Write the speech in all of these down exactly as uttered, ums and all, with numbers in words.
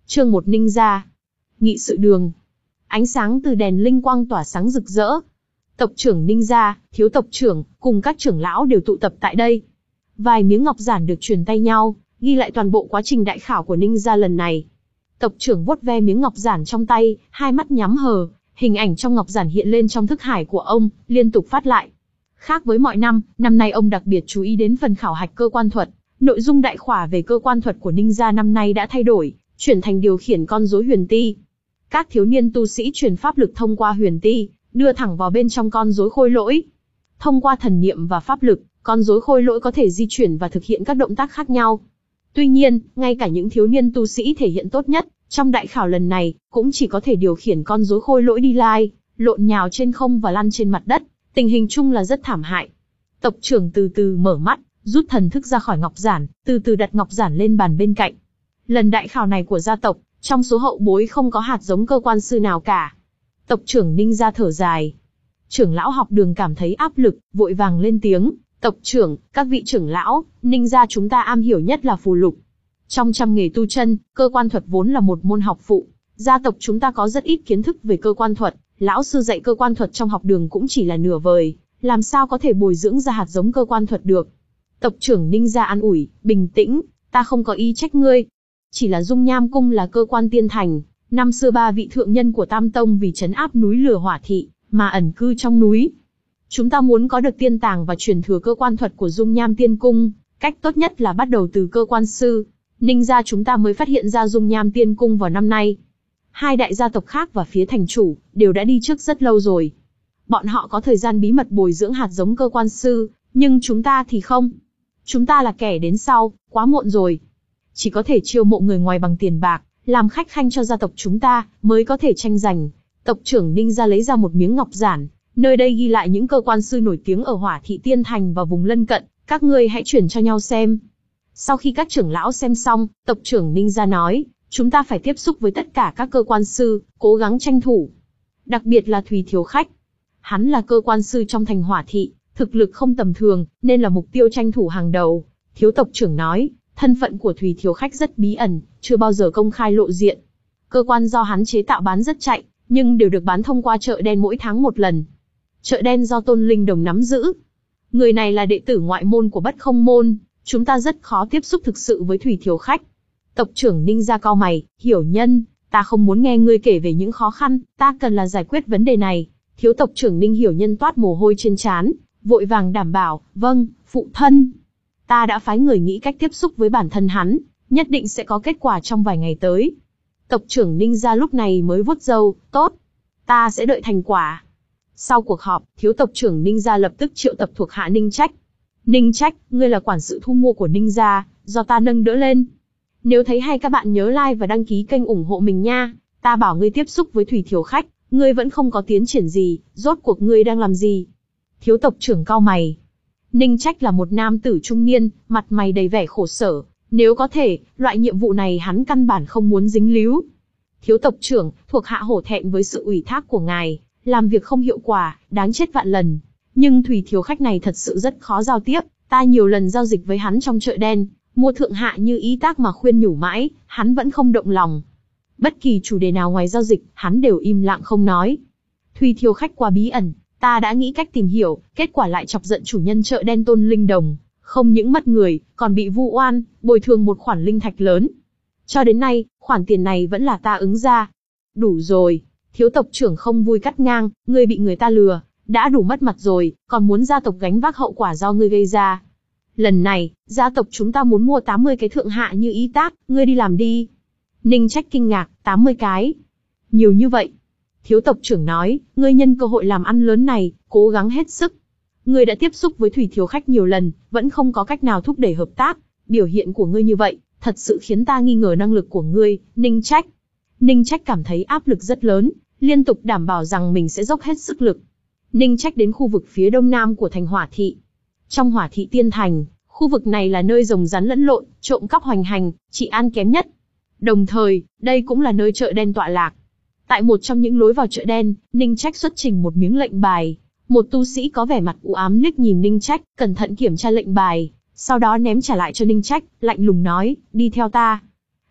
Chương một Ninh gia. Nghị sự đường. Ánh sáng từ đèn linh quang tỏa sáng rực rỡ. Tộc trưởng Ninh gia, thiếu tộc trưởng, cùng các trưởng lão đều tụ tập tại đây. Vài miếng ngọc giản được truyền tay nhau, ghi lại toàn bộ quá trình đại khảo của Ninh gia lần này. Tộc trưởng vuốt ve miếng ngọc giản trong tay, hai mắt nhắm hờ, hình ảnh trong ngọc giản hiện lên trong thức hải của ông, liên tục phát lại. Khác với mọi năm, năm nay ông đặc biệt chú ý đến phần khảo hạch cơ quan thuật. Nội dung đại khỏa về cơ quan thuật của Ninh gia năm nay đã thay đổi, chuyển thành điều khiển con rối huyền ti. Các thiếu niên tu sĩ truyền pháp lực thông qua huyền ti, đưa thẳng vào bên trong con rối khôi lỗi. Thông qua thần niệm và pháp lực, con rối khôi lỗi có thể di chuyển và thực hiện các động tác khác nhau. Tuy nhiên, ngay cả những thiếu niên tu sĩ thể hiện tốt nhất, trong đại khảo lần này, cũng chỉ có thể điều khiển con rối khôi lỗi đi lai, lộn nhào trên không và lăn trên mặt đất. Tình hình chung là rất thảm hại. Tộc trưởng từ từ mở mắt, rút thần thức ra khỏi ngọc giản, từ từ đặt ngọc giản lên bàn bên cạnh. Lần đại khảo này của gia tộc, trong số hậu bối không có hạt giống cơ quan sư nào cả. Tộc trưởng Ninh gia thở dài. Trưởng lão học đường cảm thấy áp lực, vội vàng lên tiếng. Tộc trưởng, các vị trưởng lão, Ninh gia chúng ta am hiểu nhất là phù lục. Trong trăm nghề tu chân, cơ quan thuật vốn là một môn học phụ. Gia tộc chúng ta có rất ít kiến thức về cơ quan thuật. Lão sư dạy cơ quan thuật trong học đường cũng chỉ là nửa vời, làm sao có thể bồi dưỡng ra hạt giống cơ quan thuật được. Tộc trưởng Ninh gia an ủi, bình tĩnh, ta không có ý trách ngươi. Chỉ là Dung Nham Cung là cơ quan tiên thành, năm xưa ba vị thượng nhân của Tam Tông vì trấn áp núi lửa hỏa thị, mà ẩn cư trong núi. Chúng ta muốn có được tiên tàng và truyền thừa cơ quan thuật của Dung Nham Tiên Cung, cách tốt nhất là bắt đầu từ cơ quan sư. Ninh gia chúng ta mới phát hiện ra Dung Nham Tiên Cung vào năm nay. Hai đại gia tộc khác và phía thành chủ, đều đã đi trước rất lâu rồi. Bọn họ có thời gian bí mật bồi dưỡng hạt giống cơ quan sư, nhưng chúng ta thì không. Chúng ta là kẻ đến sau, quá muộn rồi. Chỉ có thể chiêu mộ người ngoài bằng tiền bạc, làm khách khanh cho gia tộc chúng ta, mới có thể tranh giành. Tộc trưởng Ninh gia lấy ra một miếng ngọc giản, nơi đây ghi lại những cơ quan sư nổi tiếng ở Hỏa Thị Tiên Thành và vùng lân cận, các ngươi hãy chuyển cho nhau xem. Sau khi các trưởng lão xem xong, tộc trưởng Ninh gia nói, chúng ta phải tiếp xúc với tất cả các cơ quan sư, cố gắng tranh thủ. Đặc biệt là Thùy Thiếu Khách. Hắn là cơ quan sư trong thành Hỏa Thị, thực lực không tầm thường, nên là mục tiêu tranh thủ hàng đầu. Thiếu tộc trưởng nói, thân phận của Thùy Thiếu Khách rất bí ẩn, chưa bao giờ công khai lộ diện. Cơ quan do hắn chế tạo bán rất chạy, nhưng đều được bán thông qua chợ đen mỗi tháng một lần. Chợ đen do Tôn Linh Đồng nắm giữ. Người này là đệ tử ngoại môn của Bất Không Môn, chúng ta rất khó tiếp xúc thực sự với Thùy Thiếu Khách. Tộc trưởng Ninh gia cau mày, hiểu nhân, ta không muốn nghe ngươi kể về những khó khăn, ta cần là giải quyết vấn đề này. Thiếu tộc trưởng Ninh hiểu nhân toát mồ hôi trên trán, vội vàng đảm bảo, vâng, phụ thân. Ta đã phái người nghĩ cách tiếp xúc với bản thân hắn, nhất định sẽ có kết quả trong vài ngày tới. Tộc trưởng Ninh gia lúc này mới vuốt râu, tốt, ta sẽ đợi thành quả. Sau cuộc họp, thiếu tộc trưởng Ninh gia lập tức triệu tập thuộc hạ Ninh Trách. Ninh Trách, ngươi là quản sự thu mua của Ninh gia, do ta nâng đỡ lên. Nếu thấy hay các bạn nhớ like và đăng ký kênh ủng hộ mình nha. Ta bảo ngươi tiếp xúc với Thùy Thiếu Khách, ngươi vẫn không có tiến triển gì, rốt cuộc ngươi đang làm gì? Thiếu tộc trưởng cau mày. Ninh Trách là một nam tử trung niên, mặt mày đầy vẻ khổ sở. Nếu có thể, loại nhiệm vụ này hắn căn bản không muốn dính líu. Thiếu tộc trưởng, thuộc hạ hổ thẹn với sự ủy thác của ngài, làm việc không hiệu quả, đáng chết vạn lần. Nhưng Thùy Thiếu Khách này thật sự rất khó giao tiếp, ta nhiều lần giao dịch với hắn trong chợ đen, mua thượng hạ như ý tác mà khuyên nhủ mãi, hắn vẫn không động lòng. Bất kỳ chủ đề nào ngoài giao dịch, hắn đều im lặng không nói. Thùy Thiếu Khách quá bí ẩn, ta đã nghĩ cách tìm hiểu, kết quả lại chọc giận chủ nhân chợ đen Tôn Linh Đồng, không những mất người, còn bị vu oan, bồi thường một khoản linh thạch lớn. Cho đến nay, khoản tiền này vẫn là ta ứng ra. Đủ rồi, thiếu tộc trưởng không vui cắt ngang, ngươi bị người ta lừa, đã đủ mất mặt rồi, còn muốn gia tộc gánh vác hậu quả do ngươi gây ra. Lần này, gia tộc chúng ta muốn mua tám mươi cái thượng hạ như ý tác, ngươi đi làm đi. Ninh Trách kinh ngạc, tám mươi cái. Nhiều như vậy. Thiếu tộc trưởng nói, ngươi nhân cơ hội làm ăn lớn này, cố gắng hết sức. Ngươi đã tiếp xúc với Thùy Thiếu Khách nhiều lần, vẫn không có cách nào thúc đẩy hợp tác. Biểu hiện của ngươi như vậy, thật sự khiến ta nghi ngờ năng lực của ngươi, Ninh Trách. Ninh Trách cảm thấy áp lực rất lớn, liên tục đảm bảo rằng mình sẽ dốc hết sức lực. Ninh Trách đến khu vực phía đông nam của thành Hỏa Thị. Trong Hỏa Thị Tiên Thành, khu vực này là nơi rồng rắn lẫn lộn, trộm cắp hoành hành, trị an kém nhất. Đồng thời, đây cũng là nơi chợ đen tọa lạc. Tại một trong những lối vào chợ đen, Ninh Trách xuất trình một miếng lệnh bài. Một tu sĩ có vẻ mặt u ám liếc nhìn Ninh Trách, cẩn thận kiểm tra lệnh bài, sau đó ném trả lại cho Ninh Trách, lạnh lùng nói, đi theo ta.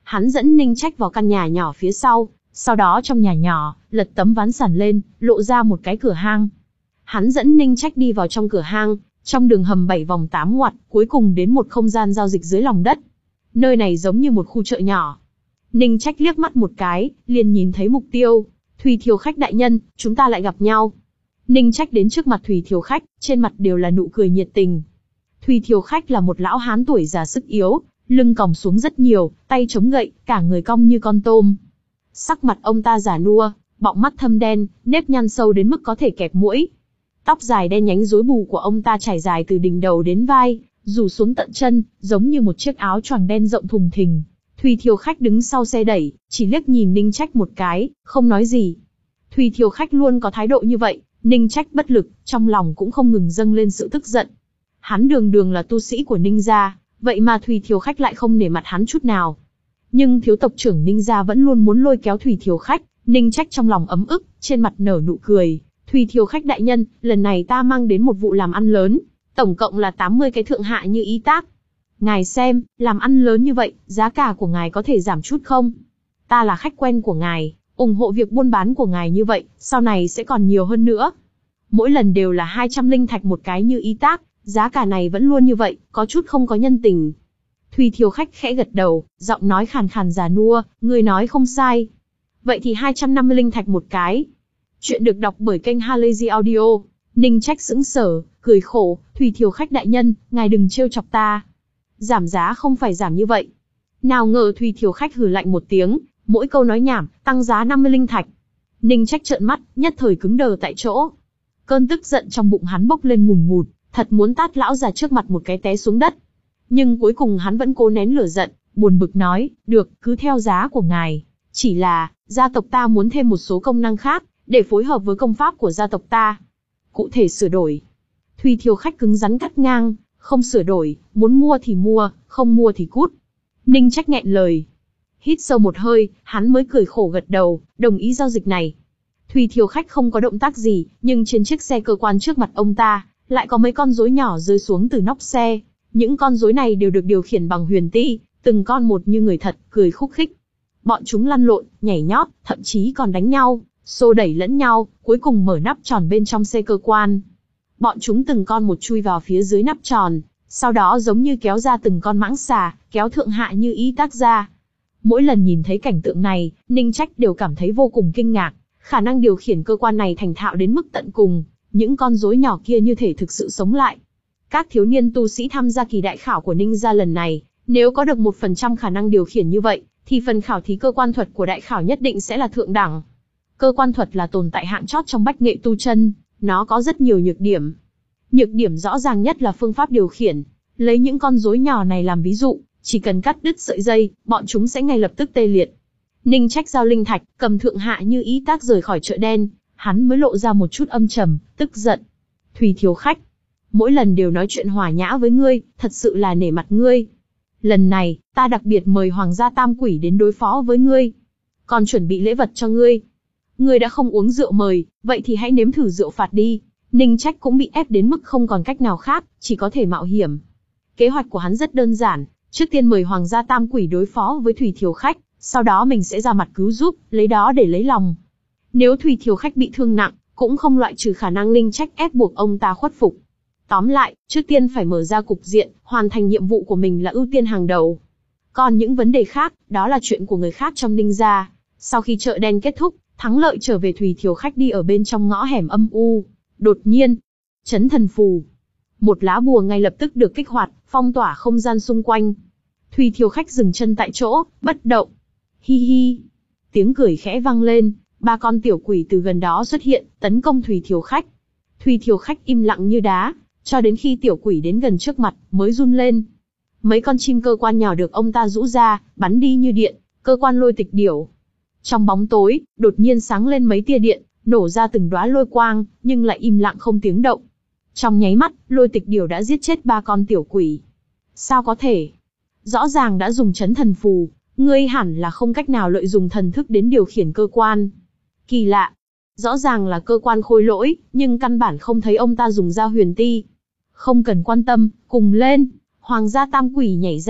Hắn dẫn Ninh Trách vào căn nhà nhỏ phía sau, sau đó trong nhà nhỏ, lật tấm ván sàn lên, lộ ra một cái cửa hang. Hắn dẫn Ninh Trách đi vào trong cửa hang, trong đường hầm bảy vòng tám ngoặt, cuối cùng đến một không gian giao dịch dưới lòng đất. Nơi này giống như một khu chợ nhỏ. Ninh Trách liếc mắt một cái, liền nhìn thấy mục tiêu. Thủy Thiều Khách đại nhân, chúng ta lại gặp nhau. Ninh Trách đến trước mặt Thủy Thiều Khách, trên mặt đều là nụ cười nhiệt tình. Thủy Thiều Khách là một lão hán tuổi già sức yếu, lưng còng xuống rất nhiều, tay chống gậy, cả người cong như con tôm. Sắc mặt ông ta già nua, bọng mắt thâm đen, nếp nhăn sâu đến mức có thể kẹp mũi. Tóc dài đen nhánh rối bù của ông ta trải dài từ đỉnh đầu đến vai, rủ xuống tận chân, giống như một chiếc áo choàng đen rộng thùng thình. Thủy Thiều Khách đứng sau xe đẩy, chỉ liếc nhìn Ninh Trách một cái, không nói gì. Thủy Thiều Khách luôn có thái độ như vậy, Ninh Trách bất lực, trong lòng cũng không ngừng dâng lên sự tức giận. Hắn đường đường là tu sĩ của Ninh gia, vậy mà Thủy Thiều Khách lại không nể mặt hắn chút nào. Nhưng thiếu tộc trưởng Ninh gia vẫn luôn muốn lôi kéo Thủy Thiều Khách, Ninh Trách trong lòng ấm ức, trên mặt nở nụ cười. Thủy Thiều Khách đại nhân, lần này ta mang đến một vụ làm ăn lớn, tổng cộng là tám mươi cái thượng hạ như ý tác. Ngài xem, làm ăn lớn như vậy, giá cả của ngài có thể giảm chút không? Ta là khách quen của ngài, ủng hộ việc buôn bán của ngài như vậy, sau này sẽ còn nhiều hơn nữa. Mỗi lần đều là hai trăm linh thạch một cái như ý tác, giá cả này vẫn luôn như vậy, có chút không có nhân tình. Thủy Thiều Khách khẽ gật đầu, giọng nói khàn khàn già nua, người nói không sai. Vậy thì hai trăm năm mươi linh thạch một cái. Chuyện được đọc bởi kênh Halazy Audio. Ninh Trách sững sờ, cười khổ, Thủy Thiều Khách đại nhân, ngài đừng trêu chọc ta. Giảm giá không phải giảm như vậy. Nào ngờ Thủy Thiều Khách hừ lạnh một tiếng, mỗi câu nói nhảm, tăng giá năm mươi linh thạch. Ninh Trách trợn mắt, nhất thời cứng đờ tại chỗ. Cơn tức giận trong bụng hắn bốc lên ngùn ngụt, thật muốn tát lão già trước mặt một cái té xuống đất. Nhưng cuối cùng hắn vẫn cố nén lửa giận, buồn bực nói, được, cứ theo giá của ngài. Chỉ là, gia tộc ta muốn thêm một số công năng khác, để phối hợp với công pháp của gia tộc ta. Cụ thể sửa đổi. Thủy Thiều Khách cứng rắn cắt ngang, không sửa đổi, muốn mua thì mua, không mua thì cút. Ninh Trách nghẹn lời. Hít sâu một hơi, hắn mới cười khổ gật đầu, đồng ý giao dịch này. Thủy Thiều Khách không có động tác gì, nhưng trên chiếc xe cơ quan trước mặt ông ta, lại có mấy con rối nhỏ rơi xuống từ nóc xe. Những con rối này đều được điều khiển bằng huyền ti, từng con một như người thật, cười khúc khích. Bọn chúng lăn lộn, nhảy nhót, thậm chí còn đánh nhau, xô đẩy lẫn nhau, cuối cùng mở nắp tròn bên trong xe cơ quan. Bọn chúng từng con một chui vào phía dưới nắp tròn, sau đó giống như kéo ra từng con mãng xà, kéo thượng hạ như ý tác ra. Mỗi lần nhìn thấy cảnh tượng này, Ninh Trách đều cảm thấy vô cùng kinh ngạc, khả năng điều khiển cơ quan này thành thạo đến mức tận cùng, những con rối nhỏ kia như thể thực sự sống lại. Các thiếu niên tu sĩ tham gia kỳ đại khảo của Ninh gia lần này, nếu có được một phần trăm khả năng điều khiển như vậy, thì phần khảo thí cơ quan thuật của đại khảo nhất định sẽ là thượng đẳng. Cơ quan thuật là tồn tại hạng chót trong bách nghệ tu chân, nó có rất nhiều nhược điểm. Nhược điểm rõ ràng nhất là phương pháp điều khiển. Lấy những con rối nhỏ này làm ví dụ, chỉ cần cắt đứt sợi dây, bọn chúng sẽ ngay lập tức tê liệt. Ninh Trách giao linh thạch, cầm thượng hạ như ý tác rời khỏi chợ đen, hắn mới lộ ra một chút âm trầm, tức giận. Thủy Thiều Khách, mỗi lần đều nói chuyện hòa nhã với ngươi, thật sự là nể mặt ngươi. Lần này, ta đặc biệt mời Hoàng gia Tam Quỷ đến đối phó với ngươi. Còn chuẩn bị lễ vật cho ngươi. Ngươi đã không uống rượu mời, vậy thì hãy nếm thử rượu phạt đi. Ninh Trách cũng bị ép đến mức không còn cách nào khác, chỉ có thể mạo hiểm. Kế hoạch của hắn rất đơn giản, trước tiên mời Hoàng gia Tam Quỷ đối phó với Thủy Thiều Khách, sau đó mình sẽ ra mặt cứu giúp, lấy đó để lấy lòng. Nếu Thủy Thiều Khách bị thương nặng, cũng không loại trừ khả năng Ninh Trách ép buộc ông ta khuất phục. Tóm lại, trước tiên phải mở ra cục diện, hoàn thành nhiệm vụ của mình là ưu tiên hàng đầu. Còn những vấn đề khác, đó là chuyện của người khác trong Ninh gia. Sau khi chợ đen kết thúc, thắng lợi trở về, Thủy Thiều Khách đi ở bên trong ngõ hẻm âm u. Đột nhiên, chấn thần phù. Một lá bùa ngay lập tức được kích hoạt, phong tỏa không gian xung quanh. Thủy Thiều Khách dừng chân tại chỗ, bất động. Hi hi. Tiếng cười khẽ vang lên, ba con tiểu quỷ từ gần đó xuất hiện, tấn công Thủy Thiều Khách. Thủy Thiều Khách im lặng như đá, cho đến khi tiểu quỷ đến gần trước mặt, mới run lên. Mấy con chim cơ quan nhỏ được ông ta rũ ra, bắn đi như điện, cơ quan lôi tịch điểu. Trong bóng tối, đột nhiên sáng lên mấy tia điện, nổ ra từng đóa lôi quang, nhưng lại im lặng không tiếng động. Trong nháy mắt, lôi tịch điểu đã giết chết ba con tiểu quỷ. Sao có thể? Rõ ràng đã dùng chấn thần phù, ngươi hẳn là không cách nào lợi dụng thần thức đến điều khiển cơ quan. Kỳ lạ. Rõ ràng là cơ quan khôi lỗi, nhưng căn bản không thấy ông ta dùng ra huyền ti. Không cần quan tâm, cùng lên. Hoàng gia Tam Quỷ nhảy ra,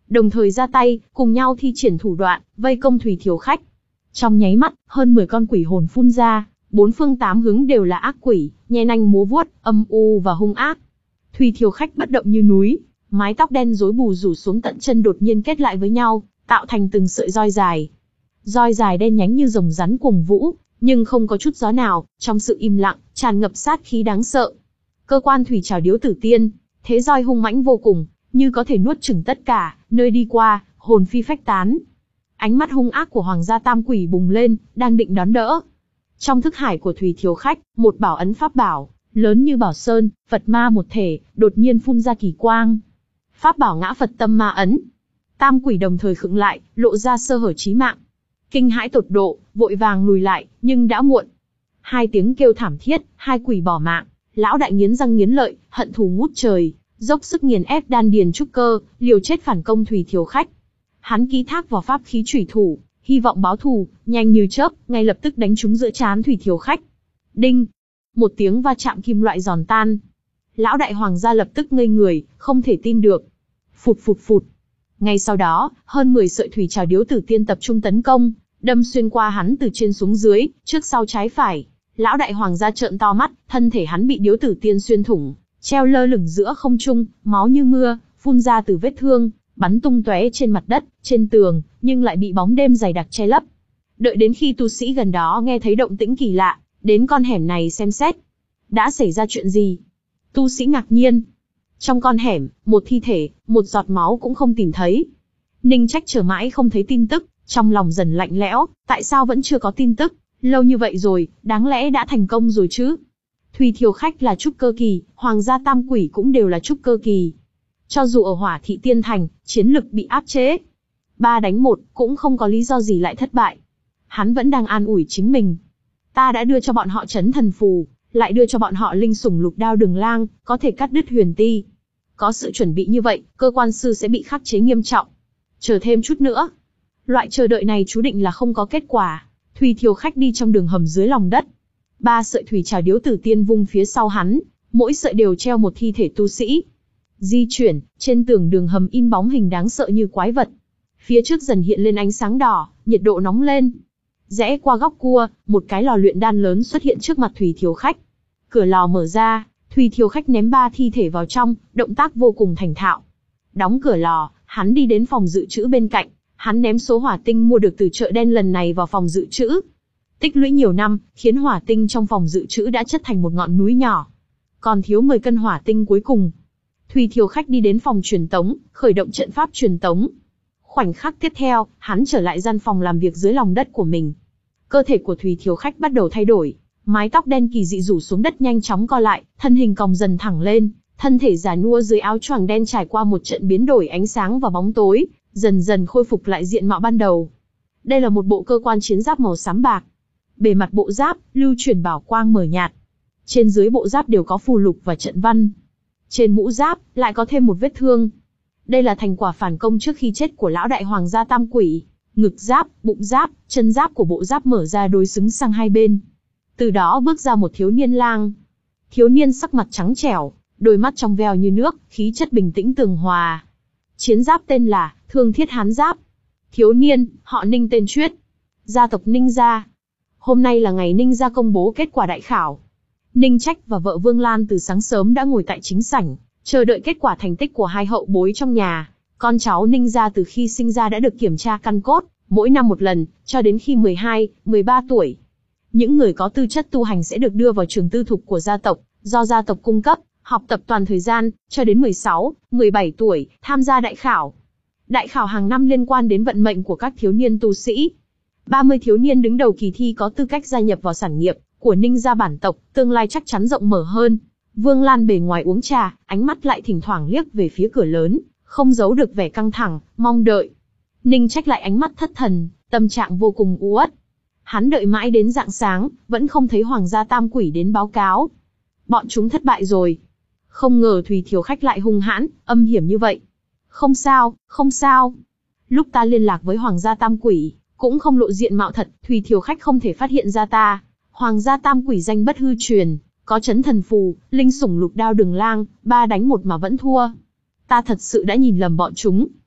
đồng thời ra tay, cùng nhau thi triển thủ đoạn, vây công Thủy Thiều Khách. Trong nháy mắt, hơn mười con quỷ hồn phun ra, bốn phương tám hướng đều là ác quỷ, nhe nanh múa vuốt, âm u và hung ác. Thủy Thiều Khách bất động như núi, mái tóc đen rối bù rủ xuống tận chân đột nhiên kết lại với nhau, tạo thành từng sợi roi dài. Roi dài đen nhánh như rồng rắn cuồng vũ, nhưng không có chút gió nào, trong sự im lặng, tràn ngập sát khí đáng sợ. Cơ quan thủy trảo điếu tử tiên, thế roi hung mãnh vô cùng, như có thể nuốt chửng tất cả, nơi đi qua, hồn phi phách tán. Ánh mắt hung ác của Hoàng gia Tam Quỷ bùng lên, đang định đón đỡ. Trong thức hải của Thủy Thiều Khách, một bảo ấn pháp bảo, lớn như bảo sơn, Phật ma một thể, đột nhiên phun ra kỳ quang. Pháp bảo Ngã Phật Tâm Ma ấn. Tam Quỷ đồng thời khựng lại, lộ ra sơ hở chí mạng. Kinh hãi tột độ, vội vàng lùi lại, nhưng đã muộn. Hai tiếng kêu thảm thiết, hai quỷ bỏ mạng. Lão đại nghiến răng nghiến lợi, hận thù ngút trời, dốc sức nghiền ép đan điền trúc cơ, liều chết phản công Thủy Thiều Khách. Hắn ký thác vào pháp khí chủy thủ, hy vọng báo thù, nhanh như chớp, ngay lập tức đánh trúng giữa trán Thủy Thiều Khách. Đinh! Một tiếng va chạm kim loại giòn tan. Lão đại hoàng gia lập tức ngây người, không thể tin được. Phụt phụt phụt. Ngay sau đó, hơn mười sợi thủy trảo điếu tử tiên tập trung tấn công, đâm xuyên qua hắn từ trên xuống dưới, trước sau trái phải. Lão đại hoàng gia trợn to mắt, thân thể hắn bị điếu tử tiên xuyên thủng, treo lơ lửng giữa không trung, máu như mưa, phun ra từ vết thương, bắn tung tóe trên mặt đất, trên tường, nhưng lại bị bóng đêm dày đặc che lấp. Đợi đến khi tu sĩ gần đó nghe thấy động tĩnh kỳ lạ, đến con hẻm này xem xét. Đã xảy ra chuyện gì? Tu sĩ ngạc nhiên. Trong con hẻm, một thi thể, một giọt máu cũng không tìm thấy. Ninh Trách chờ mãi không thấy tin tức, trong lòng dần lạnh lẽo, tại sao vẫn chưa có tin tức? Lâu như vậy rồi, đáng lẽ đã thành công rồi chứ? Thủy Thiều Khách là trúc cơ kỳ, Hoàng gia Tam Quỷ cũng đều là trúc cơ kỳ. Cho dù ở Hỏa Thị Tiên Thành, chiến lực bị áp chế, ba đánh một, cũng không có lý do gì lại thất bại. Hắn vẫn đang an ủi chính mình. Ta đã đưa cho bọn họ chấn thần phù, lại đưa cho bọn họ linh sủng lục đao đường lang, có thể cắt đứt huyền ti. Có sự chuẩn bị như vậy, cơ quan sư sẽ bị khắc chế nghiêm trọng. Chờ thêm chút nữa. Loại chờ đợi này chú định là không có kết quả. Thủy Thiều Khách đi trong đường hầm dưới lòng đất. Ba sợi thủy trảo điếu tử tiên vung phía sau hắn, mỗi sợi đều treo một thi thể tu sĩ. Di chuyển, trên tường đường hầm in bóng hình đáng sợ như quái vật. Phía trước dần hiện lên ánh sáng đỏ, nhiệt độ nóng lên. Rẽ qua góc cua, một cái lò luyện đan lớn xuất hiện trước mặt Thủy Thiều Khách. Cửa lò mở ra, Thủy Thiều Khách ném ba thi thể vào trong, động tác vô cùng thành thạo. Đóng cửa lò, hắn đi đến phòng dự trữ bên cạnh, hắn ném số hỏa tinh mua được từ chợ đen lần này vào phòng dự trữ. Tích lũy nhiều năm, khiến hỏa tinh trong phòng dự trữ đã chất thành một ngọn núi nhỏ. Còn thiếu mười cân hỏa tinh cuối cùng. Thủy Thiều Khách đi đến phòng truyền tống, khởi động trận pháp truyền tống. Khoảnh khắc tiếp theo, hắn trở lại gian phòng làm việc dưới lòng đất của mình. Cơ thể của Thủy Thiều Khách bắt đầu thay đổi, mái tóc đen kỳ dị rủ xuống đất nhanh chóng co lại, thân hình còng dần thẳng lên, thân thể già nua dưới áo choàng đen trải qua một trận biến đổi ánh sáng và bóng tối, dần dần khôi phục lại diện mạo ban đầu. Đây là một bộ cơ quan chiến giáp màu xám bạc. Bề mặt bộ giáp lưu chuyển bảo quang mờ nhạt. Trên dưới bộ giáp đều có phù lục và trận văn. Trên mũ giáp lại có thêm một vết thương. Đây là thành quả phản công trước khi chết của lão đại Hoàng gia Tam Quỷ. Ngực giáp, bụng giáp, chân giáp của bộ giáp mở ra đối xứng sang hai bên. Từ đó bước ra một thiếu niên lang. Thiếu niên sắc mặt trắng trẻo, đôi mắt trong veo như nước, khí chất bình tĩnh tường hòa. Chiến giáp tên là Thương Thiết Hán Giáp. Thiếu niên, họ Ninh tên Chuyết. Gia tộc Ninh gia. Hôm nay là ngày Ninh gia công bố kết quả đại khảo. Ninh Trách và vợ Vương Lan từ sáng sớm đã ngồi tại chính sảnh, chờ đợi kết quả thành tích của hai hậu bối trong nhà. Con cháu Ninh gia từ khi sinh ra đã được kiểm tra căn cốt, mỗi năm một lần, cho đến khi mười hai, mười ba tuổi. Những người có tư chất tu hành sẽ được đưa vào trường tư thục của gia tộc, do gia tộc cung cấp, học tập toàn thời gian, cho đến mười sáu, mười bảy tuổi, tham gia đại khảo. Đại khảo hàng năm liên quan đến vận mệnh của các thiếu niên tu sĩ. ba mươi thiếu niên đứng đầu kỳ thi có tư cách gia nhập vào sản nghiệp của Ninh gia bản tộc, tương lai chắc chắn rộng mở hơn. Vương Lan bề ngoài uống trà, ánh mắt lại thỉnh thoảng liếc về phía cửa lớn, không giấu được vẻ căng thẳng, mong đợi. Ninh Trách lại ánh mắt thất thần, tâm trạng vô cùng u uất. Hắn đợi mãi đến rạng sáng, vẫn không thấy Hoàng gia Tam Quỷ đến báo cáo. Bọn chúng thất bại rồi. Không ngờ Thủy Thiều Khách lại hung hãn, âm hiểm như vậy. Không sao, không sao. Lúc ta liên lạc với Hoàng gia Tam Quỷ, cũng không lộ diện mạo thật, Thủy Thiều Khách không thể phát hiện ra ta. Hoàng gia Tam Quỷ danh bất hư truyền, có chấn thần phù, linh sủng lục đao đường lang, ba đánh một mà vẫn thua. Ta thật sự đã nhìn lầm bọn chúng.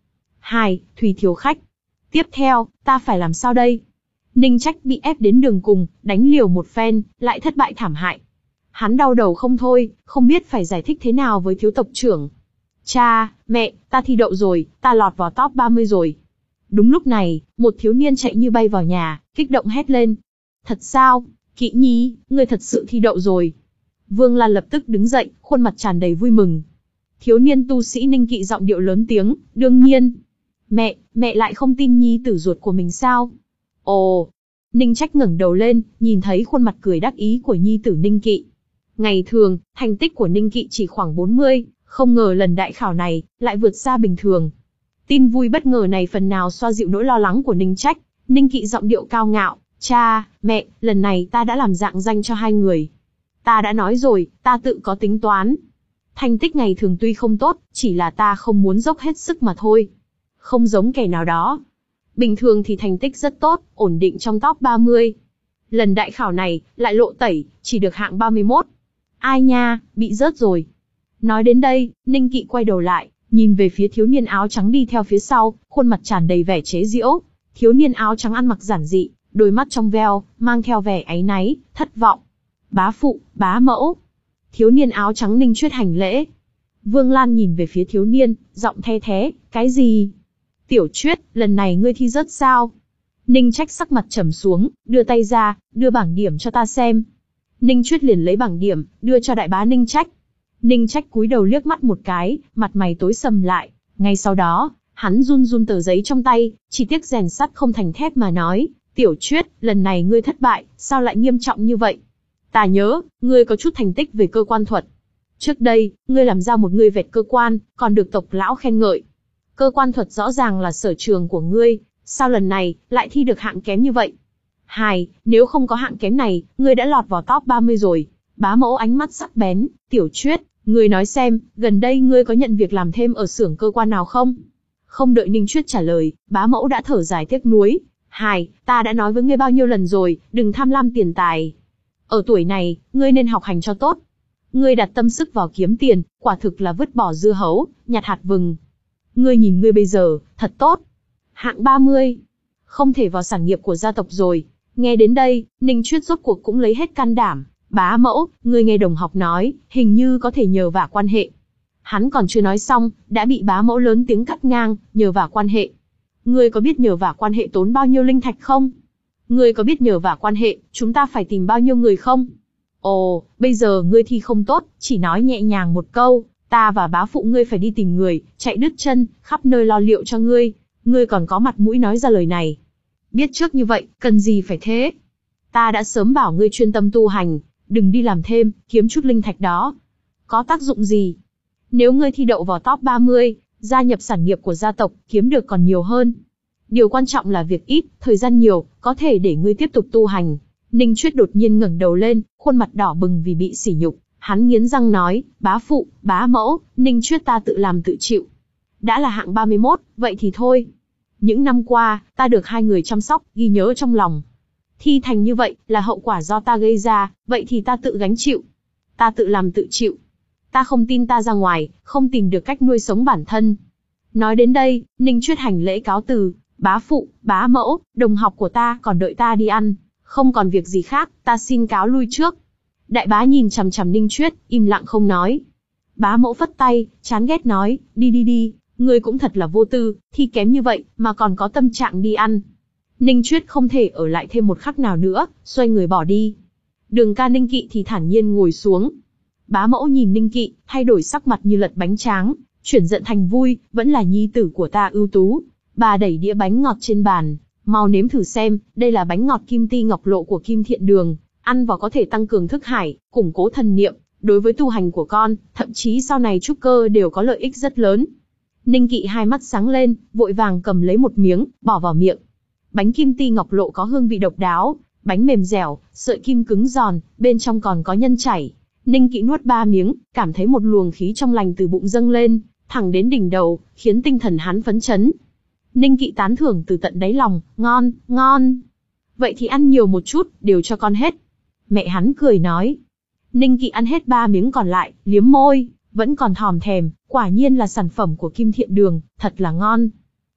Hai, Thùy thiếu khách. Tiếp theo, ta phải làm sao đây? Ninh Trách bị ép đến đường cùng, đánh liều một phen, lại thất bại thảm hại. Hắn đau đầu không thôi, không biết phải giải thích thế nào với thiếu tộc trưởng. Cha, mẹ, ta thi đậu rồi, ta lọt vào top ba mươi rồi. Đúng lúc này, một thiếu niên chạy như bay vào nhà, kích động hét lên. Thật sao, Kỵ Nhi, ngươi thật sự thi đậu rồi. Vương Lan lập tức đứng dậy, khuôn mặt tràn đầy vui mừng. Thiếu niên tu sĩ Ninh Kỵ giọng điệu lớn tiếng, đương nhiên. Mẹ, mẹ lại không tin nhi tử ruột của mình sao? Ồ, Ninh Trách ngẩng đầu lên, nhìn thấy khuôn mặt cười đắc ý của nhi tử Ninh Kỵ. Ngày thường, thành tích của Ninh Kỵ chỉ khoảng bốn mươi, không ngờ lần đại khảo này, lại vượt xa bình thường. Tin vui bất ngờ này phần nào xoa dịu nỗi lo lắng của Ninh Trách. Ninh Kỵ giọng điệu cao ngạo, cha, mẹ, lần này ta đã làm rạng danh cho hai người. Ta đã nói rồi, ta tự có tính toán. Thành tích ngày thường tuy không tốt, chỉ là ta không muốn dốc hết sức mà thôi. Không giống kẻ nào đó. Bình thường thì thành tích rất tốt, ổn định trong top ba mươi. Lần đại khảo này, lại lộ tẩy, chỉ được hạng ba mươi mốt. Ai nha, bị rớt rồi. Nói đến đây, Ninh Kỵ quay đầu lại, nhìn về phía thiếu niên áo trắng đi theo phía sau, khuôn mặt tràn đầy vẻ chế giễu. Thiếu niên áo trắng ăn mặc giản dị, đôi mắt trong veo, mang theo vẻ áy náy, thất vọng. Bá phụ, bá mẫu. Thiếu niên áo trắng Ninh Chuyết hành lễ. Vương Lan nhìn về phía thiếu niên, giọng the thé, cái gì? Tiểu Chuyết, lần này ngươi thi rớt sao? Ninh Trách sắc mặt trầm xuống, đưa tay ra, đưa bảng điểm cho ta xem. Ninh Chuyết liền lấy bảng điểm, đưa cho đại bá Ninh Trách. Ninh Trách cúi đầu liếc mắt một cái, mặt mày tối sầm lại. Ngay sau đó, hắn run run tờ giấy trong tay, chỉ tiếc rèn sắt không thành thép mà nói, Tiểu Chuyết, lần này ngươi thất bại, sao lại nghiêm trọng như vậy? Ta nhớ, ngươi có chút thành tích về cơ quan thuật. Trước đây, ngươi làm ra một người vẹt cơ quan, còn được tộc lão khen ngợi. Cơ quan thuật rõ ràng là sở trường của ngươi, sao lần này, lại thi được hạng kém như vậy? Hai, nếu không có hạng kém này, ngươi đã lọt vào top ba mươi rồi. Bá mẫu ánh mắt sắc bén, Tiểu Chuyết, ngươi nói xem, gần đây ngươi có nhận việc làm thêm ở xưởng cơ quan nào không? Không đợi Ninh Chuyết trả lời, bá mẫu đã thở dài tiếc nuối. Hai, ta đã nói với ngươi bao nhiêu lần rồi, đừng tham lam tiền tài. Ở tuổi này, ngươi nên học hành cho tốt. Ngươi đặt tâm sức vào kiếm tiền, quả thực là vứt bỏ dưa hấu, nhặt hạt vừng. Ngươi nhìn ngươi bây giờ, thật tốt. Hạng ba mươi. Không thể vào sản nghiệp của gia tộc rồi. Nghe đến đây, Ninh Chuyết rốt cuộc cũng lấy hết can đảm. Bá mẫu, ngươi nghe đồng học nói, hình như có thể nhờ vả quan hệ. Hắn còn chưa nói xong, đã bị bá mẫu lớn tiếng cắt ngang, nhờ vả quan hệ. Ngươi có biết nhờ vả quan hệ tốn bao nhiêu linh thạch không? Ngươi có biết nhờ vả quan hệ, chúng ta phải tìm bao nhiêu người không? Ồ, bây giờ ngươi thi không tốt, chỉ nói nhẹ nhàng một câu, ta và bá phụ ngươi phải đi tìm người, chạy đứt chân, khắp nơi lo liệu cho ngươi. Ngươi còn có mặt mũi nói ra lời này. Biết trước như vậy, cần gì phải thế? Ta đã sớm bảo ngươi chuyên tâm tu hành, đừng đi làm thêm, kiếm chút linh thạch đó. Có tác dụng gì? Nếu ngươi thi đậu vào top ba mươi, gia nhập sản nghiệp của gia tộc, kiếm được còn nhiều hơn. Điều quan trọng là việc ít, thời gian nhiều, có thể để ngươi tiếp tục tu hành. Ninh Chuyết đột nhiên ngẩng đầu lên, khuôn mặt đỏ bừng vì bị sỉ nhục. Hắn nghiến răng nói, bá phụ, bá mẫu, Ninh Chuyết ta tự làm tự chịu. Đã là hạng ba mươi mốt, vậy thì thôi. Những năm qua, ta được hai người chăm sóc, ghi nhớ trong lòng. Thi thành như vậy, là hậu quả do ta gây ra, vậy thì ta tự gánh chịu. Ta tự làm tự chịu. Ta không tin ta ra ngoài, không tìm được cách nuôi sống bản thân. Nói đến đây, Ninh Chuyết hành lễ cáo từ, bá phụ, bá mẫu, đồng học của ta còn đợi ta đi ăn, không còn việc gì khác, ta xin cáo lui trước. Đại bá nhìn chằm chằm Ninh Chuyết, im lặng không nói. Bá mẫu phất tay, chán ghét nói, đi đi đi, ngươi cũng thật là vô tư, thi kém như vậy, mà còn có tâm trạng đi ăn. Ninh Chuyết không thể ở lại thêm một khắc nào nữa, xoay người bỏ đi. Đường ca Ninh Kỵ thì thản nhiên ngồi xuống. Bá mẫu nhìn Ninh Kỵ, thay đổi sắc mặt như lật bánh tráng, chuyển giận thành vui, vẫn là nhi tử của ta ưu tú. Bà đẩy đĩa bánh ngọt trên bàn, mau nếm thử xem, đây là bánh ngọt kim ti ngọc lộ của Kim Thiện Đường, ăn vào có thể tăng cường thức hải, củng cố thần niệm, đối với tu hành của con, thậm chí sau này trúc cơ đều có lợi ích rất lớn. Ninh Kỵ hai mắt sáng lên, vội vàng cầm lấy một miếng, bỏ vào miệng. Bánh kim ti ngọc lộ có hương vị độc đáo, bánh mềm dẻo, sợi kim cứng giòn, bên trong còn có nhân chảy. Ninh Kỵ nuốt ba miếng, cảm thấy một luồng khí trong lành từ bụng dâng lên, thẳng đến đỉnh đầu, khiến tinh thần hắn phấn chấn. Ninh Kỵ tán thưởng từ tận đáy lòng, ngon, ngon. Vậy thì ăn nhiều một chút, đều cho con hết. Mẹ hắn cười nói. Ninh Kỵ ăn hết ba miếng còn lại, liếm môi, vẫn còn thòm thèm, quả nhiên là sản phẩm của Kim Thiện Đường, thật là ngon.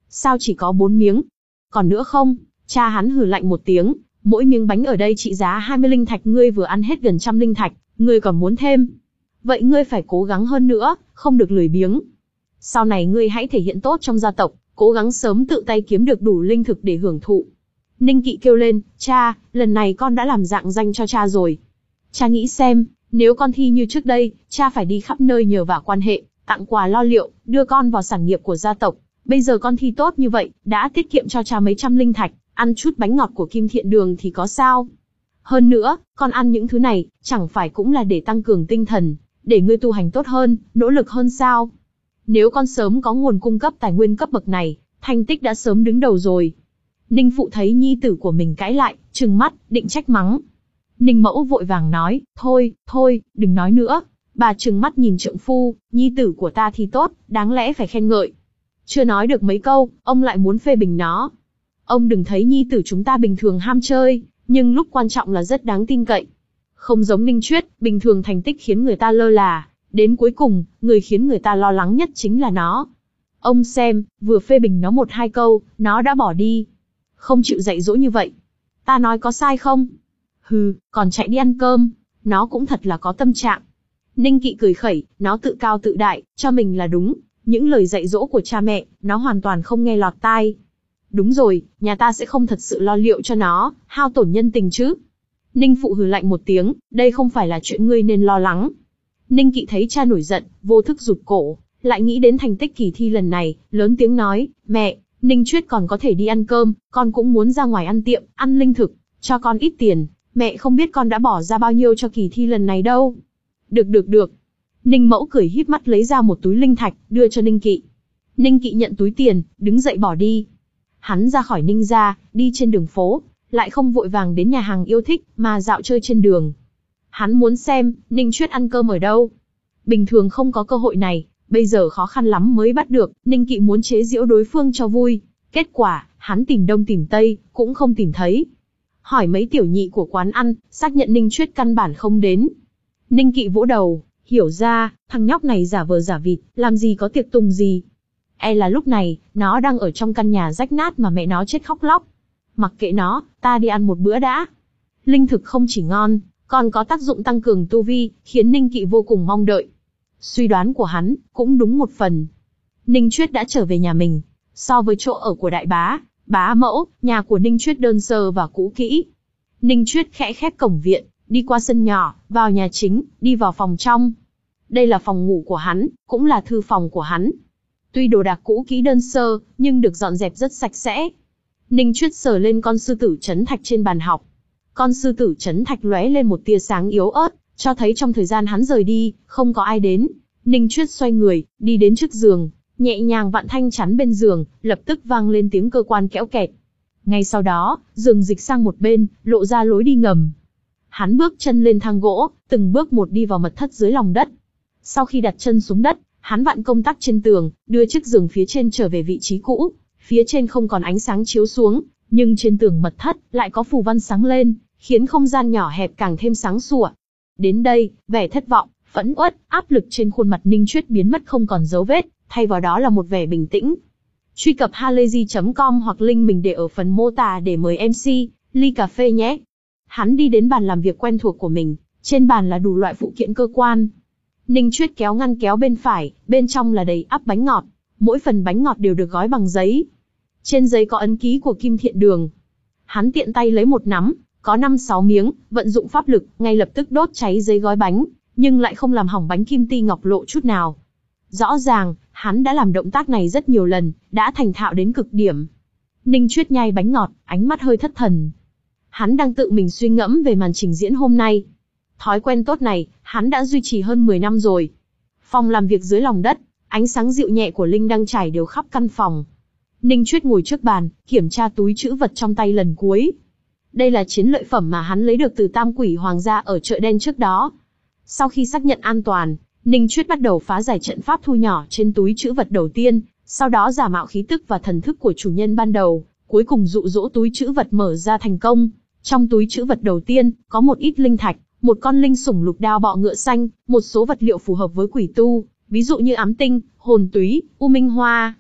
Sao chỉ có bốn miếng? Còn nữa không? Cha hắn hừ lạnh một tiếng, mỗi miếng bánh ở đây trị giá hai mươi linh thạch, ngươi vừa ăn hết gần trăm linh thạch, ngươi còn muốn thêm. Vậy ngươi phải cố gắng hơn nữa, không được lười biếng. Sau này ngươi hãy thể hiện tốt trong gia tộc, cố gắng sớm tự tay kiếm được đủ linh thực để hưởng thụ. Ninh Kỵ kêu lên, cha, lần này con đã làm rạng danh cho cha rồi. Cha nghĩ xem, nếu con thi như trước đây, cha phải đi khắp nơi nhờ vả quan hệ, tặng quà lo liệu, đưa con vào sản nghiệp của gia tộc. Bây giờ con thi tốt như vậy, đã tiết kiệm cho cha mấy trăm linh thạch, ăn chút bánh ngọt của Kim Thiện Đường thì có sao. Hơn nữa, con ăn những thứ này, chẳng phải cũng là để tăng cường tinh thần, để ngươi tu hành tốt hơn, nỗ lực hơn sao. Nếu con sớm có nguồn cung cấp tài nguyên cấp bậc này, thành tích đã sớm đứng đầu rồi. Ninh Phụ thấy nhi tử của mình cãi lại, trừng mắt, định trách mắng. Ninh Mẫu vội vàng nói, thôi, thôi, đừng nói nữa. Bà trừng mắt nhìn trượng phu, nhi tử của ta thì tốt, đáng lẽ phải khen ngợi. Chưa nói được mấy câu, ông lại muốn phê bình nó. Ông đừng thấy nhi tử chúng ta bình thường ham chơi, nhưng lúc quan trọng là rất đáng tin cậy. Không giống Ninh Chuyết, bình thường thành tích khiến người ta lơ là, đến cuối cùng, người khiến người ta lo lắng nhất chính là nó. Ông xem, vừa phê bình nó một hai câu, nó đã bỏ đi. Không chịu dạy dỗ như vậy. Ta nói có sai không? Hừ, còn chạy đi ăn cơm, nó cũng thật là có tâm trạng. Ninh Kỵ cười khẩy, nó tự cao tự đại, cho mình là đúng. Những lời dạy dỗ của cha mẹ, nó hoàn toàn không nghe lọt tai. Đúng rồi, nhà ta sẽ không thật sự lo liệu cho nó, hao tổn nhân tình chứ. Ninh Phụ hừ lạnh một tiếng, đây không phải là chuyện ngươi nên lo lắng. Ninh Kỵ thấy cha nổi giận, vô thức rụt cổ, lại nghĩ đến thành tích kỳ thi lần này, lớn tiếng nói, mẹ, Ninh Chuyết còn có thể đi ăn cơm, con cũng muốn ra ngoài ăn tiệm, ăn linh thực, cho con ít tiền, mẹ không biết con đã bỏ ra bao nhiêu cho kỳ thi lần này đâu. Được được được. Ninh Mẫu cười híp mắt lấy ra một túi linh thạch, đưa cho Ninh Kỵ. Ninh Kỵ nhận túi tiền, đứng dậy bỏ đi. Hắn ra khỏi Ninh gia, đi trên đường phố, lại không vội vàng đến nhà hàng yêu thích, mà dạo chơi trên đường. Hắn muốn xem, Ninh Chuyết ăn cơm ở đâu. Bình thường không có cơ hội này, bây giờ khó khăn lắm mới bắt được, Ninh Kỵ muốn chế giễu đối phương cho vui. Kết quả, hắn tìm đông tìm tây, cũng không tìm thấy. Hỏi mấy tiểu nhị của quán ăn, xác nhận Ninh Chuyết căn bản không đến. Ninh Kỵ vỗ đầu, hiểu ra, thằng nhóc này giả vờ giả vịt, làm gì có tiệc tùng gì. E là lúc này, nó đang ở trong căn nhà rách nát mà mẹ nó chết khóc lóc. Mặc kệ nó, ta đi ăn một bữa đã. Linh thực không chỉ ngon, còn có tác dụng tăng cường tu vi, khiến Ninh Kỵ vô cùng mong đợi. Suy đoán của hắn, cũng đúng một phần. Ninh Chuyết đã trở về nhà mình. So với chỗ ở của đại bá, bá mẫu, nhà của Ninh Chuyết đơn sơ và cũ kỹ. Ninh Chuyết khẽ khép cổng viện, đi qua sân nhỏ, vào nhà chính, đi vào phòng trong. Đây là phòng ngủ của hắn, cũng là thư phòng của hắn. Tuy đồ đạc cũ kỹ đơn sơ, nhưng được dọn dẹp rất sạch sẽ. Ninh Chuyết sờ lên con sư tử trấn thạch trên bàn học. Con sư tử trấn thạch lóe lên một tia sáng yếu ớt, cho thấy trong thời gian hắn rời đi, không có ai đến. Ninh Chuyết xoay người, đi đến trước giường, nhẹ nhàng vặn thanh chắn bên giường, lập tức vang lên tiếng cơ quan kéo kẹt. Ngay sau đó, giường dịch sang một bên, lộ ra lối đi ngầm. Hắn bước chân lên thang gỗ, từng bước một đi vào mật thất dưới lòng đất. Sau khi đặt chân xuống đất, hắn vặn công tắc trên tường, đưa chiếc giường phía trên trở về vị trí cũ. Phía trên không còn ánh sáng chiếu xuống, nhưng trên tường mật thất lại có phù văn sáng lên, khiến không gian nhỏ hẹp càng thêm sáng sủa. Đến đây, vẻ thất vọng, phẫn uất, áp lực trên khuôn mặt Ninh Chuyết biến mất không còn dấu vết, thay vào đó là một vẻ bình tĩnh. Truy cập halayzi chấm com hoặc link mình để ở phần mô tả để mời em xê, ly cà phê nhé. Hắn đi đến bàn làm việc quen thuộc của mình, trên bàn là đủ loại phụ kiện cơ quan. Ninh Chuyết kéo ngăn kéo bên phải, bên trong là đầy ắp bánh ngọt, mỗi phần bánh ngọt đều được gói bằng giấy. Trên giấy có ấn ký của Kim Thiện Đường. Hắn tiện tay lấy một nắm, có năm sáu miếng, vận dụng pháp lực, ngay lập tức đốt cháy giấy gói bánh, nhưng lại không làm hỏng bánh kim ti ngọc lộ chút nào. Rõ ràng, hắn đã làm động tác này rất nhiều lần, đã thành thạo đến cực điểm. Ninh Chuyết nhai bánh ngọt, ánh mắt hơi thất thần. Hắn đang tự mình suy ngẫm về màn trình diễn hôm nay. Thói quen tốt này, hắn đã duy trì hơn mười năm rồi. Phòng làm việc dưới lòng đất, ánh sáng dịu nhẹ của linh đang trải đều khắp căn phòng. Ninh Chuyết ngồi trước bàn, kiểm tra túi trữ vật trong tay lần cuối. Đây là chiến lợi phẩm mà hắn lấy được từ Tam Quỷ Hoàng gia ở chợ đen trước đó. Sau khi xác nhận an toàn, Ninh Chuyết bắt đầu phá giải trận pháp thu nhỏ trên túi trữ vật đầu tiên, sau đó giả mạo khí tức và thần thức của chủ nhân ban đầu, cuối cùng dụ dỗ túi trữ vật mở ra thành công. Trong túi trữ vật đầu tiên, có một ít linh thạch, một con linh sủng lục đao bọ ngựa xanh, một số vật liệu phù hợp với quỷ tu, ví dụ như ám tinh, hồn túy, u minh hoa.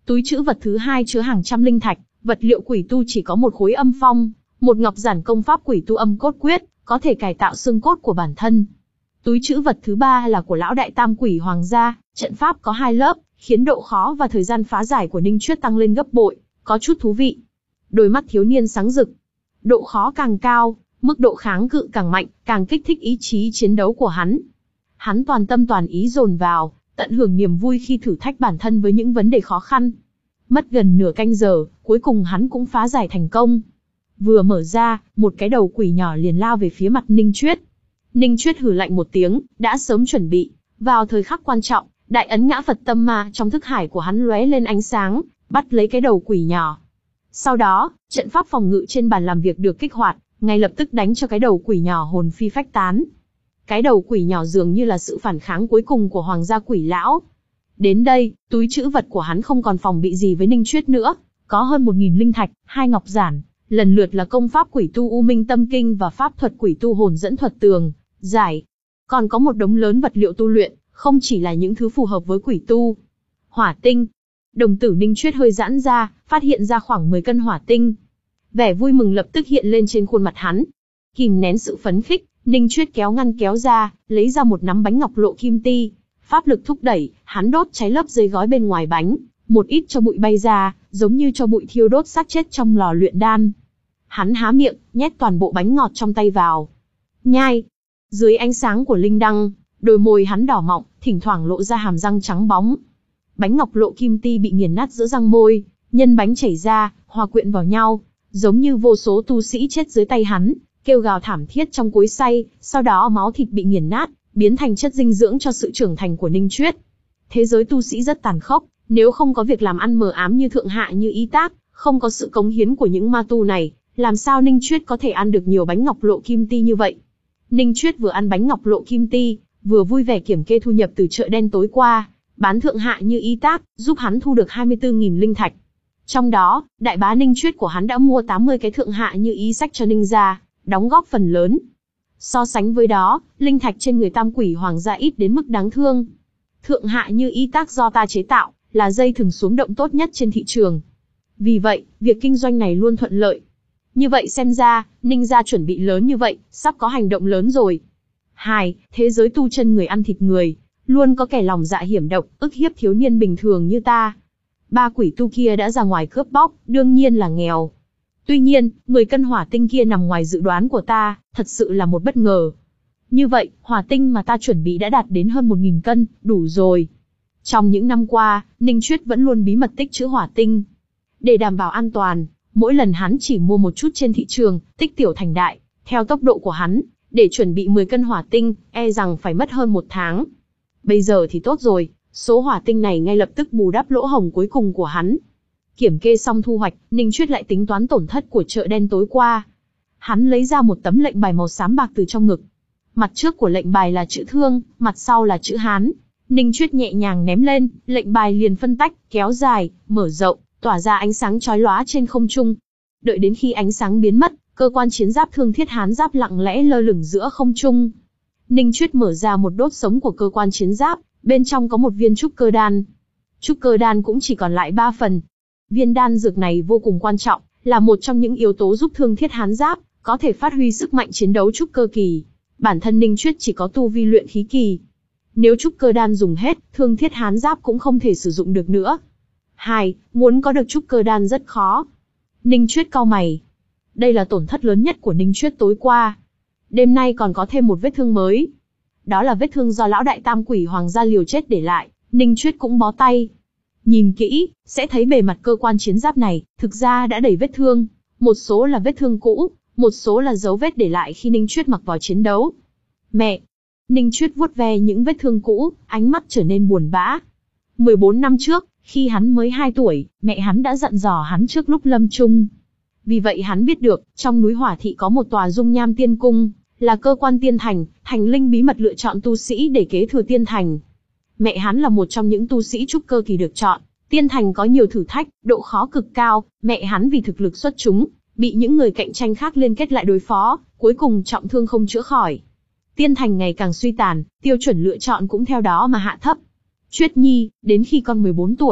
Túi trữ vật thứ hai chứa hàng trăm linh thạch, vật liệu quỷ tu chỉ có một khối âm phong, một ngọc giản công pháp quỷ tu âm cốt quyết, có thể cải tạo xương cốt của bản thân. Túi trữ vật thứ ba là của lão đại tam quỷ hoàng gia, trận pháp có hai lớp, khiến độ khó và thời gian phá giải của Ninh Chuyết tăng lên gấp bội, có chút thú vị. Đôi mắt thiếu niên sáng rực. Độ khó càng cao, mức độ kháng cự càng mạnh, càng kích thích ý chí chiến đấu của hắn. Hắn toàn tâm toàn ý dồn vào, tận hưởng niềm vui khi thử thách bản thân với những vấn đề khó khăn. Mất gần nửa canh giờ, cuối cùng hắn cũng phá giải thành công. Vừa mở ra, một cái đầu quỷ nhỏ liền lao về phía mặt Ninh Chuyết. Ninh Chuyết hừ lạnh một tiếng, đã sớm chuẩn bị. Vào thời khắc quan trọng, đại ấn ngã Phật tâm ma trong thức hải của hắn lóe lên ánh sáng, bắt lấy cái đầu quỷ nhỏ. Sau đó, trận pháp phòng ngự trên bàn làm việc được kích hoạt, ngay lập tức đánh cho cái đầu quỷ nhỏ hồn phi phách tán. Cái đầu quỷ nhỏ dường như là sự phản kháng cuối cùng của hoàng gia quỷ lão. Đến đây, túi trữ vật của hắn không còn phòng bị gì với Ninh Chuyết nữa, có hơn một nghìn linh thạch, hai ngọc giản, lần lượt là công pháp quỷ tu U Minh Tâm Kinh và pháp thuật quỷ tu hồn dẫn thuật tường, giải. Còn có một đống lớn vật liệu tu luyện, không chỉ là những thứ phù hợp với quỷ tu. Hỏa tinh. Đồng tử Ninh Chuyết hơi giãn ra, phát hiện ra khoảng mười cân hỏa tinh. Vẻ vui mừng lập tức hiện lên trên khuôn mặt hắn. Kìm nén sự phấn khích, Ninh Chuyết kéo ngăn kéo ra, lấy ra một nắm bánh ngọc lộ kim ti. Pháp lực thúc đẩy, hắn đốt cháy lớp dây gói bên ngoài bánh, một ít cho bụi bay ra, giống như cho bụi thiêu đốt xác chết trong lò luyện đan. Hắn há miệng, nhét toàn bộ bánh ngọt trong tay vào. Nhai. Dưới ánh sáng của linh đăng, đôi môi hắn đỏ mọng, thỉnh thoảng lộ ra hàm răng trắng bóng. Bánh ngọc lộ kim ti bị nghiền nát giữa răng môi, nhân bánh chảy ra, hòa quyện vào nhau, giống như vô số tu sĩ chết dưới tay hắn, kêu gào thảm thiết trong cối xay, sau đó máu thịt bị nghiền nát, biến thành chất dinh dưỡng cho sự trưởng thành của Ninh Chuyết. Thế giới tu sĩ rất tàn khốc, nếu không có việc làm ăn mờ ám như thượng hạ như Y Tác, không có sự cống hiến của những ma tu này, làm sao Ninh Chuyết có thể ăn được nhiều bánh ngọc lộ kim ti như vậy? Ninh Chuyết vừa ăn bánh ngọc lộ kim ti, vừa vui vẻ kiểm kê thu nhập từ chợ đen tối qua, bán thượng hạ như Y Tác, giúp hắn thu được hai mươi tư nghìn linh thạch. Trong đó, đại bá Ninh Chuyết của hắn đã mua tám mươi cái thượng hạ như ý sách cho Ninh gia, đóng góp phần lớn. So sánh với đó, linh thạch trên người tam quỷ hoàng gia ít đến mức đáng thương. Thượng hạ như Y Tác do ta chế tạo, là dây thừng xuống động tốt nhất trên thị trường. Vì vậy, việc kinh doanh này luôn thuận lợi. Như vậy xem ra, Ninh gia chuẩn bị lớn như vậy, sắp có hành động lớn rồi. Hai, thế giới tu chân người ăn thịt người, luôn có kẻ lòng dạ hiểm độc, ức hiếp thiếu niên bình thường như ta. Ba quỷ tu kia đã ra ngoài cướp bóc, đương nhiên là nghèo. Tuy nhiên, mười cân hỏa tinh kia nằm ngoài dự đoán của ta, thật sự là một bất ngờ. Như vậy, hỏa tinh mà ta chuẩn bị đã đạt đến hơn một nghìn cân, đủ rồi. Trong những năm qua, Ninh Chuyết vẫn luôn bí mật tích trữ hỏa tinh. Để đảm bảo an toàn, mỗi lần hắn chỉ mua một chút trên thị trường, tích tiểu thành đại, theo tốc độ của hắn, để chuẩn bị mười cân hỏa tinh, e rằng phải mất hơn một tháng. Bây giờ thì tốt rồi, số hỏa tinh này ngay lập tức bù đắp lỗ hổng cuối cùng của hắn. Kiểm kê xong thu hoạch, Ninh Chuyết lại tính toán tổn thất của chợ đen tối qua. Hắn lấy ra một tấm lệnh bài màu xám bạc từ trong ngực. Mặt trước của lệnh bài là chữ Thương, mặt sau là chữ Hán. Ninh Chuyết nhẹ nhàng ném lên, lệnh bài liền phân tách, kéo dài, mở rộng, tỏa ra ánh sáng chói lóa trên không trung. Đợi đến khi ánh sáng biến mất, cơ quan chiến giáp Thương Thiết Hán giáp lặng lẽ lơ lửng giữa không trung. Ninh Chuyết mở ra một đốt sống của cơ quan chiến giáp, bên trong có một viên trúc cơ đan. Trúc cơ đan cũng chỉ còn lại ba phần. Viên đan dược này vô cùng quan trọng, là một trong những yếu tố giúp Thương Thiết Hán giáp có thể phát huy sức mạnh chiến đấu trúc cơ kỳ. Bản thân Ninh Chuyết chỉ có tu vi luyện khí kỳ. Nếu trúc cơ đan dùng hết, Thương Thiết Hán giáp cũng không thể sử dụng được nữa. Hai, muốn có được trúc cơ đan rất khó. Ninh Chuyết cau mày. Đây là tổn thất lớn nhất của Ninh Chuyết tối qua. Đêm nay còn có thêm một vết thương mới. Đó là vết thương do lão đại tam quỷ hoàng gia liều chết để lại, Ninh Chuyết cũng bó tay. Nhìn kỹ, sẽ thấy bề mặt cơ quan chiến giáp này, thực ra đã đầy vết thương. Một số là vết thương cũ, một số là dấu vết để lại khi Ninh Chuyết mặc vào chiến đấu. Mẹ! Ninh Chuyết vuốt ve những vết thương cũ, ánh mắt trở nên buồn bã. mười bốn năm trước, khi hắn mới hai tuổi, mẹ hắn đã dặn dò hắn trước lúc lâm chung. Vì vậy hắn biết được, trong núi Hỏa Thị có một tòa dung nham tiên cung, là cơ quan tiên thành, thành linh bí mật lựa chọn tu sĩ để kế thừa tiên thành. Mẹ hắn là một trong những tu sĩ trúc cơ kỳ được chọn, tiên thành có nhiều thử thách, độ khó cực cao, mẹ hắn vì thực lực xuất chúng, bị những người cạnh tranh khác liên kết lại đối phó, cuối cùng trọng thương không chữa khỏi. Tiên thành ngày càng suy tàn, tiêu chuẩn lựa chọn cũng theo đó mà hạ thấp. Chuyết Nhi, đến khi con mười bốn tuổi,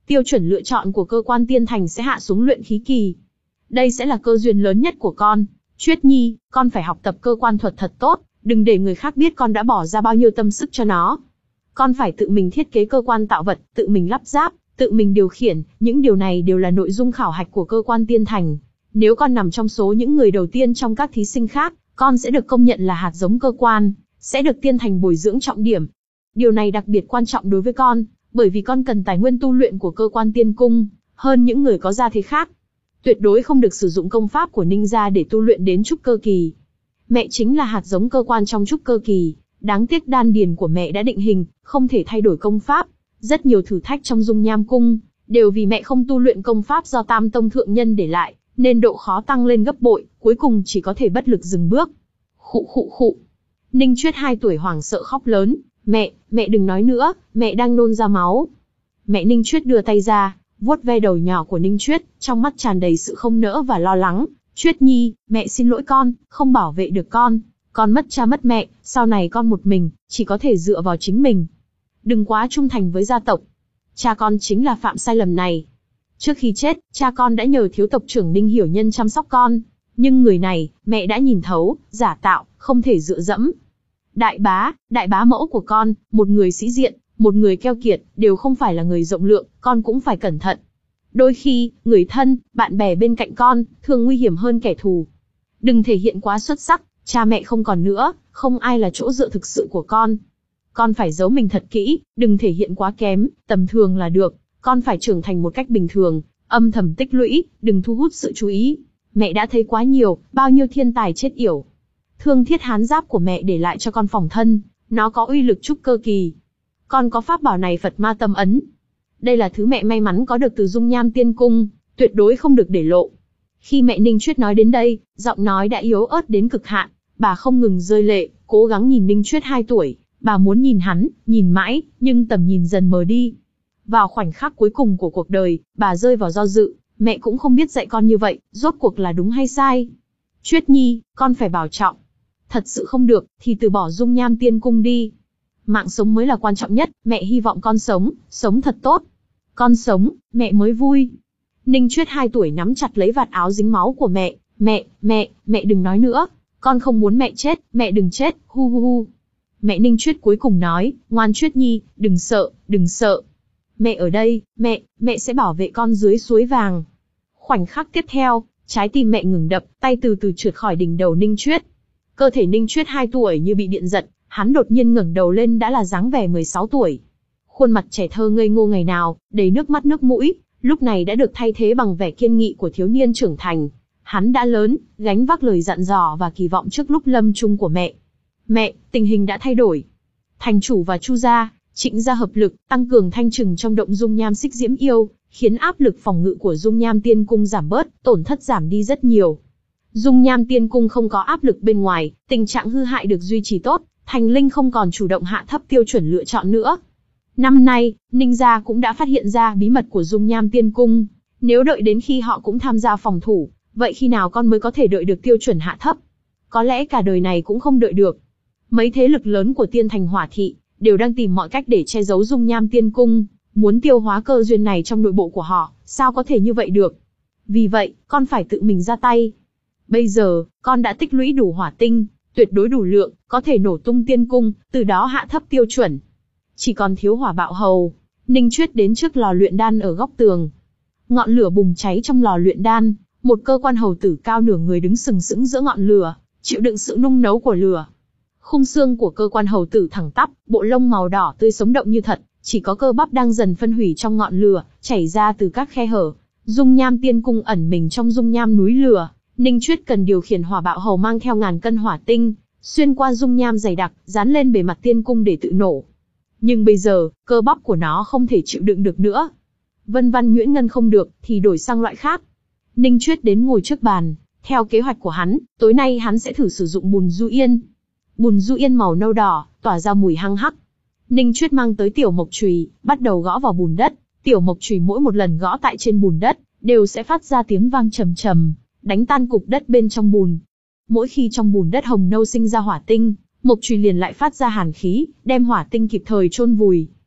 tiêu chuẩn lựa chọn của cơ quan tiên thành sẽ hạ xuống luyện khí kỳ. Đây sẽ là cơ duyên lớn nhất của con. Chuyết Nhi, con phải học tập cơ quan thuật thật tốt, đừng để người khác biết con đã bỏ ra bao nhiêu tâm sức cho nó. Con phải tự mình thiết kế cơ quan tạo vật, tự mình lắp ráp, tự mình điều khiển, những điều này đều là nội dung khảo hạch của cơ quan tiên thành. Nếu con nằm trong số những người đầu tiên trong các thí sinh khác, con sẽ được công nhận là hạt giống cơ quan, sẽ được tiên thành bồi dưỡng trọng điểm. Điều này đặc biệt quan trọng đối với con, bởi vì con cần tài nguyên tu luyện của cơ quan tiên cung, hơn những người có gia thế khác. Tuyệt đối không được sử dụng công pháp của Ninh gia để tu luyện đến trúc cơ kỳ. Mẹ chính là hạt giống cơ quan trong trúc cơ kỳ, đáng tiếc đan điền của mẹ đã định hình, không thể thay đổi công pháp. Rất nhiều thử thách trong dung nham cung, đều vì mẹ không tu luyện công pháp do Tam Tông thượng nhân để lại, nên độ khó tăng lên gấp bội, cuối cùng chỉ có thể bất lực dừng bước. Khụ khụ khụ. Ninh Chuyết hai tuổi hoảng sợ khóc lớn, mẹ, mẹ đừng nói nữa, mẹ đang nôn ra máu. Mẹ Ninh Chuyết đưa tay ra, vuốt ve đầu nhỏ của Ninh Chuyết, trong mắt tràn đầy sự không nỡ và lo lắng. Chuyết Nhi, mẹ xin lỗi con, không bảo vệ được con. Con mất cha mất mẹ, sau này con một mình, chỉ có thể dựa vào chính mình. Đừng quá trung thành với gia tộc. Cha con chính là phạm sai lầm này. Trước khi chết, cha con đã nhờ thiếu tộc trưởng Ninh Hiểu Nhân chăm sóc con. Nhưng người này, mẹ đã nhìn thấu, giả tạo, không thể dựa dẫm. Đại bá, đại bá mẫu của con, một người sĩ diện, một người keo kiệt, đều không phải là người rộng lượng, con cũng phải cẩn thận. Đôi khi, người thân, bạn bè bên cạnh con, thường nguy hiểm hơn kẻ thù. Đừng thể hiện quá xuất sắc, cha mẹ không còn nữa, không ai là chỗ dựa thực sự của con. Con phải giấu mình thật kỹ, đừng thể hiện quá kém, tầm thường là được. Con phải trưởng thành một cách bình thường, âm thầm tích lũy, đừng thu hút sự chú ý. Mẹ đã thấy quá nhiều, bao nhiêu thiên tài chết yểu. Thương thiết hán giáp của mẹ để lại cho con phòng thân, nó có uy lực trúc cơ kỳ. Con có pháp bảo này Phật ma tâm ấn. Đây là thứ mẹ may mắn có được từ dung nham tiên cung, tuyệt đối không được để lộ. Khi mẹ Ninh Chuyết nói đến đây, giọng nói đã yếu ớt đến cực hạn, bà không ngừng rơi lệ, cố gắng nhìn Ninh Chuyết hai tuổi, bà muốn nhìn hắn, nhìn mãi, nhưng tầm nhìn dần mờ đi. Vào khoảnh khắc cuối cùng của cuộc đời, bà rơi vào do dự, mẹ cũng không biết dạy con như vậy, rốt cuộc là đúng hay sai. Chuyết Nhi, con phải bảo trọng. Thật sự không được, thì từ bỏ dung nham tiên cung đi. Mạng sống mới là quan trọng nhất, mẹ hy vọng con sống, sống thật tốt. Con sống, mẹ mới vui. Ninh Chuyết hai tuổi nắm chặt lấy vạt áo dính máu của mẹ, mẹ, mẹ, mẹ đừng nói nữa. Con không muốn mẹ chết, mẹ đừng chết, hu hu hu. Mẹ Ninh Chuyết cuối cùng nói, ngoan Chuyết Nhi, đừng sợ, đừng sợ. Mẹ ở đây, mẹ, mẹ sẽ bảo vệ con dưới suối vàng. Khoảnh khắc tiếp theo, trái tim mẹ ngừng đập, tay từ từ trượt khỏi đỉnh đầu Ninh Chuyết. Cơ thể Ninh Chuyết hai tuổi như bị điện giật, hắn đột nhiên ngẩng đầu lên đã là dáng vẻ mười sáu tuổi. Khuôn mặt trẻ thơ ngây ngô ngày nào, đầy nước mắt nước mũi, lúc này đã được thay thế bằng vẻ kiên nghị của thiếu niên trưởng thành. Hắn đã lớn, gánh vác lời dặn dò và kỳ vọng trước lúc lâm chung của mẹ. Mẹ, tình hình đã thay đổi. Thành chủ và Chu gia, Trịnh gia hợp lực, tăng cường thanh trừng trong động dung nham xích diễm yêu, khiến áp lực phòng ngự của dung nham tiên cung giảm bớt, tổn thất giảm đi rất nhiều. Dung nham tiên cung không có áp lực bên ngoài, tình trạng hư hại được duy trì tốt, thành linh không còn chủ động hạ thấp tiêu chuẩn lựa chọn nữa. Năm nay, Ninh gia cũng đã phát hiện ra bí mật của dung nham tiên cung. Nếu đợi đến khi họ cũng tham gia phòng thủ, vậy khi nào con mới có thể đợi được tiêu chuẩn hạ thấp? Có lẽ cả đời này cũng không đợi được. Mấy thế lực lớn của tiên thành hỏa thị, đều đang tìm mọi cách để che giấu dung nham tiên cung, muốn tiêu hóa cơ duyên này trong nội bộ của họ, sao có thể như vậy được? Vì vậy, con phải tự mình ra tay. Bây giờ, con đã tích lũy đủ hỏa tinh, tuyệt đối đủ lượng, có thể nổ tung tiên cung, từ đó hạ thấp tiêu chuẩn. Chỉ còn thiếu hỏa bạo hầu. Ninh Chuyết đến trước lò luyện đan ở góc tường. Ngọn lửa bùng cháy trong lò luyện đan, một cơ quan hầu tử cao nửa người đứng sừng sững giữa ngọn lửa, chịu đựng sự nung nấu của lửa. Khung xương của cơ quan hầu tử thẳng tắp, bộ lông màu đỏ tươi sống động như thật, chỉ có cơ bắp đang dần phân hủy trong ngọn lửa, chảy ra từ các khe hở. Dung nham tiên cung ẩn mình trong dung nham núi lửa, Ninh Chuyết cần điều khiển hỏa bạo hầu mang theo ngàn cân hỏa tinh, xuyên qua dung nham dày đặc, dán lên bề mặt tiên cung để tự nổ. Nhưng bây giờ, cơ bắp của nó không thể chịu đựng được nữa. Vân Văn Nhuyễn Ngân không được, thì đổi sang loại khác. Ninh Chuyết đến ngồi trước bàn, theo kế hoạch của hắn, tối nay hắn sẽ thử sử dụng bùn du yên. Bùn du yên màu nâu đỏ, tỏa ra mùi hăng hắc. Ninh Chuyết mang tới tiểu mộc chùy, bắt đầu gõ vào bùn đất. Tiểu mộc chùy mỗi một lần gõ tại trên bùn đất, đều sẽ phát ra tiếng vang trầm trầm, đánh tan cục đất bên trong bùn. Mỗi khi trong bùn đất hồng nâu sinh ra hỏa tinh, mộc chùy liền lại phát ra hàn khí, đem hỏa tinh kịp thời chôn vùi.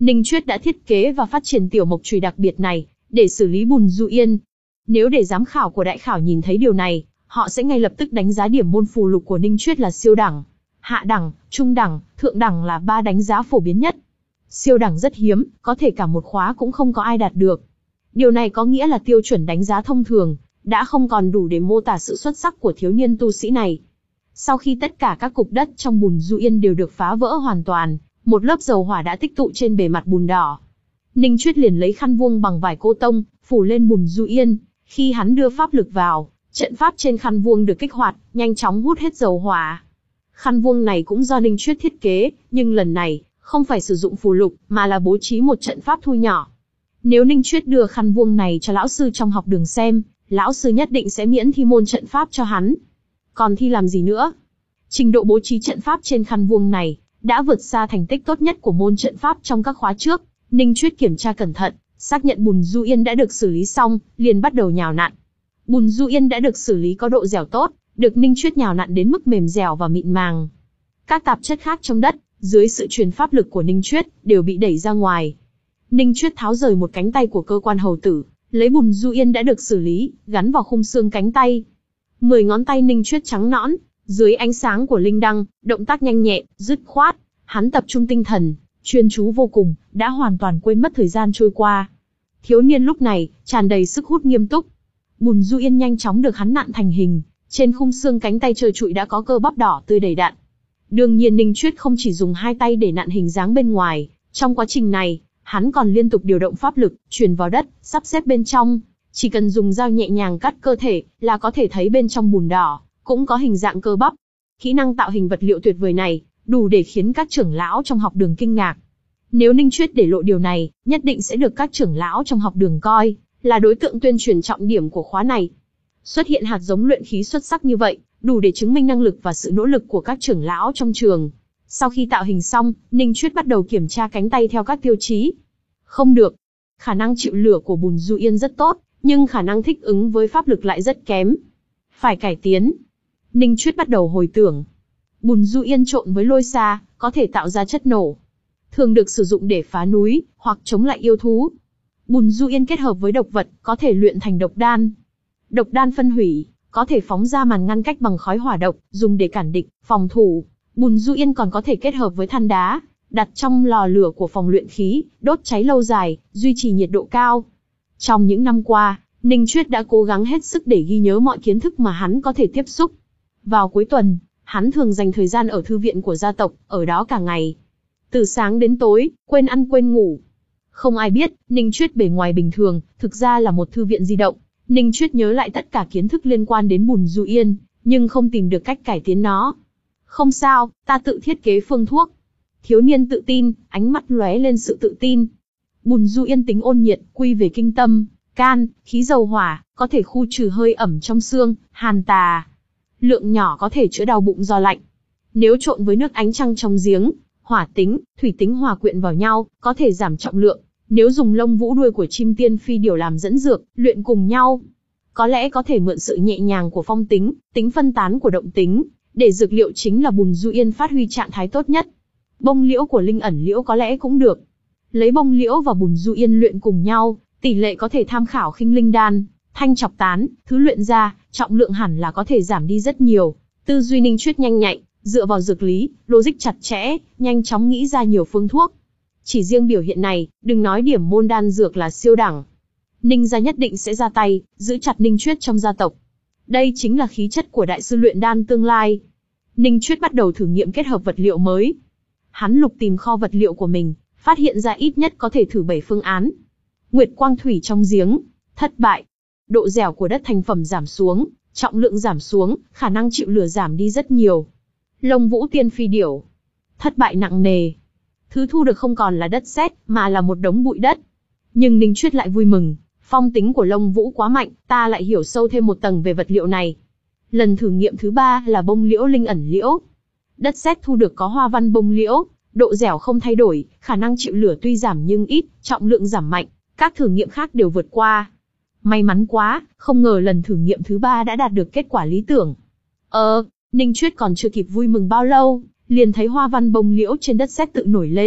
Ninh Chuyết đã thiết kế và phát triển tiểu mộc chùy đặc biệt này, để xử lý Bùn Du Yên. Nếu để giám khảo của đại khảo nhìn thấy điều này, họ sẽ ngay lập tức đánh giá điểm môn phù lục của Ninh Chuyết là siêu đẳng. Hạ đẳng, trung đẳng, thượng đẳng là ba đánh giá phổ biến nhất. Siêu đẳng rất hiếm, có thể cả một khóa cũng không có ai đạt được. Điều này có nghĩa là tiêu chuẩn đánh giá thông thường đã không còn đủ để mô tả sự xuất sắc của thiếu niên tu sĩ này. Sau khi tất cả các cục đất trong Bùn Du Yên đều được phá vỡ hoàn toàn, một lớp dầu hỏa đã tích tụ trên bề mặt bùn đỏ. Ninh Chuyết liền lấy khăn vuông bằng vải cô tông, phủ lên Bùn Du Yên. Khi hắn đưa pháp lực vào, trận pháp trên khăn vuông được kích hoạt, nhanh chóng hút hết dầu hỏa. Khăn vuông này cũng do Ninh Chuyết thiết kế, nhưng lần này, không phải sử dụng phù lục, mà là bố trí một trận pháp thu nhỏ. Nếu Ninh Chuyết đưa khăn vuông này cho lão sư trong học đường xem, lão sư nhất định sẽ miễn thi môn trận pháp cho hắn. Còn thi làm gì nữa? Trình độ bố trí trận pháp trên khăn vuông này đã vượt xa thành tích tốt nhất của môn trận pháp trong các khóa trước. Ninh Chuyết kiểm tra cẩn thận, xác nhận Bùn Du Yên đã được xử lý xong, liền bắt đầu nhào nặn. Bùn Du Yên đã được xử lý có độ dẻo tốt, được Ninh Chuyết nhào nặn đến mức mềm dẻo và mịn màng. Các tạp chất khác trong đất, dưới sự truyền pháp lực của Ninh Chuyết, đều bị đẩy ra ngoài. Ninh Chuyết tháo rời một cánh tay của cơ quan hầu tử, lấy Bùn Du Yên đã được xử lý, gắn vào khung xương cánh tay. Mười ngón tay Ninh Chuyết trắng nõn, dưới ánh sáng của linh đăng, động tác nhanh nhẹn, dứt khoát. Hắn tập trung tinh thần, chuyên chú vô cùng, đã hoàn toàn quên mất thời gian trôi qua. Thiếu niên lúc này, tràn đầy sức hút nghiêm túc. Bùn Du Yên nhanh chóng được hắn nặn thành hình, trên khung xương cánh tay trơ trụi đã có cơ bắp đỏ tươi đầy đặn. Đương nhiên Ninh Chuyết không chỉ dùng hai tay để nặn hình dáng bên ngoài, trong quá trình này, hắn còn liên tục điều động pháp lực, truyền vào đất, sắp xếp bên trong. Chỉ cần dùng dao nhẹ nhàng cắt cơ thể, là có thể thấy bên trong bùn đỏ, cũng có hình dạng cơ bắp. Kỹ năng tạo hình vật liệu tuyệt vời này, đủ để khiến các trưởng lão trong học đường kinh ngạc. Nếu Ninh Chuyết để lộ điều này, nhất định sẽ được các trưởng lão trong học đường coi là đối tượng tuyên truyền trọng điểm của khóa này. Xuất hiện hạt giống luyện khí xuất sắc như vậy, đủ để chứng minh năng lực và sự nỗ lực của các trưởng lão trong trường. Sau khi tạo hình xong, Ninh Chuyết bắt đầu kiểm tra cánh tay theo các tiêu chí. Không được. Khả năng chịu lửa của Bùn Du Yên rất tốt, nhưng khả năng thích ứng với pháp lực lại rất kém. Phải cải tiến. Ninh Chuyết bắt đầu hồi tưởng. Bùn Du Yên trộn với lôi xa, có thể tạo ra chất nổ. Thường được sử dụng để phá núi, hoặc chống lại yêu thú. Bùn Du Yên kết hợp với độc vật, có thể luyện thành độc đan. Độc đan phân hủy, có thể phóng ra màn ngăn cách bằng khói hỏa độc, dùng để cản địch, phòng thủ. Bùn Du Yên còn có thể kết hợp với than đá, đặt trong lò lửa của phòng luyện khí, đốt cháy lâu dài, duy trì nhiệt độ cao. Trong những năm qua, Ninh Chuyết đã cố gắng hết sức để ghi nhớ mọi kiến thức mà hắn có thể tiếp xúc. Vào cuối tuần, hắn thường dành thời gian ở thư viện của gia tộc, ở đó cả ngày. Từ sáng đến tối, quên ăn quên ngủ. Không ai biết, Ninh Chuyết bề ngoài bình thường, thực ra là một thư viện di động. Ninh Chuyết nhớ lại tất cả kiến thức liên quan đến Bùn Du Yên, nhưng không tìm được cách cải tiến nó. Không sao, ta tự thiết kế phương thuốc. Thiếu niên tự tin, ánh mắt lóe lên sự tự tin. Bùn Du Yên tính ôn nhiệt, quy về kinh tâm, can, khí dầu hỏa, có thể khu trừ hơi ẩm trong xương, hàn tà. Lượng nhỏ có thể chữa đau bụng do lạnh. Nếu trộn với nước ánh trăng trong giếng, hỏa tính, thủy tính hòa quyện vào nhau, có thể giảm trọng lượng. Nếu dùng lông vũ đuôi của chim tiên phi điểu làm dẫn dược, luyện cùng nhau, có lẽ có thể mượn sự nhẹ nhàng của phong tính, tính phân tán của động tính, để dược liệu chính là Bùn Du Yên phát huy trạng thái tốt nhất. Bông liễu của linh ẩn liễu có lẽ cũng được. Lấy bông liễu và Bùn Du Yên luyện cùng nhau, tỷ lệ có thể tham khảo khinh linh đan, thanh chọc tán, thứ luyện ra, trọng lượng hẳn là có thể giảm đi rất nhiều. Tư duy Ninh Chuyết nhanh nhạy, dựa vào dược lý, logic chặt chẽ, nhanh chóng nghĩ ra nhiều phương thuốc. Chỉ riêng biểu hiện này, đừng nói điểm môn đan dược là siêu đẳng. Ninh gia nhất định sẽ ra tay, giữ chặt Ninh Chuyết trong gia tộc. Đây chính là khí chất của đại sư luyện đan tương lai. Ninh Chuyết bắt đầu thử nghiệm kết hợp vật liệu mới. Hắn lục tìm kho vật liệu của mình, phát hiện ra ít nhất có thể thử bảy phương án. Nguyệt quang thủy trong giếng, thất bại. Độ dẻo của đất thành phẩm giảm xuống, trọng lượng giảm xuống, khả năng chịu lửa giảm đi rất nhiều. Lông vũ tiên phi điểu, thất bại nặng nề. Thứ thu được không còn là đất sét, mà là một đống bụi đất. Nhưng Ninh Chuyết lại vui mừng, phong tính của lông vũ quá mạnh, ta lại hiểu sâu thêm một tầng về vật liệu này. Lần thử nghiệm thứ ba là bông liễu linh ẩn liễu. Đất sét thu được có hoa văn bông liễu, độ dẻo không thay đổi, khả năng chịu lửa tuy giảm nhưng ít, trọng lượng giảm mạnh, các thử nghiệm khác đều vượt qua. May mắn quá, không ngờ lần thử nghiệm thứ ba đã đạt được kết quả lý tưởng. Ờ, Ninh Chuyết còn chưa kịp vui mừng bao lâu, liền thấy hoa văn bông liễu trên đất sét tự nổi lên,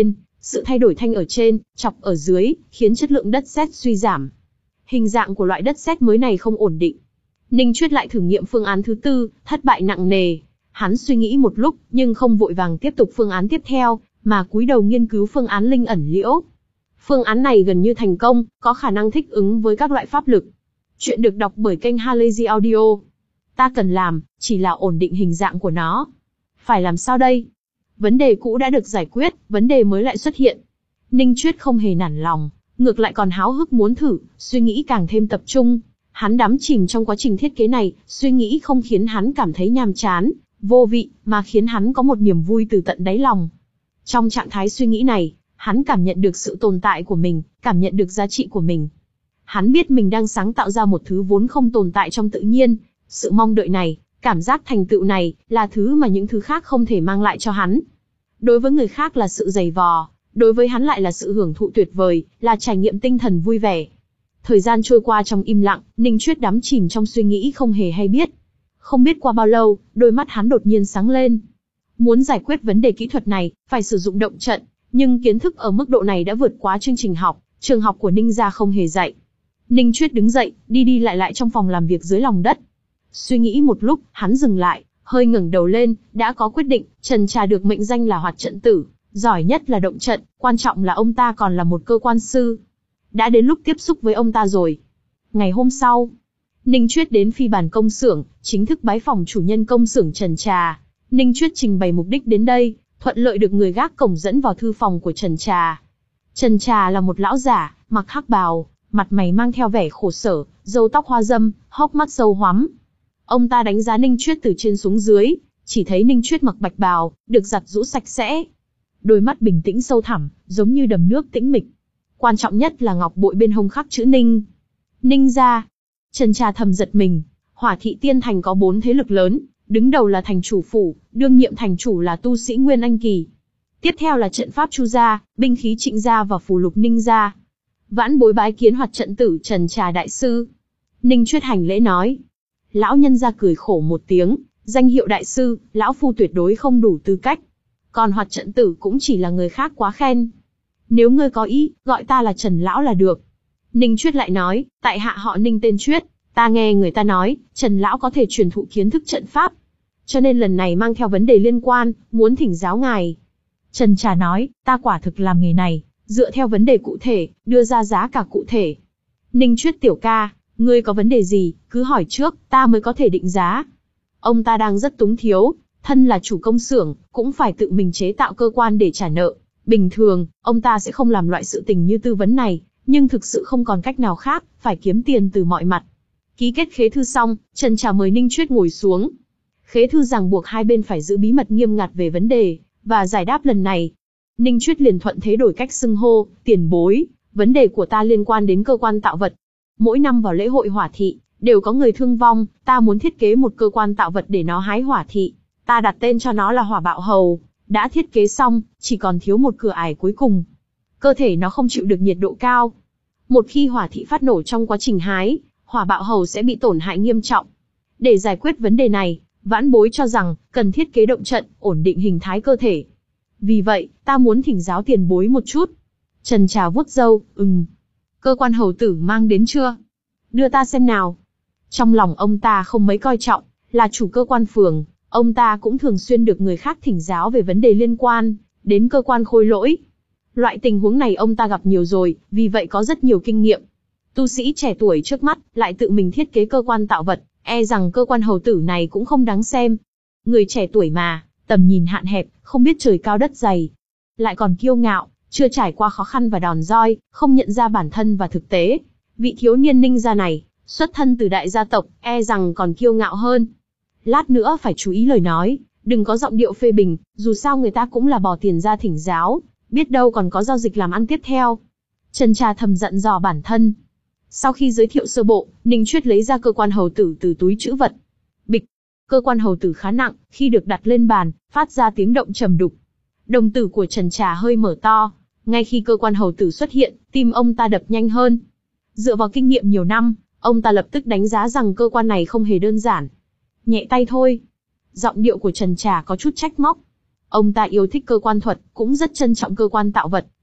Sự thay đổi thanh ở trên, chọc ở dưới, khiến chất lượng đất sét suy giảm. Hình dạng của loại đất sét mới này không ổn định. Ninh Chuyết lại thử nghiệm phương án thứ tư, thất bại nặng nề. Hắn suy nghĩ một lúc, nhưng không vội vàng tiếp tục phương án tiếp theo, mà cúi đầu nghiên cứu phương án linh ẩn liễu. Phương án này gần như thành công, có khả năng thích ứng với các loại pháp lực. Chuyện được đọc bởi kênh Halazy Audio. Ta cần làm, chỉ là ổn định hình dạng của nó. Phải làm sao đây? Vấn đề cũ đã được giải quyết, vấn đề mới lại xuất hiện. Ninh Chuyết không hề nản lòng, ngược lại còn háo hức muốn thử, suy nghĩ càng thêm tập trung. Hắn đắm chìm trong quá trình thiết kế này, suy nghĩ không khiến hắn cảm thấy nhàm chán, vô vị, mà khiến hắn có một niềm vui từ tận đáy lòng. Trong trạng thái suy nghĩ này, hắn cảm nhận được sự tồn tại của mình, cảm nhận được giá trị của mình. Hắn biết mình đang sáng tạo ra một thứ vốn không tồn tại trong tự nhiên. Sự mong đợi này, cảm giác thành tựu này, là thứ mà những thứ khác không thể mang lại cho hắn. Đối với người khác là sự dày vò, đối với hắn lại là sự hưởng thụ tuyệt vời, là trải nghiệm tinh thần vui vẻ. Thời gian trôi qua trong im lặng, Ninh Chuyết đắm chìm trong suy nghĩ không hề hay biết. Không biết qua bao lâu, đôi mắt hắn đột nhiên sáng lên. Muốn giải quyết vấn đề kỹ thuật này, phải sử dụng động trận, nhưng kiến thức ở mức độ này đã vượt quá chương trình học, trường học của Ninh gia không hề dạy. Ninh Chuyết đứng dậy, đi đi lại lại trong phòng làm việc dưới lòng đất. Suy nghĩ một lúc, hắn dừng lại, hơi ngẩng đầu lên, đã có quyết định. Trần Trà được mệnh danh là hoạt trận tử, giỏi nhất là động trận, quan trọng là ông ta còn là một cơ quan sư. Đã đến lúc tiếp xúc với ông ta rồi. Ngày hôm sau, Ninh Chuyết đến phi bản công xưởng, chính thức bái phỏng chủ nhân công xưởng Trần Trà. Ninh Chuyết trình bày mục đích đến đây, thuận lợi được người gác cổng dẫn vào thư phòng của Trần Trà. Trần Trà là một lão giả, mặc hắc bào, mặt mày mang theo vẻ khổ sở, râu tóc hoa râm, hốc mắt sâu hoắm. Ông ta đánh giá Ninh Chuyết từ trên xuống dưới, chỉ thấy Ninh Chuyết mặc bạch bào, được giặt rũ sạch sẽ. Đôi mắt bình tĩnh sâu thẳm, giống như đầm nước tĩnh mịch. Quan trọng nhất là ngọc bội bên hông khắc chữ Ninh. Ninh gia. Trần Trà thầm giật mình. Hỏa thị tiên thành có bốn thế lực lớn, đứng đầu là thành chủ phủ, đương nhiệm thành chủ là tu sĩ Nguyên Anh kỳ. Tiếp theo là trận pháp Chu gia, binh khí Trịnh gia và phù lục Ninh gia. Vãn bối bái kiến hoạt trận tử Trần Trà đại sư. Ninh Chuyết hành lễ nói. Lão nhân gia cười khổ một tiếng, danh hiệu đại sư, lão phu tuyệt đối không đủ tư cách. Còn hoạt trận tử cũng chỉ là người khác quá khen. Nếu ngươi có ý, gọi ta là Trần lão là được. Ninh Chuyết lại nói, tại hạ họ Ninh tên Chuyết, ta nghe người ta nói, Trần lão có thể truyền thụ kiến thức trận pháp. Cho nên lần này mang theo vấn đề liên quan, muốn thỉnh giáo ngài. Trần Trà nói, ta quả thực làm nghề này, dựa theo vấn đề cụ thể, đưa ra giá cả cụ thể. Ninh Chuyết tiểu ca, ngươi có vấn đề gì, cứ hỏi trước, ta mới có thể định giá. Ông ta đang rất túng thiếu, thân là chủ công xưởng, cũng phải tự mình chế tạo cơ quan để trả nợ. Bình thường, ông ta sẽ không làm loại sự tình như tư vấn này, nhưng thực sự không còn cách nào khác, phải kiếm tiền từ mọi mặt. Ký kết khế thư xong, Trần Trà mời Ninh Chuyết ngồi xuống. Khế thư ràng buộc hai bên phải giữ bí mật nghiêm ngặt về vấn đề, và giải đáp lần này. Ninh Chuyết liền thuận thế đổi cách xưng hô, tiền bối, vấn đề của ta liên quan đến cơ quan tạo vật. Mỗi năm vào lễ hội hỏa thị, đều có người thương vong, ta muốn thiết kế một cơ quan tạo vật để nó hái hỏa thị. Ta đặt tên cho nó là hỏa bạo hầu, đã thiết kế xong, chỉ còn thiếu một cửa ải cuối cùng. Cơ thể nó không chịu được nhiệt độ cao. Một khi hỏa thị phát nổ trong quá trình hái, hỏa bạo hầu sẽ bị tổn hại nghiêm trọng. Để giải quyết vấn đề này, vãn bối cho rằng, cần thiết kế động trận, ổn định hình thái cơ thể. Vì vậy, ta muốn thỉnh giáo tiền bối một chút. Trần Trà vuốt râu, ừm. Cơ quan hầu tử mang đến chưa? Đưa ta xem nào. Trong lòng ông ta không mấy coi trọng, là chủ cơ quan phường, ông ta cũng thường xuyên được người khác thỉnh giáo về vấn đề liên quan đến cơ quan khôi lỗi. Loại tình huống này ông ta gặp nhiều rồi, vì vậy có rất nhiều kinh nghiệm. Tu sĩ trẻ tuổi trước mắt, lại tự mình thiết kế cơ quan tạo vật, e rằng cơ quan hầu tử này cũng không đáng xem. Người trẻ tuổi mà, tầm nhìn hạn hẹp, không biết trời cao đất dày. Lại còn kiêu ngạo, chưa trải qua khó khăn và đòn roi, không nhận ra bản thân và thực tế. Vị thiếu niên Ninh gia này, xuất thân từ đại gia tộc, e rằng còn kiêu ngạo hơn. Lát nữa phải chú ý lời nói, đừng có giọng điệu phê bình, dù sao người ta cũng là bỏ tiền ra thỉnh giáo, biết đâu còn có giao dịch làm ăn tiếp theo. Trần Trà thầm dặn dò bản thân. Sau khi giới thiệu sơ bộ, Ninh Chuyết lấy ra cơ quan hầu tử từ túi trữ vật. Bịch, cơ quan hầu tử khá nặng, khi được đặt lên bàn, phát ra tiếng động trầm đục. Đồng tử của Trần Trà hơi mở to, ngay khi cơ quan hầu tử xuất hiện, tim ông ta đập nhanh hơn. Dựa vào kinh nghiệm nhiều năm, ông ta lập tức đánh giá rằng cơ quan này không hề đơn giản. Nhẹ tay thôi. Giọng điệu của Trần Trà có chút trách móc. Ông ta yêu thích cơ quan thuật, cũng rất trân trọng cơ quan tạo vật,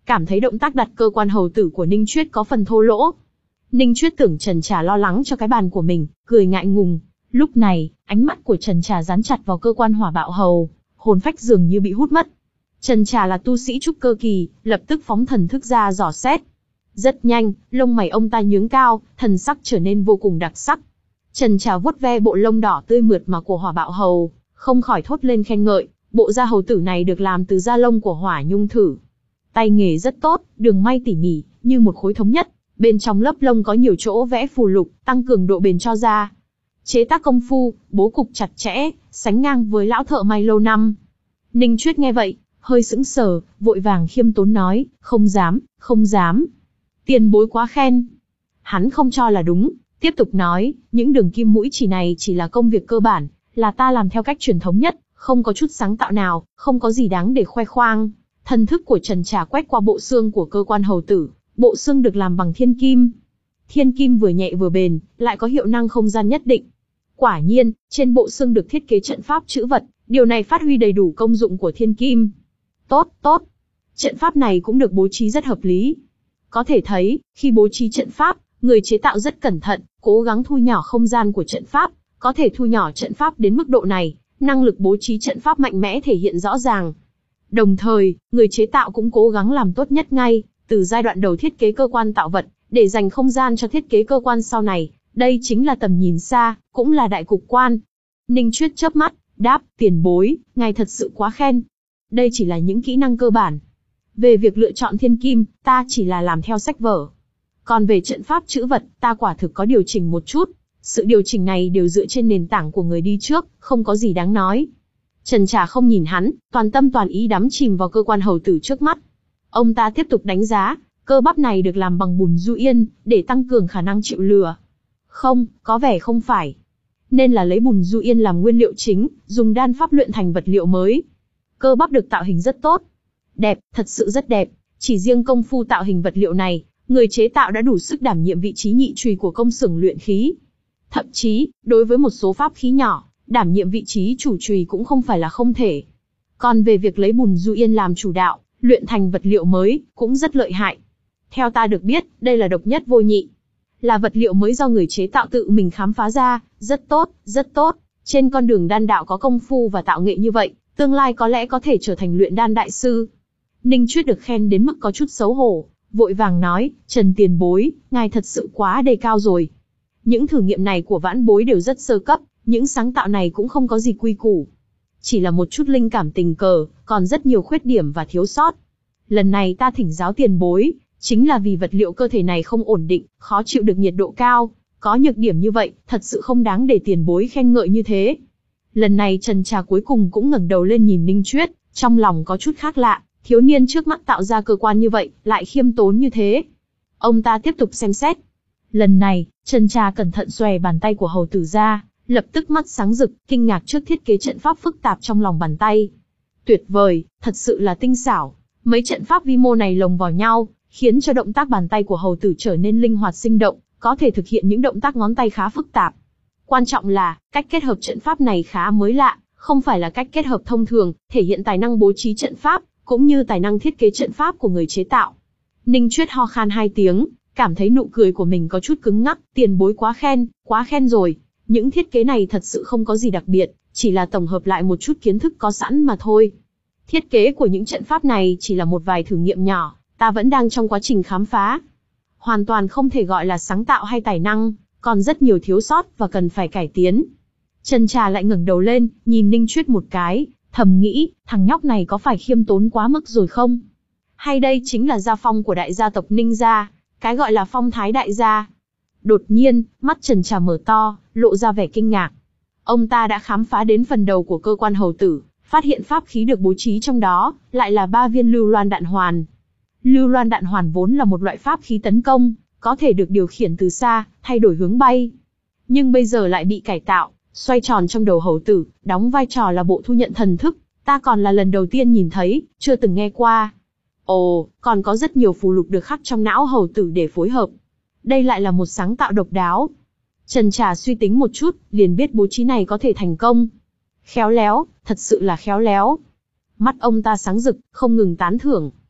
cảm thấy động tác đặt cơ quan hầu tử của Ninh Chuyết có phần thô lỗ. Ninh Chuyết tưởng Trần Trà lo lắng cho cái bàn của mình, cười ngại ngùng. Lúc này, ánh mắt của Trần Trà dán chặt vào cơ quan hỏa bạo hầu, hồn phách dường như bị hút mất. Trần Trà là tu sĩ trúc cơ kỳ, lập tức phóng thần thức ra dò xét. Rất nhanh, lông mày ông ta nhướng cao, thần sắc trở nên vô cùng đặc sắc. Trần Trà vuốt ve bộ lông đỏ tươi mượt mà của hỏa bạo hầu, không khỏi thốt lên khen ngợi, bộ da hầu tử này được làm từ da lông của hỏa nhung thử. Tay nghề rất tốt, đường may tỉ mỉ, như một khối thống nhất, bên trong lớp lông có nhiều chỗ vẽ phù lục, tăng cường độ bền cho da. Chế tác công phu, bố cục chặt chẽ, sánh ngang với lão thợ may lâu năm. Ninh Chuyết nghe vậy, hơi sững sờ, vội vàng khiêm tốn nói, không dám, không dám. Tiền bối quá khen. Hắn không cho là đúng, tiếp tục nói, những đường kim mũi chỉ này chỉ là công việc cơ bản, là ta làm theo cách truyền thống nhất, không có chút sáng tạo nào, không có gì đáng để khoe khoang. Thần thức của Trần Trà quét qua bộ xương của cơ quan hầu tử, bộ xương được làm bằng thiên kim. Thiên kim vừa nhẹ vừa bền, lại có hiệu năng không gian nhất định. Quả nhiên, trên bộ xương được thiết kế trận pháp chữ vật, điều này phát huy đầy đủ công dụng của thiên kim. Tốt, tốt. Trận pháp này cũng được bố trí rất hợp lý. Có thể thấy, khi bố trí trận pháp, người chế tạo rất cẩn thận, cố gắng thu nhỏ không gian của trận pháp. Có thể thu nhỏ trận pháp đến mức độ này, năng lực bố trí trận pháp mạnh mẽ thể hiện rõ ràng. Đồng thời, người chế tạo cũng cố gắng làm tốt nhất ngay, từ giai đoạn đầu thiết kế cơ quan tạo vật, để dành không gian cho thiết kế cơ quan sau này. Đây chính là tầm nhìn xa, cũng là đại cục quan. Ninh Chuyết chớp mắt, đáp, tiền bối, ngài thật sự quá khen. Đây chỉ là những kỹ năng cơ bản. Về việc lựa chọn thiên kim, ta chỉ là làm theo sách vở. Còn về trận pháp chữ vật, ta quả thực có điều chỉnh một chút. Sự điều chỉnh này đều dựa trên nền tảng của người đi trước, không có gì đáng nói. Trần Trà không nhìn hắn, toàn tâm toàn ý đắm chìm vào cơ quan hầu tử trước mắt. Ông ta tiếp tục đánh giá, cơ bắp này được làm bằng bùn du yên, để tăng cường khả năng chịu lửa. Không, có vẻ không phải. Nên là lấy bùn du yên làm nguyên liệu chính, dùng đan pháp luyện thành vật liệu mới. Cơ bắp được tạo hình rất tốt. Đẹp, thật sự rất đẹp. Chỉ riêng công phu tạo hình vật liệu này, người chế tạo đã đủ sức đảm nhiệm vị trí nhị chùy của công xưởng luyện khí. Thậm chí, đối với một số pháp khí nhỏ, đảm nhiệm vị trí chủ chùy cũng không phải là không thể. Còn về việc lấy bùn du yên làm chủ đạo, luyện thành vật liệu mới, cũng rất lợi hại. Theo ta được biết, đây là độc nhất vô nhị. Là vật liệu mới do người chế tạo tự mình khám phá ra, rất tốt, rất tốt. Trên con đường đan đạo có công phu và tạo nghệ như vậy, tương lai có lẽ có thể trở thành luyện đan đại sư. Ninh Chuyết được khen đến mức có chút xấu hổ, vội vàng nói, Trần tiền bối, ngài thật sự quá đề cao rồi. Những thử nghiệm này của vãn bối đều rất sơ cấp, những sáng tạo này cũng không có gì quy củ. Chỉ là một chút linh cảm tình cờ, còn rất nhiều khuyết điểm và thiếu sót. Lần này ta thỉnh giáo tiền bối, chính là vì vật liệu cơ thể này không ổn định, khó chịu được nhiệt độ cao. Có nhược điểm như vậy, thật sự không đáng để tiền bối khen ngợi như thế. Lần này Trần Trà cuối cùng cũng ngẩng đầu lên nhìn Ninh Chuyết, trong lòng có chút khác lạ, thiếu niên trước mắt tạo ra cơ quan như vậy, lại khiêm tốn như thế. Ông ta tiếp tục xem xét. Lần này, Trần Trà cẩn thận xòe bàn tay của hầu tử ra, lập tức mắt sáng rực, kinh ngạc trước thiết kế trận pháp phức tạp trong lòng bàn tay. Tuyệt vời, thật sự là tinh xảo. Mấy trận pháp vi mô này lồng vào nhau, khiến cho động tác bàn tay của hầu tử trở nên linh hoạt sinh động, có thể thực hiện những động tác ngón tay khá phức tạp. Quan trọng là, cách kết hợp trận pháp này khá mới lạ, không phải là cách kết hợp thông thường, thể hiện tài năng bố trí trận pháp, cũng như tài năng thiết kế trận pháp của người chế tạo. Ninh Chuyết ho khan hai tiếng, cảm thấy nụ cười của mình có chút cứng ngắc, tiền bối quá khen, quá khen rồi. Những thiết kế này thật sự không có gì đặc biệt, chỉ là tổng hợp lại một chút kiến thức có sẵn mà thôi. Thiết kế của những trận pháp này chỉ là một vài thử nghiệm nhỏ, ta vẫn đang trong quá trình khám phá. Hoàn toàn không thể gọi là sáng tạo hay tài năng, còn rất nhiều thiếu sót và cần phải cải tiến. Trần Trà lại ngẩng đầu lên, nhìn Ninh Chuyết một cái, thầm nghĩ, thằng nhóc này có phải khiêm tốn quá mức rồi không? Hay đây chính là gia phong của đại gia tộc Ninh gia, cái gọi là phong thái đại gia? Đột nhiên, mắt Trần Trà mở to, lộ ra vẻ kinh ngạc. Ông ta đã khám phá đến phần đầu của cơ quan hầu tử, phát hiện pháp khí được bố trí trong đó, lại là ba viên lưu loan đạn hoàn. Lưu loan đạn hoàn vốn là một loại pháp khí tấn công, có thể được điều khiển từ xa, thay đổi hướng bay. Nhưng bây giờ lại bị cải tạo, xoay tròn trong đầu hầu tử, đóng vai trò là bộ thu nhận thần thức. Ta còn là lần đầu tiên nhìn thấy, chưa từng nghe qua. Ồ, còn có rất nhiều phù lục được khắc trong não hầu tử để phối hợp. Đây lại là một sáng tạo độc đáo. Trần Trà suy tính một chút, liền biết bố trí này có thể thành công. Khéo léo, thật sự là khéo léo. Mắt ông ta sáng rực, không ngừng tán thưởng.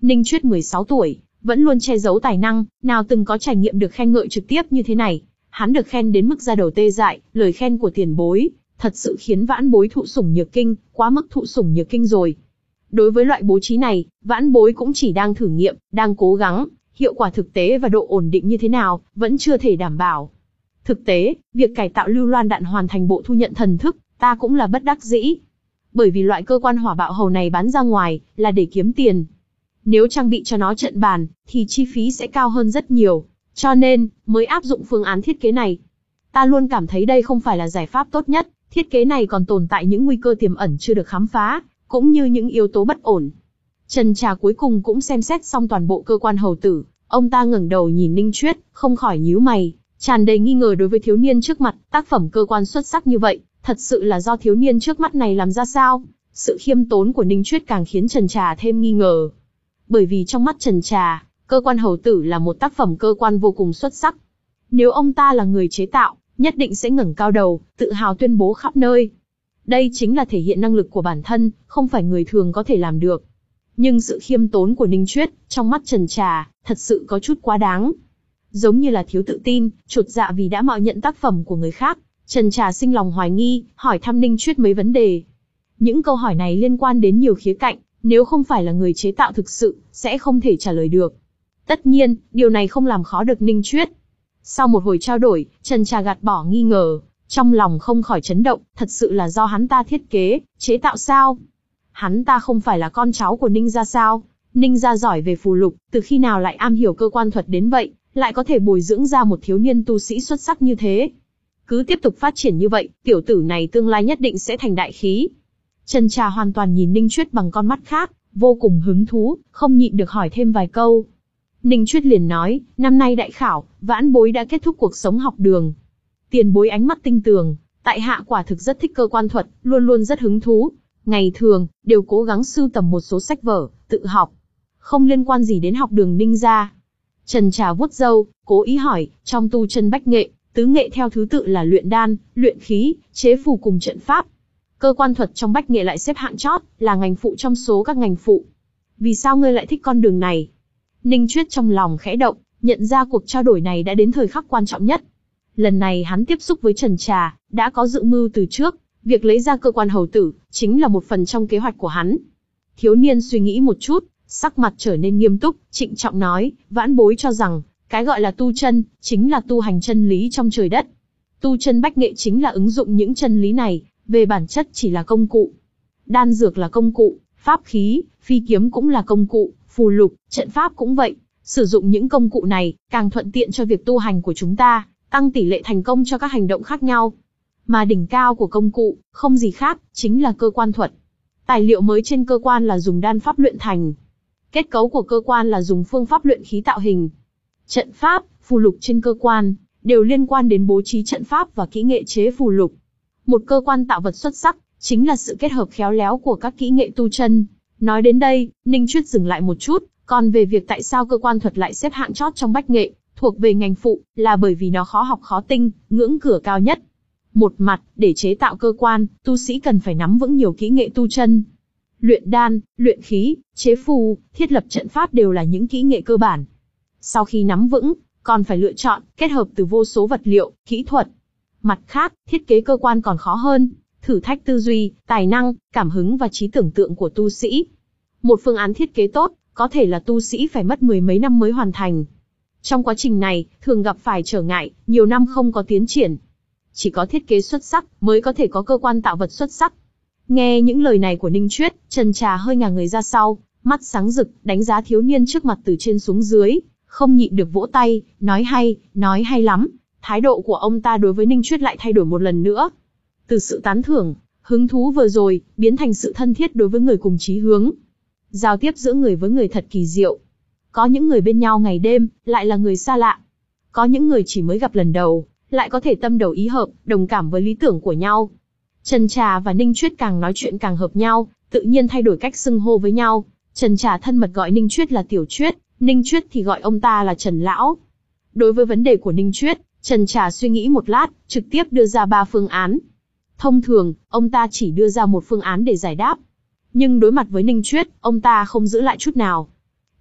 Ninh Chuyết mười sáu tuổi, vẫn luôn che giấu tài năng, nào từng có trải nghiệm được khen ngợi trực tiếp như thế này. Hắn được khen đến mức da đầu tê dại, lời khen của tiền bối, thật sự khiến vãn bối thụ sủng nhược kinh, quá mức thụ sủng nhược kinh rồi. Đối với loại bố trí này, vãn bối cũng chỉ đang thử nghiệm, đang cố gắng, hiệu quả thực tế và độ ổn định như thế nào, vẫn chưa thể đảm bảo. Thực tế, việc cải tạo lưu loan đạn hoàn thành bộ thu nhận thần thức, ta cũng là bất đắc dĩ. Bởi vì loại cơ quan hỏa bạo hầu này bán ra ngoài, là để kiếm tiền. Nếu trang bị cho nó trận bàn, thì chi phí sẽ cao hơn rất nhiều, cho nên, mới áp dụng phương án thiết kế này. Ta luôn cảm thấy đây không phải là giải pháp tốt nhất, thiết kế này còn tồn tại những nguy cơ tiềm ẩn chưa được khám phá, cũng như những yếu tố bất ổn. Trần Trà cuối cùng cũng xem xét xong toàn bộ cơ quan hầu tử, ông ta ngẩng đầu nhìn Ninh Chuyết, không khỏi nhíu mày, tràn đầy nghi ngờ đối với thiếu niên trước mặt, tác phẩm cơ quan xuất sắc như vậy, thật sự là do thiếu niên trước mắt này làm ra sao? Sự khiêm tốn của Ninh Chuyết càng khiến Trần Trà thêm nghi ngờ. Bởi vì trong mắt Trần Trà, cơ quan hầu tử là một tác phẩm cơ quan vô cùng xuất sắc. Nếu ông ta là người chế tạo, nhất định sẽ ngẩng cao đầu, tự hào tuyên bố khắp nơi. Đây chính là thể hiện năng lực của bản thân, không phải người thường có thể làm được. Nhưng sự khiêm tốn của Ninh Chuyết, trong mắt Trần Trà, thật sự có chút quá đáng. Giống như là thiếu tự tin, chột dạ vì đã mạo nhận tác phẩm của người khác, Trần Trà sinh lòng hoài nghi, hỏi thăm Ninh Chuyết mấy vấn đề. Những câu hỏi này liên quan đến nhiều khía cạnh, nếu không phải là người chế tạo thực sự, sẽ không thể trả lời được. Tất nhiên, điều này không làm khó được Ninh Chuyết. Sau một hồi trao đổi, Trần Trà gạt bỏ nghi ngờ, trong lòng không khỏi chấn động, thật sự là do hắn ta thiết kế, chế tạo sao? Hắn ta không phải là con cháu của Ninh gia sao? Ninh gia giỏi về phù lục, từ khi nào lại am hiểu cơ quan thuật đến vậy, lại có thể bồi dưỡng ra một thiếu niên tu sĩ xuất sắc như thế? Cứ tiếp tục phát triển như vậy, tiểu tử này tương lai nhất định sẽ thành đại khí. Trần Trà hoàn toàn nhìn Ninh Chuyết bằng con mắt khác, vô cùng hứng thú, không nhịn được hỏi thêm vài câu. Ninh Chuyết liền nói, năm nay đại khảo, vãn bối đã kết thúc cuộc sống học đường. Tiền bối ánh mắt tinh tường, tại hạ quả thực rất thích cơ quan thuật, luôn luôn rất hứng thú. Ngày thường, đều cố gắng sưu tầm một số sách vở, tự học. Không liên quan gì đến học đường Ninh gia. Trần Trà vuốt râu, cố ý hỏi, trong tu chân bách nghệ, tứ nghệ theo thứ tự là luyện đan, luyện khí, chế phù cùng trận pháp. Cơ quan thuật trong bách nghệ lại xếp hạng chót, là ngành phụ trong số các ngành phụ. Vì sao ngươi lại thích con đường này? Ninh Chuyết trong lòng khẽ động, nhận ra cuộc trao đổi này đã đến thời khắc quan trọng nhất. Lần này hắn tiếp xúc với Trần Trà, đã có dự mưu từ trước, việc lấy ra cơ quan hầu tử, chính là một phần trong kế hoạch của hắn. Thiếu niên suy nghĩ một chút, sắc mặt trở nên nghiêm túc, trịnh trọng nói, vãn bối cho rằng, cái gọi là tu chân, chính là tu hành chân lý trong trời đất. Tu chân bách nghệ chính là ứng dụng những chân lý này, về bản chất chỉ là công cụ. Đan dược là công cụ, pháp khí, phi kiếm cũng là công cụ, phù lục, trận pháp cũng vậy. Sử dụng những công cụ này, càng thuận tiện cho việc tu hành của chúng ta, tăng tỷ lệ thành công cho các hành động khác nhau. Mà đỉnh cao của công cụ, không gì khác, chính là cơ quan thuật. Tài liệu mới trên cơ quan là dùng đan pháp luyện thành. Kết cấu của cơ quan là dùng phương pháp luyện khí tạo hình. Trận pháp, phù lục trên cơ quan, đều liên quan đến bố trí trận pháp và kỹ nghệ chế phù lục. Một cơ quan tạo vật xuất sắc, chính là sự kết hợp khéo léo của các kỹ nghệ tu chân. Nói đến đây, Ninh Chuyết dừng lại một chút, còn về việc tại sao cơ quan thuật lại xếp hạng chót trong bách nghệ, thuộc về ngành phụ, là bởi vì nó khó học khó tinh, ngưỡng cửa cao nhất. Một mặt, để chế tạo cơ quan, tu sĩ cần phải nắm vững nhiều kỹ nghệ tu chân. Luyện đan, luyện khí, chế phù, thiết lập trận pháp đều là những kỹ nghệ cơ bản. Sau khi nắm vững, còn phải lựa chọn, kết hợp từ vô số vật liệu, kỹ thuật. Mặt khác, thiết kế cơ quan còn khó hơn, thử thách tư duy, tài năng, cảm hứng và trí tưởng tượng của tu sĩ. Một phương án thiết kế tốt, có thể là tu sĩ phải mất mười mấy năm mới hoàn thành. Trong quá trình này, thường gặp phải trở ngại, nhiều năm không có tiến triển. Chỉ có thiết kế xuất sắc, mới có thể có cơ quan tạo vật xuất sắc. Nghe những lời này của Ninh Chuyết, Trần Trà hơi ngả người ra sau, mắt sáng rực, đánh giá thiếu niên trước mặt từ trên xuống dưới, không nhịn được vỗ tay, nói hay, nói hay lắm. Thái độ của ông ta đối với Ninh Chuyết lại thay đổi một lần nữa. Từ sự tán thưởng, hứng thú vừa rồi, biến thành sự thân thiết đối với người cùng chí hướng. Giao tiếp giữa người với người thật kỳ diệu. Có những người bên nhau ngày đêm, lại là người xa lạ. Có những người chỉ mới gặp lần đầu, lại có thể tâm đầu ý hợp, đồng cảm với lý tưởng của nhau. Trần Trà và Ninh Chuyết càng nói chuyện càng hợp nhau, tự nhiên thay đổi cách xưng hô với nhau. Trần Trà thân mật gọi Ninh Chuyết là Tiểu Chuyết, Ninh Chuyết thì gọi ông ta là Trần Lão. Đối với vấn đề của Ninh Chuyết, Trần Trà suy nghĩ một lát, trực tiếp đưa ra ba phương án. Thông thường, ông ta chỉ đưa ra một phương án để giải đáp. Nhưng đối mặt với Ninh Chuyết, ông ta không giữ lại chút nào.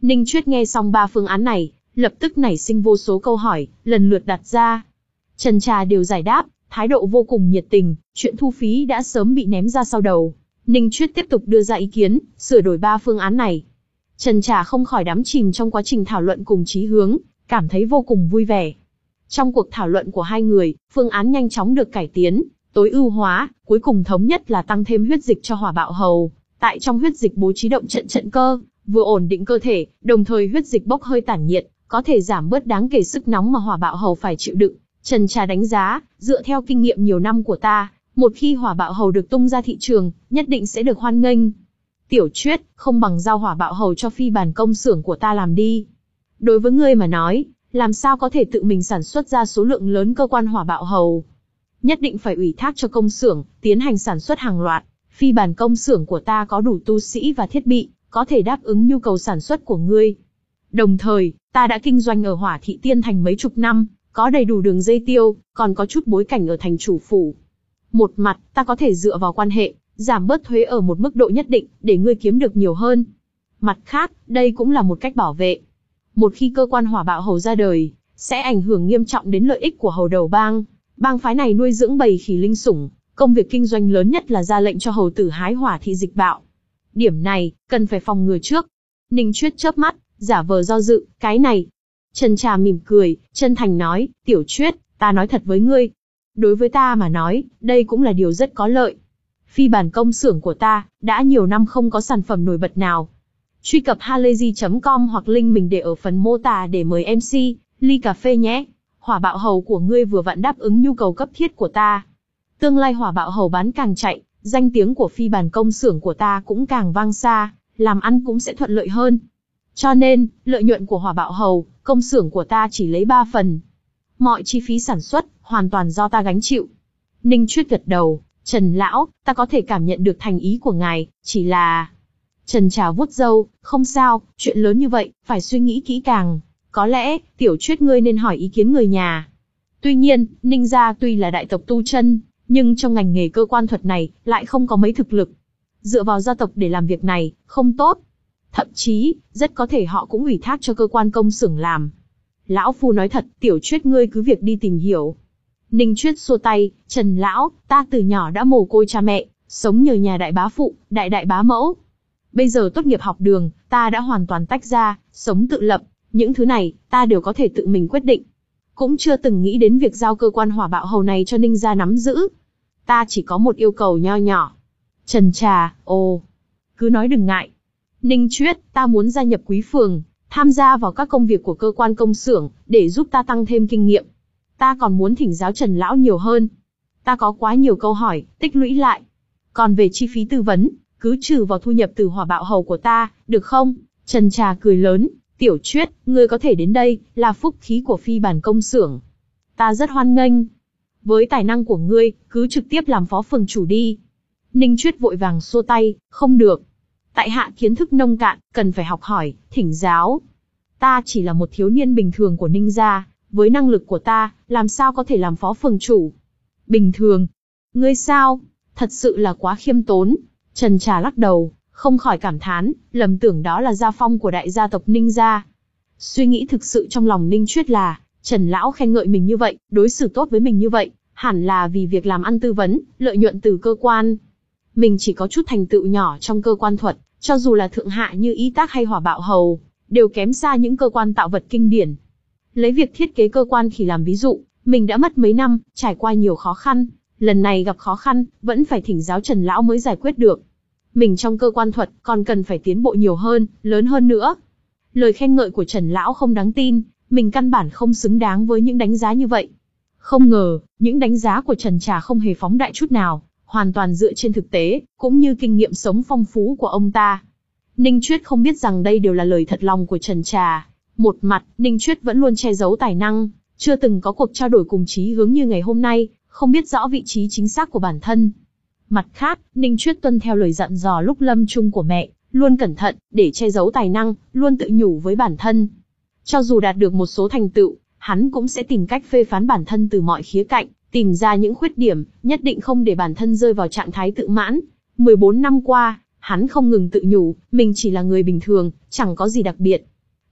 Ninh Chuyết nghe xong ba phương án này, lập tức nảy sinh vô số câu hỏi, lần lượt đặt ra. Trần Trà đều giải đáp, thái độ vô cùng nhiệt tình, chuyện thu phí đã sớm bị ném ra sau đầu. Ninh Chuyết tiếp tục đưa ra ý kiến, sửa đổi ba phương án này. Trần Trà không khỏi đắm chìm trong quá trình thảo luận cùng chí hướng, cảm thấy vô cùng vui vẻ. Trong cuộc thảo luận của hai người, phương án nhanh chóng được cải tiến, tối ưu hóa, cuối cùng thống nhất là tăng thêm huyết dịch cho Hỏa Bạo Hầu. Tại trong huyết dịch bố trí động trận trận cơ, vừa ổn định cơ thể, đồng thời huyết dịch bốc hơi tản nhiệt, có thể giảm bớt đáng kể sức nóng mà Hỏa Bạo Hầu phải chịu đựng. Trần Trà đánh giá, dựa theo kinh nghiệm nhiều năm của ta, một khi Hỏa Bạo Hầu được tung ra thị trường, nhất định sẽ được hoan nghênh. Tiểu Chuyết, không bằng giao Hỏa Bạo Hầu cho phi bản công xưởng của ta làm đi. Đối với ngươi mà nói, làm sao có thể tự mình sản xuất ra số lượng lớn cơ quan Hỏa Bạo Hầu? Nhất định phải ủy thác cho công xưởng, tiến hành sản xuất hàng loạt. Phi bản công xưởng của ta có đủ tu sĩ và thiết bị, có thể đáp ứng nhu cầu sản xuất của ngươi. Đồng thời, ta đã kinh doanh ở Hỏa Thị Tiên Thành mấy chục năm, có đầy đủ đường dây tiêu, còn có chút bối cảnh ở thành chủ phủ. Một mặt, ta có thể dựa vào quan hệ, giảm bớt thuế ở một mức độ nhất định, để ngươi kiếm được nhiều hơn. Mặt khác, đây cũng là một cách bảo vệ. Một khi cơ quan Hỏa Bạo Hầu ra đời, sẽ ảnh hưởng nghiêm trọng đến lợi ích của Hầu Đầu Bang. Bang phái này nuôi dưỡng bầy khỉ linh sủng, công việc kinh doanh lớn nhất là ra lệnh cho hầu tử hái hỏa thị dịch bạo. Điểm này, cần phải phòng ngừa trước. Ninh Chuyết chớp mắt, giả vờ do dự, cái này. Trần Trà mỉm cười, chân thành nói, Tiểu Chuyết, ta nói thật với ngươi. Đối với ta mà nói, đây cũng là điều rất có lợi. Phi bản công xưởng của ta, đã nhiều năm không có sản phẩm nổi bật nào. Truy cập halayzi chấm com hoặc link mình để ở phần mô tả để mời em xê, ly cà phê nhé. Hỏa Bạo Hầu của ngươi vừa vặn đáp ứng nhu cầu cấp thiết của ta. Tương lai Hỏa Bạo Hầu bán càng chạy, danh tiếng của phi bản công xưởng của ta cũng càng vang xa, làm ăn cũng sẽ thuận lợi hơn. Cho nên, lợi nhuận của Hỏa Bạo Hầu, công xưởng của ta chỉ lấy ba phần. Mọi chi phí sản xuất, hoàn toàn do ta gánh chịu. Ninh Chuyết gật đầu, Trần Lão, ta có thể cảm nhận được thành ý của ngài, chỉ là... Trần Trà vuốt râu, không sao, chuyện lớn như vậy, phải suy nghĩ kỹ càng. Có lẽ, Tiểu Chuyết ngươi nên hỏi ý kiến người nhà. Tuy nhiên, Ninh gia tuy là đại tộc tu chân, nhưng trong ngành nghề cơ quan thuật này, lại không có mấy thực lực. Dựa vào gia tộc để làm việc này, không tốt. Thậm chí, rất có thể họ cũng ủy thác cho cơ quan công xưởng làm. Lão Phu nói thật, Tiểu Chuyết ngươi cứ việc đi tìm hiểu. Ninh Chuyết xua tay, Trần Lão, ta từ nhỏ đã mồ côi cha mẹ, sống nhờ nhà đại bá phụ, đại đại bá mẫu. Bây giờ tốt nghiệp học đường, ta đã hoàn toàn tách ra, sống tự lập. Những thứ này, ta đều có thể tự mình quyết định. Cũng chưa từng nghĩ đến việc giao cơ quan Hỏa Bạo Hầu này cho Ninh gia nắm giữ. Ta chỉ có một yêu cầu nho nhỏ. Trần Trà, ồ, cứ nói đừng ngại. Ninh Chuyết, ta muốn gia nhập quý phường, tham gia vào các công việc của cơ quan công xưởng, để giúp ta tăng thêm kinh nghiệm. Ta còn muốn thỉnh giáo Trần Lão nhiều hơn. Ta có quá nhiều câu hỏi, tích lũy lại. Còn về chi phí tư vấn, cứ trừ vào thu nhập từ Hỏa Bạo Hầu của ta, được không? Trần Trà cười lớn, Tiểu Chuyết, ngươi có thể đến đây, là phúc khí của phi bản công xưởng. Ta rất hoan nghênh. Với tài năng của ngươi, cứ trực tiếp làm phó phường chủ đi. Ninh Chuyết vội vàng xua tay, không được. Tại hạ kiến thức nông cạn, cần phải học hỏi, thỉnh giáo. Ta chỉ là một thiếu niên bình thường của Ninh gia, với năng lực của ta, làm sao có thể làm phó phường chủ? Bình thường? Ngươi sao? Thật sự là quá khiêm tốn. Trần Trà lắc đầu, không khỏi cảm thán, lầm tưởng đó là gia phong của đại gia tộc Ninh gia. Suy nghĩ thực sự trong lòng Ninh Chuyết là, Trần Lão khen ngợi mình như vậy, đối xử tốt với mình như vậy, hẳn là vì việc làm ăn tư vấn, lợi nhuận từ cơ quan. Mình chỉ có chút thành tựu nhỏ trong cơ quan thuật, cho dù là thượng hạ như Y Tác hay Hỏa Bạo Hầu, đều kém xa những cơ quan tạo vật kinh điển. Lấy việc thiết kế cơ quan khỉ làm ví dụ, mình đã mất mấy năm, trải qua nhiều khó khăn, lần này gặp khó khăn, vẫn phải thỉnh giáo Trần Lão mới giải quyết được. Mình trong cơ quan thuật còn cần phải tiến bộ nhiều hơn, lớn hơn nữa. Lời khen ngợi của Trần Lão không đáng tin, mình căn bản không xứng đáng với những đánh giá như vậy. Không ngờ, những đánh giá của Trần Trà không hề phóng đại chút nào, hoàn toàn dựa trên thực tế, cũng như kinh nghiệm sống phong phú của ông ta. Ninh Chuyết không biết rằng đây đều là lời thật lòng của Trần Trà. Một mặt, Ninh Chuyết vẫn luôn che giấu tài năng, chưa từng có cuộc trao đổi cùng chí hướng như ngày hôm nay, không biết rõ vị trí chính xác của bản thân. Mặt khác, Ninh Chuyết tuân theo lời dặn dò lúc lâm chung của mẹ, luôn cẩn thận, để che giấu tài năng, luôn tự nhủ với bản thân. Cho dù đạt được một số thành tựu, hắn cũng sẽ tìm cách phê phán bản thân từ mọi khía cạnh, tìm ra những khuyết điểm, nhất định không để bản thân rơi vào trạng thái tự mãn. mười bốn năm qua, hắn không ngừng tự nhủ, mình chỉ là người bình thường, chẳng có gì đặc biệt.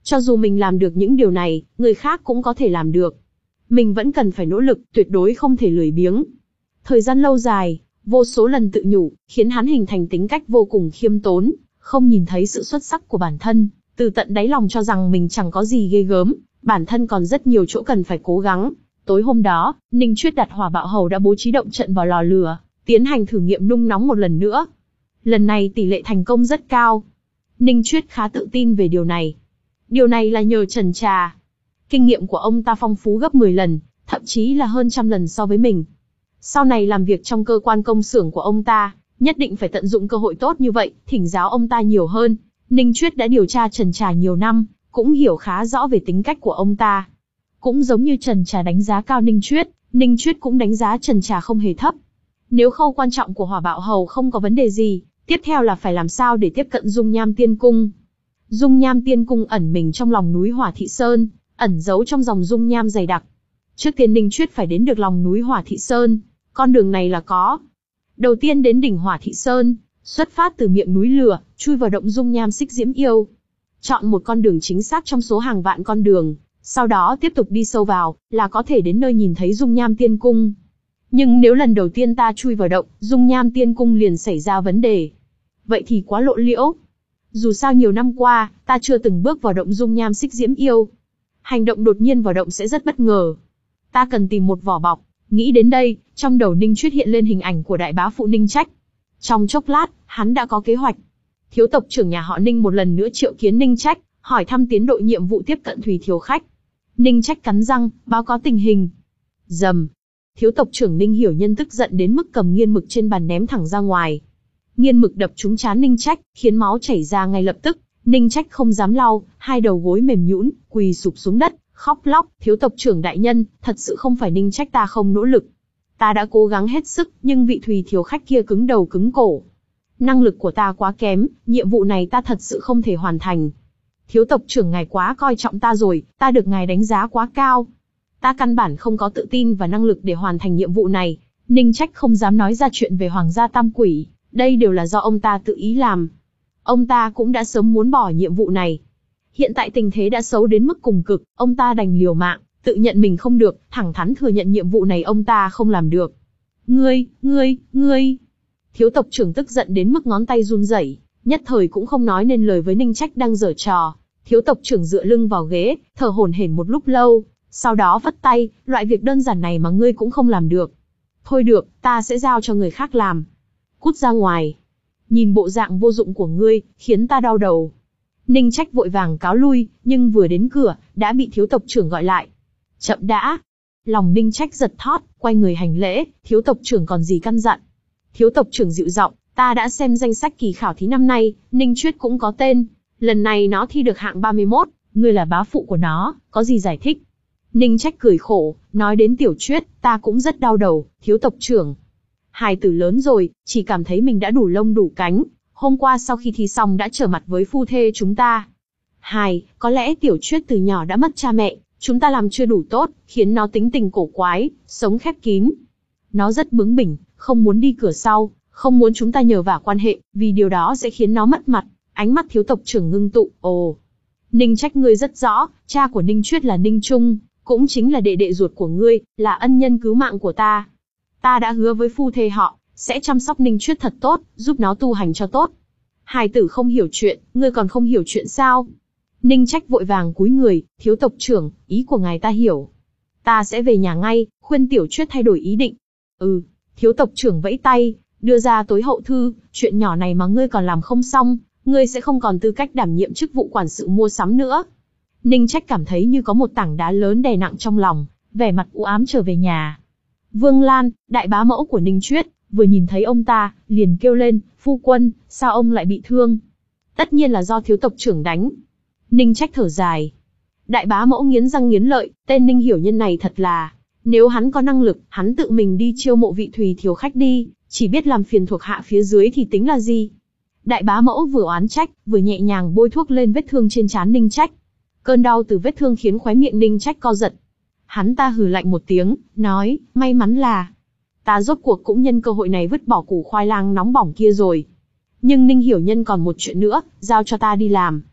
Cho dù mình làm được những điều này, người khác cũng có thể làm được. Mình vẫn cần phải nỗ lực, tuyệt đối không thể lười biếng. Thời gian lâu dài, vô số lần tự nhủ, khiến hắn hình thành tính cách vô cùng khiêm tốn, không nhìn thấy sự xuất sắc của bản thân, từ tận đáy lòng cho rằng mình chẳng có gì ghê gớm, bản thân còn rất nhiều chỗ cần phải cố gắng. Tối hôm đó, Ninh Chuyết đặt hỏa bạo hầu đã bố trí động trận vào lò lửa, tiến hành thử nghiệm nung nóng một lần nữa. Lần này tỷ lệ thành công rất cao. Ninh Chuyết khá tự tin về điều này. Điều này là nhờ Trần Trà. Kinh nghiệm của ông ta phong phú gấp mười lần, thậm chí là hơn trăm lần so với mình. Sau này làm việc trong cơ quan công xưởng của ông ta, nhất định phải tận dụng cơ hội tốt như vậy, thỉnh giáo ông ta nhiều hơn. Ninh Chuyết đã điều tra Trần Trà nhiều năm, cũng hiểu khá rõ về tính cách của ông ta. Cũng giống như Trần Trà đánh giá cao Ninh Chuyết, Ninh Chuyết cũng đánh giá Trần Trà không hề thấp. Nếu khâu quan trọng của hỏa bạo hầu không có vấn đề gì, tiếp theo là phải làm sao để tiếp cận Dung Nham Tiên Cung. Dung Nham Tiên Cung ẩn mình trong lòng núi Hỏa Thị Sơn, ẩn giấu trong dòng dung nham dày đặc. Trước tiên Ninh Chuyết phải đến được lòng núi Hỏa Thị Sơn, con đường này là có. Đầu tiên đến đỉnh Hỏa Thị Sơn, xuất phát từ miệng núi lửa, chui vào động dung nham Xích Diễm Yêu. Chọn một con đường chính xác trong số hàng vạn con đường, sau đó tiếp tục đi sâu vào, là có thể đến nơi nhìn thấy Dung Nham Tiên Cung. Nhưng nếu lần đầu tiên ta chui vào động, Dung Nham Tiên Cung liền xảy ra vấn đề, vậy thì quá lộ liễu. Dù sao nhiều năm qua, ta chưa từng bước vào động Dung Nham Xích Diễm Yêu. Hành động đột nhiên vào động sẽ rất bất ngờ. Ta cần tìm một vỏ bọc. Nghĩ đến đây, trong đầu Ninh Chuyết hiện lên hình ảnh của đại bá phụ Ninh Trách. Trong chốc lát, hắn đã có kế hoạch. Thiếu tộc trưởng nhà họ Ninh một lần nữa triệu kiến Ninh Trách, hỏi thăm tiến độ nhiệm vụ tiếp cận Thủy Thiếu Khách. Ninh Trách cắn răng, báo cáo tình hình. Rầm. Thiếu tộc trưởng Ninh Hiểu Nhân tức giận đến mức cầm nghiên mực trên bàn ném thẳng ra ngoài. Nghiên mực đập trúng trán Ninh Trách, khiến máu chảy ra ngay lập tức. Ninh Trách không dám lau, hai đầu gối mềm nhũn, quỳ sụp xuống đất, khóc lóc. Thiếu tộc trưởng đại nhân, thật sự không phải Ninh Trách ta không nỗ lực. Ta đã cố gắng hết sức, nhưng vị Thùy Thiếu Khách kia cứng đầu cứng cổ. Năng lực của ta quá kém, nhiệm vụ này ta thật sự không thể hoàn thành. Thiếu tộc trưởng ngài quá coi trọng ta rồi, ta được ngài đánh giá quá cao. Ta căn bản không có tự tin và năng lực để hoàn thành nhiệm vụ này. Ninh Trách không dám nói ra chuyện về Hoàng gia Tam Quỷ, đây đều là do ông ta tự ý làm. Ông ta cũng đã sớm muốn bỏ nhiệm vụ này. Hiện tại tình thế đã xấu đến mức cùng cực, ông ta đành liều mạng, tự nhận mình không được, thẳng thắn thừa nhận nhiệm vụ này ông ta không làm được. Ngươi, ngươi, ngươi. Thiếu tộc trưởng tức giận đến mức ngón tay run rẩy, nhất thời cũng không nói nên lời với Ninh Trách đang giở trò. Thiếu tộc trưởng dựa lưng vào ghế, thở hổn hển một lúc lâu, sau đó vất tay, loại việc đơn giản này mà ngươi cũng không làm được. Thôi được, ta sẽ giao cho người khác làm. Cút ra ngoài. Nhìn bộ dạng vô dụng của ngươi, khiến ta đau đầu. Ninh Trách vội vàng cáo lui, nhưng vừa đến cửa, đã bị thiếu tộc trưởng gọi lại. Chậm đã. Lòng Ninh Trách giật thót, quay người hành lễ, thiếu tộc trưởng còn gì căn dặn. Thiếu tộc trưởng dịu giọng, ta đã xem danh sách kỳ khảo thí năm nay, Ninh Chuyết cũng có tên. Lần này nó thi được hạng ba mươi mốt, ngươi là bá phụ của nó, có gì giải thích? Ninh Trách cười khổ, nói đến Tiểu Chuyết, ta cũng rất đau đầu, thiếu tộc trưởng. Hài tử lớn rồi, chỉ cảm thấy mình đã đủ lông đủ cánh, hôm qua sau khi thi xong đã trở mặt với phu thê chúng ta. Hài, có lẽ Tiểu Chuyết từ nhỏ đã mất cha mẹ, chúng ta làm chưa đủ tốt, khiến nó tính tình cổ quái, sống khép kín. Nó rất bướng bỉnh, không muốn đi cửa sau, không muốn chúng ta nhờ vả quan hệ, vì điều đó sẽ khiến nó mất mặt. Ánh mắt thiếu tộc trưởng ngưng tụ, ồ. Ninh Trách ngươi rất rõ, cha của Ninh Chuyết là Ninh Trung, cũng chính là đệ đệ ruột của ngươi, là ân nhân cứu mạng của ta. Ta đã hứa với phu thê họ, sẽ chăm sóc Ninh Chuyết thật tốt, giúp nó tu hành cho tốt. Hài tử không hiểu chuyện, ngươi còn không hiểu chuyện sao? Ninh Trách vội vàng cúi người, thiếu tộc trưởng, ý của ngài ta hiểu. Ta sẽ về nhà ngay, khuyên Tiểu Chuyết thay đổi ý định. Ừ, thiếu tộc trưởng vẫy tay, đưa ra tối hậu thư, chuyện nhỏ này mà ngươi còn làm không xong, ngươi sẽ không còn tư cách đảm nhiệm chức vụ quản sự mua sắm nữa. Ninh Trách cảm thấy như có một tảng đá lớn đè nặng trong lòng, vẻ mặt u ám trở về nhà. Vương Lan, đại bá mẫu của Ninh Chuyết, vừa nhìn thấy ông ta, liền kêu lên, phu quân, sao ông lại bị thương? Tất nhiên là do thiếu tộc trưởng đánh. Ninh Trách thở dài. Đại bá mẫu nghiến răng nghiến lợi, tên Ninh Hiểu Nhân này thật là, nếu hắn có năng lực, hắn tự mình đi chiêu mộ vị Thùy Thiếu Khách đi, chỉ biết làm phiền thuộc hạ phía dưới thì tính là gì? Đại bá mẫu vừa oán trách, vừa nhẹ nhàng bôi thuốc lên vết thương trên trán Ninh Trách. Cơn đau từ vết thương khiến khóe miệng Ninh Trách co giật. Hắn ta hừ lạnh một tiếng, nói, may mắn là ta rốt cuộc cũng nhân cơ hội này vứt bỏ củ khoai lang nóng bỏng kia rồi. Nhưng Ninh Hiểu Nhân còn một chuyện nữa, giao cho ta đi làm.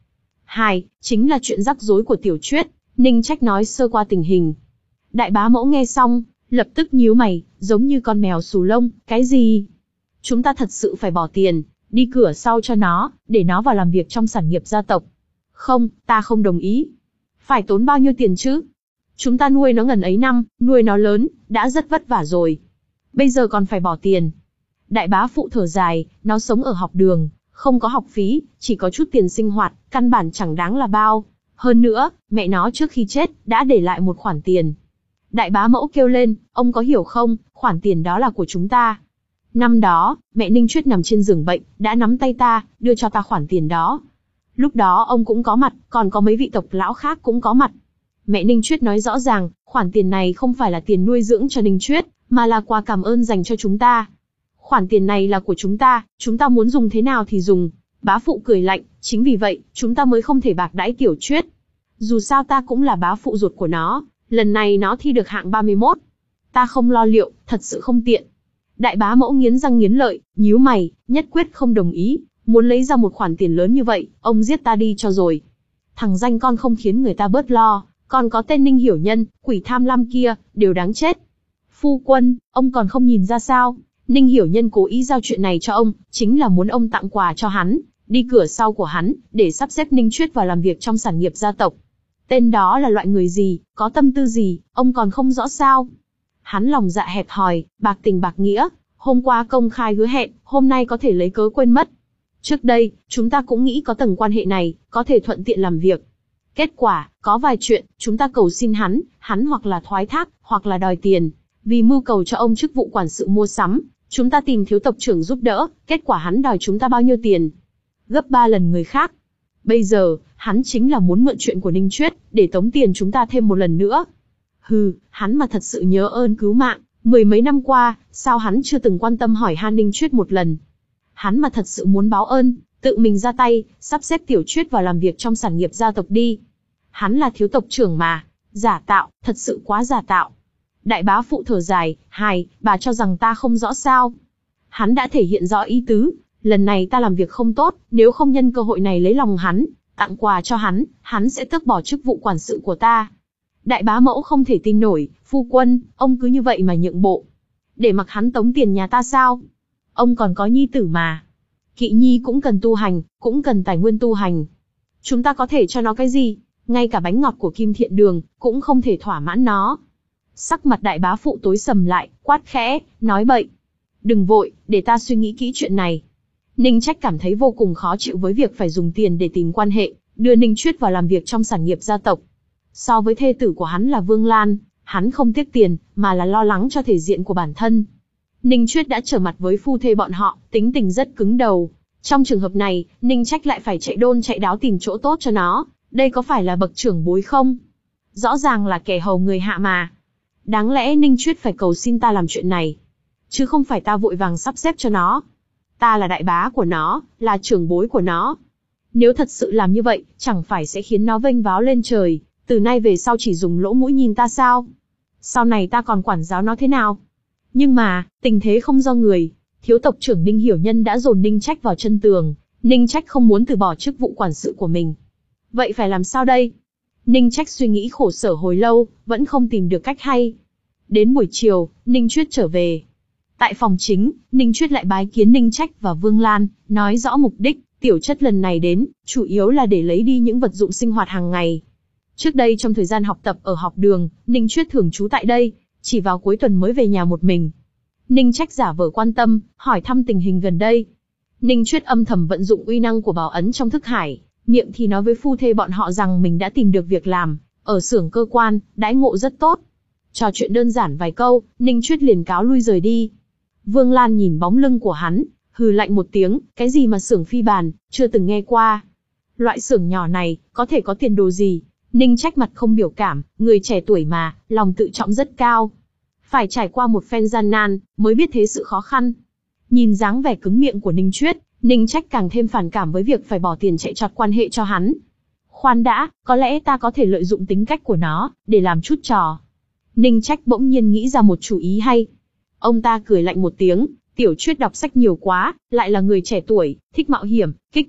hai, chính là chuyện rắc rối của Tiểu Chuyết. Ninh Trách nói sơ qua tình hình. Đại bá mẫu nghe xong, lập tức nhíu mày, giống như con mèo xù lông, cái gì? Chúng ta thật sự phải bỏ tiền, đi cửa sau cho nó, để nó vào làm việc trong sản nghiệp gia tộc. Không, ta không đồng ý. Phải tốn bao nhiêu tiền chứ? Chúng ta nuôi nó ngần ấy năm, nuôi nó lớn, đã rất vất vả rồi. Bây giờ còn phải bỏ tiền. Đại bá phụ thở dài, nó sống ở học đường, không có học phí, chỉ có chút tiền sinh hoạt, căn bản chẳng đáng là bao. Hơn nữa, mẹ nó trước khi chết, đã để lại một khoản tiền. Đại bá mẫu kêu lên, ông có hiểu không, khoản tiền đó là của chúng ta. Năm đó, mẹ Ninh Chuyết nằm trên giường bệnh, đã nắm tay ta, đưa cho ta khoản tiền đó. Lúc đó ông cũng có mặt, còn có mấy vị tộc lão khác cũng có mặt. Mẹ Ninh Chuyết nói rõ ràng, khoản tiền này không phải là tiền nuôi dưỡng cho Ninh Chuyết, mà là quà cảm ơn dành cho chúng ta. Khoản tiền này là của chúng ta, chúng ta muốn dùng thế nào thì dùng. Bá phụ cười lạnh, chính vì vậy, chúng ta mới không thể bạc đãi Tiểu Chuyết. Dù sao ta cũng là bá phụ ruột của nó, lần này nó thi được hạng ba mươi mốt. Ta không lo liệu, thật sự không tiện. Đại bá mẫu nghiến răng nghiến lợi, nhíu mày, nhất quyết không đồng ý, muốn lấy ra một khoản tiền lớn như vậy, ông giết ta đi cho rồi. Thằng danh con không khiến người ta bớt lo, còn có tên Ninh Hiểu Nhân, quỷ tham lam kia, đều đáng chết. Phu quân, ông còn không nhìn ra sao? Ninh Hiểu Nhân cố ý giao chuyện này cho ông, chính là muốn ông tặng quà cho hắn, đi cửa sau của hắn, để sắp xếp Ninh Chuyết vào làm việc trong sản nghiệp gia tộc. Tên đó là loại người gì, có tâm tư gì, ông còn không rõ sao? Hắn lòng dạ hẹp hòi, bạc tình bạc nghĩa, hôm qua công khai hứa hẹn, hôm nay có thể lấy cớ quên mất. Trước đây, chúng ta cũng nghĩ có tầng quan hệ này, có thể thuận tiện làm việc. Kết quả, có vài chuyện, chúng ta cầu xin hắn, hắn hoặc là thoái thác, hoặc là đòi tiền. Vì mưu cầu cho ông chức vụ quản sự mua sắm, chúng ta tìm thiếu tộc trưởng giúp đỡ, kết quả hắn đòi chúng ta bao nhiêu tiền? Gấp ba lần người khác. Bây giờ, hắn chính là muốn mượn chuyện của Ninh Chuyết, để tống tiền chúng ta thêm một lần nữa. Hừ, hắn mà thật sự nhớ ơn cứu mạng, mười mấy năm qua, sao hắn chưa từng quan tâm hỏi han Ninh Chuyết một lần? Hắn mà thật sự muốn báo ơn, tự mình ra tay, sắp xếp Tiểu Chuyết vào làm việc trong sản nghiệp gia tộc đi. Hắn là thiếu tộc trưởng mà, giả tạo, thật sự quá giả tạo. Đại bá phụ thở dài, hài, bà cho rằng ta không rõ sao? Hắn đã thể hiện rõ ý tứ, lần này ta làm việc không tốt, nếu không nhân cơ hội này lấy lòng hắn, tặng quà cho hắn, hắn sẽ tước bỏ chức vụ quản sự của ta. Đại bá mẫu không thể tin nổi, phu quân, ông cứ như vậy mà nhượng bộ. Để mặc hắn tống tiền nhà ta sao? Ông còn có nhi tử mà. Kỵ nhi cũng cần tu hành, cũng cần tài nguyên tu hành. Chúng ta có thể cho nó cái gì? Ngay cả bánh ngọt của Kim Thiện Đường, cũng không thể thỏa mãn nó. Sắc mặt đại bá phụ tối sầm lại, quát khẽ, nói bậy. Đừng vội, để ta suy nghĩ kỹ chuyện này. Ninh Trách cảm thấy vô cùng khó chịu với việc phải dùng tiền để tìm quan hệ, đưa Ninh Chuyết vào làm việc trong sản nghiệp gia tộc. So với thê tử của hắn là Vương Lan, hắn không tiếc tiền, mà là lo lắng cho thể diện của bản thân. Ninh Chuyết đã trở mặt với phu thê bọn họ, tính tình rất cứng đầu. Trong trường hợp này, Ninh Trách lại phải chạy đôn chạy đáo tìm chỗ tốt cho nó, đây có phải là bậc trưởng bối không? Rõ ràng là kẻ hầu người hạ mà. Đáng lẽ Ninh Chuyết phải cầu xin ta làm chuyện này, chứ không phải ta vội vàng sắp xếp cho nó. Ta là đại bá của nó, là trưởng bối của nó. Nếu thật sự làm như vậy, chẳng phải sẽ khiến nó vênh váo lên trời, từ nay về sau chỉ dùng lỗ mũi nhìn ta sao? Sau này ta còn quản giáo nó thế nào? Nhưng mà, tình thế không do người, thiếu tộc trưởng Ninh Hiểu Nhân đã dồn Ninh Trách vào chân tường, Ninh Trách không muốn từ bỏ chức vụ quản sự của mình. Vậy phải làm sao đây? Ninh Trách suy nghĩ khổ sở hồi lâu, vẫn không tìm được cách hay. Đến buổi chiều, Ninh Chuyết trở về. Tại phòng chính, Ninh Chuyết lại bái kiến Ninh Trách và Vương Lan, nói rõ mục đích, Tiểu Chất lần này đến, chủ yếu là để lấy đi những vật dụng sinh hoạt hàng ngày. Trước đây trong thời gian học tập ở học đường, Ninh Chuyết thường trú tại đây, chỉ vào cuối tuần mới về nhà một mình. Ninh Trách giả vờ quan tâm, hỏi thăm tình hình gần đây. Ninh Chuyết âm thầm vận dụng uy năng của bảo ấn trong thức hải, miệng thì nói với phu thê bọn họ rằng mình đã tìm được việc làm, ở xưởng cơ quan, đãi ngộ rất tốt. Trò chuyện đơn giản vài câu, Ninh Chuyết liền cáo lui rời đi. Vương Lan nhìn bóng lưng của hắn, hừ lạnh một tiếng, cái gì mà xưởng phi bàn, chưa từng nghe qua. Loại xưởng nhỏ này, có thể có tiền đồ gì? Ninh Trách mặt không biểu cảm, người trẻ tuổi mà, lòng tự trọng rất cao. Phải trải qua một phen gian nan, mới biết thế sự khó khăn. Nhìn dáng vẻ cứng miệng của Ninh Chuyết, Ninh Trách càng thêm phản cảm với việc phải bỏ tiền chạy trọt quan hệ cho hắn. Khoan đã, có lẽ ta có thể lợi dụng tính cách của nó, để làm chút trò. Ninh Trách bỗng nhiên nghĩ ra một chủ ý hay. Ông ta cười lạnh một tiếng, Tiểu Chuyết đọc sách nhiều quá, lại là người trẻ tuổi, thích mạo hiểm, kích thích,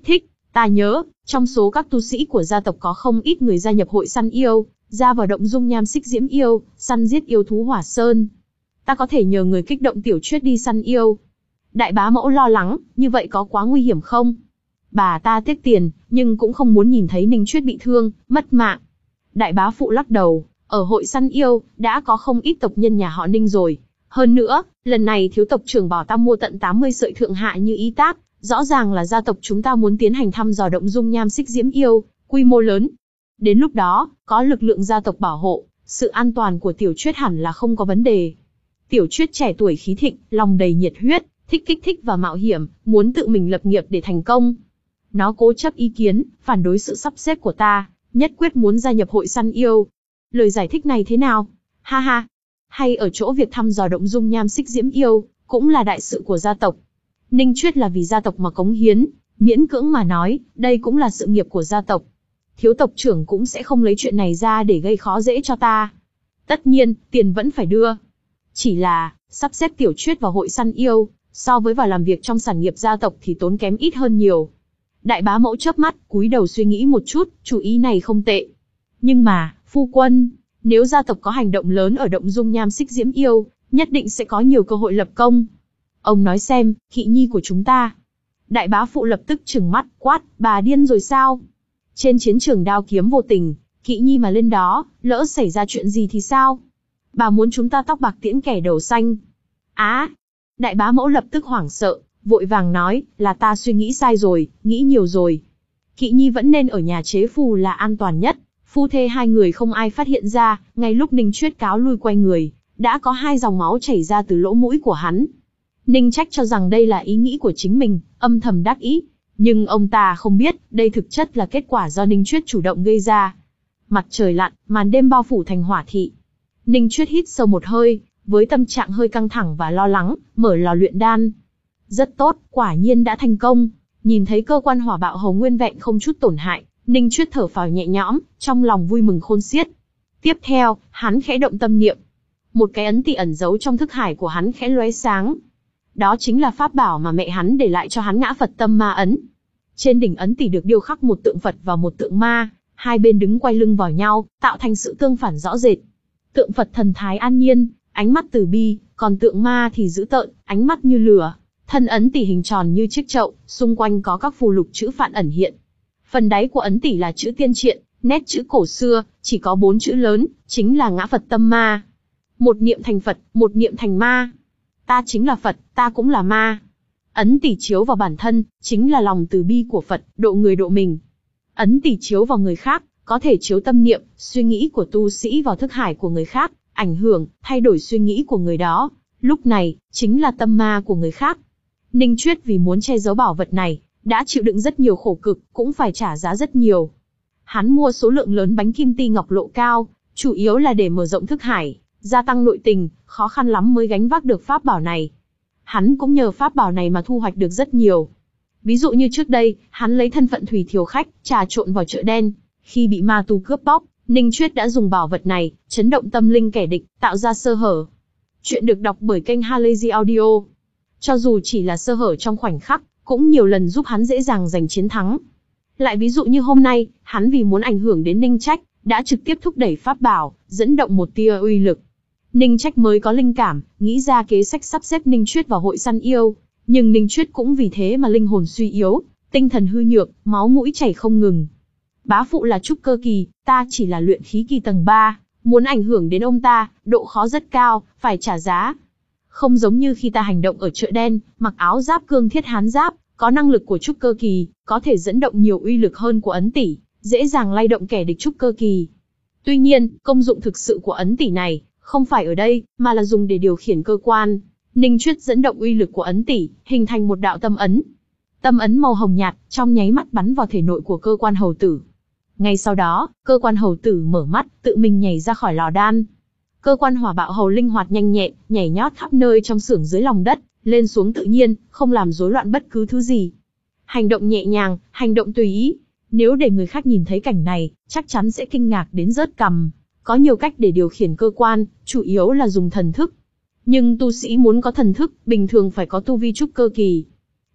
Ta nhớ, trong số các tu sĩ của gia tộc có không ít người gia nhập hội săn yêu, ra vào động dung nham xích diễm yêu, săn giết yêu thú hỏa sơn. Ta có thể nhờ người kích động tiểu Chuyết đi săn yêu. Đại bá mẫu lo lắng, như vậy có quá nguy hiểm không? Bà ta tiếc tiền, nhưng cũng không muốn nhìn thấy Ninh Chuyết bị thương, mất mạng. Đại bá phụ lắc đầu, ở hội săn yêu, đã có không ít tộc nhân nhà họ Ninh rồi. Hơn nữa, lần này thiếu tộc trưởng bảo ta mua tận tám mươi sợi thượng hạ như ý tác, rõ ràng là gia tộc chúng ta muốn tiến hành thăm dò động dung nham xích diễm yêu, quy mô lớn. Đến lúc đó, có lực lượng gia tộc bảo hộ, sự an toàn của tiểu Chuyết hẳn là không có vấn đề. Tiểu Chuyết trẻ tuổi khí thịnh, lòng đầy nhiệt huyết, thích kích thích và mạo hiểm, muốn tự mình lập nghiệp để thành công. Nó cố chấp ý kiến, phản đối sự sắp xếp của ta, nhất quyết muốn gia nhập hội săn yêu. Lời giải thích này thế nào? Ha ha. Hay ở chỗ việc thăm dò động dung nham xích diễm yêu, cũng là đại sự của gia tộc. Ninh Chuyết là vì gia tộc mà cống hiến, miễn cưỡng mà nói, đây cũng là sự nghiệp của gia tộc. Thiếu tộc trưởng cũng sẽ không lấy chuyện này ra để gây khó dễ cho ta. Tất nhiên, tiền vẫn phải đưa. Chỉ là, sắp xếp tiểu Chuyết vào hội săn yêu, so với vào làm việc trong sản nghiệp gia tộc thì tốn kém ít hơn nhiều. Đại bá mẫu chớp mắt, cúi đầu suy nghĩ một chút, chủ ý này không tệ. Nhưng mà, phu quân, nếu gia tộc có hành động lớn ở động dung nham xích diễm yêu, nhất định sẽ có nhiều cơ hội lập công. Ông nói xem, Kỵ Nhi của chúng ta. Đại bá phụ lập tức trừng mắt, quát, bà điên rồi sao? Trên chiến trường đao kiếm vô tình, Kỵ Nhi mà lên đó, lỡ xảy ra chuyện gì thì sao? Bà muốn chúng ta tóc bạc tiễn kẻ đầu xanh. Á! Đại bá mẫu lập tức hoảng sợ, vội vàng nói, là ta suy nghĩ sai rồi, nghĩ nhiều rồi. Kỵ Nhi vẫn nên ở nhà chế phù là an toàn nhất. Phu thê hai người không ai phát hiện ra, ngay lúc Ninh Chuyết cáo lui quay người, đã có hai dòng máu chảy ra từ lỗ mũi của hắn. Ninh Trách cho rằng đây là ý nghĩ của chính mình, âm thầm đắc ý. Nhưng ông ta không biết, đây thực chất là kết quả do Ninh Chuyết chủ động gây ra. Mặt trời lặn, màn đêm bao phủ thành hỏa thị. Ninh Chuyết hít sâu một hơi, với tâm trạng hơi căng thẳng và lo lắng, mở lò luyện đan. Rất tốt, quả nhiên đã thành công. Nhìn thấy cơ quan hỏa bạo hầu nguyên vẹn không chút tổn hại, Ninh Chuyết thở phào nhẹ nhõm, trong lòng vui mừng khôn xiết. Tiếp theo, hắn khẽ động tâm niệm. Một cái ấn tỷ ẩn giấu trong thức hải của hắn khẽ lóe sáng. Đó chính là pháp bảo mà mẹ hắn để lại cho hắn Ngã Phật Tâm Ma ấn. Trên đỉnh ấn tỷ được điêu khắc một tượng Phật và một tượng ma, hai bên đứng quay lưng vào nhau, tạo thành sự tương phản rõ rệt. Tượng Phật thần thái an nhiên, ánh mắt từ bi, còn tượng ma thì dữ tợn, ánh mắt như lửa. Thân ấn tỷ hình tròn như chiếc chậu, xung quanh có các phù lục chữ phạn ẩn hiện. Phần đáy của ấn tỷ là chữ tiên triện, nét chữ cổ xưa, chỉ có bốn chữ lớn, chính là Ngã Phật Tâm Ma. Một niệm thành Phật, một niệm thành ma. Ta chính là Phật, ta cũng là ma. Ấn tỷ chiếu vào bản thân, chính là lòng từ bi của Phật, độ người độ mình. Ấn tỷ chiếu vào người khác, có thể chiếu tâm niệm, suy nghĩ của tu sĩ vào thức hải của người khác, ảnh hưởng, thay đổi suy nghĩ của người đó. Lúc này, chính là tâm ma của người khác. Ninh Chuyết vì muốn che giấu bảo vật này, đã chịu đựng rất nhiều khổ cực, cũng phải trả giá rất nhiều. Hắn mua số lượng lớn bánh kim ti ngọc lộ cao, chủ yếu là để mở rộng thức hải, gia tăng nội tình, khó khăn lắm mới gánh vác được pháp bảo này. Hắn cũng nhờ pháp bảo này mà thu hoạch được rất nhiều. Ví dụ như trước đây, hắn lấy thân phận thủy thiều khách, trà trộn vào chợ đen. Khi bị ma tu cướp bóc, Ninh Chuyết đã dùng bảo vật này, chấn động tâm linh kẻ địch, tạo ra sơ hở. Chuyện được đọc bởi kênh Halazy Audio. Cho dù chỉ là sơ hở trong khoảnh khắc, cũng nhiều lần giúp hắn dễ dàng giành chiến thắng. Lại ví dụ như hôm nay, hắn vì muốn ảnh hưởng đến Ninh Trách, đã trực tiếp thúc đẩy pháp bảo, dẫn động một tia uy lực. Ninh Trách mới có linh cảm, nghĩ ra kế sách sắp xếp Ninh Chuyết vào hội săn yêu, nhưng Ninh Chuyết cũng vì thế mà linh hồn suy yếu, tinh thần hư nhược, máu mũi chảy không ngừng. Bá phụ là trúc cơ kỳ, ta chỉ là luyện khí kỳ tầng ba, muốn ảnh hưởng đến ông ta, độ khó rất cao, phải trả giá. Không giống như khi ta hành động ở chợ đen, mặc áo giáp cương thiết hán giáp, có năng lực của trúc cơ kỳ, có thể dẫn động nhiều uy lực hơn của ấn tỷ, dễ dàng lay động kẻ địch trúc cơ kỳ. Tuy nhiên, công dụng thực sự của ấn tỷ này, không phải ở đây, mà là dùng để điều khiển cơ quan. Ninh Chuyết dẫn động uy lực của ấn tỷ, hình thành một đạo tâm ấn. Tâm ấn màu hồng nhạt, trong nháy mắt bắn vào thể nội của cơ quan hầu tử. Ngay sau đó, cơ quan hầu tử mở mắt, tự mình nhảy ra khỏi lò đan. Cơ quan hỏa bạo hầu linh hoạt nhanh nhẹn, nhảy nhót khắp nơi trong xưởng dưới lòng đất, lên xuống tự nhiên, không làm rối loạn bất cứ thứ gì. Hành động nhẹ nhàng, hành động tùy ý. Nếu để người khác nhìn thấy cảnh này, chắc chắn sẽ kinh ngạc đến rớt cằm. Có nhiều cách để điều khiển cơ quan, chủ yếu là dùng thần thức. Nhưng tu sĩ muốn có thần thức, bình thường phải có tu vi trúc cơ kỳ.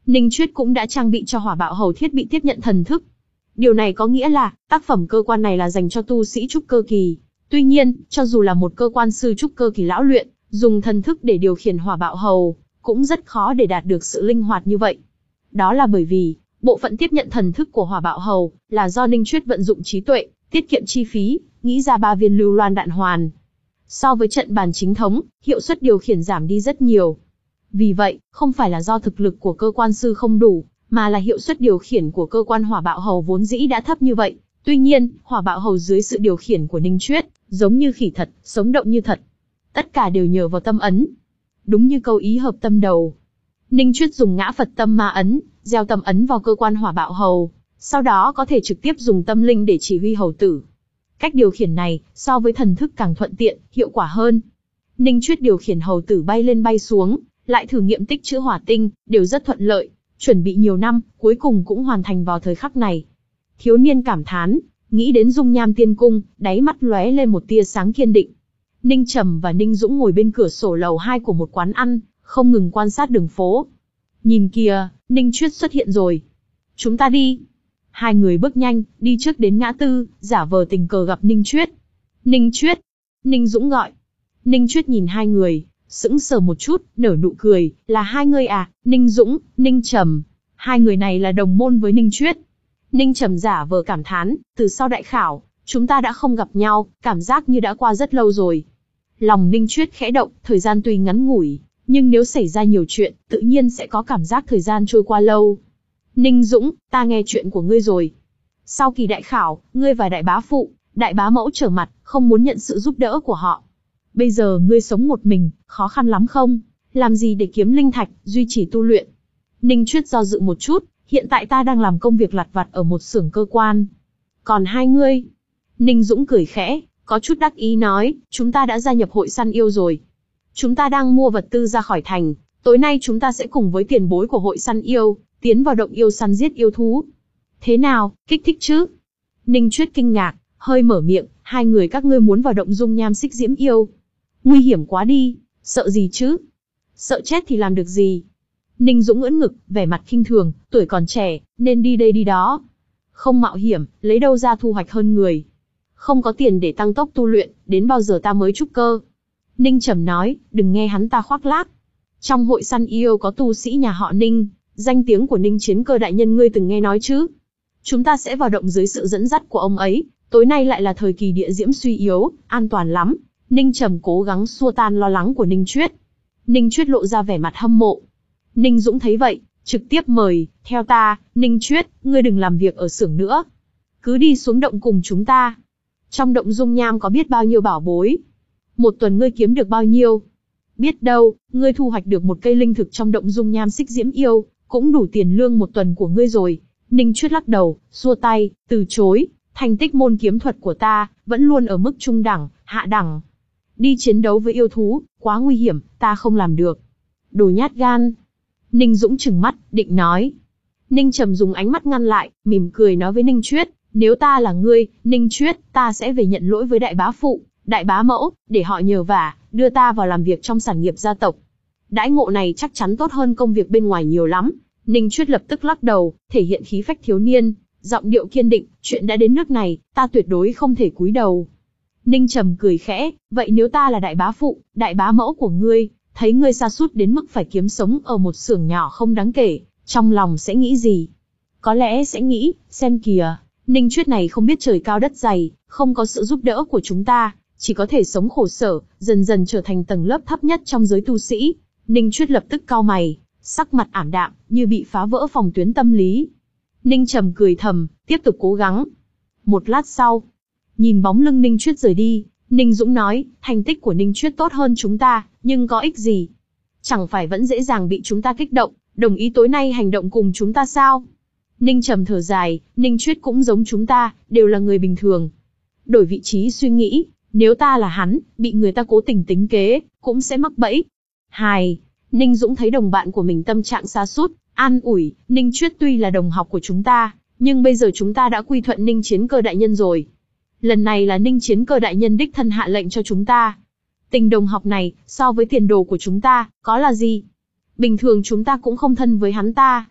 Ninh Chuyết cũng đã trang bị cho hỏa bạo hầu thiết bị tiếp nhận thần thức. Điều này có nghĩa là, tác phẩm cơ quan này là dành cho tu sĩ trúc cơ kỳ. Tuy nhiên, cho dù là một cơ quan sư trúc cơ kỳ lão luyện, dùng thần thức để điều khiển hỏa bạo hầu, cũng rất khó để đạt được sự linh hoạt như vậy. Đó là bởi vì, bộ phận tiếp nhận thần thức của hỏa bạo hầu, là do Ninh Chuyết vận dụng trí tuệ, tiết kiệm chi phí, nghĩ ra ba viên lưu loan đạn hoàn. So với trận bàn chính thống, hiệu suất điều khiển giảm đi rất nhiều. Vì vậy, không phải là do thực lực của cơ quan sư không đủ, mà là hiệu suất điều khiển của cơ quan hỏa bạo hầu vốn dĩ đã thấp như vậy. Tuy nhiên, hỏa bạo hầu dưới sự điều khiển của Ninh Chuyết, giống như khỉ thật, sống động như thật. Tất cả đều nhờ vào tâm ấn. Đúng như câu ý hợp tâm đầu. Ninh Chuyết dùng ngã Phật tâm ma ấn, gieo tâm ấn vào cơ quan hỏa bạo hầu, sau đó có thể trực tiếp dùng tâm linh để chỉ huy hầu tử. Cách điều khiển này, so với thần thức càng thuận tiện, hiệu quả hơn. Ninh Chuyết điều khiển hầu tử bay lên bay xuống, lại thử nghiệm tích trữ hỏa tinh, đều rất thuận lợi, chuẩn bị nhiều năm, cuối cùng cũng hoàn thành vào thời khắc này. Thiếu niên cảm thán, nghĩ đến dung nham tiên cung, đáy mắt lóe lên một tia sáng kiên định. Ninh Trầm và Ninh Dũng ngồi bên cửa sổ lầu hai của một quán ăn, không ngừng quan sát đường phố. Nhìn kìa, Ninh Chuyết xuất hiện rồi. Chúng ta đi. Hai người bước nhanh, đi trước đến ngã tư, giả vờ tình cờ gặp Ninh Chuyết. Ninh Chuyết. Ninh Dũng gọi. Ninh Chuyết nhìn hai người, sững sờ một chút, nở nụ cười, là hai người à, Ninh Dũng, Ninh Trầm. Hai người này là đồng môn với Ninh Chuyết. Ninh Trầm giả vờ cảm thán, từ sau đại khảo, chúng ta đã không gặp nhau, cảm giác như đã qua rất lâu rồi. Lòng Ninh Chuyết khẽ động, thời gian tuy ngắn ngủi, nhưng nếu xảy ra nhiều chuyện, tự nhiên sẽ có cảm giác thời gian trôi qua lâu. Ninh Dũng, ta nghe chuyện của ngươi rồi. Sau kỳ đại khảo, ngươi và đại bá phụ, đại bá mẫu trở mặt, không muốn nhận sự giúp đỡ của họ. Bây giờ ngươi sống một mình, khó khăn lắm không? Làm gì để kiếm linh thạch, duy trì tu luyện? Ninh Chuyết do dự một chút, hiện tại ta đang làm công việc lặt vặt ở một xưởng cơ quan. Còn hai ngươi? Ninh Dũng cười khẽ, có chút đắc ý nói, chúng ta đã gia nhập hội săn yêu rồi. Chúng ta đang mua vật tư ra khỏi thành, tối nay chúng ta sẽ cùng với tiền bối của hội săn yêu, tiến vào động yêu săn giết yêu thú. Thế nào, kích thích chứ? Ninh Chuyết kinh ngạc, hơi mở miệng, hai người các ngươi muốn vào động dung nham xích diễm yêu. Nguy hiểm quá đi, sợ gì chứ? Sợ chết thì làm được gì? Ninh Dũng ưỡn ngực, vẻ mặt khinh thường, tuổi còn trẻ, nên đi đây đi đó. Không mạo hiểm, lấy đâu ra thu hoạch hơn người. Không có tiền để tăng tốc tu luyện, đến bao giờ ta mới trúc cơ? Ninh Trầm nói, đừng nghe hắn ta khoác lác. Trong hội săn yêu có tu sĩ nhà họ Ninh, danh tiếng của Ninh Chiến Cơ đại nhân ngươi từng nghe nói chứ? Chúng ta sẽ vào động dưới sự dẫn dắt của ông ấy, tối nay lại là thời kỳ địa diễm suy yếu, an toàn lắm. Ninh Trầm cố gắng xua tan lo lắng của Ninh Chuyết. Ninh Chuyết lộ ra vẻ mặt hâm mộ. Ninh Dũng thấy vậy, trực tiếp mời, theo ta, Ninh Chuyết, ngươi đừng làm việc ở xưởng nữa. Cứ đi xuống động cùng chúng ta. Trong động dung nham có biết bao nhiêu bảo bối. Một tuần ngươi kiếm được bao nhiêu? Biết đâu, ngươi thu hoạch được một cây linh thực trong động dung nham xích diễm yêu, cũng đủ tiền lương một tuần của ngươi rồi. Ninh Chuyết lắc đầu, xua tay, từ chối, thành tích môn kiếm thuật của ta, vẫn luôn ở mức trung đẳng, hạ đẳng. Đi chiến đấu với yêu thú, quá nguy hiểm, ta không làm được. Đồ nhát gan. Ninh Dũng trừng mắt, định nói. Ninh Trầm dùng ánh mắt ngăn lại, mỉm cười nói với Ninh Chuyết, nếu ta là ngươi, Ninh Chuyết, ta sẽ về nhận lỗi với đại bá phụ, đại bá mẫu, để họ nhờ vả, đưa ta vào làm việc trong sản nghiệp gia tộc. Đãi ngộ này chắc chắn tốt hơn công việc bên ngoài nhiều lắm. Ninh Chuyết lập tức lắc đầu, thể hiện khí phách thiếu niên, giọng điệu kiên định, chuyện đã đến nước này, ta tuyệt đối không thể cúi đầu. Ninh Trầm cười khẽ, vậy nếu ta là đại bá phụ, đại bá mẫu của ngươi, thấy ngươi sa sút đến mức phải kiếm sống ở một xưởng nhỏ không đáng kể, trong lòng sẽ nghĩ gì? Có lẽ sẽ nghĩ, xem kìa, Ninh Chuyết này không biết trời cao đất dày, không có sự giúp đỡ của chúng ta, chỉ có thể sống khổ sở, dần dần trở thành tầng lớp thấp nhất trong giới tu sĩ. Ninh Chuyết lập tức cau mày, sắc mặt ảm đạm, như bị phá vỡ phòng tuyến tâm lý. Ninh Trầm cười thầm, tiếp tục cố gắng. Một lát sau, nhìn bóng lưng Ninh Chuyết rời đi, Ninh Dũng nói, thành tích của Ninh Chuyết tốt hơn chúng ta, nhưng có ích gì? Chẳng phải vẫn dễ dàng bị chúng ta kích động, đồng ý tối nay hành động cùng chúng ta sao? Ninh Trầm thở dài, Ninh Chuyết cũng giống chúng ta, đều là người bình thường. Đổi vị trí suy nghĩ, nếu ta là hắn, bị người ta cố tình tính kế, cũng sẽ mắc bẫy. Hai, Ninh Dũng thấy đồng bạn của mình tâm trạng sa sút, an ủi, Ninh Chuyết tuy là đồng học của chúng ta, nhưng bây giờ chúng ta đã quy thuận Ninh Chiến Cơ đại nhân rồi. Lần này là Ninh Chiến Cơ đại nhân đích thân hạ lệnh cho chúng ta. Tình đồng học này, so với tiền đồ của chúng ta, có là gì? Bình thường chúng ta cũng không thân với hắn ta.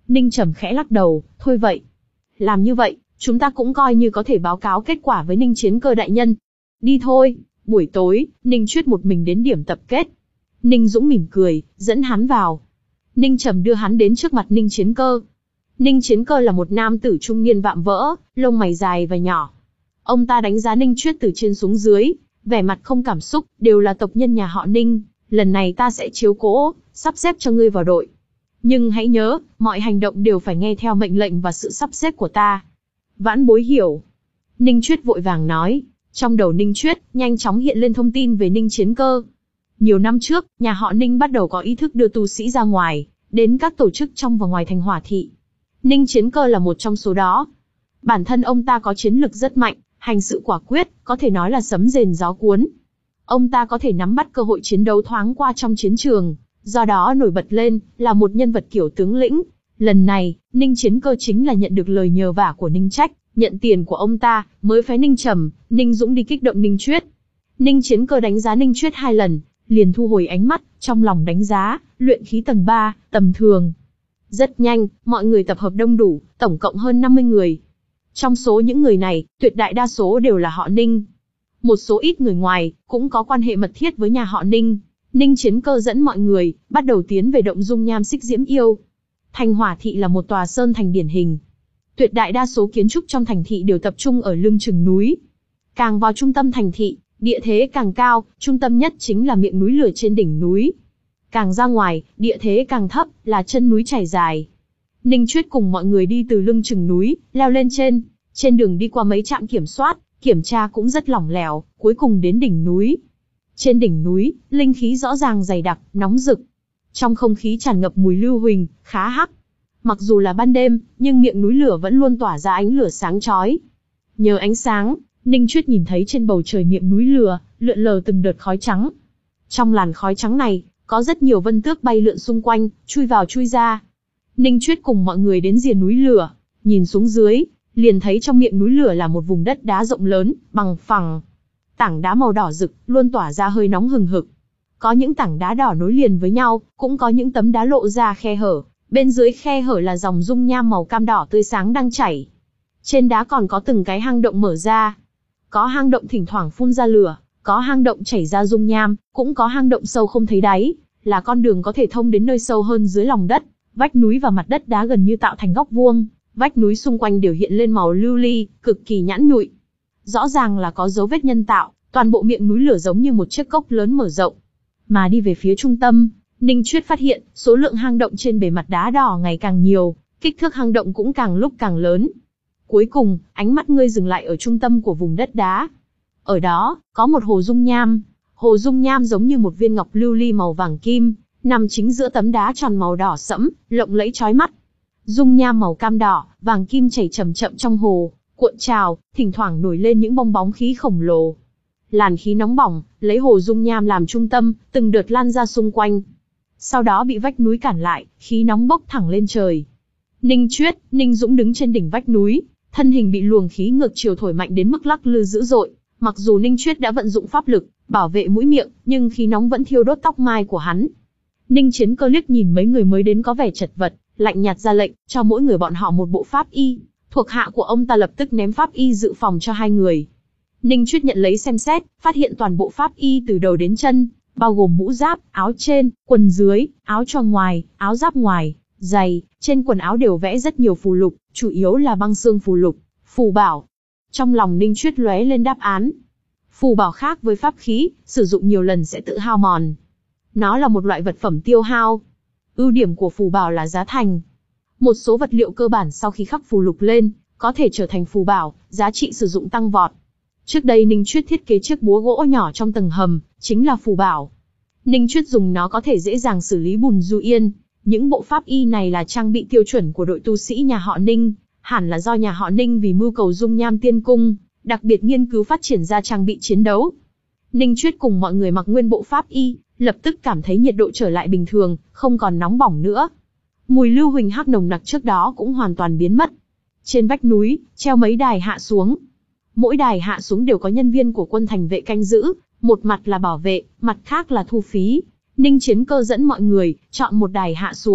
Ninh Trầm khẽ lắc đầu, thôi vậy. Làm như vậy, chúng ta cũng coi như có thể báo cáo kết quả với Ninh Chiến Cơ đại nhân. Đi thôi. Buổi tối, Ninh Chuyết một mình đến điểm tập kết. Ninh Dũng mỉm cười, dẫn hắn vào. Ninh Trầm đưa hắn đến trước mặt Ninh Chiến Cơ. Ninh Chiến Cơ là một nam tử trung niên vạm vỡ, lông mày dài và nhỏ. Ông ta đánh giá Ninh Chuyết từ trên xuống dưới, vẻ mặt không cảm xúc, đều là tộc nhân nhà họ Ninh. Lần này ta sẽ chiếu cố, sắp xếp cho ngươi vào đội. Nhưng hãy nhớ, mọi hành động đều phải nghe theo mệnh lệnh và sự sắp xếp của ta. Vãn bối hiểu. Ninh Chuyết vội vàng nói. Trong đầu Ninh Chuyết, nhanh chóng hiện lên thông tin về Ninh Chiến Cơ. Nhiều năm trước, nhà họ Ninh bắt đầu có ý thức đưa tu sĩ ra ngoài, đến các tổ chức trong và ngoài thành Hỏa Thị. Ninh Chiến Cơ là một trong số đó. Bản thân ông ta có chiến lực rất mạnh, hành sự quả quyết, có thể nói là sấm rền gió cuốn. Ông ta có thể nắm bắt cơ hội chiến đấu thoáng qua trong chiến trường, do đó nổi bật lên, là một nhân vật kiểu tướng lĩnh. Lần này, Ninh Chiến Cơ chính là nhận được lời nhờ vả của Ninh Trách, nhận tiền của ông ta, mới phái Ninh Trầm, Ninh Dũng đi kích động Ninh Chuyết. Ninh Chiến Cơ đánh giá Ninh Chuyết hai lần, liền thu hồi ánh mắt, trong lòng đánh giá, luyện khí tầng ba, tầm thường. Rất nhanh, mọi người tập hợp đông đủ, tổng cộng hơn năm mươi người. Trong số những người này, tuyệt đại đa số đều là họ Ninh. Một số ít người ngoài, cũng có quan hệ mật thiết với nhà họ Ninh. Ninh Chiến Cơ dẫn mọi người, bắt đầu tiến về động dung nham xích diễm yêu. Thành Hỏa Thị là một tòa sơn thành điển hình. Tuyệt đại đa số kiến trúc trong thành thị đều tập trung ở lưng chừng núi. Càng vào trung tâm thành thị, địa thế càng cao, trung tâm nhất chính là miệng núi lửa trên đỉnh núi. Càng ra ngoài, địa thế càng thấp, là chân núi trải dài. Ninh Chuyết cùng mọi người đi từ lưng chừng núi, leo lên trên. Trên đường đi qua mấy trạm kiểm soát, kiểm tra cũng rất lỏng lẻo, cuối cùng đến đỉnh núi. Trên đỉnh núi, linh khí rõ ràng dày đặc, nóng rực. Trong không khí tràn ngập mùi lưu huỳnh, khá hắc. Mặc dù là ban đêm, nhưng miệng núi lửa vẫn luôn tỏa ra ánh lửa sáng chói. Nhờ ánh sáng, Ninh Chuyết nhìn thấy trên bầu trời miệng núi lửa, lượn lờ từng đợt khói trắng. Trong làn khói trắng này, có rất nhiều vân tước bay lượn xung quanh, chui vào chui ra. Ninh Chuyết cùng mọi người đến rìa núi lửa, nhìn xuống dưới, liền thấy trong miệng núi lửa là một vùng đất đá rộng lớn, bằng phẳng. Tảng đá màu đỏ rực, luôn tỏa ra hơi nóng hừng hực. Có những tảng đá đỏ nối liền với nhau, cũng có những tấm đá lộ ra khe hở. Bên dưới khe hở là dòng dung nham màu cam đỏ tươi sáng đang chảy. Trên đá còn có từng cái hang động mở ra. Có hang động thỉnh thoảng phun ra lửa, có hang động chảy ra dung nham, cũng có hang động sâu không thấy đáy, là con đường có thể thông đến nơi sâu hơn dưới lòng đất. Vách núi và mặt đất đá gần như tạo thành góc vuông, vách núi xung quanh đều hiện lên màu lưu ly, cực kỳ nhẵn nhụi. Rõ ràng là có dấu vết nhân tạo, toàn bộ miệng núi lửa giống như một chiếc cốc lớn mở rộng. Mà đi về phía trung tâm, Ninh Chuyết phát hiện, số lượng hang động trên bề mặt đá đỏ ngày càng nhiều, kích thước hang động cũng càng lúc càng lớn. Cuối cùng, ánh mắt ngươi dừng lại ở trung tâm của vùng đất đá. Ở đó, có một hồ dung nham. Hồ dung nham giống như một viên ngọc lưu ly màu vàng kim, nằm chính giữa tấm đá tròn màu đỏ sẫm, lộng lẫy chói mắt. Dung nham màu cam đỏ, vàng kim chảy chậm chậm trong hồ, cuộn trào, thỉnh thoảng nổi lên những bong bóng khí khổng lồ. Làn khí nóng bỏng, lấy hồ dung nham làm trung tâm, từng đợt lan ra xung quanh. Sau đó bị vách núi cản lại, khí nóng bốc thẳng lên trời. Ninh Chuyết, Ninh Dũng đứng trên đỉnh vách núi, thân hình bị luồng khí ngược chiều thổi mạnh đến mức lắc lư dữ dội. Mặc dù Ninh Chuyết đã vận dụng pháp lực, bảo vệ mũi miệng, nhưng khí nóng vẫn thiêu đốt tóc mai của hắn. Ninh Chiến Cơ liếc nhìn mấy người mới đến có vẻ chật vật, lạnh nhạt ra lệnh, cho mỗi người bọn họ một bộ pháp y. Thuộc hạ của ông ta lập tức ném pháp y dự phòng cho hai người. Ninh Chuyết nhận lấy xem xét, phát hiện toàn bộ pháp y từ đầu đến chân, bao gồm mũ giáp, áo trên, quần dưới, áo choàng ngoài, áo giáp ngoài, giày, trên quần áo đều vẽ rất nhiều phù lục, chủ yếu là băng xương phù lục, phù bảo. Trong lòng Ninh Chuyết lóe lên đáp án. Phù bảo khác với pháp khí, sử dụng nhiều lần sẽ tự hao mòn. Nó là một loại vật phẩm tiêu hao. Ưu điểm của phù bảo là giá thành. Một số vật liệu cơ bản sau khi khắc phù lục lên, có thể trở thành phù bảo, giá trị sử dụng tăng vọt. Trước đây Ninh Chuyết thiết kế chiếc búa gỗ nhỏ trong tầng hầm, chính là phù bảo. Ninh Chuyết dùng nó có thể dễ dàng xử lý bùn du yên. Những bộ pháp y này là trang bị tiêu chuẩn của đội tu sĩ nhà họ Ninh, hẳn là do nhà họ Ninh vì mưu cầu dung nham tiên cung, đặc biệt nghiên cứu phát triển ra trang bị chiến đấu. Ninh Chuyết cùng mọi người mặc nguyên bộ pháp y, lập tức cảm thấy nhiệt độ trở lại bình thường, không còn nóng bỏng nữa. Mùi lưu huỳnh hắc nồng nặc trước đó cũng hoàn toàn biến mất. Trên vách núi, treo mấy đài hạ xuống. Mỗi đài hạ xuống đều có nhân viên của quân thành vệ canh giữ, một mặt là bảo vệ, mặt khác là thu phí. Ninh Chiến Cơ dẫn mọi người, chọn một đài hạ xuống,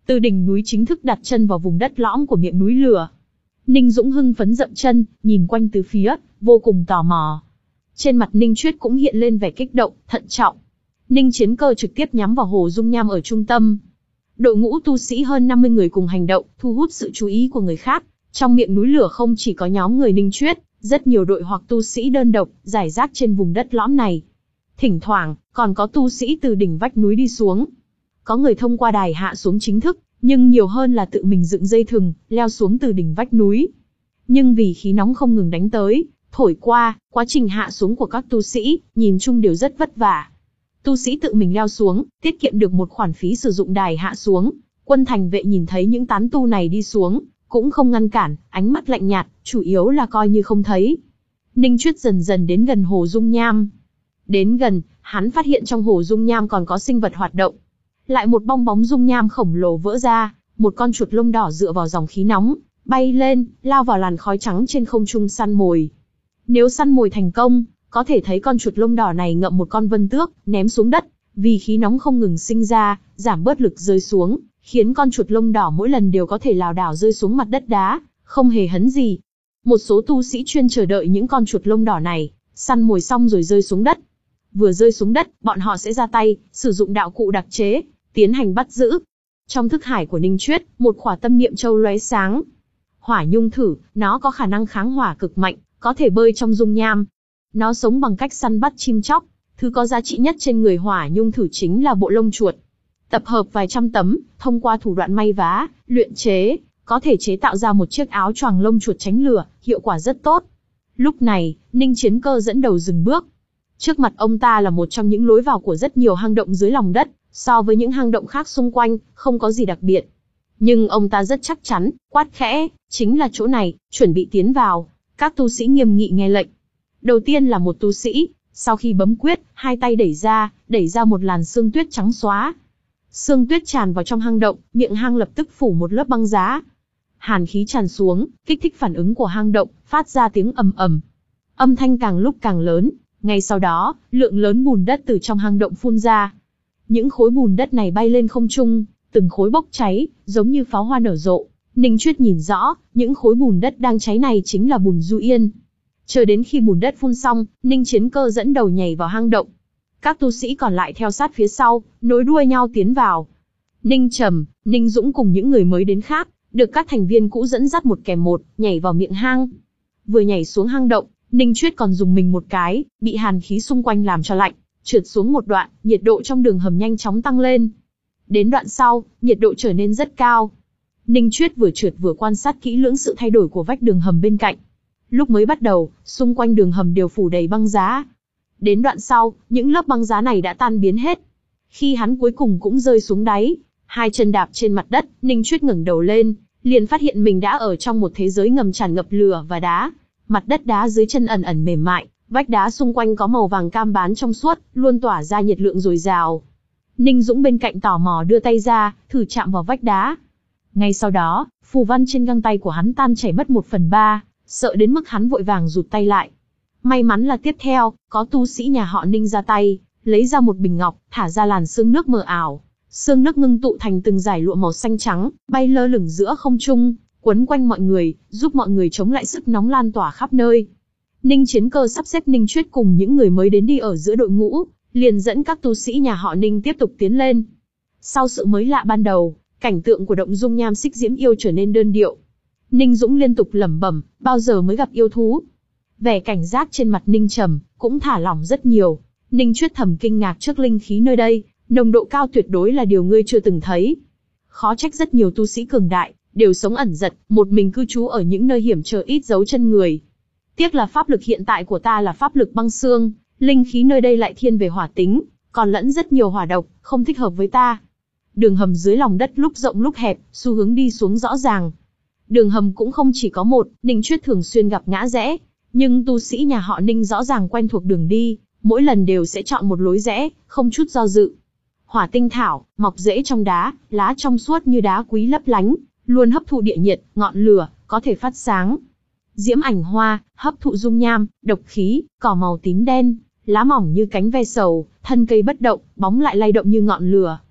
Từ đỉnh núi chính thức đặt chân vào vùng đất lõm của miệng núi lửa. Ninh Dũng hưng phấn dậm chân, nhìn quanh từ phía, vô cùng tò mò. Trên mặt Ninh Chuyết cũng hiện lên vẻ kích động, thận trọng. Ninh Chiến Cơ trực tiếp nhắm vào hồ dung nham ở trung tâm. Đội ngũ tu sĩ hơn năm mươi người cùng hành động, thu hút sự chú ý của người khác. Trong miệng núi lửa không chỉ có nhóm người Ninh Chuyết, rất nhiều đội hoặc tu sĩ đơn độc, rải rác trên vùng đất lõm này. Thỉnh thoảng, còn có tu sĩ từ đỉnh vách núi đi xuống. Có người thông qua đài hạ xuống chính thức, nhưng nhiều hơn là tự mình dựng dây thừng, leo xuống từ đỉnh vách núi. Nhưng vì khí nóng không ngừng đánh tới, thổi qua, quá trình hạ xuống của các tu sĩ, nhìn chung đều rất vất vả. Tu sĩ tự mình leo xuống, tiết kiệm được một khoản phí sử dụng đài hạ xuống. Quân thành vệ nhìn thấy những tán tu này đi xuống, cũng không ngăn cản, ánh mắt lạnh nhạt, chủ yếu là coi như không thấy. Ninh Chuyết dần dần đến gần hồ dung nham. Đến gần, hắn phát hiện trong hồ dung nham còn có sinh vật hoạt động. Lại một bong bóng dung nham khổng lồ vỡ ra, một con chuột lông đỏ dựa vào dòng khí nóng, bay lên, lao vào làn khói trắng trên không trung săn mồi. Nếu săn mồi thành công, có thể thấy con chuột lông đỏ này ngậm một con vân tước, ném xuống đất, vì khí nóng không ngừng sinh ra, giảm bớt lực rơi xuống, khiến con chuột lông đỏ mỗi lần đều có thể lảo đảo rơi xuống mặt đất đá, không hề hấn gì. Một số tu sĩ chuyên chờ đợi những con chuột lông đỏ này, săn mồi xong rồi rơi xuống đất. Vừa rơi xuống đất, bọn họ sẽ ra tay, sử dụng đạo cụ đặc chế, tiến hành bắt giữ. Trong thức hải của Ninh Chuyết, một khỏa tâm niệm châu lóe sáng. Hỏa nhung thử, nó có khả năng kháng hỏa cực mạnh, có thể bơi trong dung nham. Nó sống bằng cách săn bắt chim chóc, thứ có giá trị nhất trên người hỏa nhung thử chính là bộ lông chuột. Tập hợp vài trăm tấm, thông qua thủ đoạn may vá, luyện chế, có thể chế tạo ra một chiếc áo choàng lông chuột tránh lửa, hiệu quả rất tốt. Lúc này, Ninh Chiến Cơ dẫn đầu dừng bước. Trước mặt ông ta là một trong những lối vào của rất nhiều hang động dưới lòng đất, so với những hang động khác xung quanh, không có gì đặc biệt. Nhưng ông ta rất chắc chắn, quát khẽ, chính là chỗ này, chuẩn bị tiến vào. Các tu sĩ nghiêm nghị nghe lệnh. Đầu tiên là một tu sĩ, sau khi bấm quyết, hai tay đẩy ra, đẩy ra một làn sương tuyết trắng xóa. Sương tuyết tràn vào trong hang động, miệng hang lập tức phủ một lớp băng giá. Hàn khí tràn xuống, kích thích phản ứng của hang động, phát ra tiếng ầm ầm. Âm thanh càng lúc càng lớn, ngay sau đó, lượng lớn bùn đất từ trong hang động phun ra. Những khối bùn đất này bay lên không trung, từng khối bốc cháy, giống như pháo hoa nở rộ. Ninh Chuyết nhìn rõ, những khối bùn đất đang cháy này chính là bùn du yên. Chờ đến khi bùn đất phun xong, Ninh Chiến Cơ dẫn đầu nhảy vào hang động. Các tu sĩ còn lại theo sát phía sau, nối đuôi nhau tiến vào. Ninh Trầm, Ninh Dũng cùng những người mới đến khác, được các thành viên cũ dẫn dắt một kèm một, nhảy vào miệng hang. Vừa nhảy xuống hang động, Ninh Chuyết còn dùng mình một cái, bị hàn khí xung quanh làm cho lạnh, trượt xuống một đoạn, nhiệt độ trong đường hầm nhanh chóng tăng lên. Đến đoạn sau, nhiệt độ trở nên rất cao. Ninh Chuyết vừa trượt vừa quan sát kỹ lưỡng sự thay đổi của vách đường hầm bên cạnh. Lúc mới bắt đầu, xung quanh đường hầm đều phủ đầy băng giá. Đến đoạn sau, những lớp băng giá này đã tan biến hết. Khi hắn cuối cùng cũng rơi xuống đáy, hai chân đạp trên mặt đất, Ninh Chuyết ngẩng đầu lên, liền phát hiện mình đã ở trong một thế giới ngầm tràn ngập lửa và đá. Mặt đất đá dưới chân ẩn ẩn mềm mại, vách đá xung quanh có màu vàng cam bán trong suốt, luôn tỏa ra nhiệt lượng dồi dào. Ninh Dũng bên cạnh tò mò đưa tay ra, thử chạm vào vách đá. Ngay sau đó, phù văn trên găng tay của hắn tan chảy mất một phần ba, sợ đến mức hắn vội vàng rụt tay lại. May mắn là tiếp theo, có tu sĩ nhà họ Ninh ra tay, lấy ra một bình ngọc, thả ra làn sương nước mờ ảo. Sương nước ngưng tụ thành từng dải lụa màu xanh trắng, bay lơ lửng giữa không trung, quấn quanh mọi người, giúp mọi người chống lại sức nóng lan tỏa khắp nơi. Ninh Chiến Cơ sắp xếp Ninh Chuyết cùng những người mới đến đi ở giữa đội ngũ, liền dẫn các tu sĩ nhà họ Ninh tiếp tục tiến lên. Sau sự mới lạ ban đầu, cảnh tượng của động dung nham xích diễm yêu trở nên đơn điệu. Ninh Dũng liên tục lẩm bẩm, bao giờ mới gặp yêu thú. Vẻ cảnh giác trên mặt Ninh Trầm cũng thả lỏng rất nhiều. Ninh Chuyết thầm kinh ngạc trước linh khí nơi đây, nồng độ cao tuyệt đối là điều ngươi chưa từng thấy. Khó trách rất nhiều tu sĩ cường đại đều sống ẩn dật, một mình cư trú ở những nơi hiểm trở ít dấu chân người. Tiếc là pháp lực hiện tại của ta là pháp lực băng xương, linh khí nơi đây lại thiên về hỏa tính, còn lẫn rất nhiều hỏa độc, không thích hợp với ta. Đường hầm dưới lòng đất lúc rộng lúc hẹp, xu hướng đi xuống rõ ràng. Đường hầm cũng không chỉ có một, Ninh Chuyết thường xuyên gặp ngã rẽ, nhưng tu sĩ nhà họ Ninh rõ ràng quen thuộc đường đi, mỗi lần đều sẽ chọn một lối rẽ, không chút do dự. Hỏa tinh thảo, mọc rễ trong đá, lá trong suốt như đá quý lấp lánh, luôn hấp thụ địa nhiệt, ngọn lửa, có thể phát sáng. Diễm ảnh hoa, hấp thụ dung nham, độc khí, cỏ màu tím đen, lá mỏng như cánh ve sầu, thân cây bất động, bóng lại lay động như ngọn lửa.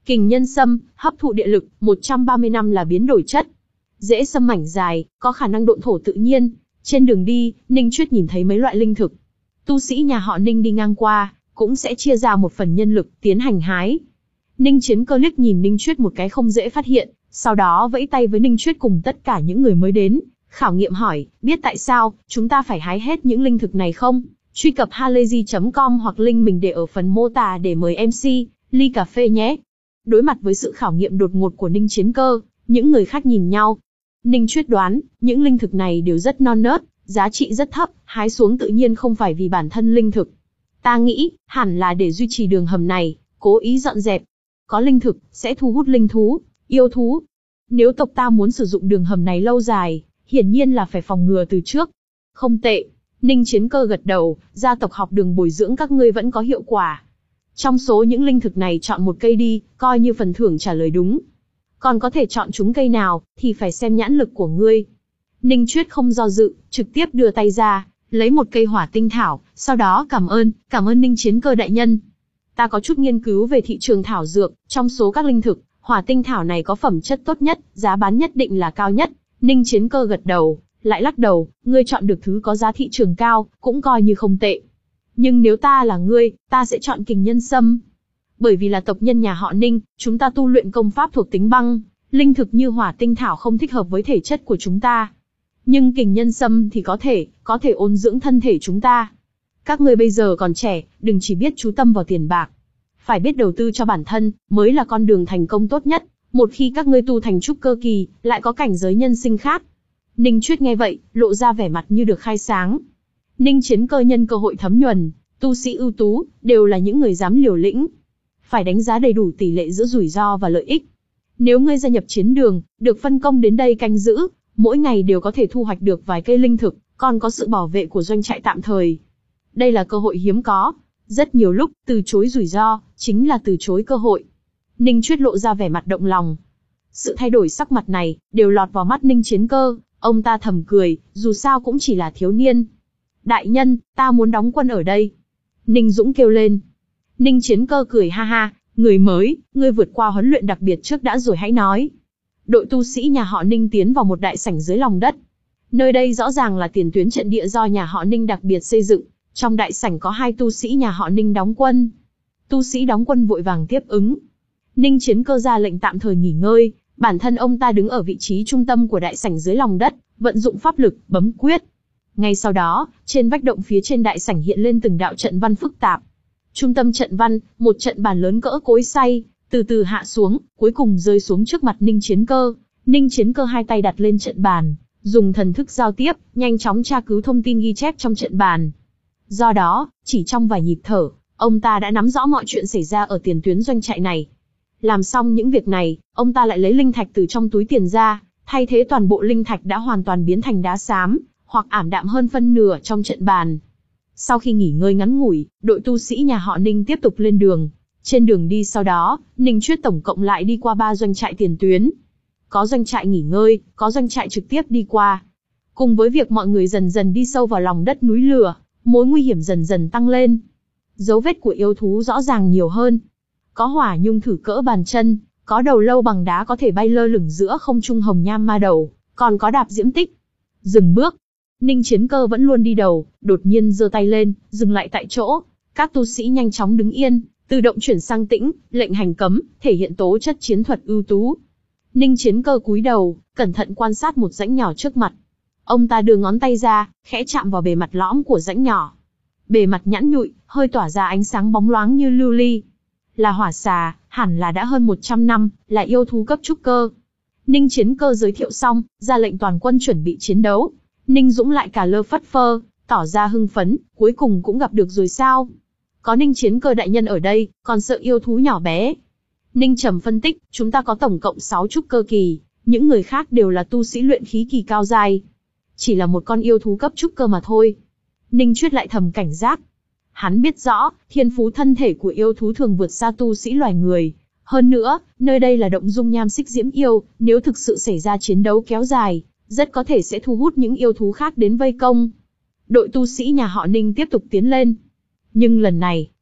Kình nhân sâm, hấp thụ địa lực, một trăm ba mươi năm là biến đổi chất. Rễ sâm mảnh dài, có khả năng độn thổ tự nhiên. Trên đường đi, Ninh Chuyết nhìn thấy mấy loại linh thực. Tu sĩ nhà họ Ninh đi ngang qua, cũng sẽ chia ra một phần nhân lực, tiến hành hái. Ninh Chiến Cơ liếc nhìn Ninh Chuyết một cái không dễ phát hiện, sau đó vẫy tay với Ninh Chuyết cùng tất cả những người mới đến, khảo nghiệm hỏi, biết tại sao chúng ta phải hái hết những linh thực này không? Truy cập halayzi chấm com hoặc link mình để ở phần mô tả để mời em xê, ly cà phê nhé. Đối mặt với sự khảo nghiệm đột ngột của Ninh Chiến Cơ, những người khác nhìn nhau. Ninh Chuyết đoán, những linh thực này đều rất non nớt, giá trị rất thấp, hái xuống tự nhiên không phải vì bản thân linh thực. Ta nghĩ, hẳn là để duy trì đường hầm này, cố ý dọn dẹp. Có linh thực, sẽ thu hút linh thú, yêu thú. Nếu tộc ta muốn sử dụng đường hầm này lâu dài, hiển nhiên là phải phòng ngừa từ trước. Không tệ. Ninh Chiến Cơ gật đầu, gia tộc học đường bồi dưỡng các ngươi vẫn có hiệu quả. Trong số những linh thực này chọn một cây đi, coi như phần thưởng trả lời đúng. Còn có thể chọn chúng cây nào, thì phải xem nhãn lực của ngươi. Ninh Chuyết không do dự, trực tiếp đưa tay ra, lấy một cây hỏa tinh thảo, sau đó cảm ơn, cảm ơn Ninh Chiến Cơ đại nhân. Ta có chút nghiên cứu về thị trường thảo dược, trong số các linh thực, hỏa tinh thảo này có phẩm chất tốt nhất, giá bán nhất định là cao nhất. Ninh Chiến Cơ gật đầu, lại lắc đầu, ngươi chọn được thứ có giá thị trường cao, cũng coi như không tệ. Nhưng nếu ta là ngươi, ta sẽ chọn kình nhân sâm. Bởi vì là tộc nhân nhà họ Ninh, chúng ta tu luyện công pháp thuộc tính băng, linh thực như hỏa tinh thảo không thích hợp với thể chất của chúng ta. Nhưng kình nhân sâm thì có thể, có thể ôn dưỡng thân thể chúng ta. Các ngươi bây giờ còn trẻ, đừng chỉ biết chú tâm vào tiền bạc. Phải biết đầu tư cho bản thân, mới là con đường thành công tốt nhất. Một khi các ngươi tu thành trúc cơ kỳ, lại có cảnh giới nhân sinh khác. Ninh Chuyết nghe vậy, lộ ra vẻ mặt như được khai sáng. Ninh Chiến Cơ nhân cơ hội thấm nhuần, tu sĩ ưu tú, đều là những người dám liều lĩnh. Phải đánh giá đầy đủ tỷ lệ giữa rủi ro và lợi ích. Nếu ngươi gia nhập chiến đường, được phân công đến đây canh giữ, mỗi ngày đều có thể thu hoạch được vài cây linh thực, còn có sự bảo vệ của doanh trại tạm thời. Đây là cơ hội hiếm có. Rất nhiều lúc, từ chối rủi ro, chính là từ chối cơ hội. Ninh Chuyết lộ ra vẻ mặt động lòng. Sự thay đổi sắc mặt này, đều lọt vào mắt Ninh Chiến Cơ, ông ta thầm cười, dù sao cũng chỉ là thiếu niên. Đại nhân, ta muốn đóng quân ở đây. Ninh Dũng kêu lên. Ninh Chiến Cơ cười ha ha, người mới, ngươi vượt qua huấn luyện đặc biệt trước đã rồi hãy nói. Đội tu sĩ nhà họ Ninh tiến vào một đại sảnh dưới lòng đất. Nơi đây rõ ràng là tiền tuyến trận địa do nhà họ Ninh đặc biệt xây dựng. Trong đại sảnh có hai tu sĩ nhà họ Ninh đóng quân. Tu sĩ đóng quân vội vàng tiếp ứng. Ninh Chiến Cơ ra lệnh tạm thời nghỉ ngơi, bản thân ông ta đứng ở vị trí trung tâm của đại sảnh dưới lòng đất, vận dụng pháp lực, bấm quyết. Ngay sau đó, trên vách động phía trên đại sảnh hiện lên từng đạo trận văn phức tạp. Trung tâm trận văn, một trận bàn lớn cỡ cối xay, từ từ hạ xuống, cuối cùng rơi xuống trước mặt Ninh Chiến Cơ. Ninh Chiến Cơ hai tay đặt lên trận bàn, dùng thần thức giao tiếp, nhanh chóng tra cứu thông tin ghi chép trong trận bàn. Do đó, chỉ trong vài nhịp thở, ông ta đã nắm rõ mọi chuyện xảy ra ở tiền tuyến doanh trại này. Làm xong những việc này, ông ta lại lấy linh thạch từ trong túi tiền ra, thay thế toàn bộ linh thạch đã hoàn toàn biến thành đá xám, hoặc ảm đạm hơn phân nửa trong trận bàn. Sau khi nghỉ ngơi ngắn ngủi, đội tu sĩ nhà họ Ninh tiếp tục lên đường. Trên đường đi sau đó, Ninh Chuyết tổng cộng lại đi qua ba doanh trại tiền tuyến. Có doanh trại nghỉ ngơi, có doanh trại trực tiếp đi qua. Cùng với việc mọi người dần dần đi sâu vào lòng đất núi lửa, mối nguy hiểm dần dần tăng lên. Dấu vết của yêu thú rõ ràng nhiều hơn. Có hỏa nhung thử cỡ bàn chân, có đầu lâu bằng đá có thể bay lơ lửng giữa không trung hồng nham ma đầu, còn có đạp diễm tích. Dừng bước. Ninh Chiến Cơ vẫn luôn đi đầu, đột nhiên giơ tay lên, dừng lại tại chỗ. Các tu sĩ nhanh chóng đứng yên, tự động chuyển sang tĩnh, lệnh hành cấm, thể hiện tố chất chiến thuật ưu tú. Ninh Chiến Cơ cúi đầu, cẩn thận quan sát một rãnh nhỏ trước mặt. Ông ta đưa ngón tay ra, khẽ chạm vào bề mặt lõm của rãnh nhỏ. Bề mặt nhẵn nhụi, hơi tỏa ra ánh sáng bóng loáng như lưu ly. Là hỏa xà, hẳn là đã hơn một trăm năm, là yêu thú cấp trúc cơ. Ninh Chiến Cơ giới thiệu xong, ra lệnh toàn quân chuẩn bị chiến đấu. Ninh Dũng lại cả lơ phất phơ, tỏ ra hưng phấn, cuối cùng cũng gặp được rồi sao? Có Ninh Chiến Cơ đại nhân ở đây, còn sợ yêu thú nhỏ bé. Ninh Trầm phân tích, chúng ta có tổng cộng sáu trúc cơ kỳ, những người khác đều là tu sĩ luyện khí kỳ cao giai. Chỉ là một con yêu thú cấp trúc cơ mà thôi. Ninh Chuyết lại thầm cảnh giác. Hắn biết rõ, thiên phú thân thể của yêu thú thường vượt xa tu sĩ loài người. Hơn nữa, nơi đây là động dung nham xích diễm yêu, nếu thực sự xảy ra chiến đấu kéo dài, rất có thể sẽ thu hút những yêu thú khác đến vây công. Đội tu sĩ nhà họ Ninh tiếp tục tiến lên. Nhưng lần này,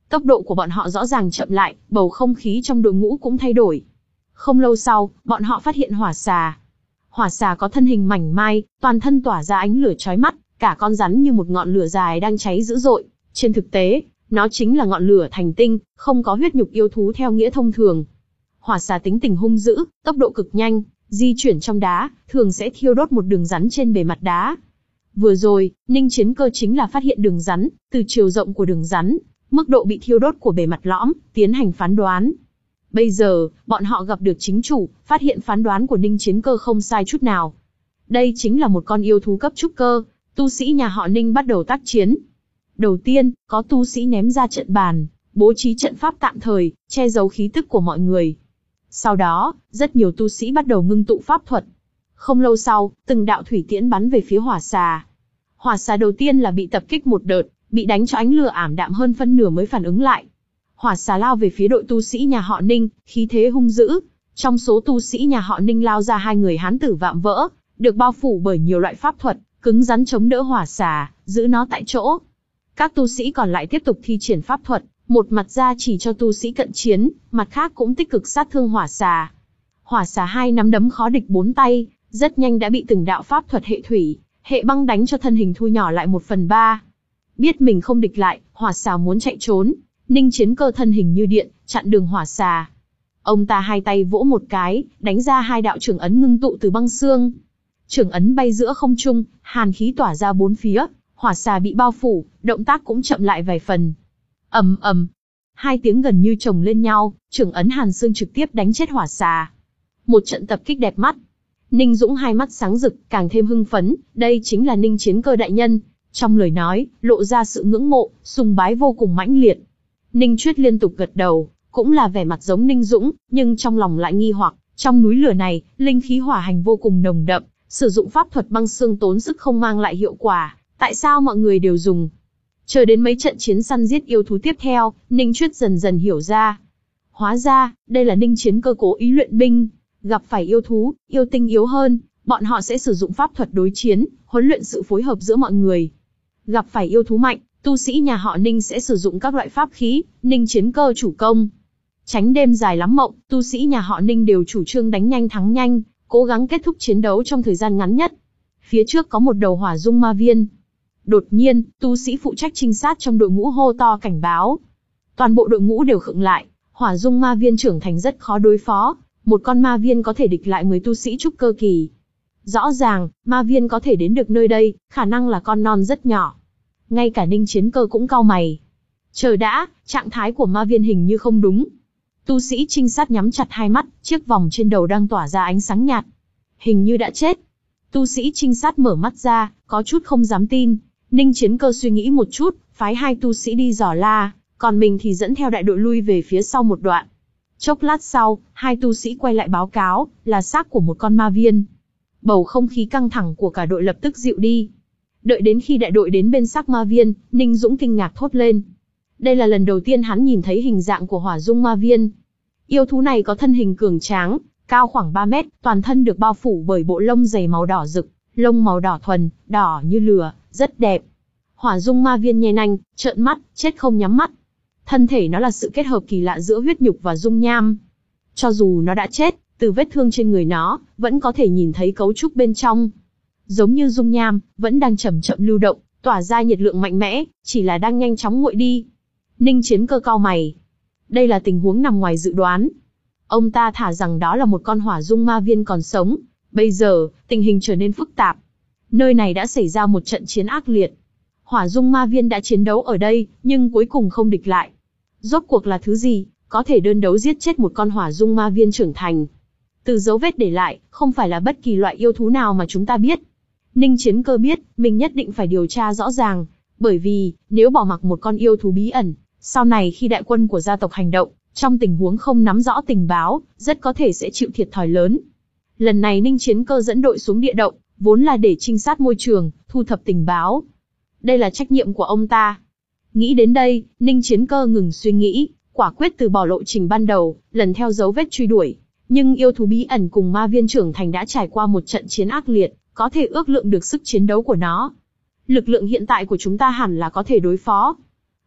Tốc độ của bọn họ rõ ràng chậm lại, bầu không khí trong đội ngũ cũng thay đổi. Không lâu sau, bọn họ phát hiện hỏa xà. Hỏa xà có thân hình mảnh mai, toàn thân tỏa ra ánh lửa chói mắt, cả con rắn như một ngọn lửa dài đang cháy dữ dội. Trên thực tế, nó chính là ngọn lửa thành tinh, không có huyết nhục yêu thú theo nghĩa thông thường. Hỏa xà tính tình hung dữ, tốc độ cực nhanh, di chuyển trong đá, thường sẽ thiêu đốt một đường rắn trên bề mặt đá. Vừa rồi, Ninh Chiến Cơ chính là phát hiện đường rắn, từ chiều rộng của đường rắn, mức độ bị thiêu đốt của bề mặt lõm, tiến hành phán đoán. Bây giờ, bọn họ gặp được chính chủ, phát hiện phán đoán của Ninh Chiến Cơ không sai chút nào. Đây chính là một con yêu thú cấp trúc cơ, tu sĩ nhà họ Ninh bắt đầu tác chiến. Đầu tiên, có tu sĩ ném ra trận bàn, bố trí trận pháp tạm thời, che giấu khí tức của mọi người. Sau đó, rất nhiều tu sĩ bắt đầu ngưng tụ pháp thuật. Không lâu sau, từng đạo thủy tiễn bắn về phía hỏa xà. Hỏa xà đầu tiên là bị tập kích một đợt, bị đánh cho ánh lửa ảm đạm hơn phân nửa mới phản ứng lại. Hỏa xà lao về phía đội tu sĩ nhà họ Ninh, khí thế hung dữ. Trong số tu sĩ nhà họ Ninh lao ra hai người hán tử vạm vỡ, được bao phủ bởi nhiều loại pháp thuật, cứng rắn chống đỡ hỏa xà, giữ nó tại chỗ. Các tu sĩ còn lại tiếp tục thi triển pháp thuật, một mặt ra chỉ cho tu sĩ cận chiến, mặt khác cũng tích cực sát thương hỏa xà. Hỏa xà hai nắm đấm khó địch bốn tay, rất nhanh đã bị từng đạo pháp thuật hệ thủy, hệ băng đánh cho thân hình thu nhỏ lại một phần ba. Biết mình không địch lại, hỏa xà muốn chạy trốn, Ninh Chiến Cơ thân hình như điện, chặn đường hỏa xà. Ông ta hai tay vỗ một cái, đánh ra hai đạo trưởng ấn ngưng tụ từ băng xương. Trưởng ấn bay giữa không trung, hàn khí tỏa ra bốn phía, hỏa xà bị bao phủ, động tác cũng chậm lại vài phần. Ầm ầm, hai tiếng gần như chồng lên nhau, trưởng ấn hàn xương trực tiếp đánh chết hỏa xà. Một trận tập kích đẹp mắt. Ninh Dũng hai mắt sáng rực, càng thêm hưng phấn, đây chính là Ninh Chiến Cơ đại nhân. Trong lời nói, lộ ra sự ngưỡng mộ, sùng bái vô cùng mãnh liệt. Ninh Chuyết liên tục gật đầu, cũng là vẻ mặt giống Ninh Dũng, nhưng trong lòng lại nghi hoặc, trong núi lửa này, linh khí hỏa hành vô cùng nồng đậm, sử dụng pháp thuật băng xương tốn sức không mang lại hiệu quả, tại sao mọi người đều dùng? Chờ đến mấy trận chiến săn giết yêu thú tiếp theo, Ninh Chuyết dần dần hiểu ra. Hóa ra, đây là Ninh Chiến Cơ cố ý luyện binh, gặp phải yêu thú, yêu tinh yếu hơn, bọn họ sẽ sử dụng pháp thuật đối chiến, huấn luyện sự phối hợp giữa mọi người. Gặp phải yêu thú mạnh, tu sĩ nhà họ Ninh sẽ sử dụng các loại pháp khí, Ninh Chiến Cơ chủ công. Tránh đêm dài lắm mộng, tu sĩ nhà họ Ninh đều chủ trương đánh nhanh thắng nhanh, cố gắng kết thúc chiến đấu trong thời gian ngắn nhất. Phía trước có một đầu hỏa dung ma viên. Đột nhiên, tu sĩ phụ trách trinh sát trong đội ngũ hô to cảnh báo. Toàn bộ đội ngũ đều khựng lại, hỏa dung ma viên trưởng thành rất khó đối phó, một con ma viên có thể địch lại mười tu sĩ trúc cơ kỳ. Rõ ràng, ma viên có thể đến được nơi đây, khả năng là con non rất nhỏ. Ngay cả Ninh Chiến Cơ cũng cau mày. Chờ đã, trạng thái của ma viên hình như không đúng. Tu sĩ trinh sát nhắm chặt hai mắt, chiếc vòng trên đầu đang tỏa ra ánh sáng nhạt. Hình như đã chết. Tu sĩ trinh sát mở mắt ra, có chút không dám tin. Ninh Chiến Cơ suy nghĩ một chút, phái hai tu sĩ đi dò la, còn mình thì dẫn theo đại đội lui về phía sau một đoạn. Chốc lát sau, hai tu sĩ quay lại báo cáo, là xác của một con ma viên. Bầu không khí căng thẳng của cả đội lập tức dịu đi. Đợi đến khi đại đội đến bên xác ma viên, Ninh Dũng kinh ngạc thốt lên. Đây là lần đầu tiên hắn nhìn thấy hình dạng của hỏa dung ma viên. Yêu thú này có thân hình cường tráng, cao khoảng ba mét, toàn thân được bao phủ bởi bộ lông dày màu đỏ rực, lông màu đỏ thuần, đỏ như lửa, rất đẹp. Hỏa dung ma viên nhe nanh, trợn mắt, chết không nhắm mắt. Thân thể nó là sự kết hợp kỳ lạ giữa huyết nhục và dung nham. Cho dù nó đã chết, từ vết thương trên người nó, vẫn có thể nhìn thấy cấu trúc bên trong. Giống như dung nham, vẫn đang chậm chậm lưu động, tỏa ra nhiệt lượng mạnh mẽ, chỉ là đang nhanh chóng nguội đi. Ninh Chiến Cơ cau mày. Đây là tình huống nằm ngoài dự đoán. Ông ta thả rằng đó là một con hỏa dung ma viên còn sống. Bây giờ, tình hình trở nên phức tạp. Nơi này đã xảy ra một trận chiến ác liệt. Hỏa dung ma viên đã chiến đấu ở đây, nhưng cuối cùng không địch lại. Rốt cuộc là thứ gì, có thể đơn đấu giết chết một con hỏa dung ma viên trưởng thành? Từ dấu vết để lại, không phải là bất kỳ loại yêu thú nào mà chúng ta biết. Ninh Chiến Cơ biết, mình nhất định phải điều tra rõ ràng. Bởi vì, nếu bỏ mặc một con yêu thú bí ẩn, sau này khi đại quân của gia tộc hành động, trong tình huống không nắm rõ tình báo, rất có thể sẽ chịu thiệt thòi lớn. Lần này Ninh Chiến Cơ dẫn đội xuống địa động, vốn là để trinh sát môi trường, thu thập tình báo. Đây là trách nhiệm của ông ta. Nghĩ đến đây, Ninh Chiến Cơ ngừng suy nghĩ, quả quyết từ bỏ lộ trình ban đầu, lần theo dấu vết truy đuổi. Nhưng yêu thú bí ẩn cùng ma viên trưởng thành đã trải qua một trận chiến ác liệt, có thể ước lượng được sức chiến đấu của nó. Lực lượng hiện tại của chúng ta hẳn là có thể đối phó.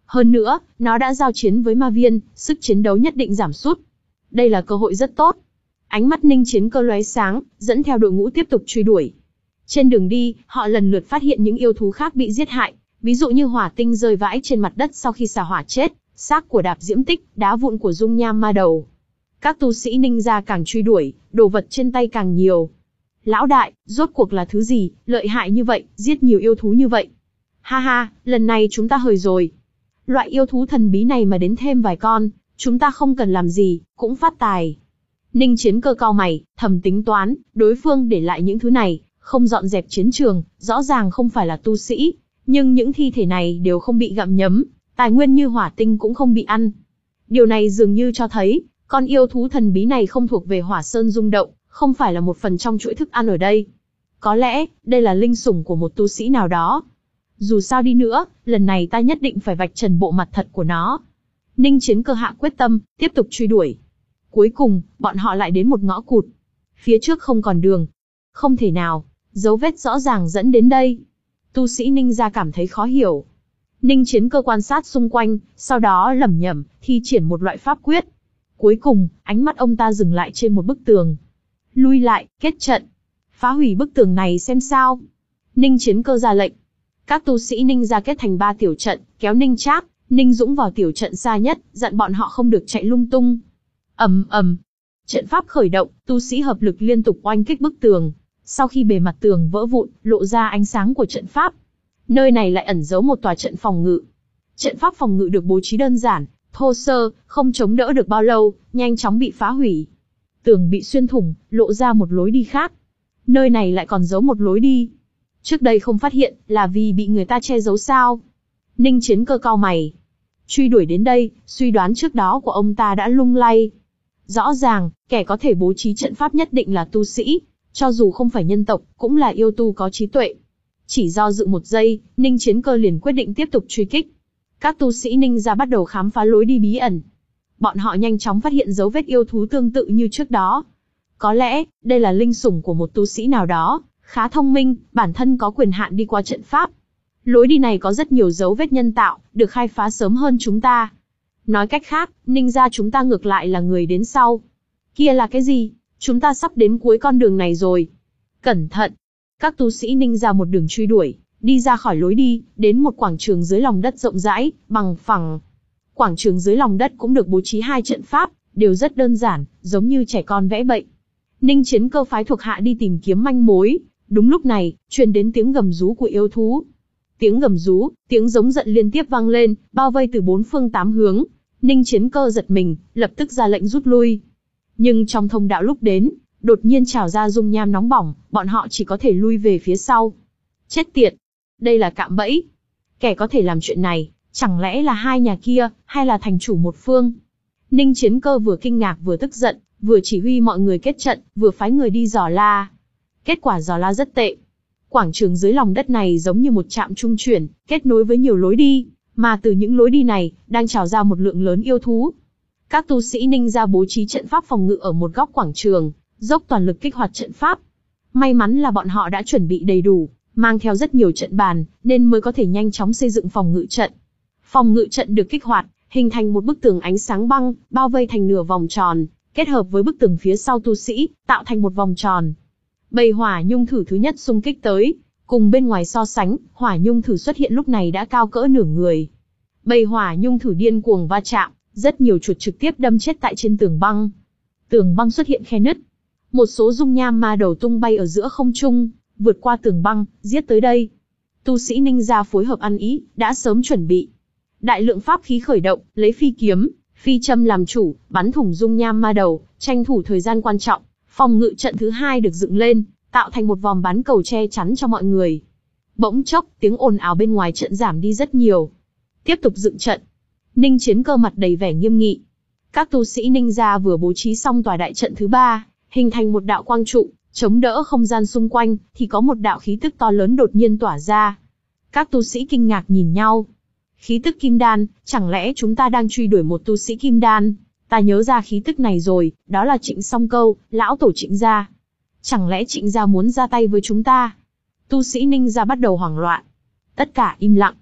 Hơn nữa, nó đã giao chiến với ma viên, sức chiến đấu nhất định giảm sút. Đây là cơ hội rất tốt. Ánh mắt Ninh Chiến Cơ lóe sáng, dẫn theo đội ngũ tiếp tục truy đuổi. Trên đường đi, họ lần lượt phát hiện những yêu thú khác bị giết hại, ví dụ như hỏa tinh rơi vãi trên mặt đất sau khi xả hỏa chết, xác của Đạp Diễm Tích, đá vụn của dung nham ma đầu. Các tu sĩ ninh gia càng truy đuổi, đồ vật trên tay càng nhiều. Lão đại, rốt cuộc là thứ gì, lợi hại như vậy, giết nhiều yêu thú như vậy? Ha ha, lần này chúng ta hời rồi. Loại yêu thú thần bí này mà đến thêm vài con, chúng ta không cần làm gì, cũng phát tài. Ninh Chiến Cơ cau mày, thầm tính toán, đối phương để lại những thứ này, không dọn dẹp chiến trường, rõ ràng không phải là tu sĩ, nhưng những thi thể này đều không bị gặm nhấm, tài nguyên như hỏa tinh cũng không bị ăn. Điều này dường như cho thấy, con yêu thú thần bí này không thuộc về Hỏa Sơn rung động, không phải là một phần trong chuỗi thức ăn ở đây. Có lẽ, đây là linh sủng của một tu sĩ nào đó. Dù sao đi nữa, lần này ta nhất định phải vạch trần bộ mặt thật của nó. Ninh Chiến Cơ hạ quyết tâm, tiếp tục truy đuổi. Cuối cùng, bọn họ lại đến một ngõ cụt. Phía trước không còn đường. Không thể nào, dấu vết rõ ràng dẫn đến đây. Tu sĩ Ninh gia cảm thấy khó hiểu. Ninh Chiến Cơ quan sát xung quanh, sau đó lẩm nhẩm, thi triển một loại pháp quyết. Cuối cùng, ánh mắt ông ta dừng lại trên một bức tường. Lui lại, kết trận. Phá hủy bức tường này xem sao. Ninh Chiến Cơ ra lệnh. Các tu sĩ Ninh gia kết thành ba tiểu trận, kéo Ninh Trác, Ninh Dũng vào tiểu trận xa nhất, dặn bọn họ không được chạy lung tung. Ầm ầm. Trận pháp khởi động, tu sĩ hợp lực liên tục oanh kích bức tường. Sau khi bề mặt tường vỡ vụn, lộ ra ánh sáng của trận pháp. Nơi này lại ẩn giấu một tòa trận phòng ngự. Trận pháp phòng ngự được bố trí đơn giản, thô sơ, không chống đỡ được bao lâu, nhanh chóng bị phá hủy. Tường bị xuyên thủng, lộ ra một lối đi khác. Nơi này lại còn giấu một lối đi. Trước đây không phát hiện, là vì bị người ta che giấu sao? Ninh Chiến Cơ cau mày. Truy đuổi đến đây, suy đoán trước đó của ông ta đã lung lay. Rõ ràng, kẻ có thể bố trí trận pháp nhất định là tu sĩ, cho dù không phải nhân tộc, cũng là yêu tu có trí tuệ. Chỉ do dự một giây, Ninh Chiến Cơ liền quyết định tiếp tục truy kích. Các tu sĩ Ninh gia bắt đầu khám phá lối đi bí ẩn. Bọn họ nhanh chóng phát hiện dấu vết yêu thú tương tự như trước đó. Có lẽ, đây là linh sủng của một tu sĩ nào đó, khá thông minh, bản thân có quyền hạn đi qua trận pháp. Lối đi này có rất nhiều dấu vết nhân tạo, được khai phá sớm hơn chúng ta. Nói cách khác, Ninh gia chúng ta ngược lại là người đến sau. Kia là cái gì? Chúng ta sắp đến cuối con đường này rồi. Cẩn thận! Các tu sĩ Ninh gia một đường truy đuổi, đi ra khỏi lối đi, đến một quảng trường dưới lòng đất rộng rãi, bằng phẳng. Quảng trường dưới lòng đất cũng được bố trí hai trận pháp, đều rất đơn giản, giống như trẻ con vẽ bậy. Ninh Chiến Cơ phái thuộc hạ đi tìm kiếm manh mối. Đúng lúc này, truyền đến tiếng gầm rú của yêu thú. Tiếng gầm rú, tiếng giống giận liên tiếp vang lên, bao vây từ bốn phương tám hướng. Ninh Chiến Cơ giật mình, lập tức ra lệnh rút lui. Nhưng trong thông đạo lúc đến, đột nhiên trào ra dung nham nóng bỏng, bọn họ chỉ có thể lui về phía sau. Chết tiệt! Đây là cạm bẫy. Kẻ có thể làm chuyện này, chẳng lẽ là hai nhà kia, hay là thành chủ một phương? Ninh Chiến Cơ vừa kinh ngạc vừa tức giận, vừa chỉ huy mọi người kết trận, vừa phái người đi dò la. Kết quả dò la rất tệ. Quảng trường dưới lòng đất này giống như một trạm trung chuyển, kết nối với nhiều lối đi, mà từ những lối đi này, đang trào ra một lượng lớn yêu thú. Các tu sĩ Ninh gia bố trí trận pháp phòng ngự ở một góc quảng trường, dốc toàn lực kích hoạt trận pháp. May mắn là bọn họ đã chuẩn bị đầy đủ, mang theo rất nhiều trận bàn, nên mới có thể nhanh chóng xây dựng phòng ngự trận. Phòng ngự trận được kích hoạt, hình thành một bức tường ánh sáng băng, bao vây thành nửa vòng tròn, kết hợp với bức tường phía sau tu sĩ, tạo thành một vòng tròn. Bầy hỏa nhung thử thứ nhất xung kích tới, cùng bên ngoài so sánh, hỏa nhung thử xuất hiện lúc này đã cao cỡ nửa người. Bầy hỏa nhung thử điên cuồng va chạm, rất nhiều chuột trực tiếp đâm chết tại trên tường băng. Tường băng xuất hiện khe nứt. Một số dung nham ma đầu tung bay ở giữa không trung, vượt qua tường băng, giết tới đây. Tu sĩ Ninh gia phối hợp ăn ý, đã sớm chuẩn bị. Đại lượng pháp khí khởi động, lấy phi kiếm, phi châm làm chủ, bắn thủng dung nham ma đầu, tranh thủ thời gian quan trọng. Phòng ngự trận thứ hai được dựng lên, tạo thành một vòng bán cầu che chắn cho mọi người. Bỗng chốc, tiếng ồn ào bên ngoài trận giảm đi rất nhiều. Tiếp tục dựng trận. Ninh Chiến Cơ mặt đầy vẻ nghiêm nghị. Các tu sĩ Ninh gia vừa bố trí xong tòa đại trận thứ ba, hình thành một đạo quang trụ, chống đỡ không gian xung quanh, thì có một đạo khí tức to lớn đột nhiên tỏa ra. Các tu sĩ kinh ngạc nhìn nhau. Khí tức kim đan, chẳng lẽ chúng ta đang truy đuổi một tu sĩ kim đan? Ta nhớ ra khí tức này rồi, đó là Trịnh Song Câu, lão tổ Trịnh gia. Chẳng lẽ Trịnh gia muốn ra tay với chúng ta? Tu sĩ Ninh gia bắt đầu hoảng loạn. Tất cả im lặng.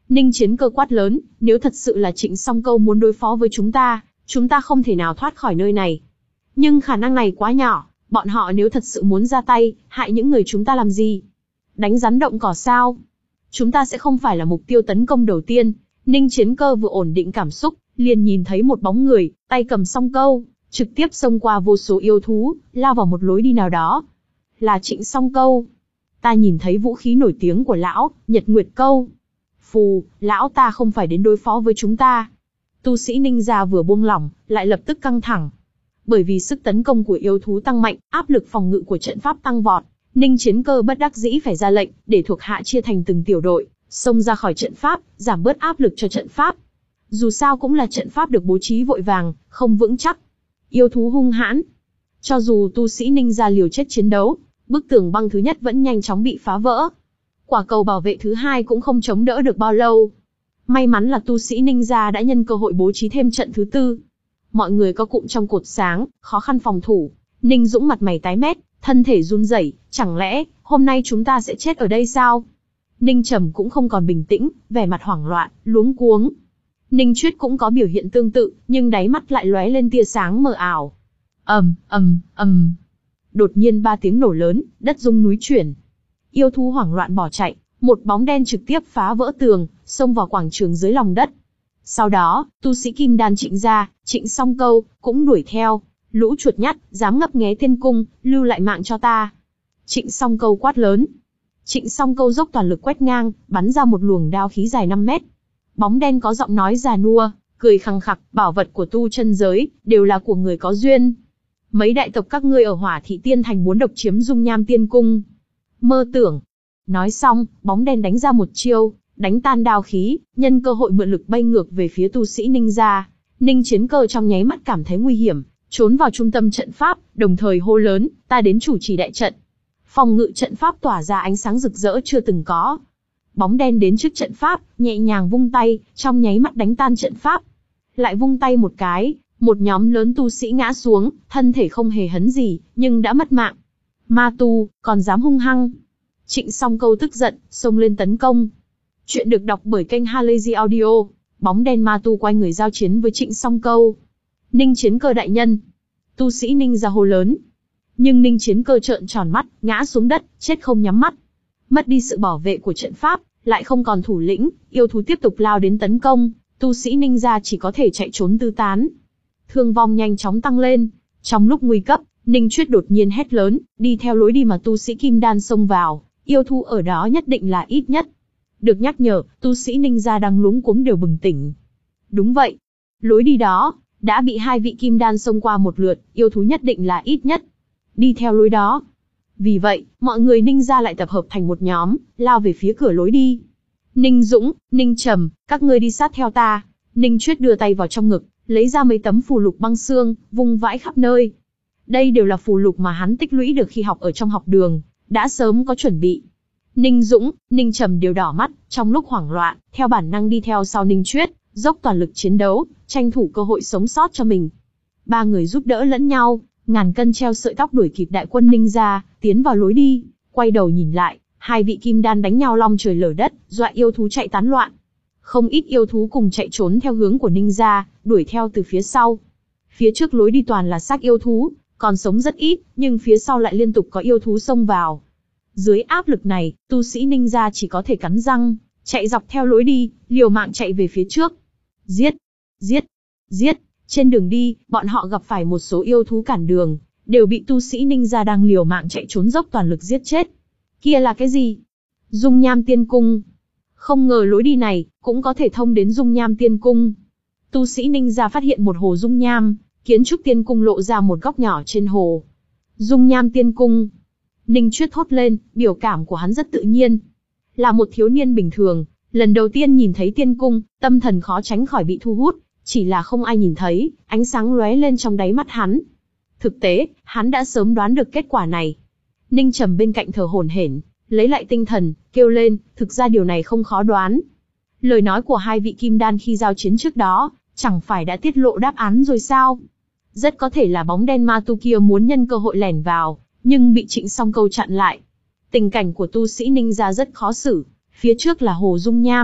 Ninh Chiến Cơ quát lớn, nếu thật sự là Trịnh Song Câu muốn đối phó với chúng ta, chúng ta không thể nào thoát khỏi nơi này. Nhưng khả năng này quá nhỏ, bọn họ nếu thật sự muốn ra tay, hại những người chúng ta làm gì? Đánh rắn động cỏ sao? Chúng ta sẽ không phải là mục tiêu tấn công đầu tiên. Ninh Chiến Cơ vừa ổn định cảm xúc, liền nhìn thấy một bóng người, tay cầm song câu, trực tiếp xông qua vô số yêu thú, lao vào một lối đi nào đó. Là Trịnh Song Câu. Ta nhìn thấy vũ khí nổi tiếng của lão, Nhật Nguyệt Câu. Phù, lão ta không phải đến đối phó với chúng ta. Tu sĩ Ninh gia vừa buông lỏng, lại lập tức căng thẳng. Bởi vì sức tấn công của yêu thú tăng mạnh, áp lực phòng ngự của trận pháp tăng vọt, Ninh Chiến Cơ bất đắc dĩ phải ra lệnh, để thuộc hạ chia thành từng tiểu đội, xông ra khỏi trận pháp, giảm bớt áp lực cho trận pháp. Dù sao cũng là trận pháp được bố trí vội vàng, không vững chắc. Yêu thú hung hãn. Cho dù tu sĩ Ninh gia liều chết chiến đấu, bức tường băng thứ nhất vẫn nhanh chóng bị phá vỡ. Quả cầu bảo vệ thứ hai cũng không chống đỡ được bao lâu. May mắn là tu sĩ Ninh gia đã nhân cơ hội bố trí thêm trận thứ tư. Mọi người có cụm trong cột sáng, khó khăn phòng thủ. Ninh Dũng mặt mày tái mét, thân thể run rẩy, chẳng lẽ hôm nay chúng ta sẽ chết ở đây sao? Ninh Trầm cũng không còn bình tĩnh, vẻ mặt hoảng loạn, luống cuống. Ninh Chuyết cũng có biểu hiện tương tự, nhưng đáy mắt lại lóe lên tia sáng mờ ảo. Ầm, ầm, ầm. Đột nhiên ba tiếng nổ lớn, đất rung núi chuyển. Yêu thú hoảng loạn bỏ chạy, một bóng đen trực tiếp phá vỡ tường, xông vào quảng trường dưới lòng đất. Sau đó, tu sĩ Kim Đan Trịnh gia, Trịnh Song Câu, cũng đuổi theo. Lũ chuột nhắt, dám ngấp nghé tiên cung, lưu lại mạng cho ta. Trịnh Song Câu quát lớn. Trịnh Song Câu dốc toàn lực quét ngang, bắn ra một luồng đao khí dài năm mét. Bóng đen có giọng nói già nua, cười khằng khặc, bảo vật của tu chân giới, đều là của người có duyên. Mấy đại tộc các ngươi ở Hỏa Thị Tiên Thành muốn độc chiếm Dung Nham Tiên Cung. Mơ tưởng. Nói xong, bóng đen đánh ra một chiêu, đánh tan đao khí, nhân cơ hội mượn lực bay ngược về phía tu sĩ Ninh gia. Ninh Chiến Cơ trong nháy mắt cảm thấy nguy hiểm, trốn vào trung tâm trận pháp, đồng thời hô lớn, ta đến chủ trì đại trận. Phòng ngự trận pháp tỏa ra ánh sáng rực rỡ chưa từng có. Bóng đen đến trước trận pháp, nhẹ nhàng vung tay, trong nháy mắt đánh tan trận pháp. Lại vung tay một cái, một nhóm lớn tu sĩ ngã xuống, thân thể không hề hấn gì, nhưng đã mất mạng. Ma tu, còn dám hung hăng. Trịnh Song Câu tức giận, xông lên tấn công. Chuyện được đọc bởi kênh Halazy Audio. Bóng đen ma tu quay người giao chiến với Trịnh Song Câu. Ninh Chiến Cơ đại nhân. Tu sĩ Ninh gia hô lớn. Nhưng Ninh Chiến Cơ trợn tròn mắt, ngã xuống đất, chết không nhắm mắt. Mất đi sự bảo vệ của trận pháp, lại không còn thủ lĩnh, yêu thú tiếp tục lao đến tấn công, tu sĩ Ninh gia chỉ có thể chạy trốn tứ tán. Thương vong nhanh chóng tăng lên. Trong lúc nguy cấp, Ninh Chuyết đột nhiên hét lớn, đi theo lối đi mà tu sĩ Kim Đan xông vào, yêu thú ở đó nhất định là ít nhất. Được nhắc nhở, tu sĩ Ninh gia đang luống cuống đều bừng tỉnh. Đúng vậy, lối đi đó đã bị hai vị Kim Đan xông qua một lượt, yêu thú nhất định là ít nhất. Đi theo lối đó. Vì vậy, mọi người Ninh gia lại tập hợp thành một nhóm, lao về phía cửa lối đi. Ninh Dũng, Ninh Trầm, các ngươi đi sát theo ta. Ninh Chuyết đưa tay vào trong ngực, lấy ra mấy tấm phù lục băng xương, vung vãi khắp nơi. Đây đều là phù lục mà hắn tích lũy được khi học ở trong học đường, đã sớm có chuẩn bị. Ninh Dũng, Ninh Trầm đều đỏ mắt, trong lúc hoảng loạn, theo bản năng đi theo sau Ninh Chuyết, dốc toàn lực chiến đấu, tranh thủ cơ hội sống sót cho mình. Ba người giúp đỡ lẫn nhau, ngàn cân treo sợi tóc đuổi kịp đại quân Ninh gia, tiến vào lối đi, quay đầu nhìn lại, hai vị Kim Đan đánh nhau long trời lở đất, dọa yêu thú chạy tán loạn. Không ít yêu thú cùng chạy trốn theo hướng của Ninh gia, đuổi theo từ phía sau. Phía trước lối đi toàn là xác yêu thú, còn sống rất ít, nhưng phía sau lại liên tục có yêu thú xông vào. Dưới áp lực này, tu sĩ Ninh gia chỉ có thể cắn răng, chạy dọc theo lối đi, liều mạng chạy về phía trước. Giết! Giết! Giết! Trên đường đi, bọn họ gặp phải một số yêu thú cản đường, đều bị tu sĩ Ninh gia đang liều mạng chạy trốn dốc toàn lực giết chết. Kia là cái gì? Dung Nham Tiên Cung. Không ngờ lối đi này, cũng có thể thông đến Dung Nham Tiên Cung. Tu sĩ Ninh gia phát hiện một hồ Dung Nham, kiến trúc Tiên Cung lộ ra một góc nhỏ trên hồ. Dung Nham Tiên Cung. Ninh Chuyết thốt lên, biểu cảm của hắn rất tự nhiên. Là một thiếu niên bình thường, lần đầu tiên nhìn thấy Tiên Cung, tâm thần khó tránh khỏi bị thu hút, chỉ là không ai nhìn thấy, ánh sáng lóe lên trong đáy mắt hắn. Thực tế, hắn đã sớm đoán được kết quả này. Ninh Trầm bên cạnh thở hổn hển, lấy lại tinh thần, kêu lên, thực ra điều này không khó đoán. Lời nói của hai vị Kim Đan khi giao chiến trước đó, chẳng phải đã tiết lộ đáp án rồi sao? Rất có thể là bóng đen ma tu kia muốn nhân cơ hội lẻn vào, nhưng bị Trịnh Song Câu chặn lại. Tình cảnh của tu sĩ Ninh gia rất khó xử, phía trước là hồ Dung Nham,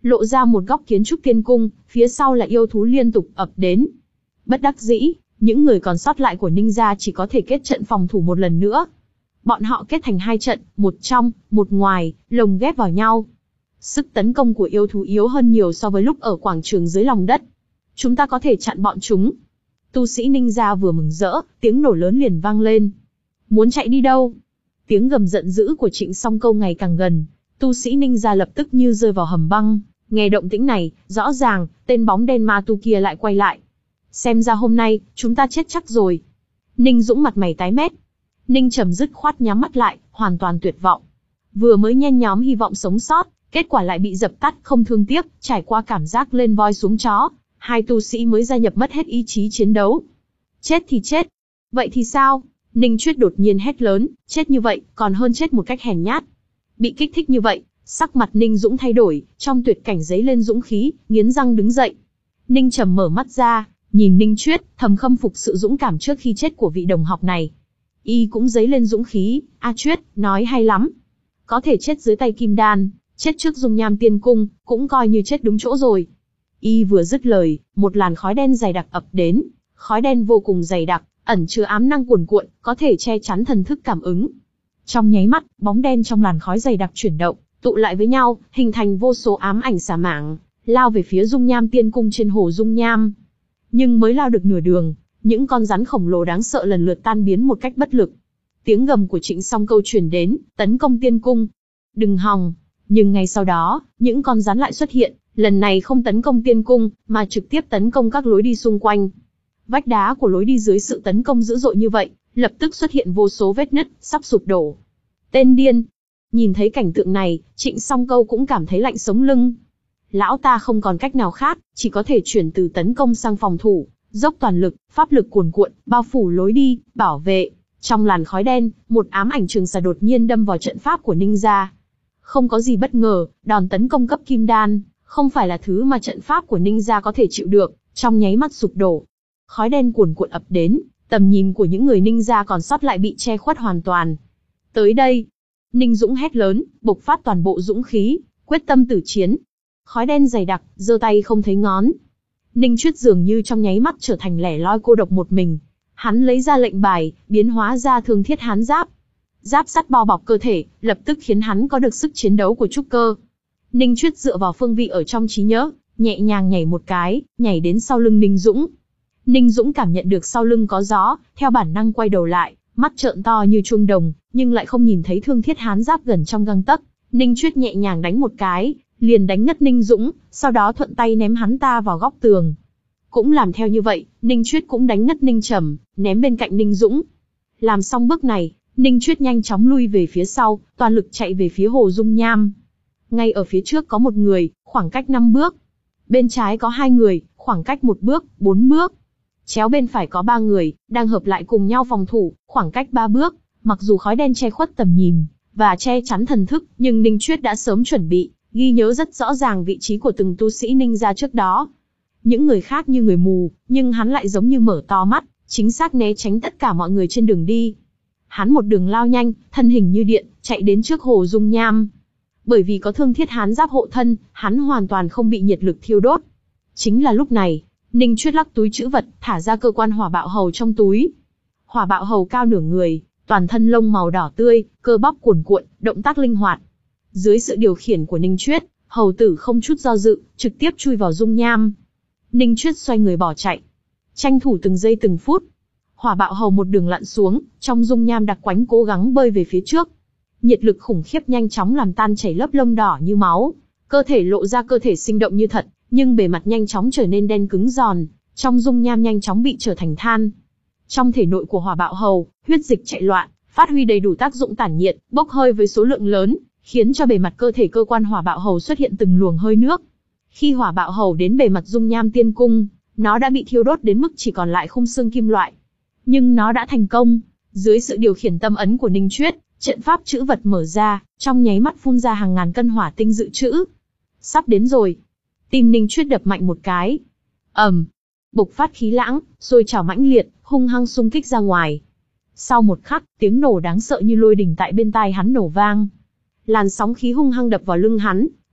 lộ ra một góc kiến trúc tiên cung, phía sau là yêu thú liên tục ập đến. Bất đắc dĩ, những người còn sót lại của Ninh gia chỉ có thể kết trận phòng thủ một lần nữa. Bọn họ kết thành hai trận, một trong, một ngoài, lồng ghép vào nhau. Sức tấn công của yêu thú yếu hơn nhiều so với lúc ở quảng trường dưới lòng đất. Chúng ta có thể chặn bọn chúng. Tu sĩ Ninh gia vừa mừng rỡ, tiếng nổ lớn liền vang lên. Muốn chạy đi đâu? Tiếng gầm giận dữ của Trịnh Song Câu ngày càng gần. Tu sĩ Ninh gia lập tức như rơi vào hầm băng. Nghe động tĩnh này, rõ ràng, tên bóng đen ma tu kia lại quay lại. Xem ra hôm nay, chúng ta chết chắc rồi. Ninh Dũng mặt mày tái mét. Ninh Trầm dứt khoát nhắm mắt lại, hoàn toàn tuyệt vọng. Vừa mới nhen nhóm hy vọng sống sót, kết quả lại bị dập tắt không thương tiếc, trải qua cảm giác lên voi xuống chó. Hai tu sĩ mới gia nhập mất hết ý chí chiến đấu. Chết thì chết. Vậy thì sao? Ninh Chuyết đột nhiên hét lớn, chết như vậy, còn hơn chết một cách hèn nhát. Bị kích thích như vậy, sắc mặt Ninh Dũng thay đổi, trong tuyệt cảnh giấy lên dũng khí, nghiến răng đứng dậy. Ninh Trầm mở mắt ra, nhìn Ninh Chuyết, thầm khâm phục sự dũng cảm trước khi chết của vị đồng học này. Y cũng giấy lên dũng khí, A Chuyết, nói hay lắm. Có thể chết dưới tay Kim Đan, chết trước dung nham tiên cung, cũng coi như chết đúng chỗ rồi. Y vừa dứt lời, một làn khói đen dày đặc ập đến, khói đen vô cùng dày đặc, ẩn chứa ám năng cuồn cuộn, có thể che chắn thần thức cảm ứng. Trong nháy mắt, bóng đen trong làn khói dày đặc chuyển động, tụ lại với nhau, hình thành vô số ám ảnh xà mảng, lao về phía dung nham tiên cung trên hồ dung nham. Nhưng mới lao được nửa đường, những con rắn khổng lồ đáng sợ lần lượt tan biến một cách bất lực. Tiếng gầm của Trịnh Song Câu truyền đến, tấn công tiên cung. Đừng hòng. Nhưng ngay sau đó, những con rắn lại xuất hiện, lần này không tấn công tiên cung, mà trực tiếp tấn công các lối đi xung quanh. Vách đá của lối đi dưới sự tấn công dữ dội như vậy, lập tức xuất hiện vô số vết nứt, sắp sụp đổ. Tên điên. Nhìn thấy cảnh tượng này, Trịnh Song Câu cũng cảm thấy lạnh sống lưng. Lão ta không còn cách nào khác, chỉ có thể chuyển từ tấn công sang phòng thủ, dốc toàn lực, pháp lực cuồn cuộn, bao phủ lối đi, bảo vệ. Trong làn khói đen, một ám ảnh trường xà đột nhiên đâm vào trận pháp của Ninh gia. Không có gì bất ngờ, đòn tấn công cấp kim đan, không phải là thứ mà trận pháp của Ninh gia có thể chịu được, trong nháy mắt sụp đổ. Khói đen cuồn cuộn ập đến, tầm nhìn của những người Ninh gia còn sót lại bị che khuất hoàn toàn. Tới đây, Ninh Dũng hét lớn, bộc phát toàn bộ dũng khí, quyết tâm tử chiến. Khói đen dày đặc, giơ tay không thấy ngón. Ninh Chuyết dường như trong nháy mắt trở thành lẻ loi cô độc một mình. Hắn lấy ra lệnh bài, biến hóa ra thương thiết hán giáp. Giáp sắt bao bọc cơ thể, lập tức khiến hắn có được sức chiến đấu của trúc cơ. Ninh Chuyết dựa vào phương vị ở trong trí nhớ, nhẹ nhàng nhảy một cái, nhảy đến sau lưng Ninh Dũng. Ninh Dũng cảm nhận được sau lưng có gió, theo bản năng quay đầu lại, mắt trợn to như chuông đồng, nhưng lại không nhìn thấy thương thiết hán giáp gần trong gang tấc. Ninh Chuyết nhẹ nhàng đánh một cái, liền đánh ngất Ninh Dũng, sau đó thuận tay ném hắn ta vào góc tường. Cũng làm theo như vậy, Ninh Chuyết cũng đánh ngất Ninh Trầm, ném bên cạnh Ninh Dũng. Làm xong bước này, Ninh Chuyết nhanh chóng lui về phía sau, toàn lực chạy về phía hồ dung nham. Ngay ở phía trước có một người, khoảng cách năm bước. Bên trái có hai người, khoảng cách một bước, bốn bước. Chéo bên phải có ba người, đang hợp lại cùng nhau phòng thủ, khoảng cách ba bước. Mặc dù khói đen che khuất tầm nhìn, và che chắn thần thức, nhưng Ninh Chuyết đã sớm chuẩn bị, ghi nhớ rất rõ ràng vị trí của từng tu sĩ Ninh gia trước đó. Những người khác như người mù, nhưng hắn lại giống như mở to mắt, chính xác né tránh tất cả mọi người trên đường đi. Hắn một đường lao nhanh, thân hình như điện, chạy đến trước hồ dung nham. Bởi vì có thương thiết hán giáp hộ thân, hắn hoàn toàn không bị nhiệt lực thiêu đốt. Chính là lúc này, Ninh Chuyết lắc túi trữ vật, thả ra cơ quan hỏa bạo hầu trong túi. Hỏa bạo hầu cao nửa người, toàn thân lông màu đỏ tươi, cơ bắp cuồn cuộn, động tác linh hoạt. Dưới sự điều khiển của Ninh Chuyết, hầu tử không chút do dự, trực tiếp chui vào dung nham. Ninh Chuyết xoay người bỏ chạy, tranh thủ từng giây từng phút. Hỏa bạo hầu một đường lặn xuống, trong dung nham đặc quánh cố gắng bơi về phía trước. Nhiệt lực khủng khiếp nhanh chóng làm tan chảy lớp lông đỏ như máu, cơ thể lộ ra cơ thể sinh động như thật, nhưng bề mặt nhanh chóng trở nên đen cứng giòn, trong dung nham nhanh chóng bị trở thành than. Trong thể nội của hỏa bạo hầu, huyết dịch chạy loạn, phát huy đầy đủ tác dụng tản nhiệt, bốc hơi với số lượng lớn, khiến cho bề mặt cơ thể cơ quan hỏa bạo hầu xuất hiện từng luồng hơi nước. Khi hỏa bạo hầu đến bề mặt dung nham tiên cung, nó đã bị thiêu đốt đến mức chỉ còn lại khung xương kim loại. Nhưng nó đã thành công, dưới sự điều khiển tâm ấn của Ninh Chuyết, trận pháp trữ vật mở ra, trong nháy mắt phun ra hàng ngàn cân hỏa tinh dự trữ. Sắp đến rồi. Tim Ninh Chuyết đập mạnh một cái. ầm, um, bộc phát khí lãng, rồi trào mãnh liệt, hung hăng xung kích ra ngoài. Sau một khắc, tiếng nổ đáng sợ như lôi đình tại bên tai hắn nổ vang. Làn sóng khí hung hăng đập vào lưng hắn,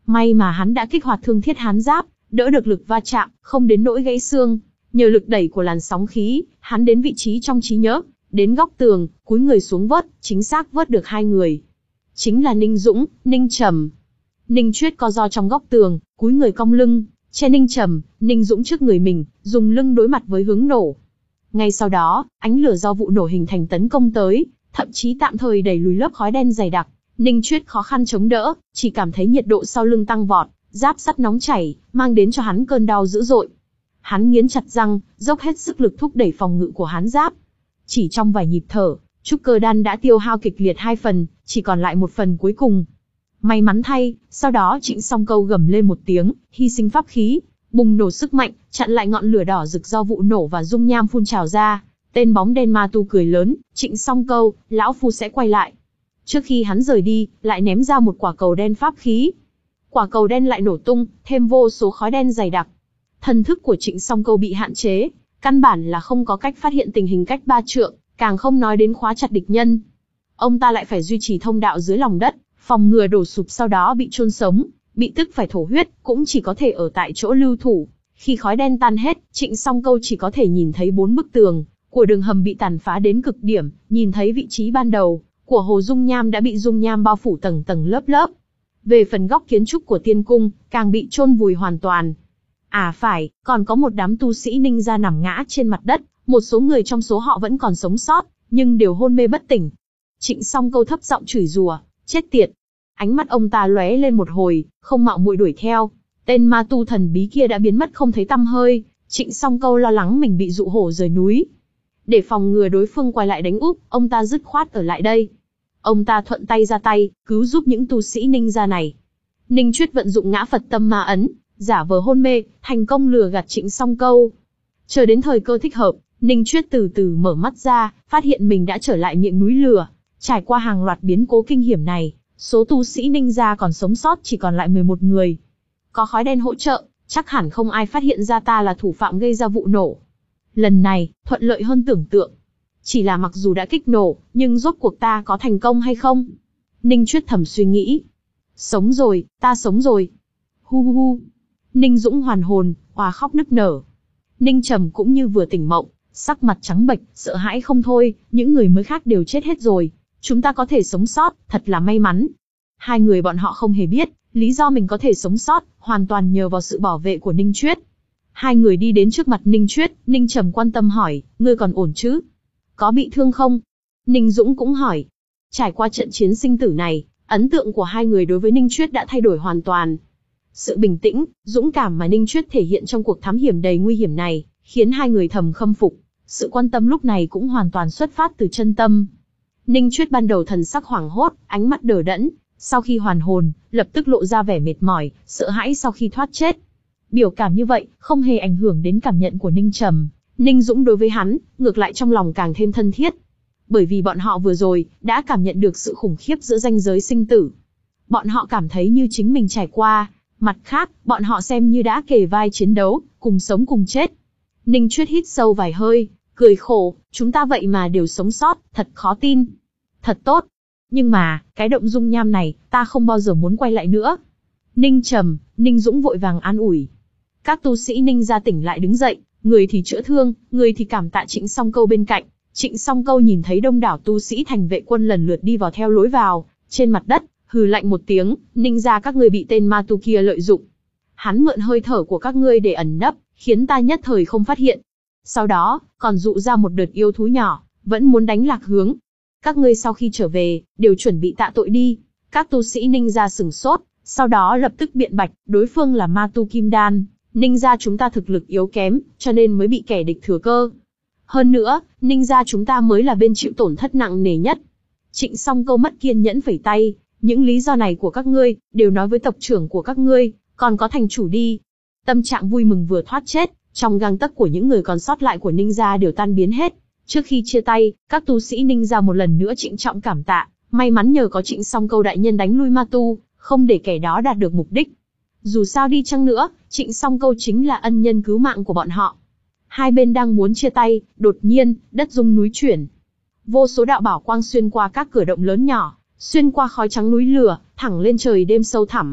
May mà hắn đã kích hoạt thương thiết hán giáp, đỡ được lực va chạm, không đến nỗi gãy xương. Nhờ lực đẩy của làn sóng khí, hắn đến vị trí trong trí nhớ, đến góc tường, cúi người xuống vớt, chính xác vớt được hai người. Chính là Ninh Dũng, Ninh Trầm. Ninh Chuyết co ro trong góc tường, cúi người cong lưng, che Ninh Trầm, Ninh Dũng trước người mình, dùng lưng đối mặt với hướng nổ. Ngay sau đó, ánh lửa do vụ nổ hình thành tấn công tới, thậm chí tạm thời đẩy lùi lớp khói đen dày đặc. Ninh Chuyết khó khăn chống đỡ, chỉ cảm thấy nhiệt độ sau lưng tăng vọt, giáp sắt nóng chảy, mang đến cho hắn cơn đau dữ dội. Hắn nghiến chặt răng, dốc hết sức lực thúc đẩy phòng ngự của hán giáp. Chỉ trong vài nhịp thở, trúc cơ đan đã tiêu hao kịch liệt hai phần, chỉ còn lại một phần cuối cùng. May mắn thay, sau đó Trịnh Song Câu gầm lên một tiếng, hy sinh pháp khí, bùng nổ sức mạnh, chặn lại ngọn lửa đỏ rực do vụ nổ và dung nham phun trào ra. Tên bóng đen ma tu cười lớn, Trịnh Song Câu, lão phu sẽ quay lại. Trước khi hắn rời đi, lại ném ra một quả cầu đen pháp khí. Quả cầu đen lại nổ tung, thêm vô số khói đen dày đặc. Thần thức của Trịnh Song Câu bị hạn chế, căn bản là không có cách phát hiện tình hình cách ba trượng, càng không nói đến khóa chặt địch nhân. Ông ta lại phải duy trì thông đạo dưới lòng đất, phòng ngừa đổ sụp sau đó bị chôn sống, bị tức phải thổ huyết, cũng chỉ có thể ở tại chỗ lưu thủ. Khi khói đen tan hết, Trịnh Song Câu chỉ có thể nhìn thấy bốn bức tường của đường hầm bị tàn phá đến cực điểm, nhìn thấy vị trí ban đầu của hồ dung nham đã bị dung nham bao phủ tầng tầng lớp lớp. Về phần góc kiến trúc của tiên cung, càng bị chôn vùi hoàn toàn. À phải, còn có một đám tu sĩ ninh gia nằm ngã trên mặt đất, một số người trong số họ vẫn còn sống sót, nhưng đều hôn mê bất tỉnh. Trịnh Song Câu thấp giọng chửi rủa, chết tiệt. Ánh mắt ông ta lóe lên một hồi, không mạo muội đuổi theo. Tên ma tu thần bí kia đã biến mất không thấy tăm hơi. Trịnh Song Câu lo lắng mình bị dụ hổ rời núi. Để phòng ngừa đối phương quay lại đánh úp, ông ta dứt khoát ở lại đây. Ông ta thuận tay ra tay, cứu giúp những tu sĩ ninh gia này. Ninh Chuyết vận dụng ngã Phật tâm ma ấn, giả vờ hôn mê, thành công lừa gạt Trịnh Song Câu. Chờ đến thời cơ thích hợp, Ninh Chuyết từ từ mở mắt ra, phát hiện mình đã trở lại miệng núi lửa. Trải qua hàng loạt biến cố kinh hiểm này, số tu sĩ ninh gia còn sống sót chỉ còn lại mười một người. Có khói đen hỗ trợ, chắc hẳn không ai phát hiện ra ta là thủ phạm gây ra vụ nổ. Lần này, thuận lợi hơn tưởng tượng. Chỉ là mặc dù đã kích nổ, nhưng rốt cuộc ta có thành công hay không? Ninh Chuyết thầm suy nghĩ. Sống rồi, ta sống rồi. Hu hu hu. Ninh Dũng hoàn hồn, òa khóc nức nở. Ninh Trầm cũng như vừa tỉnh mộng, sắc mặt trắng bệch, sợ hãi không thôi, những người mới khác đều chết hết rồi. Chúng ta có thể sống sót, thật là may mắn. Hai người bọn họ không hề biết, lý do mình có thể sống sót, hoàn toàn nhờ vào sự bảo vệ của Ninh Chuyết. Hai người đi đến trước mặt Ninh Chuyết, Ninh Trầm quan tâm hỏi, ngươi còn ổn chứ? Có bị thương không? Ninh Dũng cũng hỏi. Trải qua trận chiến sinh tử này, ấn tượng của hai người đối với Ninh Chuyết đã thay đổi hoàn toàn. Sự bình tĩnh, dũng cảm mà Ninh Chuyết thể hiện trong cuộc thám hiểm đầy nguy hiểm này, khiến hai người thầm khâm phục. Sự quan tâm lúc này cũng hoàn toàn xuất phát từ chân tâm. Ninh Chuyết ban đầu thần sắc hoảng hốt, ánh mắt đờ đẫn, sau khi hoàn hồn, lập tức lộ ra vẻ mệt mỏi, sợ hãi sau khi thoát chết. Biểu cảm như vậy, không hề ảnh hưởng đến cảm nhận của Ninh Trầm. Ninh Dũng đối với hắn, ngược lại trong lòng càng thêm thân thiết. Bởi vì bọn họ vừa rồi, đã cảm nhận được sự khủng khiếp giữa ranh giới sinh tử. Bọn họ cảm thấy như chính mình trải qua, mặt khác, bọn họ xem như đã kề vai chiến đấu, cùng sống cùng chết. Ninh Chuyết hít sâu vài hơi, cười khổ, chúng ta vậy mà đều sống sót, thật khó tin. Thật tốt. Nhưng mà, cái động dung nham này, ta không bao giờ muốn quay lại nữa. Ninh Trầm, Ninh Dũng vội vàng an ủi. Các tu sĩ Ninh gia tỉnh lại đứng dậy, người thì chữa thương, người thì cảm tạ Trịnh Song Câu bên cạnh. Trịnh Song Câu nhìn thấy đông đảo tu sĩ thành vệ quân lần lượt đi vào theo lối vào, trên mặt đất, hừ lạnh một tiếng, Ninh gia các ngươi bị tên ma tu kia lợi dụng. Hắn mượn hơi thở của các ngươi để ẩn nấp, khiến ta nhất thời không phát hiện. Sau đó, còn dụ ra một đợt yêu thú nhỏ, vẫn muốn đánh lạc hướng. Các ngươi sau khi trở về, đều chuẩn bị tạ tội đi. Các tu sĩ Ninh gia sửng sốt, sau đó lập tức biện bạch, đối phương là ma tu kim đan. Ninh gia chúng ta thực lực yếu kém, cho nên mới bị kẻ địch thừa cơ. Hơn nữa, Ninh gia chúng ta mới là bên chịu tổn thất nặng nề nhất. Trịnh Song Câu mất kiên nhẫn phẩy tay, những lý do này của các ngươi, đều nói với tộc trưởng của các ngươi, còn có thành chủ đi. Tâm trạng vui mừng vừa thoát chết, trong gang tấc của những người còn sót lại của Ninh gia đều tan biến hết. Trước khi chia tay, các tu sĩ Ninh gia một lần nữa trịnh trọng cảm tạ, may mắn nhờ có Trịnh Song Câu đại nhân đánh lui ma tu, không để kẻ đó đạt được mục đích. Dù sao đi chăng nữa, Trịnh Song Câu chính là ân nhân cứu mạng của bọn họ. Hai bên đang muốn chia tay, đột nhiên, đất rung núi chuyển. Vô số đạo bảo quang xuyên qua các cửa động lớn nhỏ, xuyên qua khói trắng núi lửa, thẳng lên trời đêm sâu thẳm.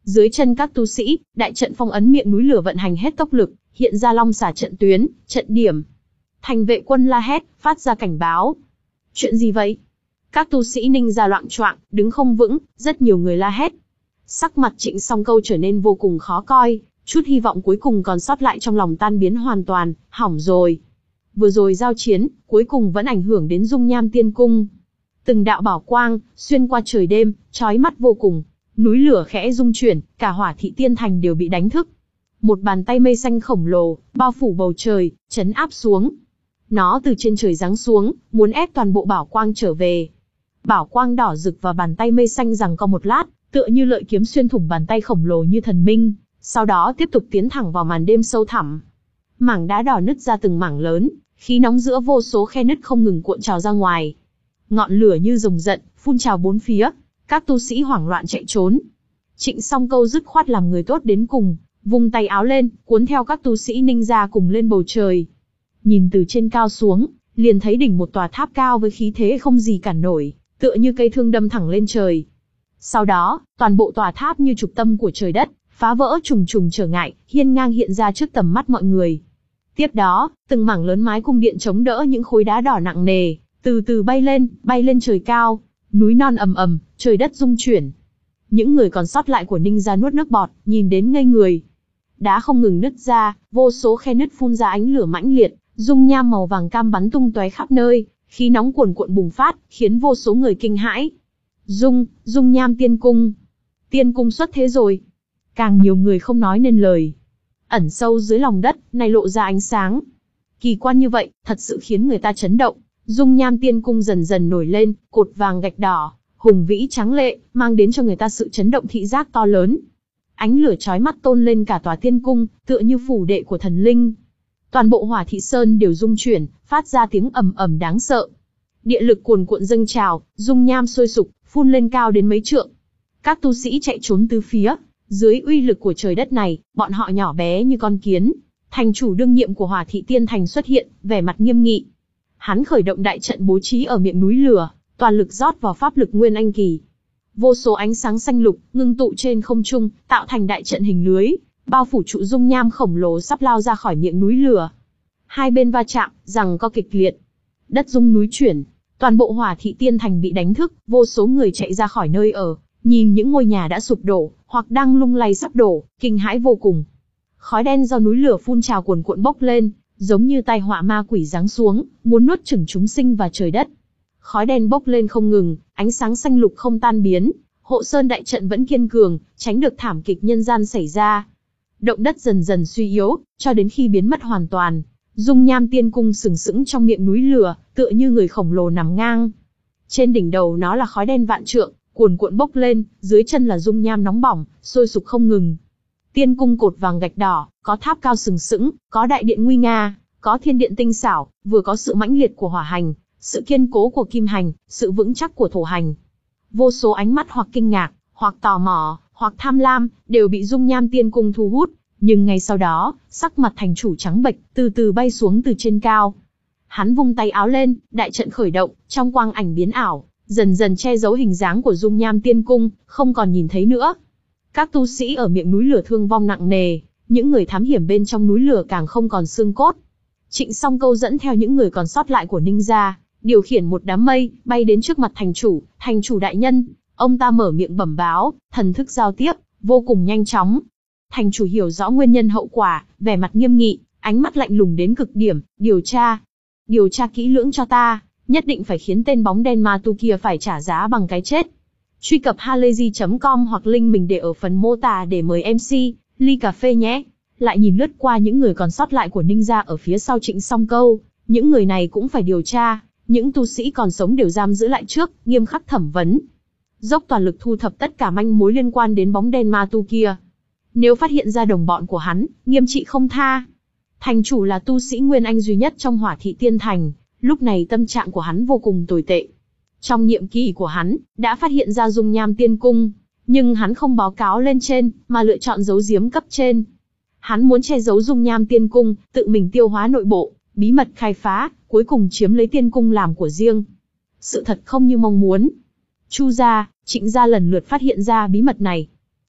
Dưới chân các tu sĩ, đại trận phong ấn miệng núi lửa vận hành hết tốc lực, hiện ra long xả trận tuyến, trận điểm. Thành vệ quân la hét, phát ra cảnh báo. Chuyện gì vậy? Các tu sĩ Ninh gia loạng choạng, đứng không vững, rất nhiều người la hét. Sắc mặt Trịnh Song Câu trở nên vô cùng khó coi, chút hy vọng cuối cùng còn sót lại trong lòng tan biến hoàn toàn, hỏng rồi. Vừa rồi giao chiến, cuối cùng vẫn ảnh hưởng đến dung nham tiên cung. Từng đạo bảo quang, xuyên qua trời đêm, chói mắt vô cùng. Núi lửa khẽ rung chuyển, cả hỏa thị tiên thành đều bị đánh thức. Một bàn tay mây xanh khổng lồ, bao phủ bầu trời, chấn áp xuống. Nó từ trên trời giáng xuống, muốn ép toàn bộ bảo quang trở về. Bảo quang đỏ rực và bàn tay mây xanh giằng co một lát, tựa như lợi kiếm xuyên thủng bàn tay khổng lồ như thần minh, sau đó tiếp tục tiến thẳng vào màn đêm sâu thẳm. Mảng đá đỏ nứt ra từng mảng lớn, khí nóng giữa vô số khe nứt không ngừng cuộn trào ra ngoài. Ngọn lửa như rồng giận, phun trào bốn phía, các tu sĩ hoảng loạn chạy trốn. Trịnh Song Câu dứt khoát làm người tốt đến cùng, vung tay áo lên, cuốn theo các tu sĩ Ninh gia cùng lên bầu trời. Nhìn từ trên cao xuống, liền thấy đỉnh một tòa tháp cao với khí thế không gì cản nổi, tựa như cây thương đâm thẳng lên trời. Sau đó, toàn bộ tòa tháp như trục tâm của trời đất, phá vỡ trùng trùng trở ngại, hiên ngang hiện ra trước tầm mắt mọi người. Tiếp đó, từng mảng lớn mái cung điện chống đỡ những khối đá đỏ nặng nề, từ từ bay lên, bay lên trời cao, núi non ầm ầm, trời đất rung chuyển. Những người còn sót lại của Ninh gia nuốt nước bọt, nhìn đến ngây người. Đá không ngừng nứt ra, vô số khe nứt phun ra ánh lửa mãnh liệt, dung nham màu vàng cam bắn tung tóe khắp nơi, khí nóng cuồn cuộn bùng phát, khiến vô số người kinh hãi. Dung, dung nham tiên cung. Tiên cung xuất thế rồi. Càng nhiều người không nói nên lời. Ẩn sâu dưới lòng đất, này lộ ra ánh sáng. Kỳ quan như vậy, thật sự khiến người ta chấn động. Dung nham tiên cung dần dần nổi lên, cột vàng gạch đỏ, hùng vĩ tráng lệ, mang đến cho người ta sự chấn động thị giác to lớn. Ánh lửa chói mắt tôn lên cả tòa tiên cung, tựa như phủ đệ của thần linh. Toàn bộ Hỏa Thị Sơn đều rung chuyển, phát ra tiếng ầm ầm đáng sợ. Địa lực cuồn cuộn dâng trào, dung nham sôi sục, phun lên cao đến mấy trượng. Các tu sĩ chạy trốn tứ phía, dưới uy lực của trời đất này, bọn họ nhỏ bé như con kiến. Thành chủ đương nhiệm của Hỏa Thị Tiên Thành xuất hiện, vẻ mặt nghiêm nghị. Hắn khởi động đại trận bố trí ở miệng núi lửa, toàn lực rót vào pháp lực Nguyên Anh Kỳ. Vô số ánh sáng xanh lục ngưng tụ trên không trung, tạo thành đại trận hình lưới, bao phủ trụ dung nham khổng lồ sắp lao ra khỏi miệng núi lửa. Hai bên va chạm, giằng co kịch liệt. Đất rung núi chuyển, toàn bộ Hỏa Thị Tiên Thành bị đánh thức, vô số người chạy ra khỏi nơi ở, nhìn những ngôi nhà đã sụp đổ, hoặc đang lung lay sắp đổ, kinh hãi vô cùng. Khói đen do núi lửa phun trào cuồn cuộn bốc lên, giống như tai họa ma quỷ giáng xuống, muốn nuốt chửng chúng sinh và trời đất. Khói đen bốc lên không ngừng, ánh sáng xanh lục không tan biến, hộ sơn đại trận vẫn kiên cường, tránh được thảm kịch nhân gian xảy ra. Động đất dần dần suy yếu, cho đến khi biến mất hoàn toàn. Dung nham tiên cung sừng sững trong miệng núi lửa, tựa như người khổng lồ nằm ngang. Trên đỉnh đầu nó là khói đen vạn trượng, cuồn cuộn bốc lên, dưới chân là dung nham nóng bỏng, sôi sục không ngừng. Tiên cung cột vàng gạch đỏ, có tháp cao sừng sững, có đại điện nguy nga, có thiên điện tinh xảo, vừa có sự mãnh liệt của hỏa hành, sự kiên cố của kim hành, sự vững chắc của thổ hành. Vô số ánh mắt hoặc kinh ngạc, hoặc tò mò, hoặc tham lam, đều bị dung nham tiên cung thu hút. Nhưng ngay sau đó, sắc mặt thành chủ trắng bệch, từ từ bay xuống từ trên cao. Hắn vung tay áo lên, đại trận khởi động, trong quang ảnh biến ảo, dần dần che giấu hình dáng của dung nham tiên cung, không còn nhìn thấy nữa. Các tu sĩ ở miệng núi lửa thương vong nặng nề, những người thám hiểm bên trong núi lửa càng không còn xương cốt. Trịnh Song Câu dẫn theo những người còn sót lại của Ninh gia, điều khiển một đám mây, bay đến trước mặt thành chủ. Thành chủ đại nhân, ông ta mở miệng bẩm báo, thần thức giao tiếp, vô cùng nhanh chóng. Thành chủ hiểu rõ nguyên nhân hậu quả, vẻ mặt nghiêm nghị, ánh mắt lạnh lùng đến cực điểm, điều tra. Điều tra kỹ lưỡng cho ta, nhất định phải khiến tên bóng đen ma tu kia phải trả giá bằng cái chết. Truy cập halayzi chấm com hoặc link mình để ở phần mô tả để mời em xê, ly cà phê nhé. Lại nhìn lướt qua những người còn sót lại của Ninh gia ở phía sau Trịnh Song Câu, những người này cũng phải điều tra, những tu sĩ còn sống đều giam giữ lại trước, nghiêm khắc thẩm vấn. Dốc toàn lực thu thập tất cả manh mối liên quan đến bóng đen ma tu kia. Nếu phát hiện ra đồng bọn của hắn, nghiêm trị không tha. Thành chủ là tu sĩ Nguyên Anh duy nhất trong Hỏa Thị Tiên Thành, lúc này tâm trạng của hắn vô cùng tồi tệ. Trong nhiệm kỳ của hắn, đã phát hiện ra dung nham tiên cung, nhưng hắn không báo cáo lên trên, mà lựa chọn giấu giếm cấp trên. Hắn muốn che giấu dung nham tiên cung, tự mình tiêu hóa nội bộ, bí mật khai phá, cuối cùng chiếm lấy tiên cung làm của riêng. Sự thật không như mong muốn. Chu gia, Trịnh gia lần lượt phát hiện ra bí mật này.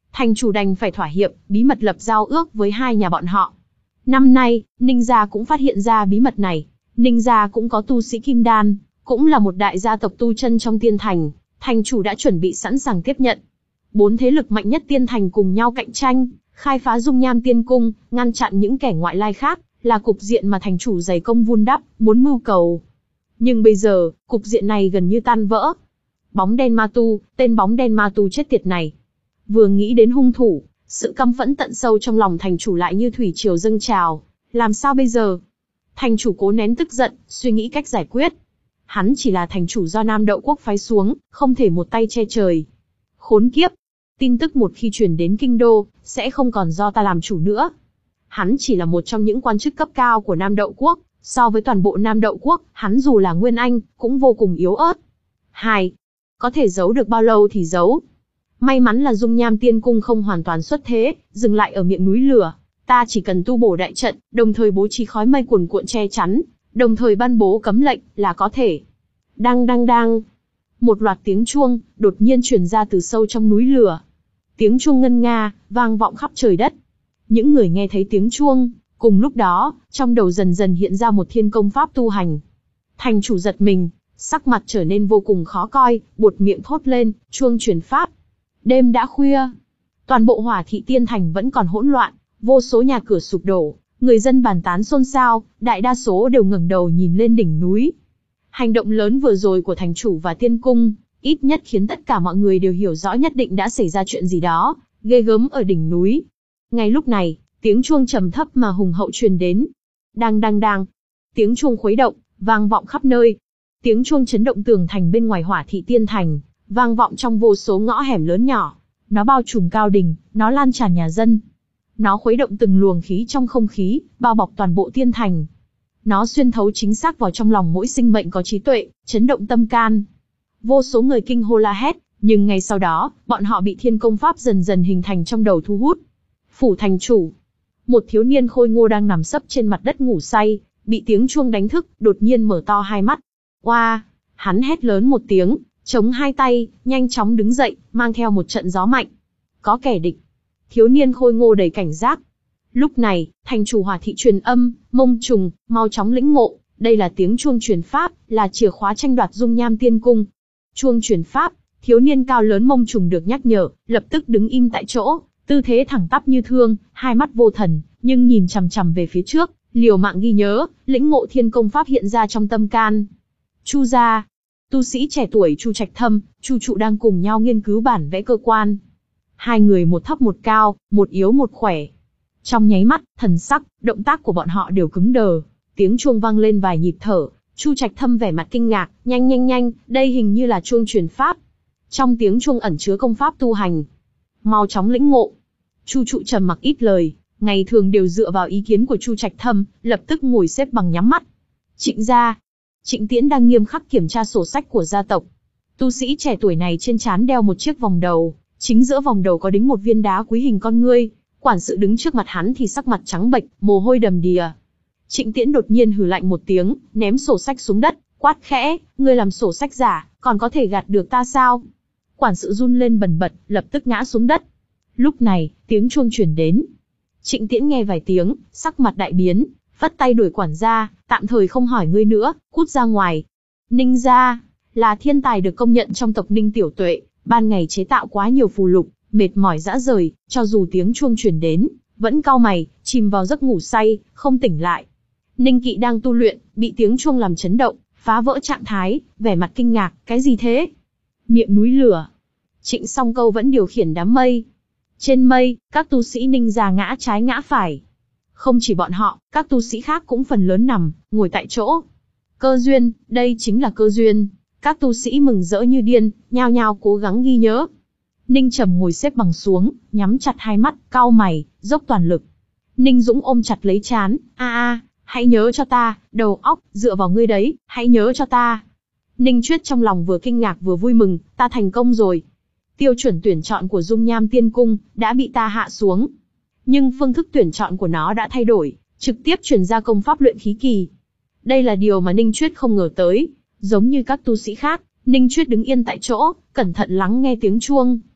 Thành chủ đành phải thỏa hiệp, bí mật lập giao ước với hai nhà bọn họ. Năm nay, Ninh gia cũng phát hiện ra bí mật này. Ninh gia cũng có tu sĩ kim đan, cũng là một đại gia tộc tu chân trong tiên thành, thành chủ đã chuẩn bị sẵn sàng tiếp nhận. Bốn thế lực mạnh nhất tiên thành cùng nhau cạnh tranh, khai phá dung nham tiên cung, ngăn chặn những kẻ ngoại lai khác, là cục diện mà thành chủ dày công vun đắp, muốn mưu cầu. Nhưng bây giờ, cục diện này gần như tan vỡ. Bóng đen ma tu, tên bóng đen ma tu chết tiệt này. Vừa nghĩ đến hung thủ, sự căm phẫn tận sâu trong lòng thành chủ lại như thủy triều dâng trào. Làm sao bây giờ? Thành chủ cố nén tức giận, suy nghĩ cách giải quyết. Hắn chỉ là thành chủ do Nam Đậu Quốc phái xuống, không thể một tay che trời. Khốn kiếp! Tin tức một khi truyền đến kinh đô, sẽ không còn do ta làm chủ nữa. Hắn chỉ là một trong những quan chức cấp cao của Nam Đậu Quốc, so với toàn bộ Nam Đậu Quốc, hắn dù là Nguyên Anh, cũng vô cùng yếu ớt. Hai, có thể giấu được bao lâu thì giấu. May mắn là dung nham tiên cung không hoàn toàn xuất thế, dừng lại ở miệng núi lửa. Ta chỉ cần tu bổ đại trận, đồng thời bố trí khói mây cuồn cuộn che chắn, đồng thời ban bố cấm lệnh, là có thể. Đăng đăng đăng. Một loạt tiếng chuông, đột nhiên truyền ra từ sâu trong núi lửa. Tiếng chuông ngân nga, vang vọng khắp trời đất. Những người nghe thấy tiếng chuông, cùng lúc đó, trong đầu dần dần hiện ra một thiên công pháp tu hành. Thành chủ giật mình, sắc mặt trở nên vô cùng khó coi, buột miệng thốt lên, chuông truyền pháp. Đêm đã khuya, toàn bộ Hỏa Thị Tiên Thành vẫn còn hỗn loạn, vô số nhà cửa sụp đổ, người dân bàn tán xôn xao, đại đa số đều ngẩng đầu nhìn lên đỉnh núi. Hành động lớn vừa rồi của thành chủ và tiên cung, ít nhất khiến tất cả mọi người đều hiểu rõ nhất định đã xảy ra chuyện gì đó, ghê gớm ở đỉnh núi. Ngay lúc này, tiếng chuông trầm thấp mà hùng hậu truyền đến. Đang đang đang. Tiếng chuông khuấy động, vang vọng khắp nơi. Tiếng chuông chấn động tường thành bên ngoài Hỏa Thị Tiên Thành, vang vọng trong vô số ngõ hẻm lớn nhỏ. Nó bao trùm cao đỉnh, nó lan tràn nhà dân. Nó khuấy động từng luồng khí trong không khí, bao bọc toàn bộ tiên thành. Nó xuyên thấu chính xác vào trong lòng mỗi sinh mệnh có trí tuệ, chấn động tâm can. Vô số người kinh hô la hét, nhưng ngay sau đó, bọn họ bị thiên công pháp dần dần hình thành trong đầu thu hút. Phủ thành chủ. Một thiếu niên khôi ngô đang nằm sấp trên mặt đất ngủ say, bị tiếng chuông đánh thức, đột nhiên mở to hai mắt. Oa! Wow! Hắn hét lớn một tiếng, chống hai tay, nhanh chóng đứng dậy, mang theo một trận gió mạnh. Có kẻ địch. Thiếu niên khôi ngô đầy cảnh giác. Lúc này, thành chủ Hỏa Thị truyền âm, Mông Trùng, mau chóng lĩnh ngộ, đây là tiếng chuông truyền pháp, là chìa khóa tranh đoạt dung nham tiên cung. Chuông truyền pháp, thiếu niên cao lớn Mông Trùng được nhắc nhở, lập tức đứng im tại chỗ, tư thế thẳng tắp như thương, hai mắt vô thần, nhưng nhìn chằm chằm về phía trước, liều mạng ghi nhớ, lĩnh ngộ thiên công pháp hiện ra trong tâm can. Chu gia, tu sĩ trẻ tuổi Chu Trạch Thâm, Chu Trụ đang cùng nhau nghiên cứu bản vẽ cơ quan. Hai người một thấp một cao, một yếu một khỏe. Trong nháy mắt, thần sắc, động tác của bọn họ đều cứng đờ. Tiếng chuông vang lên vài nhịp thở, Chu Trạch Thâm vẻ mặt kinh ngạc, nhanh nhanh nhanh, đây hình như là chuông truyền pháp. Trong tiếng chuông ẩn chứa công pháp tu hành. Mau chóng lĩnh ngộ. Chu Trụ trầm mặc ít lời, ngày thường đều dựa vào ý kiến của Chu Trạch Thâm, lập tức ngồi xếp bằng nhắm mắt. Trịnh gia, Trịnh Tiễn đang nghiêm khắc kiểm tra sổ sách của gia tộc. Tu sĩ trẻ tuổi này trên trán đeo một chiếc vòng đầu, chính giữa vòng đầu có đính một viên đá quý hình con ngươi. Quản sự đứng trước mặt hắn thì sắc mặt trắng bệch, mồ hôi đầm đìa. Trịnh Tiễn đột nhiên hừ lạnh một tiếng, ném sổ sách xuống đất, quát khẽ, ngươi làm sổ sách giả, còn có thể gạt được ta sao? Quản sự run lên bần bật, lập tức ngã xuống đất. Lúc này, tiếng chuông truyền đến. Trịnh Tiễn nghe vài tiếng, sắc mặt đại biến, phất tay đuổi quản gia, tạm thời không hỏi ngươi nữa, cút ra ngoài. Ninh gia là thiên tài được công nhận trong tộc Ninh Tiểu Tuệ, ban ngày chế tạo quá nhiều phù lục, mệt mỏi rã rời, cho dù tiếng chuông truyền đến, vẫn cau mày, chìm vào giấc ngủ say, không tỉnh lại. Ninh Kỵ đang tu luyện, bị tiếng chuông làm chấn động, phá vỡ trạng thái, vẻ mặt kinh ngạc, cái gì thế? Miệng núi lửa. Trịnh Song Câu vẫn điều khiển đám mây. Trên mây, các tu sĩ Ninh gia ngã trái ngã phải. Không chỉ bọn họ, các tu sĩ khác cũng phần lớn nằm, ngồi tại chỗ. Cơ duyên, đây chính là cơ duyên. Các tu sĩ mừng rỡ như điên, nhao nhao cố gắng ghi nhớ. Ninh Trầm ngồi xếp bằng xuống, nhắm chặt hai mắt, cau mày, dốc toàn lực. Ninh Dũng ôm chặt lấy trán, a a, hãy nhớ cho ta, đầu óc, dựa vào ngươi đấy, hãy nhớ cho ta. Ninh Chuyết trong lòng vừa kinh ngạc vừa vui mừng, ta thành công rồi. Tiêu chuẩn tuyển chọn của Dung Nham Tiên Cung đã bị ta hạ xuống. Nhưng phương thức tuyển chọn của nó đã thay đổi, trực tiếp chuyển ra công pháp luyện khí kỳ. Đây là điều mà Ninh Chuyết không ngờ tới, giống như các tu sĩ khác, Ninh Chuyết đứng yên tại chỗ, cẩn thận lắng nghe tiếng chuông.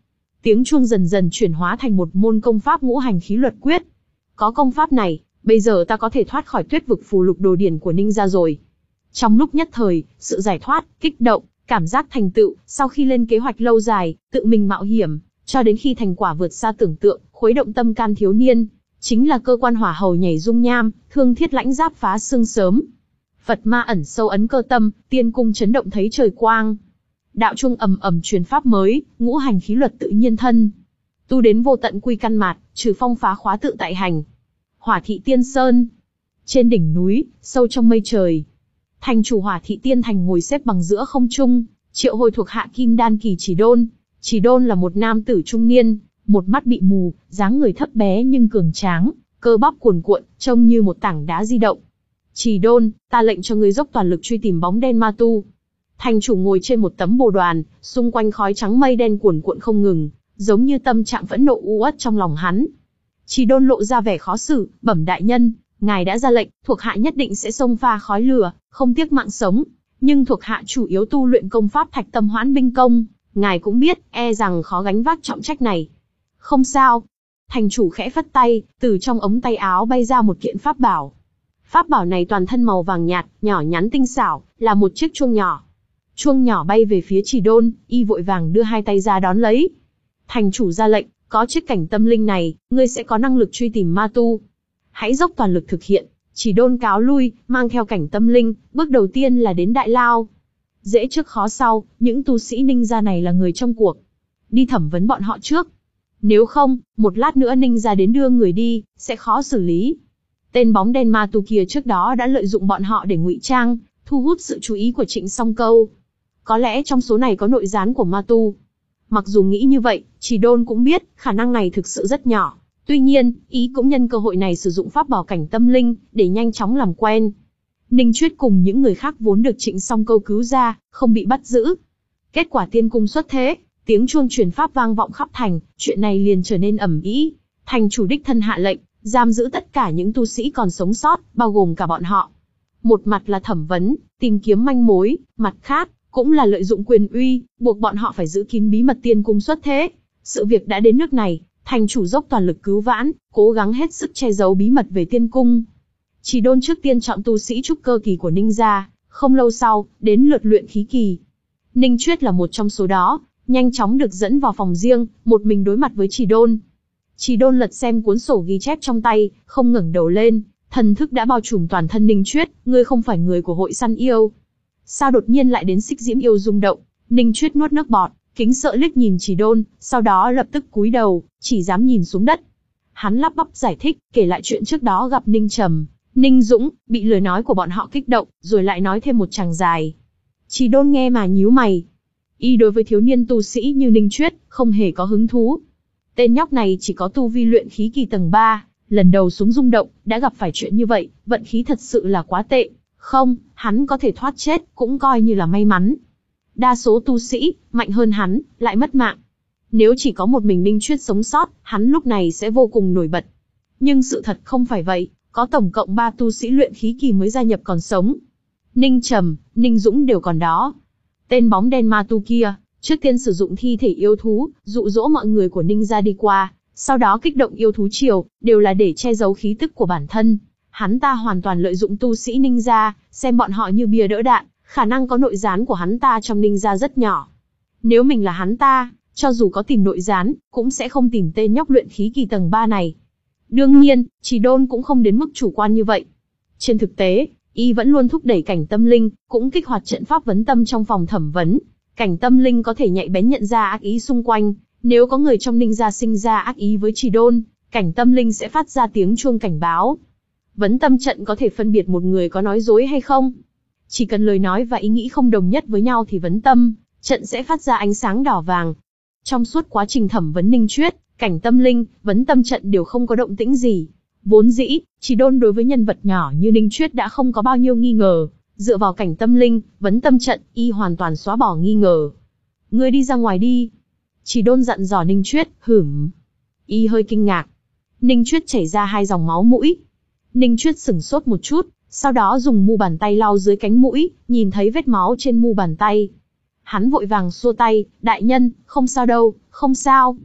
tiếng chuông dần dần chuyển hóa thành một môn công pháp ngũ hành khí luật quyết. Có công pháp này, bây giờ ta có thể thoát khỏi tuyết vực phù lục đồ điển của Ninh gia rồi. Trong lúc nhất thời, sự giải thoát, kích động, cảm giác thành tựu, sau khi lên kế hoạch lâu dài, tự mình mạo hiểm, cho đến khi thành quả vượt xa tưởng tượng, khuấy động tâm can thiếu niên, chính là cơ quan hỏa hầu nhảy dung nham, thương thiết lãnh giáp phá xương sớm. Phật ma ẩn sâu ấn cơ tâm, tiên cung chấn động thấy trời quang. Đạo chuông ầm ầm truyền pháp mới, ngũ hành khí luật tự nhiên thân. Tu đến vô tận quy căn mạt, trừ phong phá khóa tự tại hành. Hỏa thị tiên sơn. Trên đỉnh núi, sâu trong mây trời. Thành chủ Hỏa thị tiên thành ngồi xếp bằng giữa không trung, triệu hồi thuộc hạ kim đan kỳ Chỉ Đôn. Chỉ Đôn là một nam tử trung niên, một mắt bị mù, dáng người thấp bé nhưng cường tráng, cơ bắp cuồn cuộn, trông như một tảng đá di động. Chỉ Đôn, ta lệnh cho ngươi dốc toàn lực truy tìm bóng đen ma tu. Thành chủ ngồi trên một tấm bồ đoàn, xung quanh khói trắng mây đen cuồn cuộn không ngừng, giống như tâm trạng phẫn nộ u uất trong lòng hắn. Chỉ Đôn lộ ra vẻ khó xử, bẩm đại nhân, ngài đã ra lệnh, thuộc hạ nhất định sẽ xông pha khói lửa, không tiếc mạng sống. Nhưng thuộc hạ chủ yếu tu luyện công pháp Thạch Tâm Hoãn Binh Công, ngài cũng biết, e rằng khó gánh vác trọng trách này. Không sao. Thành chủ khẽ phất tay, từ trong ống tay áo bay ra một kiện pháp bảo. Pháp bảo này toàn thân màu vàng nhạt, nhỏ nhắn tinh xảo, là một chiếc chuông nhỏ. Chuông nhỏ bay về phía Chỉ Đôn, y vội vàng đưa hai tay ra đón lấy. Thành chủ ra lệnh, có chiếc cảnh tâm linh này, ngươi sẽ có năng lực truy tìm ma tu. Hãy dốc toàn lực thực hiện. Chỉ Đôn cáo lui, mang theo cảnh tâm linh, bước đầu tiên là đến Đại Lao. Dễ trước khó sau, những tu sĩ Ninh gia này là người trong cuộc. Đi thẩm vấn bọn họ trước. Nếu không, một lát nữa Ninh gia đến đưa người đi, sẽ khó xử lý. Tên bóng đen ma tu kia trước đó đã lợi dụng bọn họ để ngụy trang, thu hút sự chú ý của Trịnh Song Câu. Có lẽ trong số này có nội gián của ma tu. Mặc dù nghĩ như vậy, Chỉ Đôn cũng biết, khả năng này thực sự rất nhỏ. Tuy nhiên, ý cũng nhân cơ hội này sử dụng pháp bảo cảnh tâm linh, để nhanh chóng làm quen. Ninh Chuyết cùng những người khác vốn được Trịnh Song Câu cứu ra, không bị bắt giữ. Kết quả tiên cung xuất thế, tiếng chuông truyền pháp vang vọng khắp thành, chuyện này liền trở nên ầm ĩ. Thành chủ đích thân hạ lệnh, giam giữ tất cả những tu sĩ còn sống sót, bao gồm cả bọn họ. Một mặt là thẩm vấn, tìm kiếm manh mối, mặt khác, cũng là lợi dụng quyền uy, buộc bọn họ phải giữ kín bí mật tiên cung xuất thế. Sự việc đã đến nước này, thành chủ dốc toàn lực cứu vãn, cố gắng hết sức che giấu bí mật về tiên cung. Chỉ Đôn trước tiên chọn tu sĩ trúc cơ kỳ của Ninh gia, không lâu sau, đến lượt luyện khí kỳ. Ninh Chuyết là một trong số đó, nhanh chóng được dẫn vào phòng riêng, một mình đối mặt với Chỉ Đôn. Chỉ Đôn lật xem cuốn sổ ghi chép trong tay, không ngẩng đầu lên, thần thức đã bao trùm toàn thân Ninh Chuyết, ngươi không phải người của hội săn yêu. Sao đột nhiên lại đến xích diễm yêu rung động? Ninh Chuyết nuốt nước bọt, kính sợ liếc nhìn Chỉ Đôn, sau đó lập tức cúi đầu, chỉ dám nhìn xuống đất. Hắn lắp bắp giải thích, kể lại chuyện trước đó gặp Ninh Trầm, Ninh Dũng, bị lời nói của bọn họ kích động, rồi lại nói thêm một tràng dài. Chỉ Đôn nghe mà nhíu mày. Y đối với thiếu niên tu sĩ như Ninh Chuyết, không hề có hứng thú. Tên nhóc này chỉ có tu vi luyện khí kỳ tầng ba, lần đầu xuống rung động, đã gặp phải chuyện như vậy, vận khí thật sự là quá tệ. Không, hắn có thể thoát chết, cũng coi như là may mắn. Đa số tu sĩ, mạnh hơn hắn, lại mất mạng. Nếu chỉ có một mình Ninh Chuyết sống sót, hắn lúc này sẽ vô cùng nổi bật. Nhưng sự thật không phải vậy, có tổng cộng ba tu sĩ luyện khí kỳ mới gia nhập còn sống. Ninh Trầm, Ninh Dũng đều còn đó. Tên bóng đen ma tu kia, trước tiên sử dụng thi thể yêu thú, dụ dỗ mọi người của Ninh gia đi qua, sau đó kích động yêu thú triều, đều là để che giấu khí tức của bản thân. Hắn ta hoàn toàn lợi dụng tu sĩ Ninh gia, xem bọn họ như bia đỡ đạn, khả năng có nội gián của hắn ta trong Ninh gia rất nhỏ. Nếu mình là hắn ta, cho dù có tìm nội gián, cũng sẽ không tìm tên nhóc luyện khí kỳ tầng ba này. Đương nhiên, Chỉ Đôn cũng không đến mức chủ quan như vậy. Trên thực tế, y vẫn luôn thúc đẩy cảnh tâm linh, cũng kích hoạt trận pháp vấn tâm trong phòng thẩm vấn. Cảnh tâm linh có thể nhạy bén nhận ra ác ý xung quanh, nếu có người trong Ninh gia sinh ra ác ý với Chỉ Đôn, cảnh tâm linh sẽ phát ra tiếng chuông cảnh báo. Vấn tâm trận có thể phân biệt một người có nói dối hay không. Chỉ cần lời nói và ý nghĩ không đồng nhất với nhau thì vấn tâm trận sẽ phát ra ánh sáng đỏ vàng. Trong suốt quá trình thẩm vấn Ninh Chuyết, cảnh tâm linh, vấn tâm trận đều không có động tĩnh gì. Vốn dĩ, Chỉ Đôn đối với nhân vật nhỏ như Ninh Chuyết đã không có bao nhiêu nghi ngờ, dựa vào cảnh tâm linh, vấn tâm trận, y hoàn toàn xóa bỏ nghi ngờ. Ngươi đi ra ngoài đi. Chỉ Đôn dặn dò Ninh Chuyết, hửm. Y hơi kinh ngạc. Ninh Chuyết chảy ra hai dòng máu mũi. Ninh Chuyết sửng sốt một chút, sau đó dùng mu bàn tay lau dưới cánh mũi, nhìn thấy vết máu trên mu bàn tay. Hắn vội vàng xua tay, đại nhân, không sao đâu, không sao.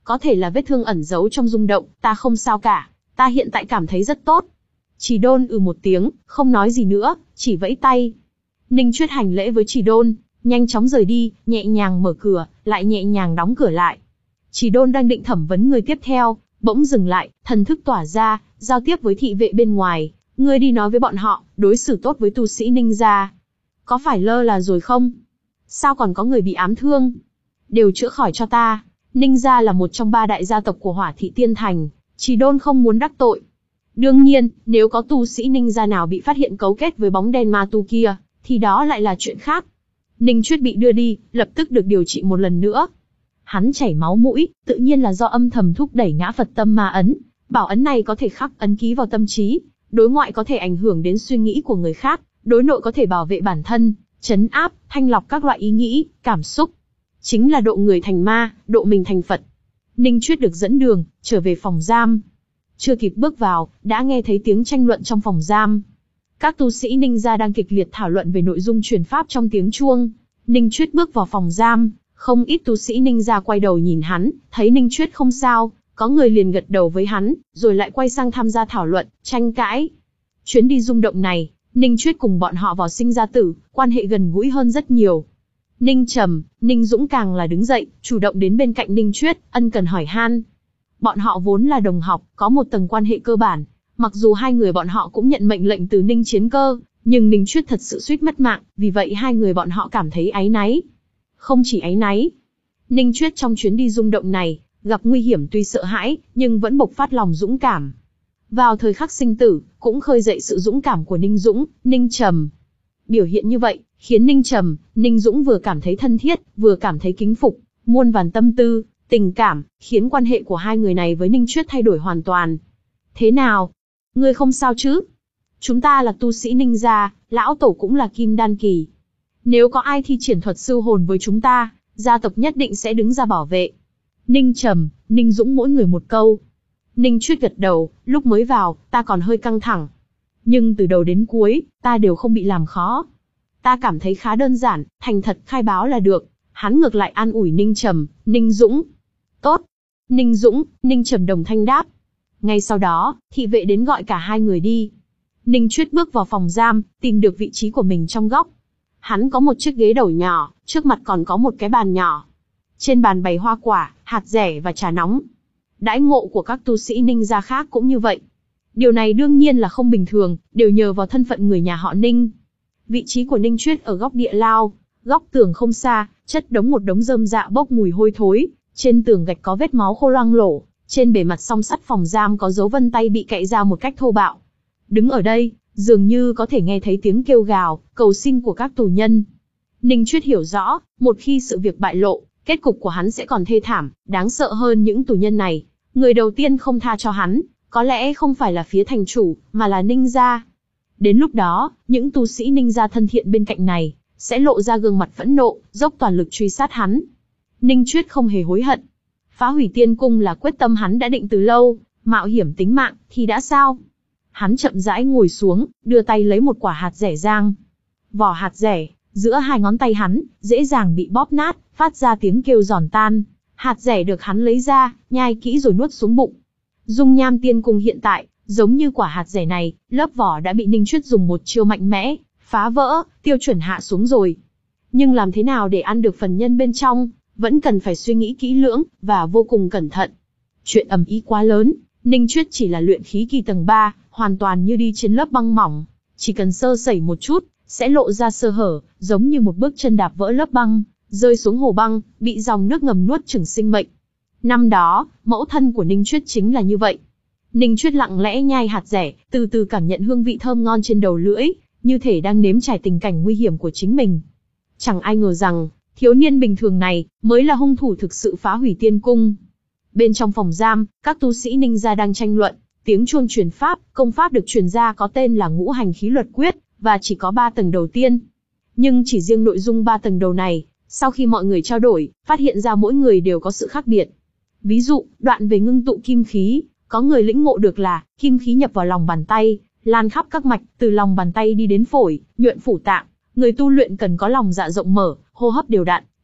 có thể là vết thương ẩn giấu trong rung động, ta không sao cả, ta hiện tại cảm thấy rất tốt. Chỉ Đôn ừ một tiếng, không nói gì nữa, chỉ vẫy tay. Ninh Chuyết hành lễ với Chỉ Đôn, nhanh chóng rời đi, nhẹ nhàng mở cửa, lại nhẹ nhàng đóng cửa lại. Chỉ Đôn đang định thẩm vấn người tiếp theo, bỗng dừng lại, thần thức tỏa ra, giao tiếp với thị vệ bên ngoài. Ngươi đi nói với bọn họ, đối xử tốt với tu sĩ Ninh gia. Có phải lơ là rồi không? Sao còn có người bị ám thương? Đều chữa khỏi cho ta. Ninh gia là một trong ba đại gia tộc của Hỏa Thị Tiên Thành, Chỉ Đôn không muốn đắc tội. Đương nhiên, nếu có tu sĩ Ninh gia nào bị phát hiện cấu kết với bóng đen ma tu kia, thì đó lại là chuyện khác. Ninh Chuyết bị đưa đi, lập tức được điều trị một lần nữa. Hắn chảy máu mũi, tự nhiên là do âm thầm thúc đẩy ngã Phật tâm ma ấn. Bảo ấn này có thể khắc ấn ký vào tâm trí, đối ngoại có thể ảnh hưởng đến suy nghĩ của người khác, đối nội có thể bảo vệ bản thân, trấn áp, thanh lọc các loại ý nghĩ, cảm xúc. Chính là độ người thành ma, độ mình thành Phật. Ninh Chuyết được dẫn đường, trở về phòng giam. Chưa kịp bước vào, đã nghe thấy tiếng tranh luận trong phòng giam. Các tu sĩ Ninh gia đang kịch liệt thảo luận về nội dung truyền pháp trong tiếng chuông. Ninh Chuyết bước vào phòng giam, không ít tu sĩ Ninh gia quay đầu nhìn hắn, thấy Ninh Chuyết không sao, có người liền gật đầu với hắn, rồi lại quay sang tham gia thảo luận, tranh cãi. Chuyến đi rung động này, Ninh Chuyết cùng bọn họ vào sinh ra tử, quan hệ gần gũi hơn rất nhiều. Ninh Trầm, Ninh Dũng càng là đứng dậy, chủ động đến bên cạnh Ninh Chuyết, ân cần hỏi han. Bọn họ vốn là đồng học, có một tầng quan hệ cơ bản. Mặc dù hai người bọn họ cũng nhận mệnh lệnh từ Ninh Chiến Cơ, nhưng Ninh Chuyết thật sự suýt mất mạng, vì vậy hai người bọn họ cảm thấy áy náy. Không chỉ áy náy, Ninh Chuyết trong chuyến đi rung động này, gặp nguy hiểm tuy sợ hãi, nhưng vẫn bộc phát lòng dũng cảm. Vào thời khắc sinh tử, cũng khơi dậy sự dũng cảm của Ninh Dũng, Ninh Trầm. Biểu hiện như vậy, khiến Ninh Trầm, Ninh Dũng vừa cảm thấy thân thiết, vừa cảm thấy kính phục, muôn vàn tâm tư, tình cảm, khiến quan hệ của hai người này với Ninh Chuyết thay đổi hoàn toàn. Thế nào? Ngươi không sao chứ? Chúng ta là tu sĩ Ninh gia, lão tổ cũng là kim đan kỳ. Nếu có ai thi triển thuật siêu hồn với chúng ta, gia tộc nhất định sẽ đứng ra bảo vệ. Ninh Trầm, Ninh Dũng mỗi người một câu. Ninh Chuyết gật đầu, lúc mới vào, ta còn hơi căng thẳng. Nhưng từ đầu đến cuối, ta đều không bị làm khó. Ta cảm thấy khá đơn giản, thành thật khai báo là được. Hắn ngược lại an ủi Ninh Trầm, Ninh Dũng. Tốt. Ninh Dũng, Ninh Trầm đồng thanh đáp. Ngay sau đó, thị vệ đến gọi cả hai người đi. Ninh Chuyết bước vào phòng giam, tìm được vị trí của mình trong góc. Hắn có một chiếc ghế đầu nhỏ, trước mặt còn có một cái bàn nhỏ. Trên bàn bày hoa quả, hạt dẻ và trà nóng. Đãi ngộ của các tu sĩ Ninh gia khác cũng như vậy. Điều này đương nhiên là không bình thường, đều nhờ vào thân phận người nhà họ Ninh. Vị trí của Ninh Chuyết ở góc địa lao, góc tường không xa, chất đống một đống rơm rạ bốc mùi hôi thối. Trên tường gạch có vết máu khô loang lổ, trên bề mặt song sắt phòng giam có dấu vân tay bị cạy ra một cách thô bạo. Đứng ở đây, dường như có thể nghe thấy tiếng kêu gào, cầu xin của các tù nhân. Ninh Chuyết hiểu rõ, một khi sự việc bại lộ, kết cục của hắn sẽ còn thê thảm, đáng sợ hơn những tù nhân này. Người đầu tiên không tha cho hắn, có lẽ không phải là phía thành chủ, mà là Ninh gia. Đến lúc đó, những tu sĩ Ninh gia thân thiện bên cạnh này, sẽ lộ ra gương mặt phẫn nộ, dốc toàn lực truy sát hắn. Ninh Chuyết không hề hối hận. Phá hủy tiên cung là quyết tâm hắn đã định từ lâu, mạo hiểm tính mạng, thì đã sao? Hắn chậm rãi ngồi xuống, đưa tay lấy một quả hạt dẻ rang. Vỏ hạt dẻ, giữa hai ngón tay hắn, dễ dàng bị bóp nát, phát ra tiếng kêu giòn tan. Hạt dẻ được hắn lấy ra, nhai kỹ rồi nuốt xuống bụng. Dung nham tiên cung hiện tại, giống như quả hạt dẻ này, lớp vỏ đã bị Ninh Chuyết dùng một chiêu mạnh mẽ, phá vỡ, tiêu chuẩn hạ xuống rồi. Nhưng làm thế nào để ăn được phần nhân bên trong, vẫn cần phải suy nghĩ kỹ lưỡng, và vô cùng cẩn thận. Chuyện ầm ĩ quá lớn, Ninh Chuyết chỉ là luyện khí kỳ tầng ba, hoàn toàn như đi trên lớp băng mỏng. Chỉ cần sơ sẩy một chút, sẽ lộ ra sơ hở, giống như một bước chân đạp vỡ lớp băng, rơi xuống hồ băng, bị dòng nước ngầm nuốt chửng sinh mệnh. Năm đó, mẫu thân của Ninh Chuyết chính là như vậy. Ninh Chuyết lặng lẽ nhai hạt dẻ, từ từ cảm nhận hương vị thơm ngon trên đầu lưỡi, như thể đang nếm trải tình cảnh nguy hiểm của chính mình. Chẳng ai ngờ rằng, thiếu niên bình thường này, mới là hung thủ thực sự phá hủy tiên cung. Bên trong phòng giam, các tu sĩ Ninh gia đang tranh luận, tiếng chuông truyền pháp, công pháp được truyền ra có tên là Ngũ Hành Khí Luật Quyết, và chỉ có ba tầng đầu tiên. Nhưng chỉ riêng nội dung ba tầng đầu này, sau khi mọi người trao đổi, phát hiện ra mỗi người đều có sự khác biệt. Ví dụ, đoạn về ngưng tụ kim khí, có người lĩnh ngộ được là, kim khí nhập vào lòng bàn tay, lan khắp các mạch, từ lòng bàn tay đi đến phổi, nhuận phủ tạng. Người tu luyện cần có lòng dạ rộng mở, hô hấp đều đặn,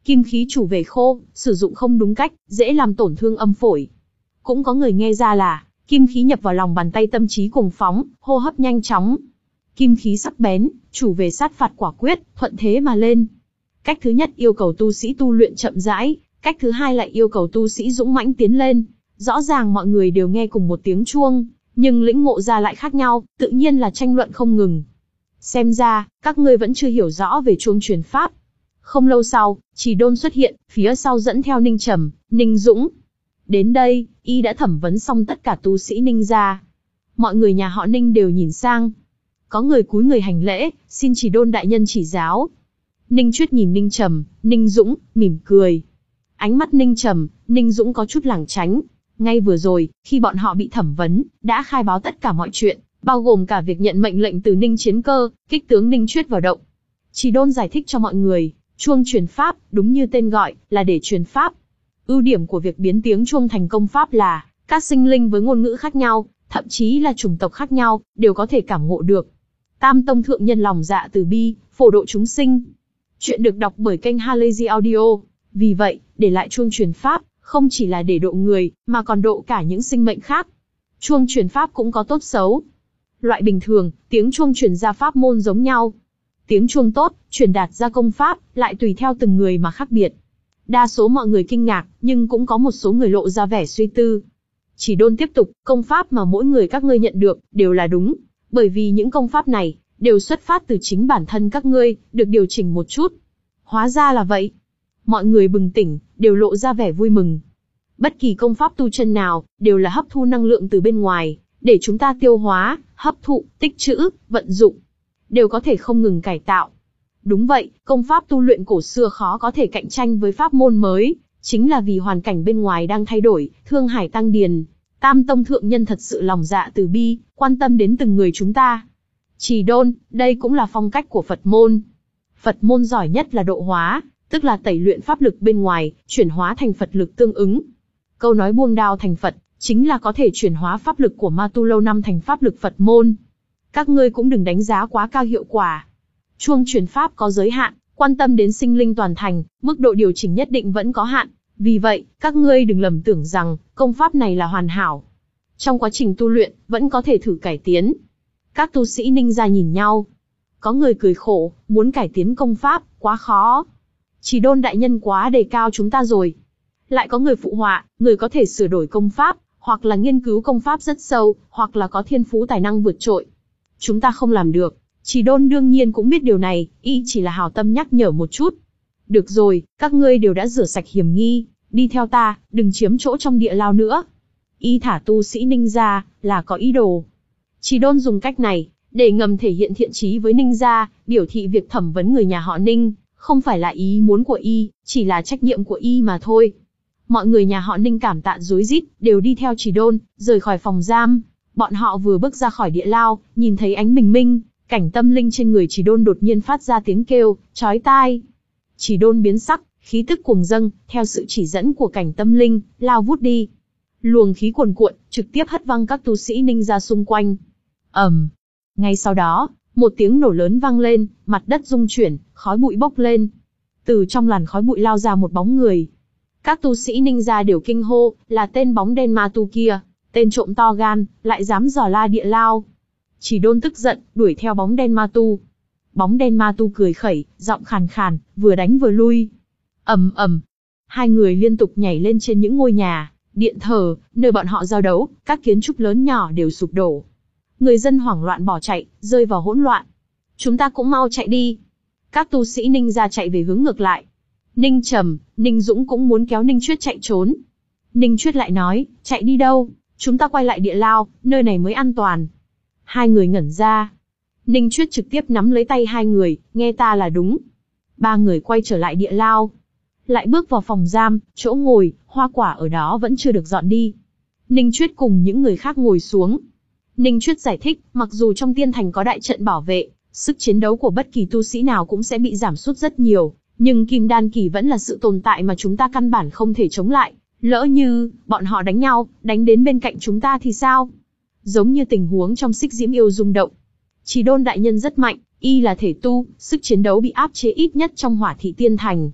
Kim khí chủ về khô, sử dụng không đúng cách, dễ làm tổn thương âm phổi. Cũng có người nghe ra là, kim khí nhập vào lòng bàn tay tâm trí cùng phóng, hô hấp nhanh chóng. Kim khí sắc bén, chủ về sát phạt quả quyết, thuận thế mà lên. Cách thứ nhất yêu cầu tu sĩ tu luyện chậm rãi, cách thứ hai lại yêu cầu tu sĩ dũng mãnh tiến lên. Rõ ràng mọi người đều nghe cùng một tiếng chuông, nhưng lĩnh ngộ ra lại khác nhau, tự nhiên là tranh luận không ngừng. Xem ra, các ngươi vẫn chưa hiểu rõ về chuông truyền pháp. Không lâu sau, Trì Đôn xuất hiện, phía sau dẫn theo Ninh Trầm, Ninh Dũng. Đến đây, y đã thẩm vấn xong tất cả tu sĩ Ninh gia. Mọi người nhà họ Ninh đều nhìn sang. Có người cúi người hành lễ, xin Trì Đôn đại nhân chỉ giáo. Ninh Chuyết nhìn Ninh Trầm, Ninh Dũng, mỉm cười. Ánh mắt Ninh Trầm, Ninh Dũng có chút lảng tránh. Ngay vừa rồi, khi bọn họ bị thẩm vấn, đã khai báo tất cả mọi chuyện, bao gồm cả việc nhận mệnh lệnh từ Ninh Chiến Cơ, kích tướng Ninh Chuyết vào động. Trì Đôn giải thích cho mọi người, chuông truyền pháp, đúng như tên gọi, là để truyền pháp. Ưu điểm của việc biến tiếng chuông thành công pháp là, các sinh linh với ngôn ngữ khác nhau, thậm chí là chủng tộc khác nhau, đều có thể cảm ngộ được. Tam Tông Thượng Nhân lòng dạ từ bi, phổ độ chúng sinh. Chuyện được đọc bởi kênh Halazy Audio. Vì vậy, để lại chuông truyền pháp, không chỉ là để độ người, mà còn độ cả những sinh mệnh khác. Chuông truyền pháp cũng có tốt xấu. Loại bình thường, tiếng chuông truyền ra pháp môn giống nhau. Tiếng chuông tốt, truyền đạt ra công pháp, lại tùy theo từng người mà khác biệt. Đa số mọi người kinh ngạc, nhưng cũng có một số người lộ ra vẻ suy tư. Chỉ Đôn tiếp tục, công pháp mà mỗi người các ngươi nhận được, đều là đúng. Bởi vì những công pháp này, đều xuất phát từ chính bản thân các ngươi, được điều chỉnh một chút. Hóa ra là vậy. Mọi người bừng tỉnh, đều lộ ra vẻ vui mừng. Bất kỳ công pháp tu chân nào, đều là hấp thu năng lượng từ bên ngoài, để chúng ta tiêu hóa, hấp thụ, tích trữ, vận dụng. Đều có thể không ngừng cải tạo. Đúng vậy, công pháp tu luyện cổ xưa khó có thể cạnh tranh với pháp môn mới, chính là vì hoàn cảnh bên ngoài đang thay đổi, thương hải tăng điền. Tam Tông Thượng Nhân thật sự lòng dạ từ bi, quan tâm đến từng người chúng ta. Trì Đôn, đây cũng là phong cách của Phật môn. Phật môn giỏi nhất là độ hóa, tức là tẩy luyện pháp lực bên ngoài, chuyển hóa thành Phật lực tương ứng. Câu nói buông đao thành Phật, chính là có thể chuyển hóa pháp lực của ma tu lâu năm thành pháp lực Phật môn. Các ngươi cũng đừng đánh giá quá cao hiệu quả. Chuông truyền pháp có giới hạn, quan tâm đến sinh linh toàn thành, mức độ điều chỉnh nhất định vẫn có hạn. Vì vậy, các ngươi đừng lầm tưởng rằng, công pháp này là hoàn hảo. Trong quá trình tu luyện, vẫn có thể thử cải tiến. Các tu sĩ Ninh gia nhìn nhau. Có người cười khổ, muốn cải tiến công pháp, quá khó. Trì Đôn đại nhân quá đề cao chúng ta rồi. Lại có người phụ họa, người có thể sửa đổi công pháp, hoặc là nghiên cứu công pháp rất sâu, hoặc là có thiên phú tài năng vượt trội. Chúng ta không làm được. Trì Đôn đương nhiên cũng biết điều này, y chỉ là hảo tâm nhắc nhở một chút. Được rồi, các ngươi đều đã rửa sạch hiểm nghi, đi theo ta, đừng chiếm chỗ trong địa lao nữa. Y thả tu sĩ Ninh gia, là có ý đồ. Trì Đôn dùng cách này, để ngầm thể hiện thiện chí với Ninh gia, biểu thị việc thẩm vấn người nhà họ Ninh, không phải là ý muốn của y, chỉ là trách nhiệm của y mà thôi. Mọi người nhà họ Ninh cảm tạ rối rít, đều đi theo Trì Đôn, rời khỏi phòng giam. Bọn họ vừa bước ra khỏi địa lao, nhìn thấy ánh bình minh, cảnh tâm linh trên người Trì Đôn đột nhiên phát ra tiếng kêu, chói tai. Trì Đôn biến sắc, khí tức cuồng dâng, theo sự chỉ dẫn của cảnh tâm linh, lao vút đi. Luồng khí cuồn cuộn, trực tiếp hất văng các tu sĩ Ninh ra xung quanh. ầm, um. Ngay sau đó, một tiếng nổ lớn vang lên, mặt đất rung chuyển, khói bụi bốc lên. Từ trong làn khói bụi lao ra một bóng người. Các tu sĩ Ninh gia đều kinh hô, là tên bóng đen ma tu kia, tên trộm to gan, lại dám dò la địa lao. Trì Đôn tức giận, đuổi theo bóng đen ma tu. Bóng đen ma tu cười khẩy, giọng khàn khàn, vừa đánh vừa lui. ầm ầm, hai người liên tục nhảy lên trên những ngôi nhà, điện thờ, nơi bọn họ giao đấu, các kiến trúc lớn nhỏ đều sụp đổ. Người dân hoảng loạn bỏ chạy, rơi vào hỗn loạn. Chúng ta cũng mau chạy đi. Các tu sĩ Ninh gia chạy về hướng ngược lại. Ninh Trầm, Ninh Dũng cũng muốn kéo Ninh Chuyết chạy trốn. Ninh Chuyết lại nói, chạy đi đâu? Chúng ta quay lại địa lao, nơi này mới an toàn. Hai người ngẩn ra. Ninh Chuyết trực tiếp nắm lấy tay hai người, nghe ta là đúng. Ba người quay trở lại địa lao. Lại bước vào phòng giam, chỗ ngồi, hoa quả ở đó vẫn chưa được dọn đi. Ninh Chuyết cùng những người khác ngồi xuống. Ninh Chuyết giải thích, mặc dù trong tiên thành có đại trận bảo vệ, sức chiến đấu của bất kỳ tu sĩ nào cũng sẽ bị giảm sút rất nhiều, nhưng kim đan kỳ vẫn là sự tồn tại mà chúng ta căn bản không thể chống lại. Lỡ như, bọn họ đánh nhau, đánh đến bên cạnh chúng ta thì sao? Giống như tình huống trong Xích Diễm Yêu rung động. Trì Đôn đại nhân rất mạnh, y là thể tu, sức chiến đấu bị áp chế ít nhất trong Hỏa Thị Tiên Thành.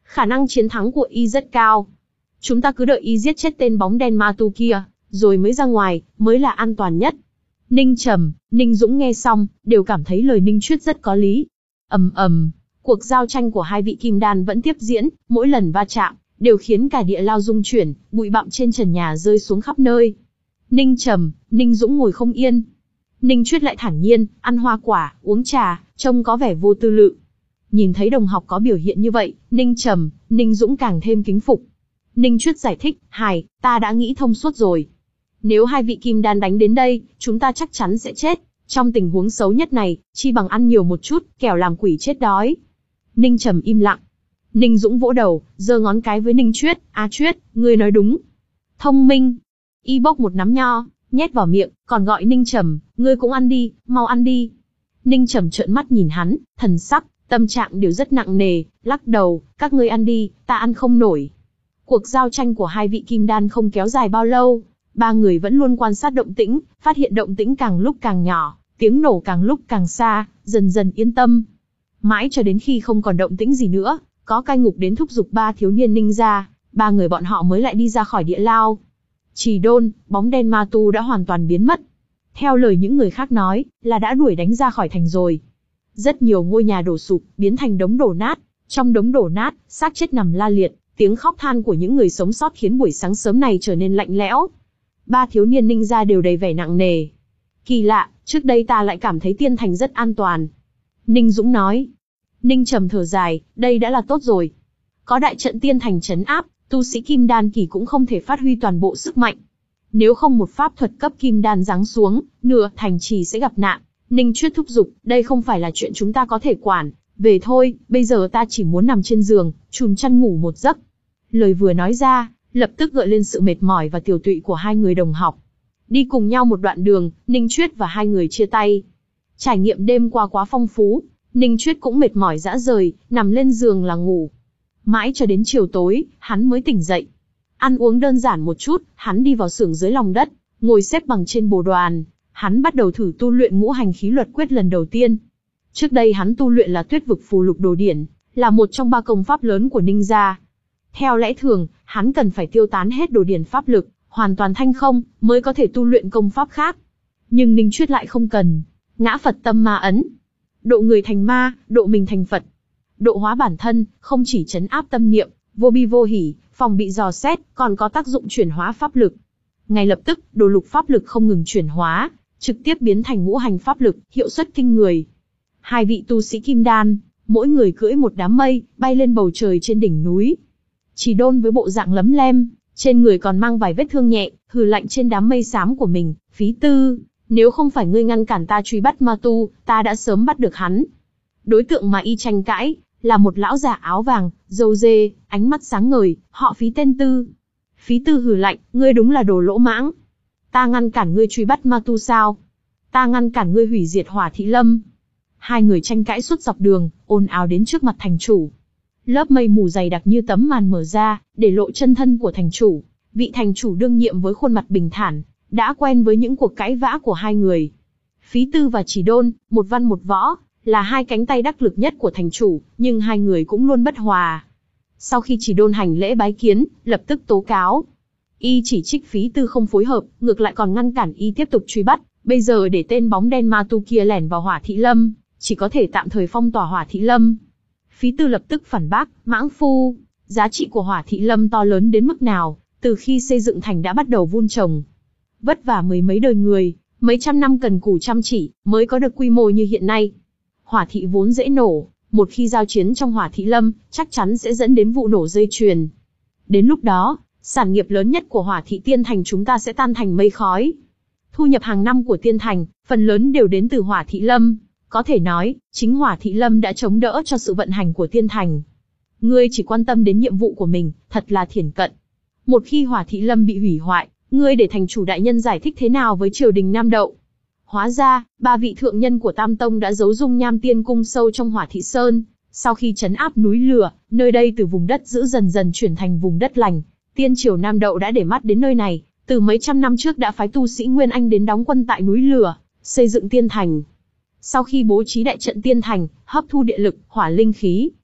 Khả năng chiến thắng của y rất cao. Chúng ta cứ đợi y giết chết tên bóng đen ma tu kia, rồi mới ra ngoài, mới là an toàn nhất. Ninh Trầm, Ninh Dũng nghe xong, đều cảm thấy lời Ninh Chuyết rất có lý. Ầm ầm, cuộc giao tranh của hai vị kim đan vẫn tiếp diễn, mỗi lần va chạm, đều khiến cả địa lao rung chuyển, bụi bặm trên trần nhà rơi xuống khắp nơi. Ninh Trầm, Ninh Dũng ngồi không yên. Ninh Chuyết lại thản nhiên, ăn hoa quả, uống trà, trông có vẻ vô tư lự. Nhìn thấy đồng học có biểu hiện như vậy, Ninh Trầm, Ninh Dũng càng thêm kính phục. Ninh Chuyết giải thích, Hải, ta đã nghĩ thông suốt rồi. Nếu hai vị kim đan đánh đến đây, chúng ta chắc chắn sẽ chết. Trong tình huống xấu nhất này, chi bằng ăn nhiều một chút, kẻo làm quỷ chết đói. Ninh Trầm im lặng. Ninh Dũng vỗ đầu, giơ ngón cái với Ninh Chuyết, A Chuyết, ngươi nói đúng. Thông minh. Y bốc một nắm nho, nhét vào miệng, còn gọi Ninh Trầm, ngươi cũng ăn đi, mau ăn đi. Ninh Trầm trợn mắt nhìn hắn, thần sắc, tâm trạng đều rất nặng nề, lắc đầu, các ngươi ăn đi, ta ăn không nổi. Cuộc giao tranh của hai vị kim đan không kéo dài bao lâu, ba người vẫn luôn quan sát động tĩnh, phát hiện động tĩnh càng lúc càng nhỏ, tiếng nổ càng lúc càng xa, dần dần yên tâm. Mãi cho đến khi không còn động tĩnh gì nữa, có cai ngục đến thúc giục ba thiếu niên ninh ra, ba người bọn họ mới lại đi ra khỏi địa lao. Trì Đôn, bóng đen ma tu đã hoàn toàn biến mất. Theo lời những người khác nói, là đã đuổi đánh ra khỏi thành rồi. Rất nhiều ngôi nhà đổ sụp, biến thành đống đổ nát. Trong đống đổ nát, xác chết nằm la liệt, tiếng khóc than của những người sống sót khiến buổi sáng sớm này trở nên lạnh lẽo. Ba thiếu niên ninh ra đều đầy vẻ nặng nề. Kỳ lạ, trước đây ta lại cảm thấy Tiên Thành rất an toàn. Ninh Dũng nói. Ninh Trầm thở dài, đây đã là tốt rồi. Có đại trận Tiên Thành trấn áp, tu sĩ kim đan kỳ cũng không thể phát huy toàn bộ sức mạnh. Nếu không một pháp thuật cấp kim đan giáng xuống, nửa thành trì sẽ gặp nạn. Ninh Chuyết thúc giục, đây không phải là chuyện chúng ta có thể quản. Về thôi, bây giờ ta chỉ muốn nằm trên giường, chùm chăn ngủ một giấc. Lời vừa nói ra, lập tức gợi lên sự mệt mỏi và tiểu tụy của hai người đồng học. Đi cùng nhau một đoạn đường, Ninh Chuyết và hai người chia tay. Trải nghiệm đêm qua quá phong phú, Ninh Chuyết cũng mệt mỏi rã rời, nằm lên giường là ngủ. Mãi cho đến chiều tối, hắn mới tỉnh dậy. Ăn uống đơn giản một chút, hắn đi vào xưởng dưới lòng đất, ngồi xếp bằng trên bồ đoàn. Hắn bắt đầu thử tu luyện ngũ hành khí luật quyết lần đầu tiên. Trước đây hắn tu luyện là Tuyết vực phù lục đồ điển, là một trong ba công pháp lớn của Ninh gia. Theo lẽ thường, hắn cần phải tiêu tán hết đồ điển pháp lực, hoàn toàn thanh không, mới có thể tu luyện công pháp khác. Nhưng Ninh Chuyết lại không cần. Ngã Phật tâm ma ấn. Độ người thành ma, độ mình thành Phật. Độ hóa bản thân, không chỉ trấn áp tâm niệm, vô bi vô hỉ, phòng bị dò xét, còn có tác dụng chuyển hóa pháp lực. Ngay lập tức, đồ lục pháp lực không ngừng chuyển hóa, trực tiếp biến thành ngũ hành pháp lực, hiệu suất kinh người. Hai vị tu sĩ kim đan, mỗi người cưỡi một đám mây, bay lên bầu trời trên đỉnh núi. Trì Đôn với bộ dạng lấm lem, trên người còn mang vài vết thương nhẹ, hừ lạnh trên đám mây xám của mình, Phí Tư, nếu không phải ngươi ngăn cản ta truy bắt ma tu, ta đã sớm bắt được hắn. Đối tượng mà y tranh cãi, là một lão già áo vàng, râu dê, ánh mắt sáng ngời, họ Phí tên Tư. Phí Tư hừ lạnh, ngươi đúng là đồ lỗ mãng. Ta ngăn cản ngươi truy bắt ma tu sao? Ta ngăn cản ngươi hủy diệt Hỏa Thị Lâm. Hai người tranh cãi suốt dọc đường, ồn ào đến trước mặt thành chủ. Lớp mây mù dày đặc như tấm màn mở ra, để lộ chân thân của thành chủ. Vị thành chủ đương nhiệm với khuôn mặt bình thản, đã quen với những cuộc cãi vã của hai người. Phí Tư và Trì Đôn, một văn một võ, là hai cánh tay đắc lực nhất của thành chủ, nhưng hai người cũng luôn bất hòa. Sau khi Trì Đôn hành lễ bái kiến, lập tức tố cáo. Y chỉ trích Phí Tư không phối hợp, ngược lại còn ngăn cản y tiếp tục truy bắt. Bây giờ để tên bóng đen ma tu kia lẻn vào Hỏa Thị Lâm, chỉ có thể tạm thời phong tỏa Hỏa Thị Lâm. Phí Tư lập tức phản bác, mãng phu, giá trị của Hỏa Thị Lâm to lớn đến mức nào, từ khi xây dựng thành đã bắt đầu vun trồng. Vất vả mấy mấy đời người, mấy trăm năm cần cù chăm chỉ, mới có được quy mô như hiện nay. Hỏa thị vốn dễ nổ, một khi giao chiến trong Hỏa Thị Lâm, chắc chắn sẽ dẫn đến vụ nổ dây chuyền. Đến lúc đó, sản nghiệp lớn nhất của Hỏa Thị Tiên Thành chúng ta sẽ tan thành mây khói. Thu nhập hàng năm của Tiên Thành, phần lớn đều đến từ Hỏa Thị Lâm. Có thể nói, chính Hỏa Thị Lâm đã chống đỡ cho sự vận hành của Tiên Thành. Ngươi chỉ quan tâm đến nhiệm vụ của mình, thật là thiển cận. Một khi Hỏa Thị Lâm bị hủy hoại, ngươi để thành chủ đại nhân giải thích thế nào với triều đình Nam Đậu? Hóa ra, ba vị thượng nhân của Tam Tông đã giấu dung nham tiên cung sâu trong Hỏa Thị Sơn. Sau khi trấn áp núi lửa, nơi đây từ vùng đất dữ dần dần chuyển thành vùng đất lành. Tiên triều Nam Đậu đã để mắt đến nơi này, từ mấy trăm năm trước đã phái tu sĩ Nguyên Anh đến đóng quân tại núi lửa, xây dựng Tiên Thành. Sau khi bố trí đại trận Tiên Thành, hấp thu địa lực, hỏa linh khí,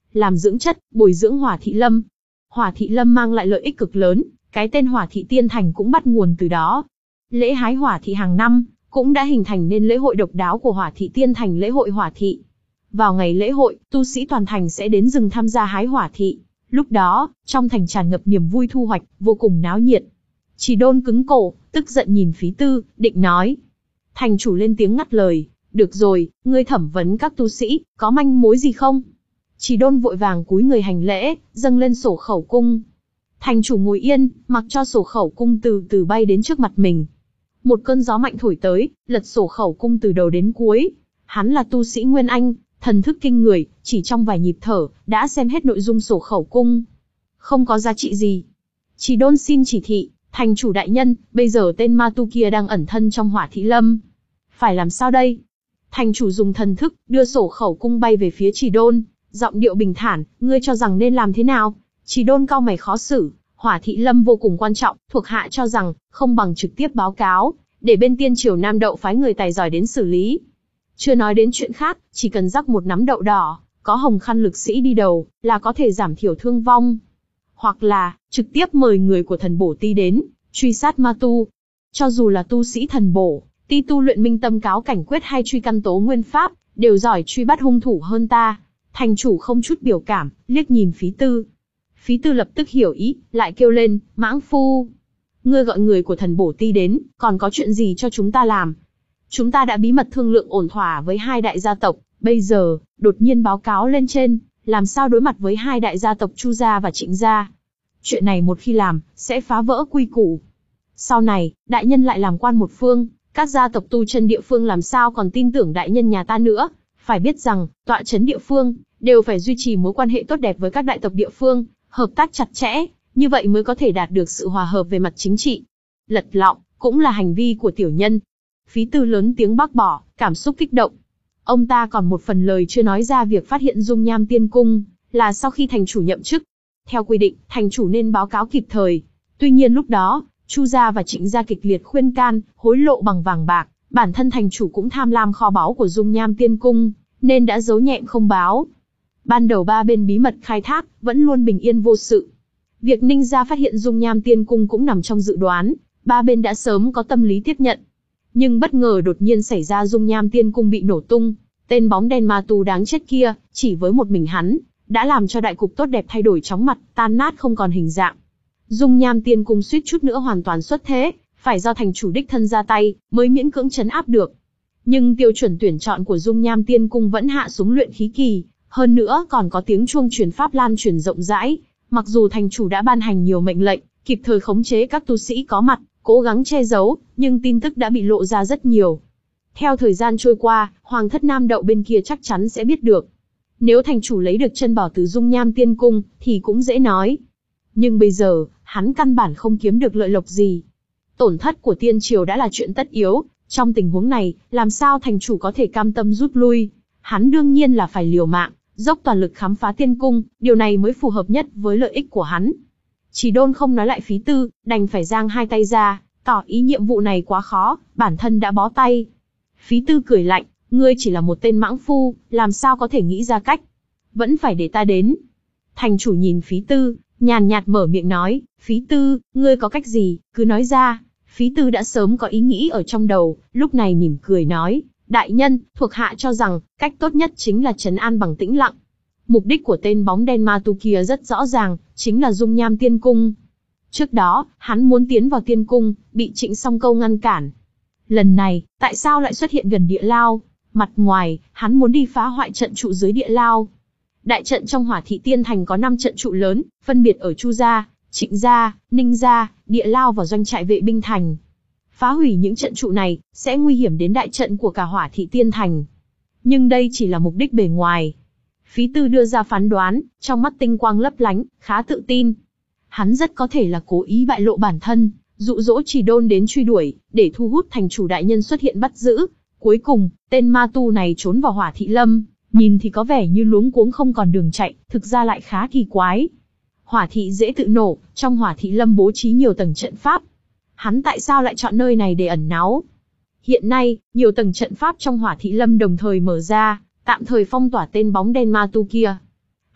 làm dưỡng chất, bồi dưỡng hỏa thị lâm. Hỏa thị lâm mang lại lợi ích cực lớn, cái tên hỏa thị tiên thành cũng bắt nguồn từ đó. Lễ hái hỏa thị hàng năm cũng đã hình thành nên lễ hội độc đáo của hỏa thị tiên thành, lễ hội hỏa thị. Vào ngày lễ hội, tu sĩ toàn thành sẽ đến rừng tham gia hái hỏa thị. Lúc đó, trong thành tràn ngập niềm vui thu hoạch, vô cùng náo nhiệt. Chỉ Đôn cứng cổ, tức giận nhìn Phí Tư, định nói. Thành chủ lên tiếng ngắt lời, được rồi, ngươi thẩm vấn các tu sĩ, có manh mối gì không? Chỉ Đôn vội vàng cúi người hành lễ, dâng lên sổ khẩu cung. Thành chủ ngồi yên, mặc cho sổ khẩu cung từ từ bay đến trước mặt mình. Một cơn gió mạnh thổi tới, lật sổ khẩu cung từ đầu đến cuối. Hắn là tu sĩ Nguyên Anh, thần thức kinh người, chỉ trong vài nhịp thở, đã xem hết nội dung sổ khẩu cung. Không có giá trị gì. Chỉ Đôn xin chỉ thị, thành chủ đại nhân, bây giờ tên ma tu kia đang ẩn thân trong hỏa thị lâm. Phải làm sao đây? Thành chủ dùng thần thức, đưa sổ khẩu cung bay về phía Chỉ Đôn, giọng điệu bình thản, ngươi cho rằng nên làm thế nào? Chỉ Đôn cau mày khó xử, hỏa thị lâm vô cùng quan trọng, thuộc hạ cho rằng, không bằng trực tiếp báo cáo, để bên tiên triều Nam Đậu phái người tài giỏi đến xử lý. Chưa nói đến chuyện khác, chỉ cần rắc một nắm đậu đỏ, có hồng khăn lực sĩ đi đầu, là có thể giảm thiểu thương vong. Hoặc là, trực tiếp mời người của thần bổ ti đến, truy sát ma tu. Cho dù là tu sĩ thần bổ, ti tu luyện minh tâm cáo cảnh quyết hay truy căn tố nguyên pháp, đều giỏi truy bắt hung thủ hơn ta. Thành chủ không chút biểu cảm, liếc nhìn Phí Tư. Phí Tư lập tức hiểu ý, lại kêu lên, mãng phu. Ngươi gọi người của thần bổ ti đến, còn có chuyện gì cho chúng ta làm? Chúng ta đã bí mật thương lượng ổn thỏa với hai đại gia tộc, bây giờ, đột nhiên báo cáo lên trên, làm sao đối mặt với hai đại gia tộc Chu gia và Trịnh gia? Chuyện này một khi làm, sẽ phá vỡ quy củ. Sau này, đại nhân lại làm quan một phương, các gia tộc tu chân địa phương làm sao còn tin tưởng đại nhân nhà ta nữa? Phải biết rằng, tọa chấn địa phương, đều phải duy trì mối quan hệ tốt đẹp với các đại tộc địa phương, hợp tác chặt chẽ, như vậy mới có thể đạt được sự hòa hợp về mặt chính trị. Lật lọng, cũng là hành vi của tiểu nhân. Phí Tư lớn tiếng bác bỏ, cảm xúc kích động. Ông ta còn một phần lời chưa nói ra việc phát hiện dung nham tiên cung, là sau khi thành chủ nhậm chức. Theo quy định, thành chủ nên báo cáo kịp thời. Tuy nhiên lúc đó, Chu gia và Trịnh gia kịch liệt khuyên can, hối lộ bằng vàng bạc, bản thân thành chủ cũng tham lam kho báu của dung nham tiên cung, nên đã giấu nhẹm không báo. Ban đầu ba bên bí mật khai thác, vẫn luôn bình yên vô sự. Việc Ninh gia phát hiện dung nham tiên cung cũng nằm trong dự đoán, ba bên đã sớm có tâm lý tiếp nhận. Nhưng bất ngờ đột nhiên xảy ra dung nham tiên cung bị nổ tung, tên bóng đen ma tu đáng chết kia, chỉ với một mình hắn, đã làm cho đại cục tốt đẹp thay đổi chóng mặt, tan nát không còn hình dạng. Dung nham tiên cung suýt chút nữa hoàn toàn xuất thế, phải do thành chủ đích thân ra tay, mới miễn cưỡng trấn áp được. Nhưng tiêu chuẩn tuyển chọn của dung nham tiên cung vẫn hạ xuống luyện khí kỳ, hơn nữa còn có tiếng chuông truyền pháp lan truyền rộng rãi. Mặc dù thành chủ đã ban hành nhiều mệnh lệnh, kịp thời khống chế các tu sĩ có mặt, cố gắng che giấu, nhưng tin tức đã bị lộ ra rất nhiều. Theo thời gian trôi qua, Hoàng thất Nam Đậu bên kia chắc chắn sẽ biết được. Nếu thành chủ lấy được chân bảo từ dung nham tiên cung, thì cũng dễ nói. Nhưng bây giờ, hắn căn bản không kiếm được lợi lộc gì. Tổn thất của tiên triều đã là chuyện tất yếu, trong tình huống này, làm sao thành chủ có thể cam tâm rút lui? Hắn đương nhiên là phải liều mạng, dốc toàn lực khám phá tiên cung, điều này mới phù hợp nhất với lợi ích của hắn. Chỉ Đôn không nói lại Phí Tư, đành phải giang hai tay ra, tỏ ý nhiệm vụ này quá khó, bản thân đã bó tay. Phí Tư cười lạnh, ngươi chỉ là một tên mãng phu, làm sao có thể nghĩ ra cách? Vẫn phải để ta đến. Thành chủ nhìn Phí Tư, nhàn nhạt mở miệng nói, Phí Tư, ngươi có cách gì, cứ nói ra. Phí Tư đã sớm có ý nghĩ ở trong đầu, lúc này mỉm cười nói, đại nhân, thuộc hạ cho rằng, cách tốt nhất chính là trấn an bằng tĩnh lặng. Mục đích của tên bóng đen ma tu kia rất rõ ràng, chính là dung nham tiên cung. Trước đó, hắn muốn tiến vào tiên cung, bị Trịnh Song Câu ngăn cản. Lần này, tại sao lại xuất hiện gần địa lao? Mặt ngoài, hắn muốn đi phá hoại trận trụ dưới địa lao. Đại trận trong hỏa thị tiên thành có năm trận trụ lớn, phân biệt ở Chu gia, Trịnh gia, Ninh gia, địa lao và doanh trại vệ binh thành. Phá hủy những trận trụ này, sẽ nguy hiểm đến đại trận của cả hỏa thị tiên thành. Nhưng đây chỉ là mục đích bề ngoài. Phí Tư đưa ra phán đoán, trong mắt tinh quang lấp lánh, khá tự tin. Hắn rất có thể là cố ý bại lộ bản thân, dụ dỗ Chỉ Đôn đến truy đuổi, để thu hút thành chủ đại nhân xuất hiện bắt giữ. Cuối cùng, tên ma tu này trốn vào hỏa thị lâm, nhìn thì có vẻ như luống cuống không còn đường chạy, thực ra lại khá kỳ quái. Hỏa thị dễ tự nổ, trong hỏa thị lâm bố trí nhiều tầng trận pháp. Hắn tại sao lại chọn nơi này để ẩn náu? Hiện nay, nhiều tầng trận pháp trong hỏa thị lâm đồng thời mở ra, tạm thời phong tỏa tên bóng đen ma tu kia.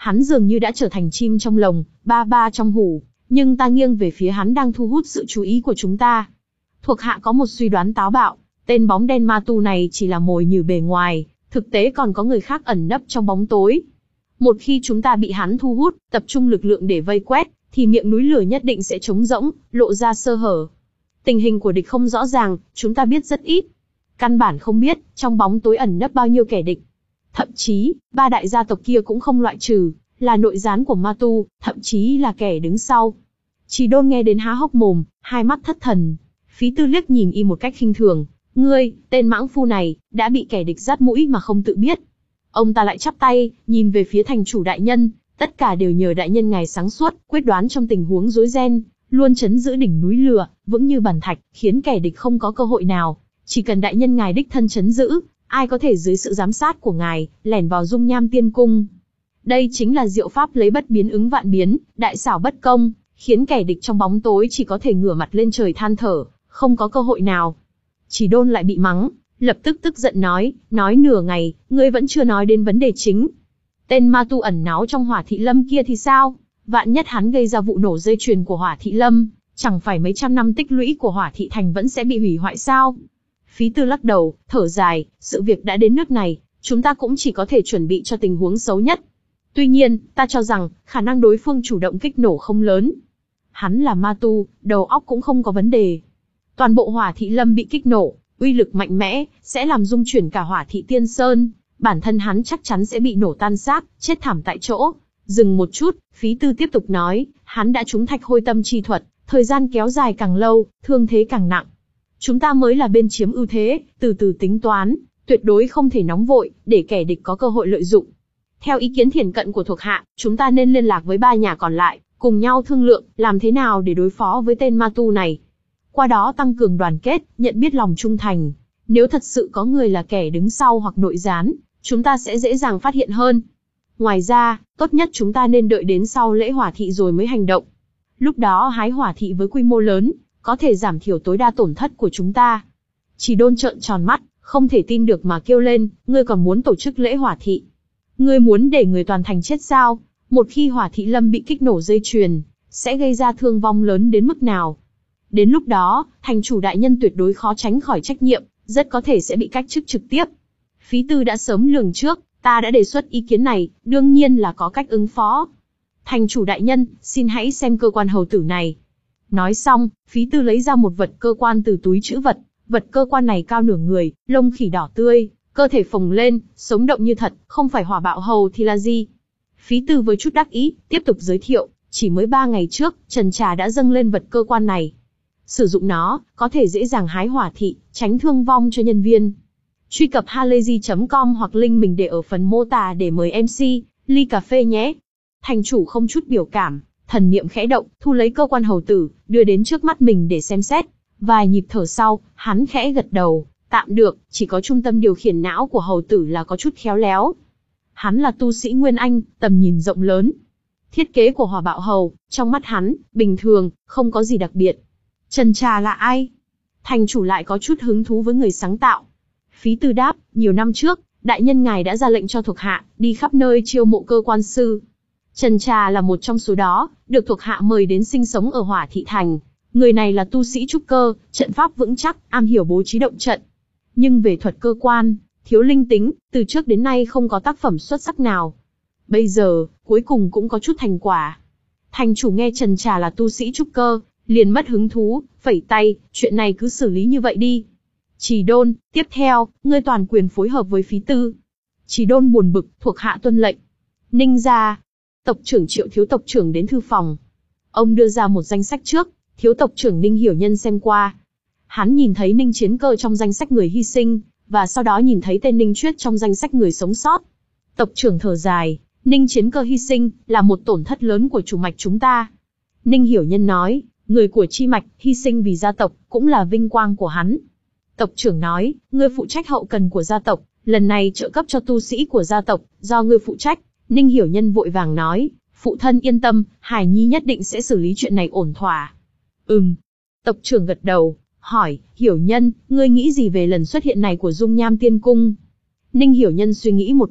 Hắn dường như đã trở thành chim trong lồng, ba ba trong hủ, nhưng ta nghiêng về phía hắn đang thu hút sự chú ý của chúng ta. Thuộc hạ có một suy đoán táo bạo, tên bóng đen ma tu này chỉ là mồi nhử bề ngoài, thực tế còn có người khác ẩn nấp trong bóng tối. Một khi chúng ta bị hắn thu hút, tập trung lực lượng để vây quét, thì miệng núi lửa nhất định sẽ trống rỗng, lộ ra sơ hở. Tình hình của địch không rõ ràng, chúng ta biết rất ít. Căn bản không biết, trong bóng tối ẩn nấp bao nhiêu kẻ địch. Thậm chí, ba đại gia tộc kia cũng không loại trừ, là nội gián của ma tu, thậm chí là kẻ đứng sau. Chỉ Đôn nghe đến há hốc mồm, hai mắt thất thần. Phí Tư liếc nhìn y một cách khinh thường. Ngươi, tên mãng phu này, đã bị kẻ địch dắt mũi mà không tự biết. Ông ta lại chắp tay, nhìn về phía thành chủ đại nhân, tất cả đều nhờ đại nhân ngài sáng suốt, quyết đoán trong tình huống rối ren, luôn trấn giữ đỉnh núi lửa, vững như bàn thạch, khiến kẻ địch không có cơ hội nào. Chỉ cần đại nhân ngài đích thân trấn giữ, ai có thể dưới sự giám sát của ngài, lẻn vào dung nham tiên cung. Đây chính là diệu pháp lấy bất biến ứng vạn biến, đại xảo bất công, khiến kẻ địch trong bóng tối chỉ có thể ngửa mặt lên trời than thở, không có cơ hội nào. Chỉ Đôn lại bị mắng, lập tức tức giận nói, nói nửa ngày, ngươi vẫn chưa nói đến vấn đề chính. Tên ma tu ẩn náu trong Hỏa Thị Lâm kia thì sao? Vạn nhất hắn gây ra vụ nổ dây chuyền của Hỏa Thị Lâm, chẳng phải mấy trăm năm tích lũy của Hỏa Thị Thành vẫn sẽ bị hủy hoại sao? Phí Tư lắc đầu, thở dài, sự việc đã đến nước này, chúng ta cũng chỉ có thể chuẩn bị cho tình huống xấu nhất. Tuy nhiên, ta cho rằng, khả năng đối phương chủ động kích nổ không lớn. Hắn là ma tu, đầu óc cũng không có vấn đề. Toàn bộ Hỏa Thị Lâm bị kích nổ, uy lực mạnh mẽ, sẽ làm rung chuyển cả Hỏa Thị Tiên Sơn. Bản thân hắn chắc chắn sẽ bị nổ tan xác, chết thảm tại chỗ. Dừng một chút, Phí Tư tiếp tục nói, hắn đã trúng thạch hôi tâm chi thuật, thời gian kéo dài càng lâu, thương thế càng nặng. Chúng ta mới là bên chiếm ưu thế, từ từ tính toán, tuyệt đối không thể nóng vội, để kẻ địch có cơ hội lợi dụng. Theo ý kiến thiển cận của thuộc hạ, chúng ta nên liên lạc với ba nhà còn lại, cùng nhau thương lượng, làm thế nào để đối phó với tên ma tu này. Qua đó tăng cường đoàn kết, nhận biết lòng trung thành. Nếu thật sự có người là kẻ đứng sau hoặc nội gián, chúng ta sẽ dễ dàng phát hiện hơn. Ngoài ra, tốt nhất chúng ta nên đợi đến sau lễ Hỏa Thị rồi mới hành động. Lúc đó hái Hỏa Thị với quy mô lớn, có thể giảm thiểu tối đa tổn thất của chúng ta. Chỉ Đôn trợn tròn mắt, không thể tin được mà kêu lên, ngươi còn muốn tổ chức lễ Hỏa Thị? Ngươi muốn để người toàn thành chết sao? Một khi Hỏa Thị Lâm bị kích nổ dây chuyền, sẽ gây ra thương vong lớn đến mức nào? Đến lúc đó, thành chủ đại nhân tuyệt đối khó tránh khỏi trách nhiệm, rất có thể sẽ bị cách chức trực tiếp. Phí Tư đã sớm lường trước, ta đã đề xuất ý kiến này, đương nhiên là có cách ứng phó. Thành chủ đại nhân, xin hãy xem cơ quan hầu tử này. Nói xong, Phí Tư lấy ra một vật cơ quan từ túi trữ vật, vật cơ quan này cao nửa người, lông khỉ đỏ tươi, cơ thể phồng lên, sống động như thật, không phải hỏa bạo hầu thì là gì? Phí Tư với chút đắc ý, tiếp tục giới thiệu, chỉ mới ba ngày trước, Trần Trà đã dâng lên vật cơ quan này. Sử dụng nó, có thể dễ dàng hái Hỏa Thị, tránh thương vong cho nhân viên. Truy cập halayzi chấm com hoặc link mình để ở phần mô tả để mời em xê, ly cà phê nhé. Thành chủ không chút biểu cảm, thần niệm khẽ động, thu lấy cơ quan hầu tử, đưa đến trước mắt mình để xem xét. Vài nhịp thở sau, hắn khẽ gật đầu, tạm được, chỉ có trung tâm điều khiển não của hầu tử là có chút khéo léo. Hắn là tu sĩ Nguyên Anh, tầm nhìn rộng lớn. Thiết kế của Hỏa Bạo Hầu, trong mắt hắn, bình thường, không có gì đặc biệt. Trần Trà là ai? Thành chủ lại có chút hứng thú với người sáng tạo. Phí Tư đáp, nhiều năm trước, đại nhân ngài đã ra lệnh cho thuộc hạ, đi khắp nơi chiêu mộ cơ quan sư. Trần Trà là một trong số đó, được thuộc hạ mời đến sinh sống ở Hỏa Thị Thành. Người này là tu sĩ trúc cơ, trận pháp vững chắc, am hiểu bố trí động trận. Nhưng về thuật cơ quan, thiếu linh tính, từ trước đến nay không có tác phẩm xuất sắc nào. Bây giờ, cuối cùng cũng có chút thành quả. Thành chủ nghe Trần Trà là tu sĩ trúc cơ, liền mất hứng thú, phẩy tay, chuyện này cứ xử lý như vậy đi. Chỉ Đôn, tiếp theo, ngươi toàn quyền phối hợp với Phí Tư. Chỉ Đôn buồn bực, thuộc hạ tuân lệnh. Ninh gia, tộc trưởng Triệu thiếu tộc trưởng đến thư phòng. Ông đưa ra một danh sách trước, thiếu tộc trưởng Ninh Hiểu Nhân xem qua. Hắn nhìn thấy Ninh Chiến Cơ trong danh sách người hy sinh, và sau đó nhìn thấy tên Ninh Chuyết trong danh sách người sống sót. Tộc trưởng thở dài, Ninh Chiến Cơ hy sinh, là một tổn thất lớn của chủ mạch chúng ta. Ninh Hiểu Nhân nói, người của chi mạch, hy sinh vì gia tộc, cũng là vinh quang của hắn. Tộc trưởng nói, ngươi phụ trách hậu cần của gia tộc, lần này trợ cấp cho tu sĩ của gia tộc, do ngươi phụ trách. Ninh Hiểu Nhân vội vàng nói, phụ thân yên tâm, Hải Nhi nhất định sẽ xử lý chuyện này ổn thỏa. Ừm. Tộc trưởng gật đầu, hỏi, Hiểu Nhân, ngươi nghĩ gì về lần xuất hiện này của Dung Nham Tiên Cung? Ninh Hiểu Nhân suy nghĩ một lúc,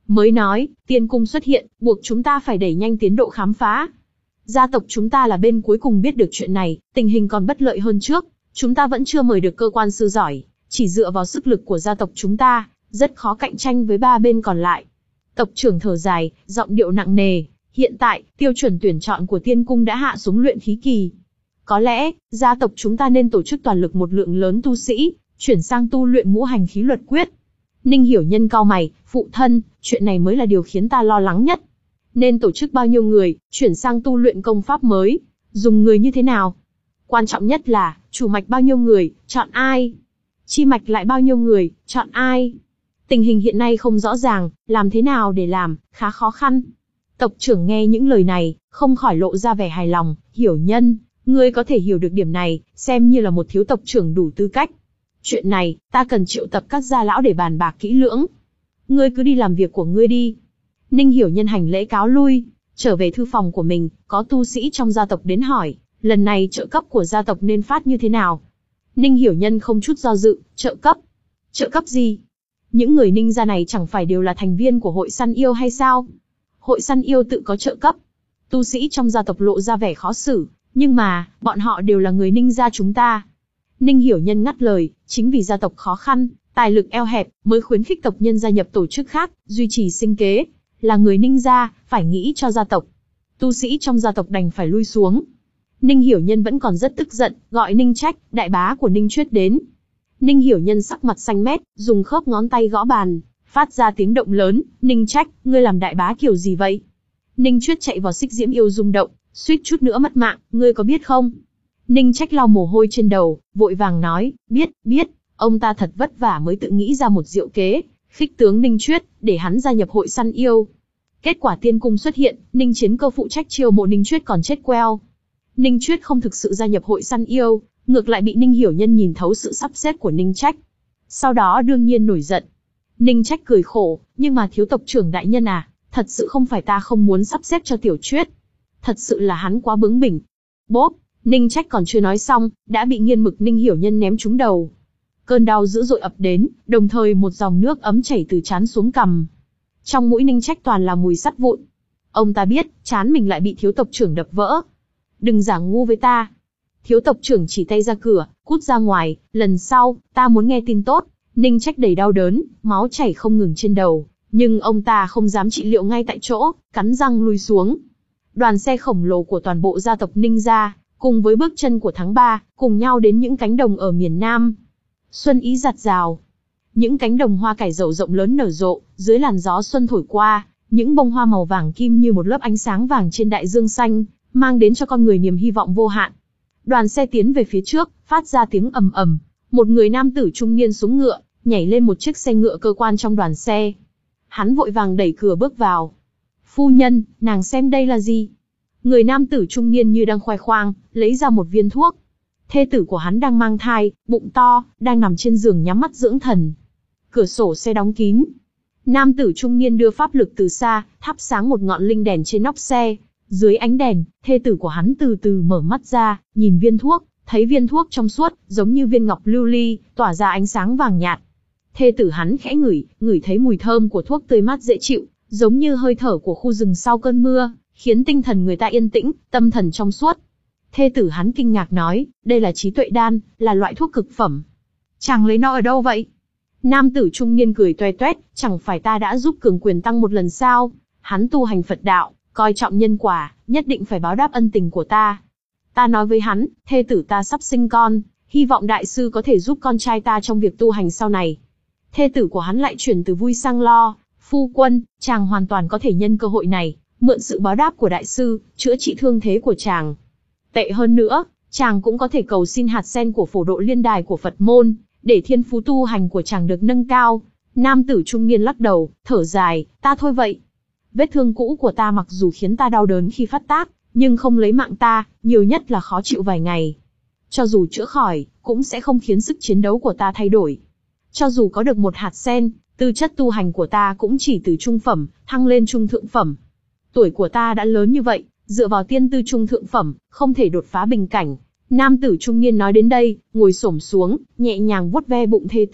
mới nói, tiên cung xuất hiện, buộc chúng ta phải đẩy nhanh tiến độ khám phá. Gia tộc chúng ta là bên cuối cùng biết được chuyện này, tình hình còn bất lợi hơn trước, chúng ta vẫn chưa mời được cơ quan sư giỏi, chỉ dựa vào sức lực của gia tộc chúng ta, rất khó cạnh tranh với ba bên còn lại. Tộc trưởng thở dài, giọng điệu nặng nề, hiện tại, tiêu chuẩn tuyển chọn của tiên cung đã hạ xuống luyện khí kỳ. Có lẽ, gia tộc chúng ta nên tổ chức toàn lực một lượng lớn tu sĩ, chuyển sang tu luyện ngũ hành khí luật quyết. Ninh Hiểu Nhân cau mày, phụ thân, chuyện này mới là điều khiến ta lo lắng nhất. Nên tổ chức bao nhiêu người, chuyển sang tu luyện công pháp mới, dùng người như thế nào? Quan trọng nhất là, chủ mạch bao nhiêu người, chọn ai? Chi mạch lại bao nhiêu người, chọn ai? Tình hình hiện nay không rõ ràng, làm thế nào để làm, khá khó khăn. Tộc trưởng nghe những lời này, không khỏi lộ ra vẻ hài lòng, Hiểu Nhân, ngươi có thể hiểu được điểm này, xem như là một thiếu tộc trưởng đủ tư cách. Chuyện này, ta cần triệu tập các gia lão để bàn bạc kỹ lưỡng. Ngươi cứ đi làm việc của ngươi đi. Ninh Hiểu Nhân hành lễ cáo lui, trở về thư phòng của mình, có tu sĩ trong gia tộc đến hỏi, lần này trợ cấp của gia tộc nên phát như thế nào? Ninh Hiểu Nhân không chút do dự, trợ cấp. Trợ cấp gì? Những người Ninh gia này chẳng phải đều là thành viên của hội săn yêu hay sao? Hội săn yêu tự có trợ cấp. Tu sĩ trong gia tộc lộ ra vẻ khó xử, nhưng mà, bọn họ đều là người Ninh gia chúng ta. Ninh Hiểu Nhân ngắt lời, chính vì gia tộc khó khăn, tài lực eo hẹp, mới khuyến khích tộc nhân gia nhập tổ chức khác, duy trì sinh kế. Là người Ninh gia, phải nghĩ cho gia tộc. Tu sĩ trong gia tộc đành phải lui xuống. Ninh Hiểu Nhân vẫn còn rất tức giận, gọi Ninh Trách, đại bá của Ninh Chuyết đến. Ninh Hiểu Nhân sắc mặt xanh mét, dùng khớp ngón tay gõ bàn, phát ra tiếng động lớn, Ninh Trách, ngươi làm đại bá kiểu gì vậy? Ninh Chuyết chạy vào xích diễm yêu rung động, suýt chút nữa mất mạng, ngươi có biết không? Ninh Trách lau mồ hôi trên đầu, vội vàng nói, biết, biết, ông ta thật vất vả mới tự nghĩ ra một diệu kế, khích tướng Ninh Chuyết, để hắn gia nhập hội săn yêu. Kết quả tiên cung xuất hiện, Ninh Chiến Cơ phụ trách chiêu mộ Ninh Chuyết còn chết queo. Ninh Chuyết không thực sự gia nhập hội săn yêu, ngược lại bị Ninh Hiểu Nhân nhìn thấu sự sắp xếp của Ninh Trách. Sau đó đương nhiên nổi giận. Ninh Trách cười khổ, nhưng mà thiếu tộc trưởng đại nhân à, thật sự không phải ta không muốn sắp xếp cho Tiểu Chuyết. Thật sự là hắn quá bướng bỉnh. Bốp, Ninh Trách còn chưa nói xong, đã bị nghiên mực Ninh Hiểu Nhân ném trúng đầu. Cơn đau dữ dội ập đến, đồng thời một dòng nước ấm chảy từ trán xuống cằm. Trong mũi Ninh Trách toàn là mùi sắt vụn. Ông ta biết, trán mình lại bị thiếu tộc trưởng đập vỡ. Đừng giả ngu với ta. Thiếu tộc trưởng chỉ tay ra cửa, cút ra ngoài, lần sau, ta muốn nghe tin tốt. Ninh Trách đầy đau đớn, máu chảy không ngừng trên đầu, nhưng ông ta không dám trị liệu ngay tại chỗ, cắn răng lui xuống. Đoàn xe khổng lồ của toàn bộ gia tộc Ninh gia, cùng với bước chân của tháng ba, cùng nhau đến những cánh đồng ở miền Nam. Xuân ý giạt rào. Những cánh đồng hoa cải dậu rộng lớn nở rộ, dưới làn gió xuân thổi qua, những bông hoa màu vàng kim như một lớp ánh sáng vàng trên đại dương xanh, mang đến cho con người niềm hy vọng vô hạn. Đoàn xe tiến về phía trước, phát ra tiếng ầm ầm. Một người nam tử trung niên xuống ngựa, nhảy lên một chiếc xe ngựa cơ quan trong đoàn xe. Hắn vội vàng đẩy cửa bước vào. Phu nhân, nàng xem đây là gì? Người nam tử trung niên như đang khoe khoang, lấy ra một viên thuốc. Thê tử của hắn đang mang thai, bụng to, đang nằm trên giường nhắm mắt dưỡng thần. Cửa sổ xe đóng kín. Nam tử trung niên đưa pháp lực từ xa, thắp sáng một ngọn linh đèn trên nóc xe. Dưới ánh đèn, thê tử của hắn từ từ mở mắt ra, nhìn viên thuốc, thấy viên thuốc trong suốt, giống như viên ngọc lưu ly, tỏa ra ánh sáng vàng nhạt. Thê tử hắn khẽ ngửi, ngửi thấy mùi thơm của thuốc tươi mát dễ chịu, giống như hơi thở của khu rừng sau cơn mưa, khiến tinh thần người ta yên tĩnh, tâm thần trong suốt. Thê tử hắn kinh ngạc nói, đây là trí tuệ đan, là loại thuốc cực phẩm. Chàng lấy nó ở đâu vậy? Nam tử trung niên cười toe toét, chẳng phải ta đã giúp Cường Quyền Tăng một lần sao? Hắn tu hành Phật đạo, coi trọng nhân quả, nhất định phải báo đáp ân tình của ta. Ta nói với hắn, thê tử ta sắp sinh con, hy vọng đại sư có thể giúp con trai ta trong việc tu hành sau này. Thê tử của hắn lại chuyển từ vui sang lo, phu quân, chàng hoàn toàn có thể nhân cơ hội này, mượn sự báo đáp của đại sư, chữa trị thương thế của chàng. Tệ hơn nữa, chàng cũng có thể cầu xin hạt sen của phổ độ liên đài của Phật môn, để thiên phú tu hành của chàng được nâng cao. Nam tử trung niên lắc đầu, thở dài, ta thôi vậy. Vết thương cũ của ta mặc dù khiến ta đau đớn khi phát tác, nhưng không lấy mạng ta, nhiều nhất là khó chịu vài ngày. Cho dù chữa khỏi, cũng sẽ không khiến sức chiến đấu của ta thay đổi. Cho dù có được một hạt sen, tư chất tu hành của ta cũng chỉ từ trung phẩm, thăng lên trung thượng phẩm. Tuổi của ta đã lớn như vậy, dựa vào tiên tư trung thượng phẩm, không thể đột phá bình cảnh. Nam tử trung niên nói đến đây, ngồi xổm xuống, nhẹ nhàng vuốt ve bụng thê tử,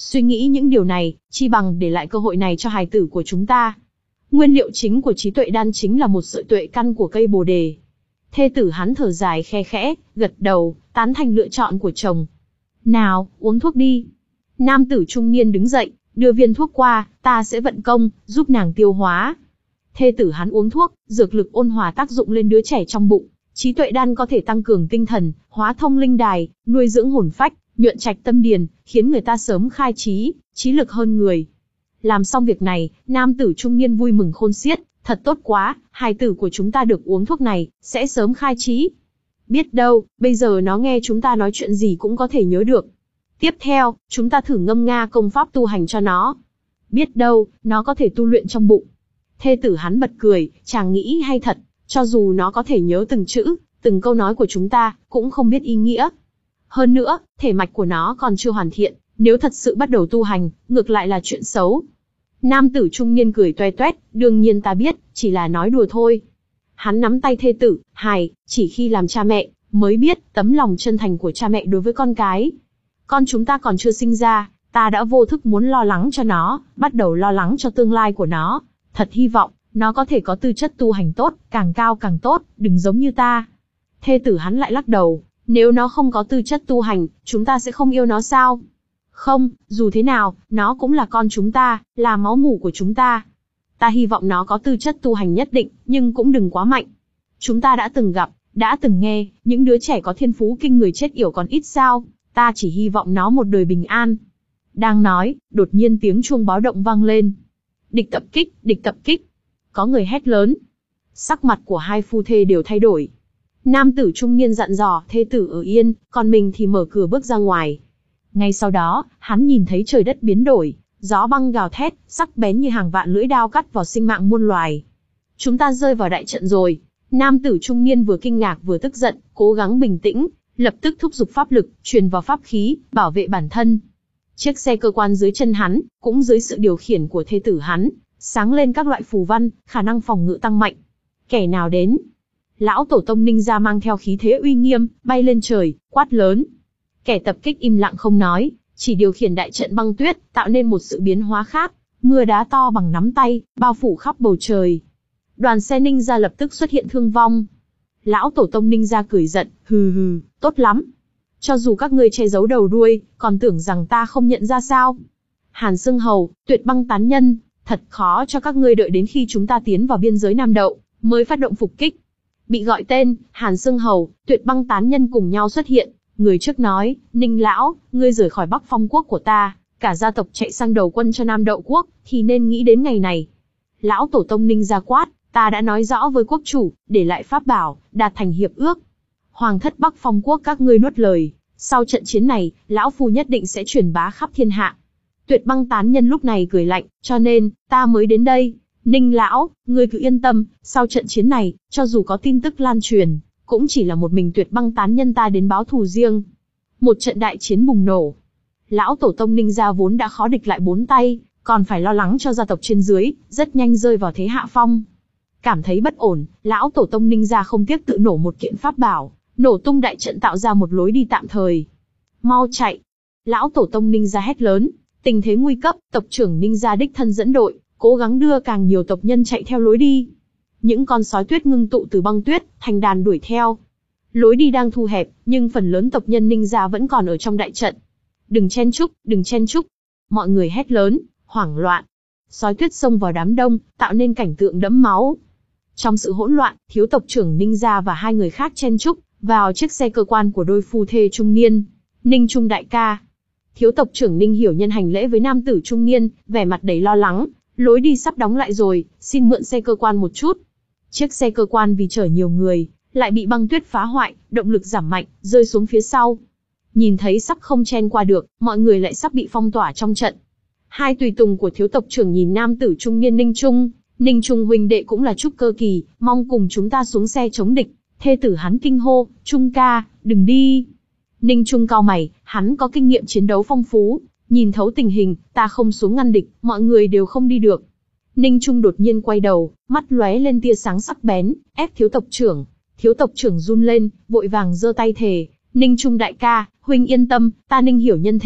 Suy nghĩ những điều này, chi bằng để lại cơ hội này cho hài tử của chúng ta. Nguyên liệu chính của trí tuệ đan chính là một sợi tuệ căn của cây bồ đề. Thê tử hắn thở dài khe khẽ, gật đầu, tán thành lựa chọn của chồng. Nào, uống thuốc đi. Nam tử trung niên đứng dậy, đưa viên thuốc qua, ta sẽ vận công, giúp nàng tiêu hóa. Thê tử hắn uống thuốc, dược lực ôn hòa tác dụng lên đứa trẻ trong bụng. Trí tuệ đan có thể tăng cường tinh thần, hóa thông linh đài, nuôi dưỡng hồn phách, nhuận trạch tâm điền, khiến người ta sớm khai trí, trí lực hơn người. Làm xong việc này, nam tử trung niên vui mừng khôn xiết, thật tốt quá, hài tử của chúng ta được uống thuốc này, sẽ sớm khai trí. Biết đâu, bây giờ nó nghe chúng ta nói chuyện gì cũng có thể nhớ được. Tiếp theo, chúng ta thử ngâm nga công pháp tu hành cho nó. Biết đâu, nó có thể tu luyện trong bụng. Thê tử hắn bật cười, chàng nghĩ hay thật, cho dù nó có thể nhớ từng chữ, từng câu nói của chúng ta, cũng không biết ý nghĩa. Hơn nữa, thể mạch của nó còn chưa hoàn thiện, nếu thật sự bắt đầu tu hành, ngược lại là chuyện xấu. Nam tử trung niên cười toe toét, đương nhiên ta biết, chỉ là nói đùa thôi. Hắn nắm tay thê tử, hài, chỉ khi làm cha mẹ, mới biết tấm lòng chân thành của cha mẹ đối với con cái. Con chúng ta còn chưa sinh ra, ta đã vô thức muốn lo lắng cho nó, bắt đầu lo lắng cho tương lai của nó. Thật hy vọng, nó có thể có tư chất tu hành tốt, càng cao càng tốt, đừng giống như ta. Thê tử hắn lại lắc đầu, nếu nó không có tư chất tu hành, chúng ta sẽ không yêu nó sao? Không, dù thế nào, nó cũng là con chúng ta, là máu mủ của chúng ta. Ta hy vọng nó có tư chất tu hành nhất định, nhưng cũng đừng quá mạnh. Chúng ta đã từng gặp, đã từng nghe, những đứa trẻ có thiên phú kinh người chết yểu còn ít sao, ta chỉ hy vọng nó một đời bình an. Đang nói, đột nhiên tiếng chuông báo động vang lên. Địch tập kích, địch tập kích. Có người hét lớn. Sắc mặt của hai phu thê đều thay đổi. Nam tử trung niên dặn dò thê tử ở yên, còn mình thì mở cửa bước ra ngoài. Ngay sau đó, hắn nhìn thấy trời đất biến đổi, gió băng gào thét, sắc bén như hàng vạn lưỡi đao cắt vào sinh mạng muôn loài. Chúng ta rơi vào đại trận rồi. Nam tử trung niên vừa kinh ngạc vừa tức giận, cố gắng bình tĩnh, lập tức thúc giục pháp lực, truyền vào pháp khí, bảo vệ bản thân. Chiếc xe cơ quan dưới chân hắn, cũng dưới sự điều khiển của thê tử hắn, sáng lên các loại phù văn, khả năng phòng ngự tăng mạnh. Kẻ nào đến? Lão tổ tông Ninh gia mang theo khí thế uy nghiêm, bay lên trời, quát lớn. Kẻ tập kích im lặng không nói, chỉ điều khiển đại trận băng tuyết, tạo nên một sự biến hóa khác. Mưa đá to bằng nắm tay, bao phủ khắp bầu trời. Đoàn xe Ninh gia lập tức xuất hiện thương vong. Lão tổ tông Ninh gia cười giận, hừ hừ, tốt lắm. Cho dù các ngươi che giấu đầu đuôi, còn tưởng rằng ta không nhận ra sao? Hàn Xương Hầu, Tuyệt Băng tán nhân, thật khó cho các ngươi đợi đến khi chúng ta tiến vào biên giới Nam Đậu, mới phát động phục kích. Bị gọi tên, Hàn Xương Hầu, Tuyệt Băng tán nhân cùng nhau xuất hiện. Người trước nói, Ninh lão, ngươi rời khỏi Bắc Phong quốc của ta, cả gia tộc chạy sang đầu quân cho Nam Đậu quốc, thì nên nghĩ đến ngày này. Lão tổ tông Ninh gia quát, ta đã nói rõ với quốc chủ, để lại pháp bảo, đạt thành hiệp ước. Hoàng thất Bắc Phong quốc các ngươi nuốt lời, sau trận chiến này, lão phu nhất định sẽ truyền bá khắp thiên hạ. Tuyệt Băng tán nhân lúc này cười lạnh, cho nên, ta mới đến đây. Ninh lão, ngươi cứ yên tâm, sau trận chiến này, cho dù có tin tức lan truyền, cũng chỉ là một mình Tuyệt Băng tán nhân ta đến báo thù riêng. Một trận đại chiến bùng nổ. Lão tổ tông Ninh gia vốn đã khó địch lại bốn tay, còn phải lo lắng cho gia tộc trên dưới, rất nhanh rơi vào thế hạ phong. Cảm thấy bất ổn, lão tổ tông Ninh gia không tiếc tự nổ một kiện pháp bảo, nổ tung đại trận tạo ra một lối đi tạm thời. Mau chạy! Lão tổ tông Ninh gia hét lớn, tình thế nguy cấp, tộc trưởng Ninh gia đích thân dẫn đội, cố gắng đưa càng nhiều tộc nhân chạy theo lối đi. Những con sói tuyết ngưng tụ từ băng tuyết, thành đàn đuổi theo. Lối đi đang thu hẹp, nhưng phần lớn tộc nhân Ninh gia vẫn còn ở trong đại trận. Đừng chen chúc, đừng chen chúc! Mọi người hét lớn, hoảng loạn. Sói tuyết xông vào đám đông, tạo nên cảnh tượng đẫm máu. Trong sự hỗn loạn, thiếu tộc trưởng Ninh gia và hai người khác chen chúc vào chiếc xe cơ quan của đôi phu thê trung niên. Ninh Trung đại ca. Thiếu tộc trưởng Ninh Hiểu Nhân hành lễ với nam tử trung niên, vẻ mặt đầy lo lắng. Lối đi sắp đóng lại rồi, xin mượn xe cơ quan một chút. Chiếc xe cơ quan vì chở nhiều người, lại bị băng tuyết phá hoại, động lực giảm mạnh, rơi xuống phía sau. Nhìn thấy sắp không chen qua được, mọi người lại sắp bị phong tỏa trong trận. Hai tùy tùng của thiếu tộc trưởng nhìn nam tử trung niên Ninh Trung. Ninh Trung huynh đệ cũng là trúc cơ kỳ, mong cùng chúng ta xuống xe chống địch. Thê tử hắn kinh hô, Trung ca, đừng đi. Ninh Trung cau mày, hắn có kinh nghiệm chiến đấu phong phú, nhìn thấu tình hình, ta không xuống ngăn địch, mọi người đều không đi được. Ninh Trung đột nhiên quay đầu, mắt lóe lên tia sáng sắc bén, ép thiếu tộc trưởng. Thiếu tộc trưởng run lên, vội vàng giơ tay thề, Ninh Trung đại ca, huynh yên tâm, ta Ninh Hiểu Nhân thề,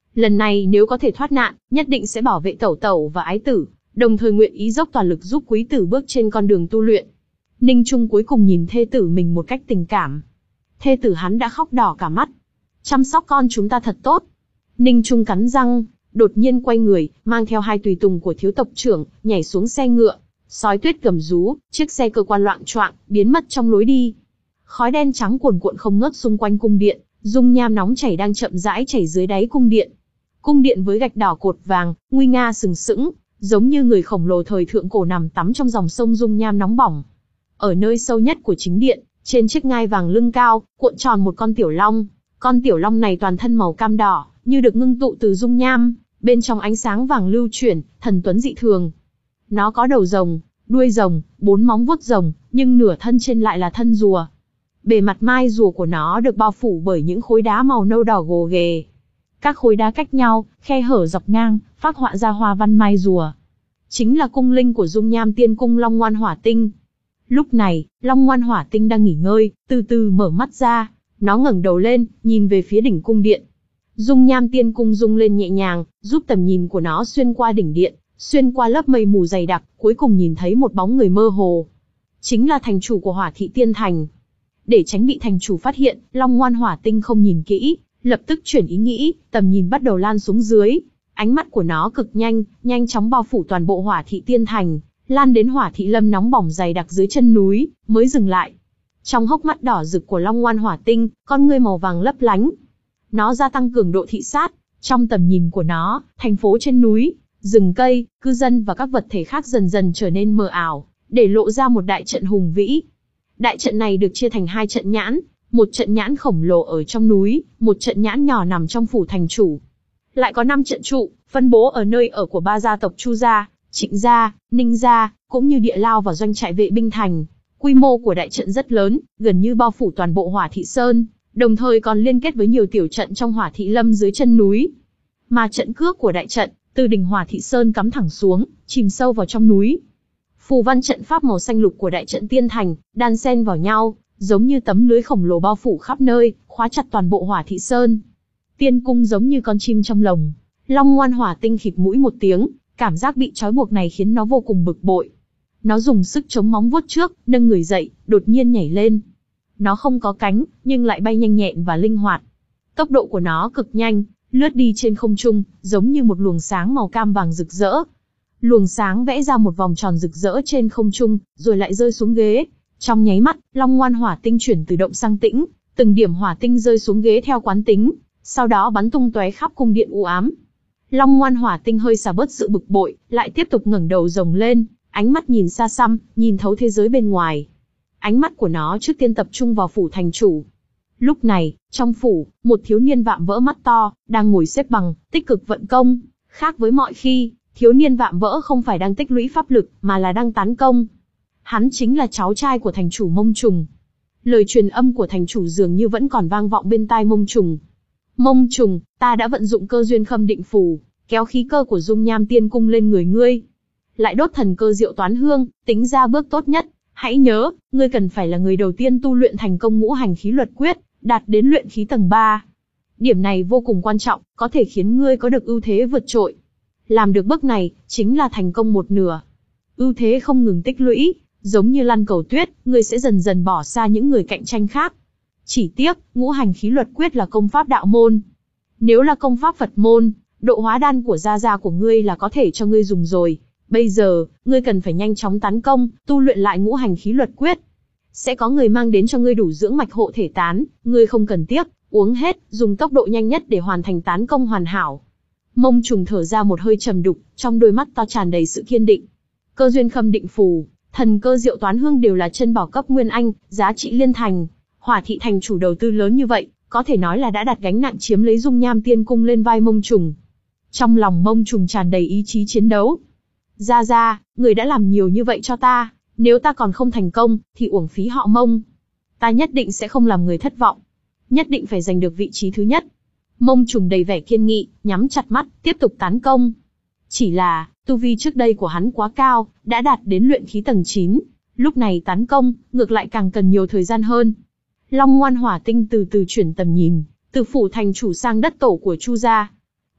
Lần này nếu có thể thoát nạn, nhất định sẽ bảo vệ tẩu tẩu và ái tử, đồng thời nguyện ý dốc toàn lực giúp quý tử bước trên con đường tu luyện. Ninh Trung cuối cùng nhìn thê tử mình một cách tình cảm. Thê tử hắn đã khóc đỏ cả mắt. Chăm sóc con chúng ta thật tốt. Ninh Trung cắn răng, đột nhiên quay người, mang theo hai tùy tùng của thiếu tộc trưởng, nhảy xuống xe ngựa. Sói tuyết gầm rú, chiếc xe cơ quan loạng choạng, biến mất trong lối đi. Khói đen trắng cuồn cuộn không ngớt xung quanh cung điện, dung nham nóng chảy đang chậm rãi chảy dưới đáy cung điện. Cung điện với gạch đỏ cột vàng, nguy nga sừng sững, giống như người khổng lồ thời thượng cổ nằm tắm trong dòng sông dung nham nóng bỏng. Ở nơi sâu nhất của chính điện, trên chiếc ngai vàng lưng cao, cuộn tròn một con tiểu long. Con tiểu long này toàn thân màu cam đỏ, như được ngưng tụ từ dung nham, bên trong ánh sáng vàng lưu chuyển, thần tuấn dị thường. Nó có đầu rồng, đuôi rồng, bốn móng vuốt rồng, nhưng nửa thân trên lại là thân rùa. Bề mặt mai rùa của nó được bao phủ bởi những khối đá màu nâu đỏ gồ ghề. Các khối đá cách nhau, khe hở dọc ngang, phác họa ra hoa văn mai rùa. Chính là cung linh của dung nham tiên cung Long Ngoan Hỏa Tinh. Lúc này, Long Ngoan Hỏa Tinh đang nghỉ ngơi, từ từ mở mắt ra. Nó ngẩng đầu lên, nhìn về phía đỉnh cung điện. Dung nham tiên cung rung lên nhẹ nhàng, giúp tầm nhìn của nó xuyên qua đỉnh điện, xuyên qua lớp mây mù dày đặc, cuối cùng nhìn thấy một bóng người mơ hồ. Chính là thành chủ của Hỏa Thị Tiên Thành. Để tránh bị thành chủ phát hiện, Long Ngoan Hỏa Tinh không nhìn kỹ, lập tức chuyển ý nghĩ, tầm nhìn bắt đầu lan xuống dưới. Ánh mắt của nó cực nhanh, nhanh chóng bao phủ toàn bộ Hỏa Thị Tiên Thành, lan đến Hỏa Thị Lâm nóng bỏng dày đặc dưới chân núi, mới dừng lại. Trong hốc mắt đỏ rực của Long Ngoan Hỏa Tinh, con ngươi màu vàng lấp lánh. Nó gia tăng cường độ thị sát, trong tầm nhìn của nó, thành phố trên núi, rừng cây, cư dân và các vật thể khác dần dần trở nên mờ ảo, để lộ ra một đại trận hùng vĩ. Đại trận này được chia thành hai trận nhãn, một trận nhãn khổng lồ ở trong núi, một trận nhãn nhỏ nằm trong phủ thành chủ. Lại có năm trận trụ, phân bố ở nơi ở của ba gia tộc Chu gia, Trịnh gia, Ninh gia, cũng như địa lao và doanh trại vệ binh thành. Quy mô của đại trận rất lớn, gần như bao phủ toàn bộ Hỏa Thị Sơn, đồng thời còn liên kết với nhiều tiểu trận trong Hỏa Thị Lâm dưới chân núi. Mà trận cước của đại trận, từ đỉnh Hỏa Thị Sơn cắm thẳng xuống, chìm sâu vào trong núi. Phù văn trận pháp màu xanh lục của đại trận tiên thành, đan xen vào nhau, giống như tấm lưới khổng lồ bao phủ khắp nơi, khóa chặt toàn bộ Hỏa Thị Sơn. Tiên cung giống như con chim trong lồng. Long Ngoan Hỏa Tinh khịt mũi một tiếng, cảm giác bị trói buộc này khiến nó vô cùng bực bội. Nó dùng sức chống móng vuốt trước, nâng người dậy, đột nhiên nhảy lên. Nó không có cánh, nhưng lại bay nhanh nhẹn và linh hoạt. Tốc độ của nó cực nhanh, lướt đi trên không trung, giống như một luồng sáng màu cam vàng rực rỡ. Luồng sáng vẽ ra một vòng tròn rực rỡ trên không trung, rồi lại rơi xuống ghế. Trong nháy mắt, Long Ngoan Hỏa Tinh chuyển từ động sang tĩnh, từng điểm hỏa tinh rơi xuống ghế theo quán tính, sau đó bắn tung tóe khắp cung điện u ám. Long Ngoan Hỏa Tinh hơi xả bớt sự bực bội, lại tiếp tục ngẩng đầu rồng lên, ánh mắt nhìn xa xăm, nhìn thấu thế giới bên ngoài. Ánh mắt của nó trước tiên tập trung vào phủ thành chủ. Lúc này, trong phủ, một thiếu niên vạm vỡ mắt to, đang ngồi xếp bằng, tích cực vận công. Khác với mọi khi, thiếu niên vạm vỡ không phải đang tích lũy pháp lực, mà là đang tán công. Hắn chính là cháu trai của thành chủ Mông Trùng. Lời truyền âm của thành chủ dường như vẫn còn vang vọng bên tai Mông Trùng. Mông Trùng, ta đã vận dụng cơ duyên khâm định phù, kéo khí cơ của dung nham tiên cung lên người ngươi. Lại đốt thần cơ diệu toán hương, tính ra bước tốt nhất. Hãy nhớ, ngươi cần phải là người đầu tiên tu luyện thành công ngũ hành khí luật quyết, đạt đến luyện khí tầng ba. Điểm này vô cùng quan trọng, có thể khiến ngươi có được ưu thế vượt trội. Làm được bước này, chính là thành công một nửa. Ưu thế không ngừng tích lũy, giống như lăn cầu tuyết, ngươi sẽ dần dần bỏ xa những người cạnh tranh khác. Chỉ tiếc, ngũ hành khí luật quyết là công pháp đạo môn. Nếu là công pháp Phật môn, độ hóa đan của gia gia của ngươi là có thể cho ngươi dùng rồi. Bây giờ, ngươi cần phải nhanh chóng tán công, tu luyện lại ngũ hành khí luật quyết. Sẽ có người mang đến cho ngươi đủ dưỡng mạch hộ thể tán, ngươi không cần tiếc, uống hết, dùng tốc độ nhanh nhất để hoàn thành tán công hoàn hảo. Mông Trùng thở ra một hơi trầm đục, trong đôi mắt to tràn đầy sự kiên định. Cơ duyên khâm định phù, thần cơ diệu toán hương đều là chân bảo cấp nguyên anh, giá trị liên thành. Hỏa Thị thành chủ đầu tư lớn như vậy, có thể nói là đã đặt gánh nặng chiếm lấy dung nham tiên cung lên vai Mông Trùng. Trong lòng Mông Trùng tràn đầy ý chí chiến đấu. Gia Gia, người đã làm nhiều như vậy cho ta, nếu ta còn không thành công, thì uổng phí họ Mông. Ta nhất định sẽ không làm người thất vọng. Nhất định phải giành được vị trí thứ nhất. Mông Trùng đầy vẻ kiên nghị, nhắm chặt mắt, tiếp tục tán công. Chỉ là, tu vi trước đây của hắn quá cao, đã đạt đến luyện khí tầng chín. Lúc này tán công, ngược lại càng cần nhiều thời gian hơn. Long Ngoan Hỏa Tinh từ từ chuyển tầm nhìn, từ phủ thành chủ sang đất tổ của Chu gia.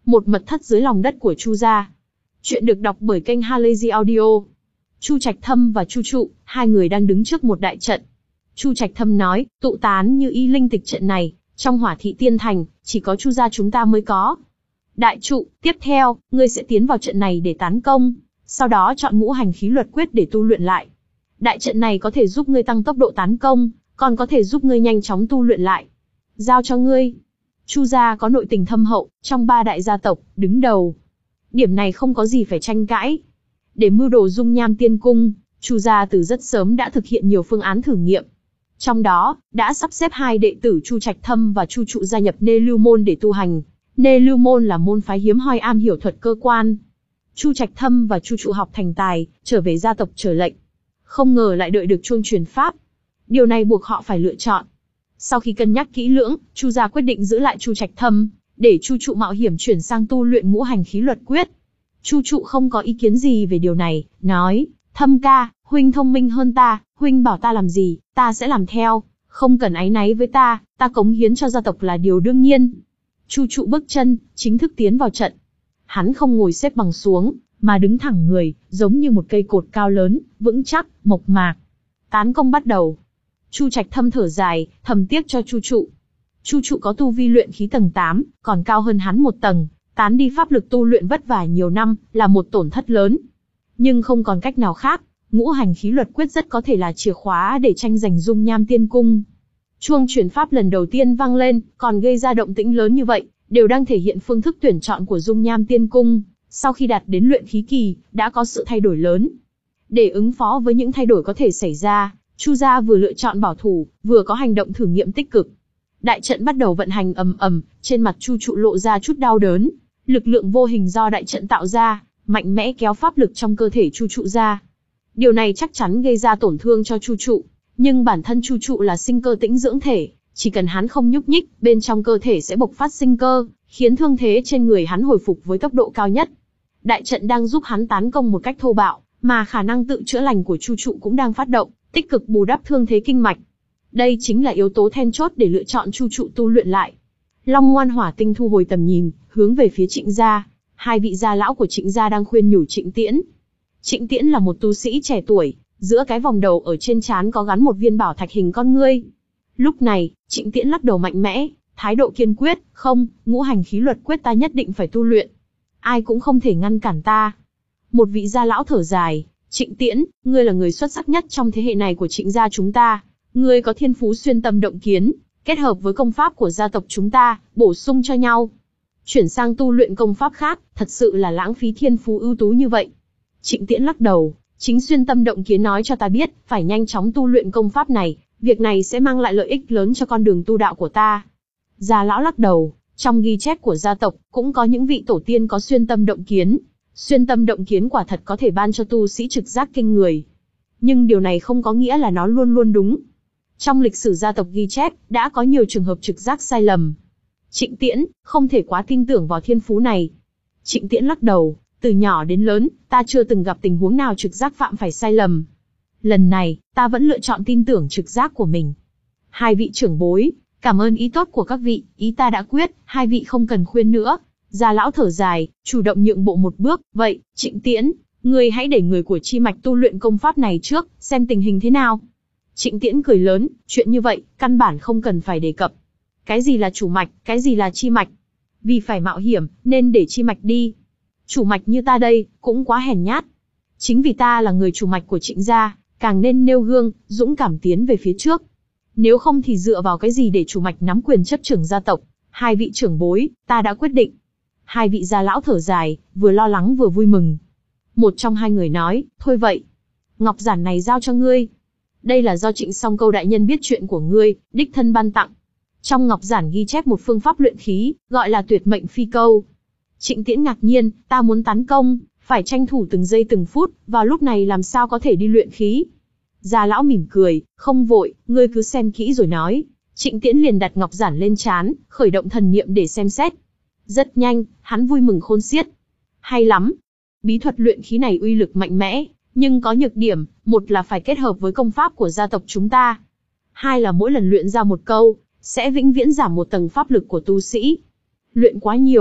một mật thất dưới lòng đất của Chu gia. Chuyện được đọc bởi kênh Halazy Audio. Chu Trạch Thâm và Chu Trụ, hai người đang đứng trước một đại trận. Chu Trạch Thâm nói, tụ tán như y linh tịch trận này, trong Hỏa Thị Tiên Thành, chỉ có Chu gia chúng ta mới có. Đại trụ, tiếp theo, ngươi sẽ tiến vào trận này để tán công, sau đó chọn ngũ hành khí luật quyết để tu luyện lại. Đại trận này có thể giúp ngươi tăng tốc độ tán công, còn có thể giúp ngươi nhanh chóng tu luyện lại. Giao cho ngươi. Chu gia có nội tình thâm hậu, trong ba đại gia tộc, đứng đầu. Điểm này không có gì phải tranh cãi. Để mưu đồ dung nham tiên cung, Chu gia từ rất sớm đã thực hiện nhiều phương án thử nghiệm. Trong đó, đã sắp xếp hai đệ tử Chu Trạch Thâm và Chu Trụ gia nhập Nê Lưu Môn để tu hành. Nê Lưu Môn là môn phái hiếm hoi am hiểu thuật cơ quan. Chu Trạch Thâm và Chu Trụ học thành tài, trở về gia tộc trở lệnh. Không ngờ lại đợi được chuông truyền pháp. Điều này buộc họ phải lựa chọn. Sau khi cân nhắc kỹ lưỡng, Chu gia quyết định giữ lại Chu Trạch Thâm, để Chu Trụ mạo hiểm chuyển sang tu luyện ngũ hành khí luật quyết. Chu Trụ không có ý kiến gì về điều này, nói, Thâm ca, huynh thông minh hơn ta, huynh bảo ta làm gì, ta sẽ làm theo, không cần áy náy với ta, ta cống hiến cho gia tộc là điều đương nhiên. Chu Trụ bước chân, chính thức tiến vào trận. Hắn không ngồi xếp bằng xuống, mà đứng thẳng người, giống như một cây cột cao lớn, vững chắc, mộc mạc. Tán công bắt đầu. Chu Trạch Thâm thở dài, thầm tiếc cho Chu Trụ. Chu Trụ có tu vi luyện khí tầng tám, còn cao hơn hắn một tầng, tán đi pháp lực tu luyện vất vả nhiều năm, là một tổn thất lớn. Nhưng không còn cách nào khác, ngũ hành khí luật quyết rất có thể là chìa khóa để tranh giành dung nham tiên cung. Chuông truyền pháp lần đầu tiên vang lên, còn gây ra động tĩnh lớn như vậy, đều đang thể hiện phương thức tuyển chọn của dung nham tiên cung. Sau khi đạt đến luyện khí kỳ, đã có sự thay đổi lớn. Để ứng phó với những thay đổi có thể xảy ra, Chu gia vừa lựa chọn bảo thủ, vừa có hành động thử nghiệm tích cực. Đại trận bắt đầu vận hành ầm ầm, trên mặt Chu Trụ lộ ra chút đau đớn. Lực lượng vô hình do đại trận tạo ra, mạnh mẽ kéo pháp lực trong cơ thể Chu Trụ ra. Điều này chắc chắn gây ra tổn thương cho Chu Trụ, nhưng bản thân Chu Trụ là sinh cơ tĩnh dưỡng thể, chỉ cần hắn không nhúc nhích, bên trong cơ thể sẽ bộc phát sinh cơ, khiến thương thế trên người hắn hồi phục với tốc độ cao nhất. Đại trận đang giúp hắn tán công một cách thô bạo, mà khả năng tự chữa lành của Chu Trụ cũng đang phát động, tích cực bù đắp thương thế kinh mạch. Đây chính là yếu tố then chốt để lựa chọn Chu Trụ tu luyện lại. Long Ngoan Hỏa Tinh thu hồi tầm nhìn, hướng về phía Trịnh gia. Hai vị gia lão của Trịnh gia đang khuyên nhủ Trịnh Tiễn. Trịnh Tiễn là một tu sĩ trẻ tuổi, giữa cái vòng đầu ở trên trán có gắn một viên bảo thạch hình con ngươi. Lúc này, Trịnh Tiễn lắc đầu mạnh mẽ, thái độ kiên quyết, không, ngũ hành khí luật quyết ta nhất định phải tu luyện. Ai cũng không thể ngăn cản ta. Một vị gia lão thở dài, Trịnh Tiễn, ngươi là người xuất sắc nhất trong thế hệ này của Trịnh gia chúng ta. Ngươi có thiên phú xuyên tâm động kiến, kết hợp với công pháp của gia tộc chúng ta, bổ sung cho nhau. Chuyển sang tu luyện công pháp khác, thật sự là lãng phí thiên phú ưu tú như vậy. Trịnh Tiễn lắc đầu, chính xuyên tâm động kiến nói cho ta biết, phải nhanh chóng tu luyện công pháp này, việc này sẽ mang lại lợi ích lớn cho con đường tu đạo của ta. Gia lão lắc đầu, trong ghi chép của gia tộc, cũng có những vị tổ tiên có xuyên tâm động kiến. Xuyên tâm động kiến quả thật có thể ban cho tu sĩ trực giác kinh người. Nhưng điều này không có nghĩa là nó luôn luôn đúng. Trong lịch sử gia tộc ghi chép, đã có nhiều trường hợp trực giác sai lầm. Trịnh Tiễn, không thể quá tin tưởng vào thiên phú này. Trịnh Tiễn lắc đầu, từ nhỏ đến lớn, ta chưa từng gặp tình huống nào trực giác phạm phải sai lầm. Lần này, ta vẫn lựa chọn tin tưởng trực giác của mình. Hai vị trưởng bối, cảm ơn ý tốt của các vị, ý ta đã quyết, hai vị không cần khuyên nữa. Gia lão thở dài, chủ động nhượng bộ một bước, vậy, Trịnh Tiễn, ngươi hãy để người của chi mạch tu luyện công pháp này trước, xem tình hình thế nào. Trịnh Tiễn cười lớn, chuyện như vậy, căn bản không cần phải đề cập. Cái gì là chủ mạch, cái gì là chi mạch? Vì phải mạo hiểm, nên để chi mạch đi. Chủ mạch như ta đây, cũng quá hèn nhát. Chính vì ta là người chủ mạch của Trịnh gia, càng nên nêu gương, dũng cảm tiến về phía trước. Nếu không thì dựa vào cái gì để chủ mạch nắm quyền chấp trưởng gia tộc? Hai vị trưởng bối, ta đã quyết định. Hai vị gia lão thở dài, vừa lo lắng vừa vui mừng. Một trong hai người nói, thôi vậy. Ngọc giản này giao cho ngươi. Đây là do Trịnh Song Câu đại nhân biết chuyện của ngươi, đích thân ban tặng. Trong ngọc giản ghi chép một phương pháp luyện khí, gọi là tuyệt mệnh phi câu. Trịnh Tiễn ngạc nhiên, ta muốn tán công, phải tranh thủ từng giây từng phút, vào lúc này làm sao có thể đi luyện khí. Gia lão mỉm cười, không vội, ngươi cứ xem kỹ rồi nói. Trịnh Tiễn liền đặt ngọc giản lên trán, khởi động thần niệm để xem xét. Rất nhanh, hắn vui mừng khôn xiết. Hay lắm. Bí thuật luyện khí này uy lực mạnh mẽ, nhưng có nhược điểm, một là phải kết hợp với công pháp của gia tộc chúng ta. Hai là mỗi lần luyện ra một câu, sẽ vĩnh viễn giảm một tầng pháp lực của tu sĩ. Luyện quá nhiều,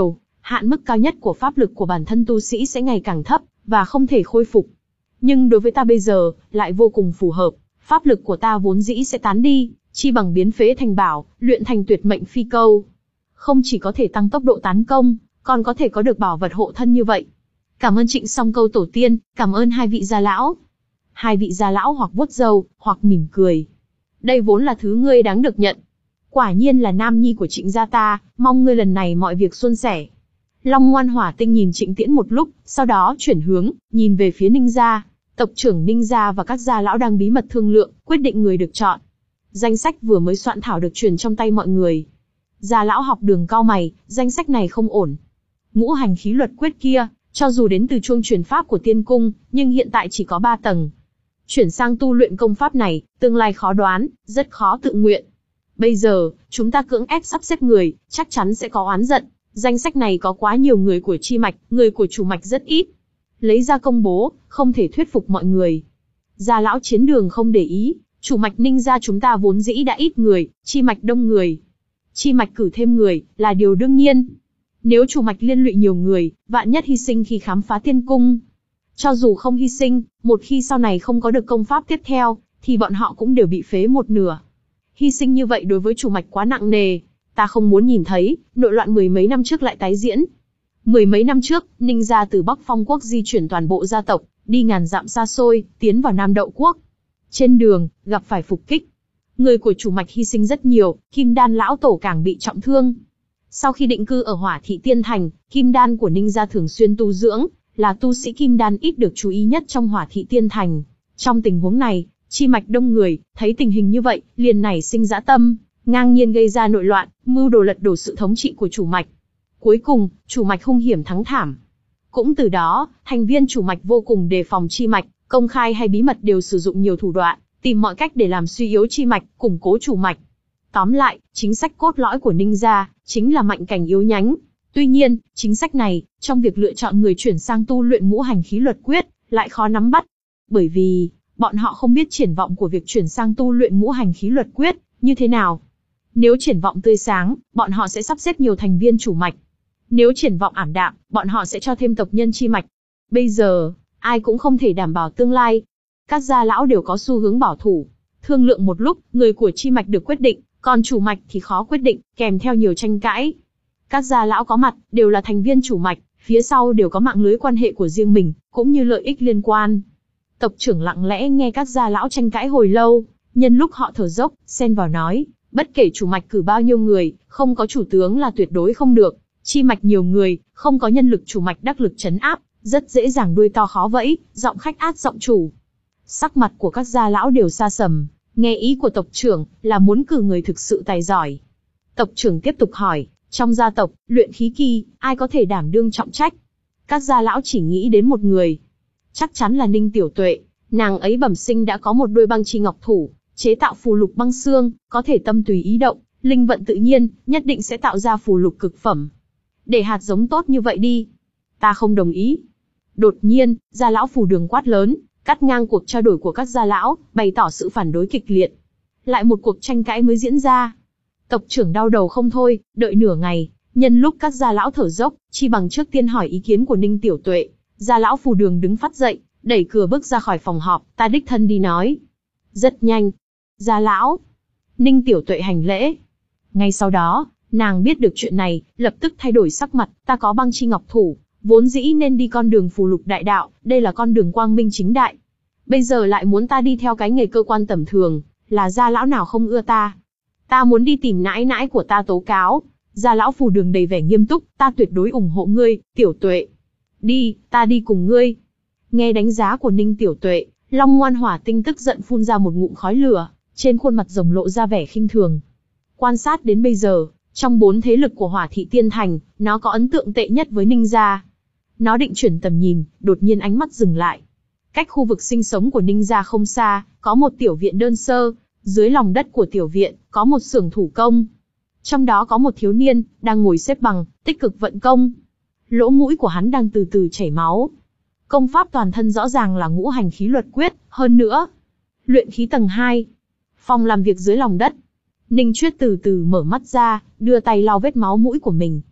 hạn mức cao nhất của pháp lực của bản thân tu sĩ sẽ ngày càng thấp, và không thể khôi phục. Nhưng đối với ta bây giờ, lại vô cùng phù hợp, pháp lực của ta vốn dĩ sẽ tán đi, chi bằng biến phế thành bảo, luyện thành tuyệt mệnh phi câu. Không chỉ có thể tăng tốc độ tán công, còn có thể có được bảo vật hộ thân như vậy. Cảm ơn Trịnh Song Câu tổ tiên, cảm ơn hai vị gia lão. Hai vị gia lão hoặc vuốt râu, hoặc mỉm cười. Đây vốn là thứ ngươi đáng được nhận. Quả nhiên là nam nhi của Trịnh gia ta, mong ngươi lần này mọi việc suôn sẻ. Long Ngoan Hỏa Tinh nhìn Trịnh Tiễn một lúc, sau đó chuyển hướng, nhìn về phía Ninh gia. Tộc trưởng Ninh gia và các gia lão đang bí mật thương lượng, quyết định người được chọn. Danh sách vừa mới soạn thảo được truyền trong tay mọi người. Gia lão Học Đường cau mày, danh sách này không ổn. Ngũ hành khí luật quyết kia, cho dù đến từ chuông truyền pháp của tiên cung, nhưng hiện tại chỉ có ba tầng. Chuyển sang tu luyện công pháp này, tương lai khó đoán, rất khó tự nguyện. Bây giờ, chúng ta cưỡng ép sắp xếp người, chắc chắn sẽ có oán giận. Danh sách này có quá nhiều người của chi mạch, người của chủ mạch rất ít. Lấy ra công bố, không thể thuyết phục mọi người. Gia lão Chiến Đường không để ý, chủ mạch Ninh gia chúng ta vốn dĩ đã ít người, chi mạch đông người. Chi mạch cử thêm người, là điều đương nhiên. Nếu chủ mạch liên lụy nhiều người, vạn nhất hy sinh khi khám phá tiên cung. Cho dù không hy sinh, một khi sau này không có được công pháp tiếp theo, thì bọn họ cũng đều bị phế một nửa. Hy sinh như vậy đối với chủ mạch quá nặng nề. Ta không muốn nhìn thấy, nội loạn mười mấy năm trước lại tái diễn. Mười mấy năm trước, Ninh gia từ Bắc Phong quốc di chuyển toàn bộ gia tộc, đi ngàn dặm xa xôi, tiến vào Nam Đậu quốc. Trên đường, gặp phải phục kích. Người của chủ mạch hy sinh rất nhiều, Kim Đan lão tổ càng bị trọng thương. Sau khi định cư ở Hỏa Thị Tiên Thành, Kim Đan của Ninh gia thường xuyên tu dưỡng, là tu sĩ Kim Đan ít được chú ý nhất trong Hỏa Thị Tiên Thành. Trong tình huống này, chi mạch đông người, thấy tình hình như vậy, liền nảy sinh dã tâm, ngang nhiên gây ra nội loạn, mưu đồ lật đổ sự thống trị của chủ mạch. Cuối cùng, chủ mạch hung hiểm thắng thảm. Cũng từ đó, thành viên chủ mạch vô cùng đề phòng chi mạch, công khai hay bí mật đều sử dụng nhiều thủ đoạn, tìm mọi cách để làm suy yếu chi mạch, củng cố chủ mạch. Tóm lại, chính sách cốt lõi của Ninh gia chính là mạnh cảnh yếu nhánh. Tuy nhiên, chính sách này, trong việc lựa chọn người chuyển sang tu luyện ngũ hành khí luật quyết, lại khó nắm bắt. Bởi vì, bọn họ không biết triển vọng của việc chuyển sang tu luyện ngũ hành khí luật quyết như thế nào. Nếu triển vọng tươi sáng, bọn họ sẽ sắp xếp nhiều thành viên chủ mạch. Nếu triển vọng ảm đạm, bọn họ sẽ cho thêm tộc nhân chi mạch. Bây giờ, ai cũng không thể đảm bảo tương lai. Các gia lão đều có xu hướng bảo thủ. Thương lượng một lúc, người của chi mạch được quyết định, còn chủ mạch thì khó quyết định, kèm theo nhiều tranh cãi. Các gia lão có mặt, đều là thành viên chủ mạch, phía sau đều có mạng lưới quan hệ của riêng mình, cũng như lợi ích liên quan. Tộc trưởng lặng lẽ nghe các gia lão tranh cãi hồi lâu, nhân lúc họ thở dốc, xen vào nói, bất kể chủ mạch cử bao nhiêu người, không có chủ tướng là tuyệt đối không được. Chi mạch nhiều người, không có nhân lực chủ mạch đắc lực trấn áp, rất dễ dàng đuôi to khó vẫy, giọng khách át giọng chủ. Sắc mặt của các gia lão đều xa sầm, nghe ý của tộc trưởng là muốn cử người thực sự tài giỏi. Tộc trưởng tiếp tục hỏi, trong gia tộc, luyện khí kỳ, ai có thể đảm đương trọng trách? Các gia lão chỉ nghĩ đến một người. Chắc chắn là Ninh Tiểu Tuệ, nàng ấy bẩm sinh đã có một đôi băng chi ngọc thủ, chế tạo phù lục băng xương, có thể tâm tùy ý động, linh vận tự nhiên, nhất định sẽ tạo ra phù lục cực phẩm. Để hạt giống tốt như vậy đi. Ta không đồng ý. Đột nhiên, gia lão Phù Đường quát lớn, cắt ngang cuộc trao đổi của các gia lão, bày tỏ sự phản đối kịch liệt. Lại một cuộc tranh cãi mới diễn ra. Tộc trưởng đau đầu không thôi, đợi nửa ngày, nhân lúc các gia lão thở dốc, chi bằng trước tiên hỏi ý kiến của Ninh Tiểu Tuệ. Gia lão Phù Đường đứng phắt dậy, đẩy cửa bước ra khỏi phòng họp, ta đích thân đi nói. Rất nhanh. Gia lão. Ninh Tiểu Tuệ hành lễ. Ngay sau đó, nàng biết được chuyện này, lập tức thay đổi sắc mặt, ta có băng chi ngọc thủ, vốn dĩ nên đi con đường phù lục đại đạo, đây là con đường quang minh chính đại. Bây giờ lại muốn ta đi theo cái nghề cơ quan tầm thường, là gia lão nào không ưa ta. Ta muốn đi tìm nãi nãi của ta tố cáo. Gia lão Phù Đường đầy vẻ nghiêm túc, ta tuyệt đối ủng hộ ngươi, Tiểu Tuệ. Đi, ta đi cùng ngươi. Nghe đánh giá của Ninh Tiểu Tuệ, Long Ngoan Hỏa Tinh tức giận phun ra một ngụm khói lửa, trên khuôn mặt rồng lộ ra vẻ khinh thường. Quan sát đến bây giờ, trong bốn thế lực của Hỏa Thị Tiên Thành, nó có ấn tượng tệ nhất với Ninh gia. Nó định chuyển tầm nhìn, đột nhiên ánh mắt dừng lại. Cách khu vực sinh sống của Ninh gia không xa, có một tiểu viện đơn sơ, dưới lòng đất của tiểu viện, có một xưởng thủ công. Trong đó có một thiếu niên, đang ngồi xếp bằng, tích cực vận công. Lỗ mũi của hắn đang từ từ chảy máu. Công pháp toàn thân rõ ràng là ngũ hành khí luật quyết, hơn nữa. Luyện khí tầng hai. Phòng làm việc dưới lòng đất. Ninh Chuyết từ từ mở mắt ra, đưa tay lau vết máu mũi của mình.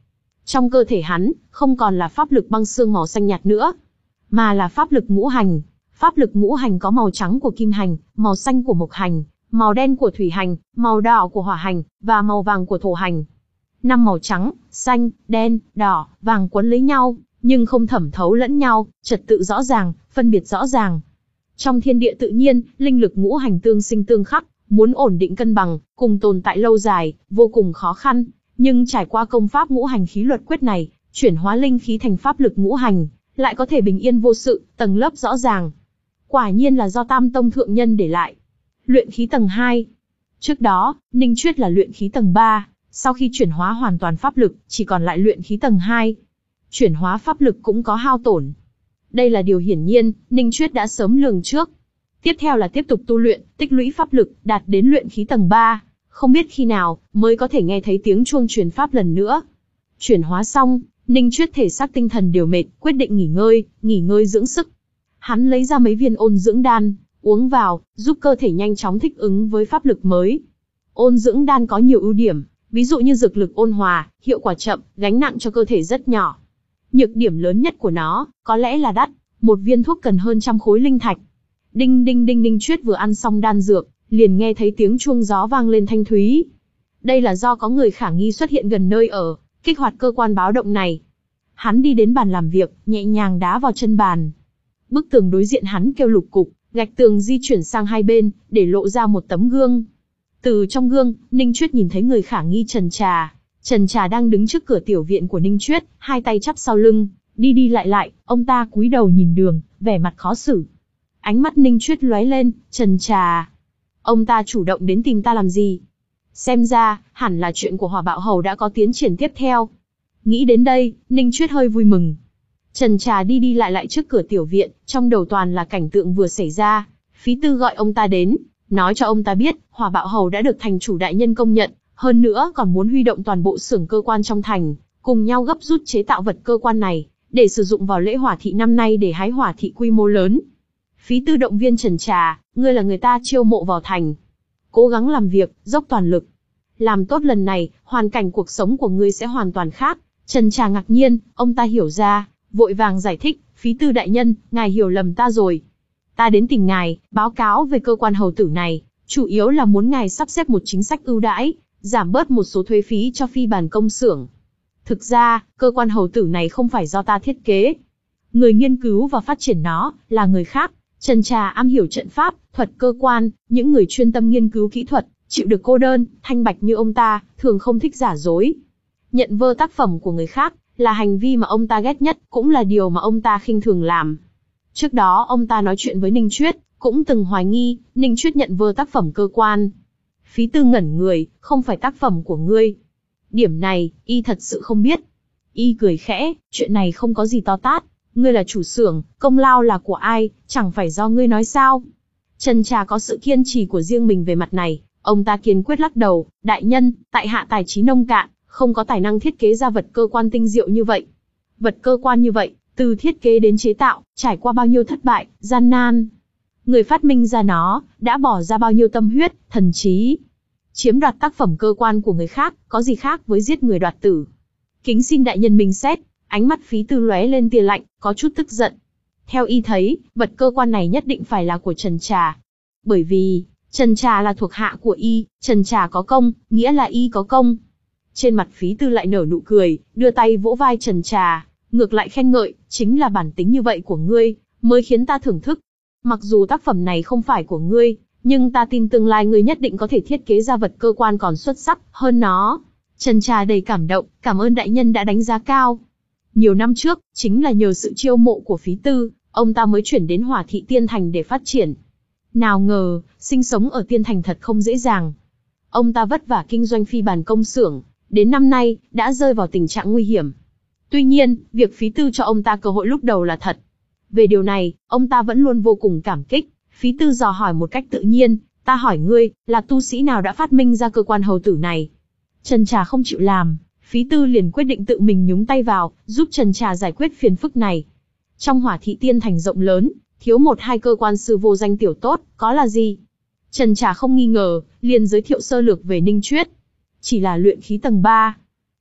Trong cơ thể hắn, không còn là pháp lực băng xương màu xanh nhạt nữa, mà là pháp lực ngũ hành. Pháp lực ngũ hành có màu trắng của kim hành, màu xanh của mộc hành, màu đen của thủy hành, màu đỏ của hỏa hành, và màu vàng của thổ hành. Năm màu trắng, xanh, đen, đỏ, vàng quấn lấy nhau, nhưng không thẩm thấu lẫn nhau, trật tự rõ ràng, phân biệt rõ ràng. Trong thiên địa tự nhiên, linh lực ngũ hành tương sinh tương khắc, muốn ổn định cân bằng, cùng tồn tại lâu dài, vô cùng khó khăn. Nhưng trải qua công pháp ngũ hành khí luật quyết này, chuyển hóa linh khí thành pháp lực ngũ hành, lại có thể bình yên vô sự, tầng lớp rõ ràng. Quả nhiên là do Tam Tông thượng nhân để lại. Luyện khí tầng hai. Trước đó, Ninh Chuyết là luyện khí tầng ba, sau khi chuyển hóa hoàn toàn pháp lực, chỉ còn lại luyện khí tầng hai. Chuyển hóa pháp lực cũng có hao tổn. Đây là điều hiển nhiên, Ninh Chuyết đã sớm lường trước. Tiếp theo là tiếp tục tu luyện, tích lũy pháp lực, đạt đến luyện khí tầng ba. Không biết khi nào, mới có thể nghe thấy tiếng chuông truyền pháp lần nữa. Chuyển hóa xong, Ninh Chuyết thể xác tinh thần đều mệt, quyết định nghỉ ngơi, nghỉ ngơi dưỡng sức. Hắn lấy ra mấy viên ôn dưỡng đan, uống vào, giúp cơ thể nhanh chóng thích ứng với pháp lực mới. Ôn dưỡng đan có nhiều ưu điểm, ví dụ như dược lực ôn hòa, hiệu quả chậm, gánh nặng cho cơ thể rất nhỏ. Nhược điểm lớn nhất của nó, có lẽ là đắt, một viên thuốc cần hơn trăm khối linh thạch. Đinh đinh đinh Ninh Chuyết vừa ăn xong đan dược, liền nghe thấy tiếng chuông gió vang lên thanh thúy. Đây là do có người khả nghi xuất hiện gần nơi ở, kích hoạt cơ quan báo động này. Hắn đi đến bàn làm việc, nhẹ nhàng đá vào chân bàn. Bức tường đối diện hắn kêu lục cục, gạch tường di chuyển sang hai bên, để lộ ra một tấm gương. Từ trong gương, Ninh Chuyết nhìn thấy người khả nghi Trần Trà. Trần Trà đang đứng trước cửa tiểu viện của Ninh Chuyết, hai tay chắp sau lưng, đi đi lại lại, ông ta cúi đầu nhìn đường, vẻ mặt khó xử. Ánh mắt Ninh Chuyết lóe lên, Trần Trà. Ông ta chủ động đến tìm ta làm gì? Xem ra, hẳn là chuyện của Hỏa Bạo Hầu đã có tiến triển tiếp theo. Nghĩ đến đây, Ninh Chuyết hơi vui mừng. Trần Trà đi đi lại lại trước cửa tiểu viện, trong đầu toàn là cảnh tượng vừa xảy ra. Phí Tư gọi ông ta đến, nói cho ông ta biết, Hỏa Bạo Hầu đã được thành chủ đại nhân công nhận, hơn nữa còn muốn huy động toàn bộ xưởng cơ quan trong thành, cùng nhau gấp rút chế tạo vật cơ quan này, để sử dụng vào lễ hỏa thị năm nay để hái hỏa thị quy mô lớn. Phí Tư động viên Trần Trà, ngươi là người ta chiêu mộ vào thành. Cố gắng làm việc, dốc toàn lực. Làm tốt lần này, hoàn cảnh cuộc sống của ngươi sẽ hoàn toàn khác. Trần Trà ngạc nhiên, ông ta hiểu ra, vội vàng giải thích, Phí Tư đại nhân, ngài hiểu lầm ta rồi. Ta đến tìm ngài, báo cáo về cơ quan hầu tử này, chủ yếu là muốn ngài sắp xếp một chính sách ưu đãi, giảm bớt một số thuế phí cho phi bản công xưởng. Thực ra, cơ quan hầu tử này không phải do ta thiết kế. Người nghiên cứu và phát triển nó, là người khác. Trần Trà am hiểu trận pháp, thuật cơ quan, những người chuyên tâm nghiên cứu kỹ thuật, chịu được cô đơn, thanh bạch như ông ta, thường không thích giả dối. Nhận vơ tác phẩm của người khác, là hành vi mà ông ta ghét nhất, cũng là điều mà ông ta khinh thường làm. Trước đó ông ta nói chuyện với Ninh Chuyết, cũng từng hoài nghi, Ninh Chuyết nhận vơ tác phẩm cơ quan. Phí Tư ngẩn người, không phải tác phẩm của ngươi. Điểm này, y thật sự không biết. Y cười khẽ, chuyện này không có gì to tát. Ngươi là chủ xưởng, công lao là của ai, chẳng phải do ngươi nói sao. Trần Trà có sự kiên trì của riêng mình về mặt này, ông ta kiên quyết lắc đầu, đại nhân, tại hạ tài trí nông cạn, không có tài năng thiết kế ra vật cơ quan tinh diệu như vậy. Vật cơ quan như vậy, từ thiết kế đến chế tạo, trải qua bao nhiêu thất bại, gian nan. Người phát minh ra nó, đã bỏ ra bao nhiêu tâm huyết, thần trí. Chiếm đoạt tác phẩm cơ quan của người khác, có gì khác với giết người đoạt tử. Kính xin đại nhân minh xét. Ánh mắt Phí Tư lóe lên tia lạnh, có chút tức giận. Theo y thấy, vật cơ quan này nhất định phải là của Trần Trà. Bởi vì, Trần Trà là thuộc hạ của y, Trần Trà có công, nghĩa là y có công. Trên mặt Phí Tư lại nở nụ cười, đưa tay vỗ vai Trần Trà, ngược lại khen ngợi, chính là bản tính như vậy của ngươi, mới khiến ta thưởng thức. Mặc dù tác phẩm này không phải của ngươi, nhưng ta tin tương lai ngươi nhất định có thể thiết kế ra vật cơ quan còn xuất sắc hơn nó. Trần Trà đầy cảm động, cảm ơn đại nhân đã đánh giá cao. Nhiều năm trước, chính là nhờ sự chiêu mộ của Phí Tư, ông ta mới chuyển đến Hỏa Thị Tiên Thành để phát triển. Nào ngờ, sinh sống ở Tiên Thành thật không dễ dàng. Ông ta vất vả kinh doanh phi bản công xưởng, đến năm nay, đã rơi vào tình trạng nguy hiểm. Tuy nhiên, việc Phí Tư cho ông ta cơ hội lúc đầu là thật. Về điều này, ông ta vẫn luôn vô cùng cảm kích. Phí Tư dò hỏi một cách tự nhiên, ta hỏi ngươi, là tu sĩ nào đã phát minh ra cơ quan hầu tử này? Trần Trà không chịu làm. Phí Tư liền quyết định tự mình nhúng tay vào, giúp Trần Trà giải quyết phiền phức này. Trong Hỏa Thị Tiên Thành rộng lớn, thiếu một hai cơ quan sư vô danh tiểu tốt, có là gì? Trần Trà không nghi ngờ, liền giới thiệu sơ lược về Ninh Chuyết. Chỉ là luyện khí tầng ba.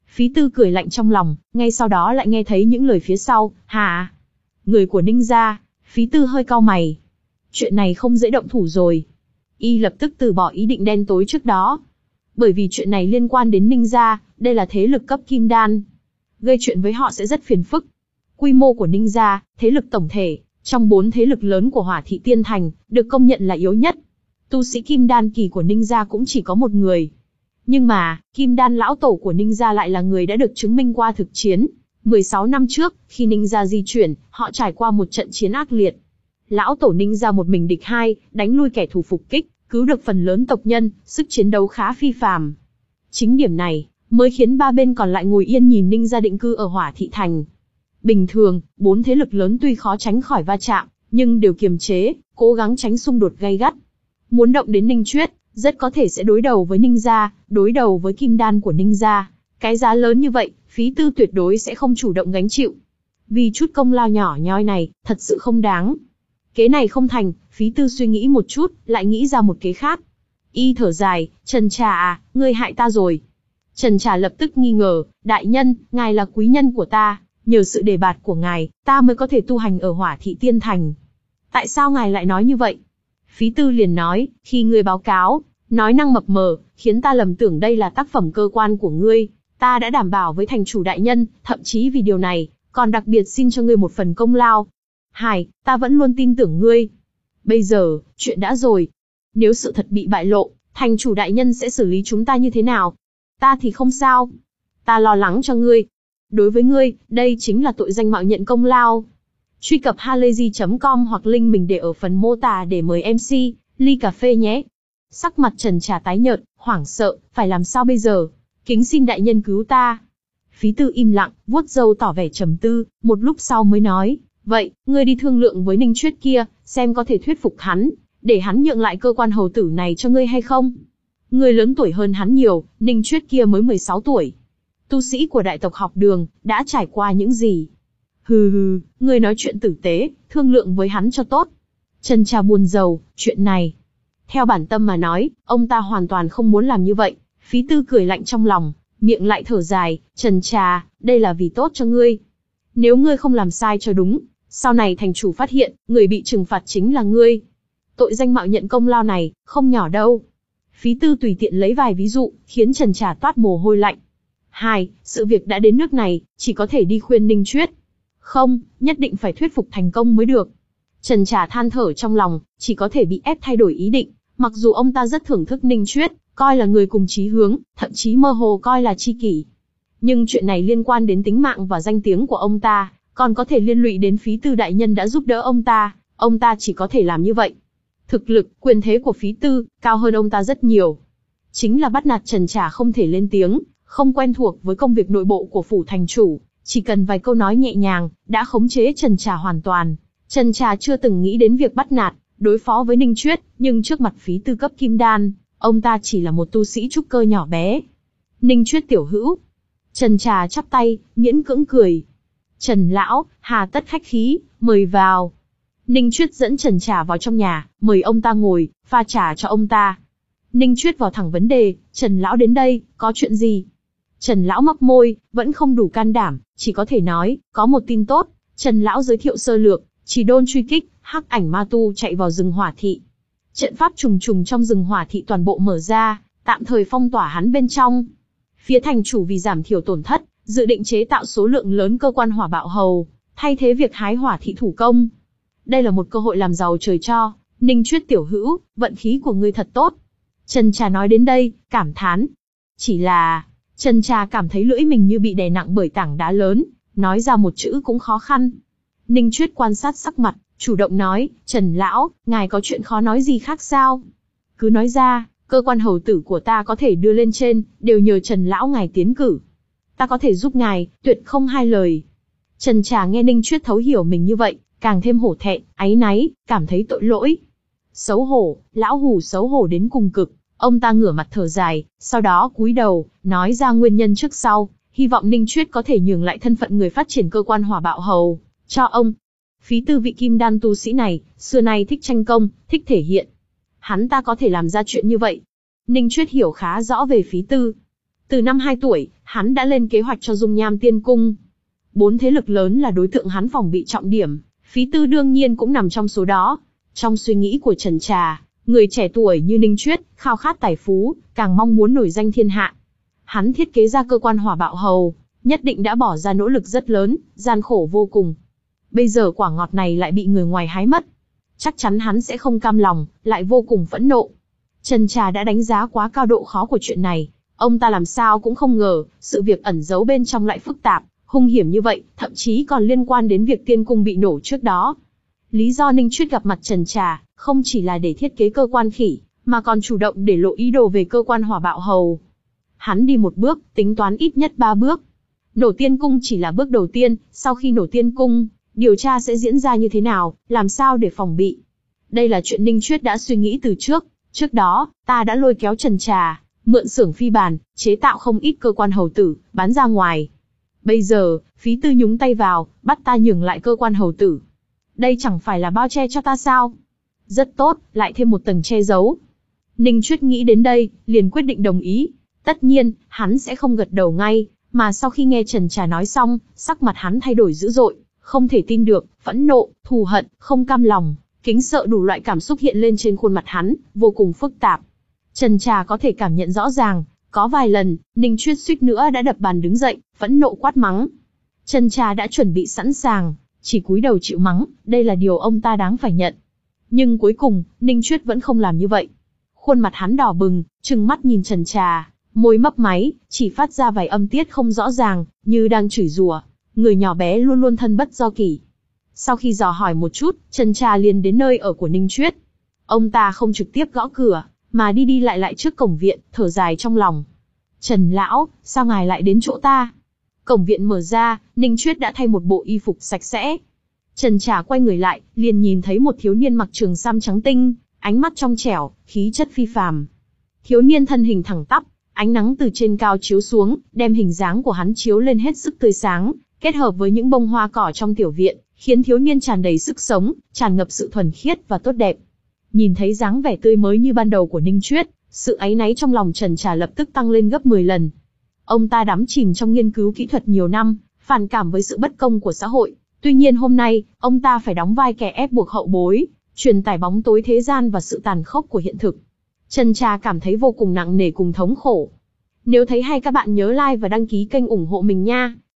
Phí Tư cười lạnh trong lòng, ngay sau đó lại nghe thấy những lời phía sau, hả? Người của Ninh gia. Phí Tư hơi cau mày. Chuyện này không dễ động thủ rồi. Y lập tức từ bỏ ý định đen tối trước đó. Bởi vì chuyện này liên quan đến Ninh gia, đây là thế lực cấp kim đan. Gây chuyện với họ sẽ rất phiền phức. Quy mô của Ninh gia, thế lực tổng thể, trong bốn thế lực lớn của Hỏa Thị Tiên Thành, được công nhận là yếu nhất. Tu sĩ kim đan kỳ của Ninh gia cũng chỉ có một người. Nhưng mà, kim đan lão tổ của Ninh gia lại là người đã được chứng minh qua thực chiến. mười sáu năm trước, khi Ninh gia di chuyển, họ trải qua một trận chiến ác liệt. Lão tổ Ninh gia một mình địch hai, đánh lui kẻ thù phục kích, cứu được phần lớn tộc nhân, sức chiến đấu khá phi phàm. Chính điểm này, mới khiến ba bên còn lại ngồi yên nhìn Ninh gia định cư ở Hỏa Thị Thành. Bình thường, bốn thế lực lớn tuy khó tránh khỏi va chạm, nhưng đều kiềm chế, cố gắng tránh xung đột gay gắt. Muốn động đến Ninh Chuyết, rất có thể sẽ đối đầu với Ninh gia, đối đầu với kim đan của Ninh gia. Cái giá lớn như vậy, Phí Tư tuyệt đối sẽ không chủ động gánh chịu. Vì chút công lao nhỏ nhoi này, thật sự không đáng. Kế này không thành, Phí Tư suy nghĩ một chút, lại nghĩ ra một kế khác. Y thở dài, Trần Trà à, ngươi hại ta rồi. Trần Trà lập tức nghi ngờ, đại nhân, ngài là quý nhân của ta, nhờ sự đề bạt của ngài, ta mới có thể tu hành ở Hỏa Thị Tiên Thành. Tại sao ngài lại nói như vậy? Phí Tư liền nói, khi ngươi báo cáo, nói năng mập mờ, khiến ta lầm tưởng đây là tác phẩm cơ quan của ngươi. Ta đã đảm bảo với thành chủ đại nhân, thậm chí vì điều này, còn đặc biệt xin cho ngươi một phần công lao. Hai, ta vẫn luôn tin tưởng ngươi. Bây giờ, chuyện đã rồi. Nếu sự thật bị bại lộ, thành chủ đại nhân sẽ xử lý chúng ta như thế nào? Ta thì không sao. Ta lo lắng cho ngươi. Đối với ngươi, đây chính là tội danh mạo nhận công lao. Truy cập halayzi chấm com hoặc link mình để ở phần mô tả để mời em xê, ly cà phê nhé. Sắc mặt Trần Trà tái nhợt, hoảng sợ, phải làm sao bây giờ? Kính xin đại nhân cứu ta. Phí Tư im lặng, vuốt râu tỏ vẻ trầm tư, một lúc sau mới nói, vậy, ngươi đi thương lượng với Ninh Chuyết kia, xem có thể thuyết phục hắn, để hắn nhượng lại cơ quan hầu tử này cho ngươi hay không? Ngươi lớn tuổi hơn hắn nhiều, Ninh Chuyết kia mới mười sáu tuổi. Tu sĩ của đại tộc học đường, đã trải qua những gì? Hừ hừ, ngươi nói chuyện tử tế, thương lượng với hắn cho tốt. Trần Trà buồn rầu, chuyện này. Theo bản tâm mà nói, ông ta hoàn toàn không muốn làm như vậy. Phí Tư cười lạnh trong lòng, miệng lại thở dài, Trần Trà, đây là vì tốt cho ngươi. Nếu ngươi không làm sai cho đúng, sau này thành chủ phát hiện, người bị trừng phạt chính là ngươi. Tội danh mạo nhận công lao này, không nhỏ đâu. Phí Tư tùy tiện lấy vài ví dụ, khiến Trần Trà toát mồ hôi lạnh. Hai, sự việc đã đến nước này, chỉ có thể đi khuyên Ninh Chuyết. Không, nhất định phải thuyết phục thành công mới được. Trần Trà than thở trong lòng, chỉ có thể bị ép thay đổi ý định, mặc dù ông ta rất thưởng thức Ninh Chuyết, coi là người cùng chí hướng, thậm chí mơ hồ coi là tri kỷ. Nhưng chuyện này liên quan đến tính mạng và danh tiếng của ông ta, còn có thể liên lụy đến Phí Tư đại nhân đã giúp đỡ ông ta, ông ta chỉ có thể làm như vậy. Thực lực, quyền thế của Phí Tư, cao hơn ông ta rất nhiều. Chính là bắt nạt Trần Trà không thể lên tiếng, không quen thuộc với công việc nội bộ của phủ thành chủ, chỉ cần vài câu nói nhẹ nhàng, đã khống chế Trần Trà hoàn toàn. Trần Trà chưa từng nghĩ đến việc bắt nạt, đối phó với Ninh Chuyết, nhưng trước mặt Phí Tư cấp kim đan, ông ta chỉ là một tu sĩ trúc cơ nhỏ bé. Ninh Chuyết tiểu hữu. Trần Trà chắp tay, miễn cưỡng cười. Trần lão, hà tất khách khí, mời vào. Ninh Chuyết dẫn Trần Trà vào trong nhà, mời ông ta ngồi, pha trà cho ông ta. Ninh Chuyết vào thẳng vấn đề, Trần lão đến đây, có chuyện gì? Trần lão mấp môi, vẫn không đủ can đảm, chỉ có thể nói, có một tin tốt. Trần lão giới thiệu sơ lược, chỉ đôn truy kích, hắc ảnh ma tu chạy vào rừng Hỏa Thị. Trận pháp trùng trùng trong rừng Hỏa Thị toàn bộ mở ra, tạm thời phong tỏa hắn bên trong. Phía thành chủ vì giảm thiểu tổn thất, dự định chế tạo số lượng lớn cơ quan hỏa bạo hầu, thay thế việc hái Hỏa Thị thủ công. Đây là một cơ hội làm giàu trời cho, Ninh Chuyết tiểu hữu, vận khí của ngươi thật tốt. Trần Trà nói đến đây, cảm thán. Chỉ là, Trần Trà cảm thấy lưỡi mình như bị đè nặng bởi tảng đá lớn, nói ra một chữ cũng khó khăn. Ninh Chuyết quan sát sắc mặt, chủ động nói, Trần lão, ngài có chuyện khó nói gì khác sao? Cứ nói ra, cơ quan hầu tử của ta có thể đưa lên trên, đều nhờ Trần lão ngài tiến cử. Ta có thể giúp ngài, tuyệt không hai lời. Trần Trà nghe Ninh Chuyết thấu hiểu mình như vậy, càng thêm hổ thẹn, áy náy, cảm thấy tội lỗi. Xấu hổ, lão hủ xấu hổ đến cùng cực. Ông ta ngửa mặt thở dài, sau đó cúi đầu, nói ra nguyên nhân trước sau, hy vọng Ninh Chuyết có thể nhường lại thân phận người phát triển cơ quan hỏa bạo hầu cho ông. Phí Tư vị kim đan tu sĩ này, xưa nay thích tranh công, thích thể hiện. Hắn ta có thể làm ra chuyện như vậy. Ninh Chuyết hiểu khá rõ về Phí Tư. Từ năm hai tuổi, hắn đã lên kế hoạch cho dung nham tiên cung. Bốn thế lực lớn là đối tượng hắn phòng bị trọng điểm, Phí Tư đương nhiên cũng nằm trong số đó. Trong suy nghĩ của Trần Trà, người trẻ tuổi như Ninh Chuyết, khao khát tài phú, càng mong muốn nổi danh thiên hạ. Hắn thiết kế ra cơ quan hỏa bạo hầu, nhất định đã bỏ ra nỗ lực rất lớn, gian khổ vô cùng. Bây giờ quả ngọt này lại bị người ngoài hái mất. Chắc chắn hắn sẽ không cam lòng, lại vô cùng phẫn nộ. Trần Trà đã đánh giá quá cao độ khó của chuyện này. Ông ta làm sao cũng không ngờ, sự việc ẩn giấu bên trong lại phức tạp, hung hiểm như vậy, thậm chí còn liên quan đến việc tiên cung bị nổ trước đó. Lý do Ninh Chuyết gặp mặt Trần Trà, không chỉ là để thiết kế cơ quan khỉ, mà còn chủ động để lộ ý đồ về cơ quan hỏa bạo hầu. Hắn đi một bước, tính toán ít nhất ba bước. Nổ tiên cung chỉ là bước đầu tiên, sau khi nổ tiên cung, điều tra sẽ diễn ra như thế nào, làm sao để phòng bị. Đây là chuyện Ninh Chuyết đã suy nghĩ từ trước. Trước đó, ta đã lôi kéo Trần Trà, mượn xưởng phi bàn, chế tạo không ít cơ quan hầu tử, bán ra ngoài. Bây giờ, Phí Tư nhúng tay vào, bắt ta nhường lại cơ quan hầu tử. Đây chẳng phải là bao che cho ta sao? Rất tốt, lại thêm một tầng che giấu. Ninh Chuyết nghĩ đến đây, liền quyết định đồng ý. Tất nhiên, hắn sẽ không gật đầu ngay, mà sau khi nghe Trần Trà nói xong, sắc mặt hắn thay đổi dữ dội, không thể tin được, phẫn nộ, thù hận, không cam lòng, kính sợ đủ loại cảm xúc hiện lên trên khuôn mặt hắn, vô cùng phức tạp. Trần Trà có thể cảm nhận rõ ràng, có vài lần, Ninh Chuyết suýt nữa đã đập bàn đứng dậy, phẫn nộ quát mắng. Trần Trà đã chuẩn bị sẵn sàng, chỉ cúi đầu chịu mắng, đây là điều ông ta đáng phải nhận. Nhưng cuối cùng, Ninh Chuyết vẫn không làm như vậy. Khuôn mặt hắn đỏ bừng, trừng mắt nhìn Trần Trà, môi mấp máy, chỉ phát ra vài âm tiết không rõ ràng, như đang chửi rủa. Người nhỏ bé luôn luôn thân bất do kỷ. Sau khi dò hỏi một chút, Trần Trà liền đến nơi ở của Ninh Chuyết. Ông ta không trực tiếp gõ cửa, mà đi đi lại lại trước cổng viện, thở dài trong lòng. Trần lão, sao ngài lại đến chỗ ta? Cổng viện mở ra, Ninh Chuyết đã thay một bộ y phục sạch sẽ. Trần Trà quay người lại, liền nhìn thấy một thiếu niên mặc trường sam trắng tinh, ánh mắt trong trẻo, khí chất phi phàm. Thiếu niên thân hình thẳng tắp, ánh nắng từ trên cao chiếu xuống, đem hình dáng của hắn chiếu lên hết sức tươi sáng, kết hợp với những bông hoa cỏ trong tiểu viện, khiến thiếu niên tràn đầy sức sống, tràn ngập sự thuần khiết và tốt đẹp. Nhìn thấy dáng vẻ tươi mới như ban đầu của Ninh Chuyết, sự áy náy trong lòng Trần Trà lập tức tăng lên gấp mười lần. Ông ta đắm chìm trong nghiên cứu kỹ thuật nhiều năm, phản cảm với sự bất công của xã hội. Tuy nhiên hôm nay, ông ta phải đóng vai kẻ ép buộc hậu bối, truyền tải bóng tối thế gian và sự tàn khốc của hiện thực. Trần Trà cảm thấy vô cùng nặng nề cùng thống khổ. Nếu thấy hay các bạn nhớ like và đăng ký kênh ủng hộ mình nha.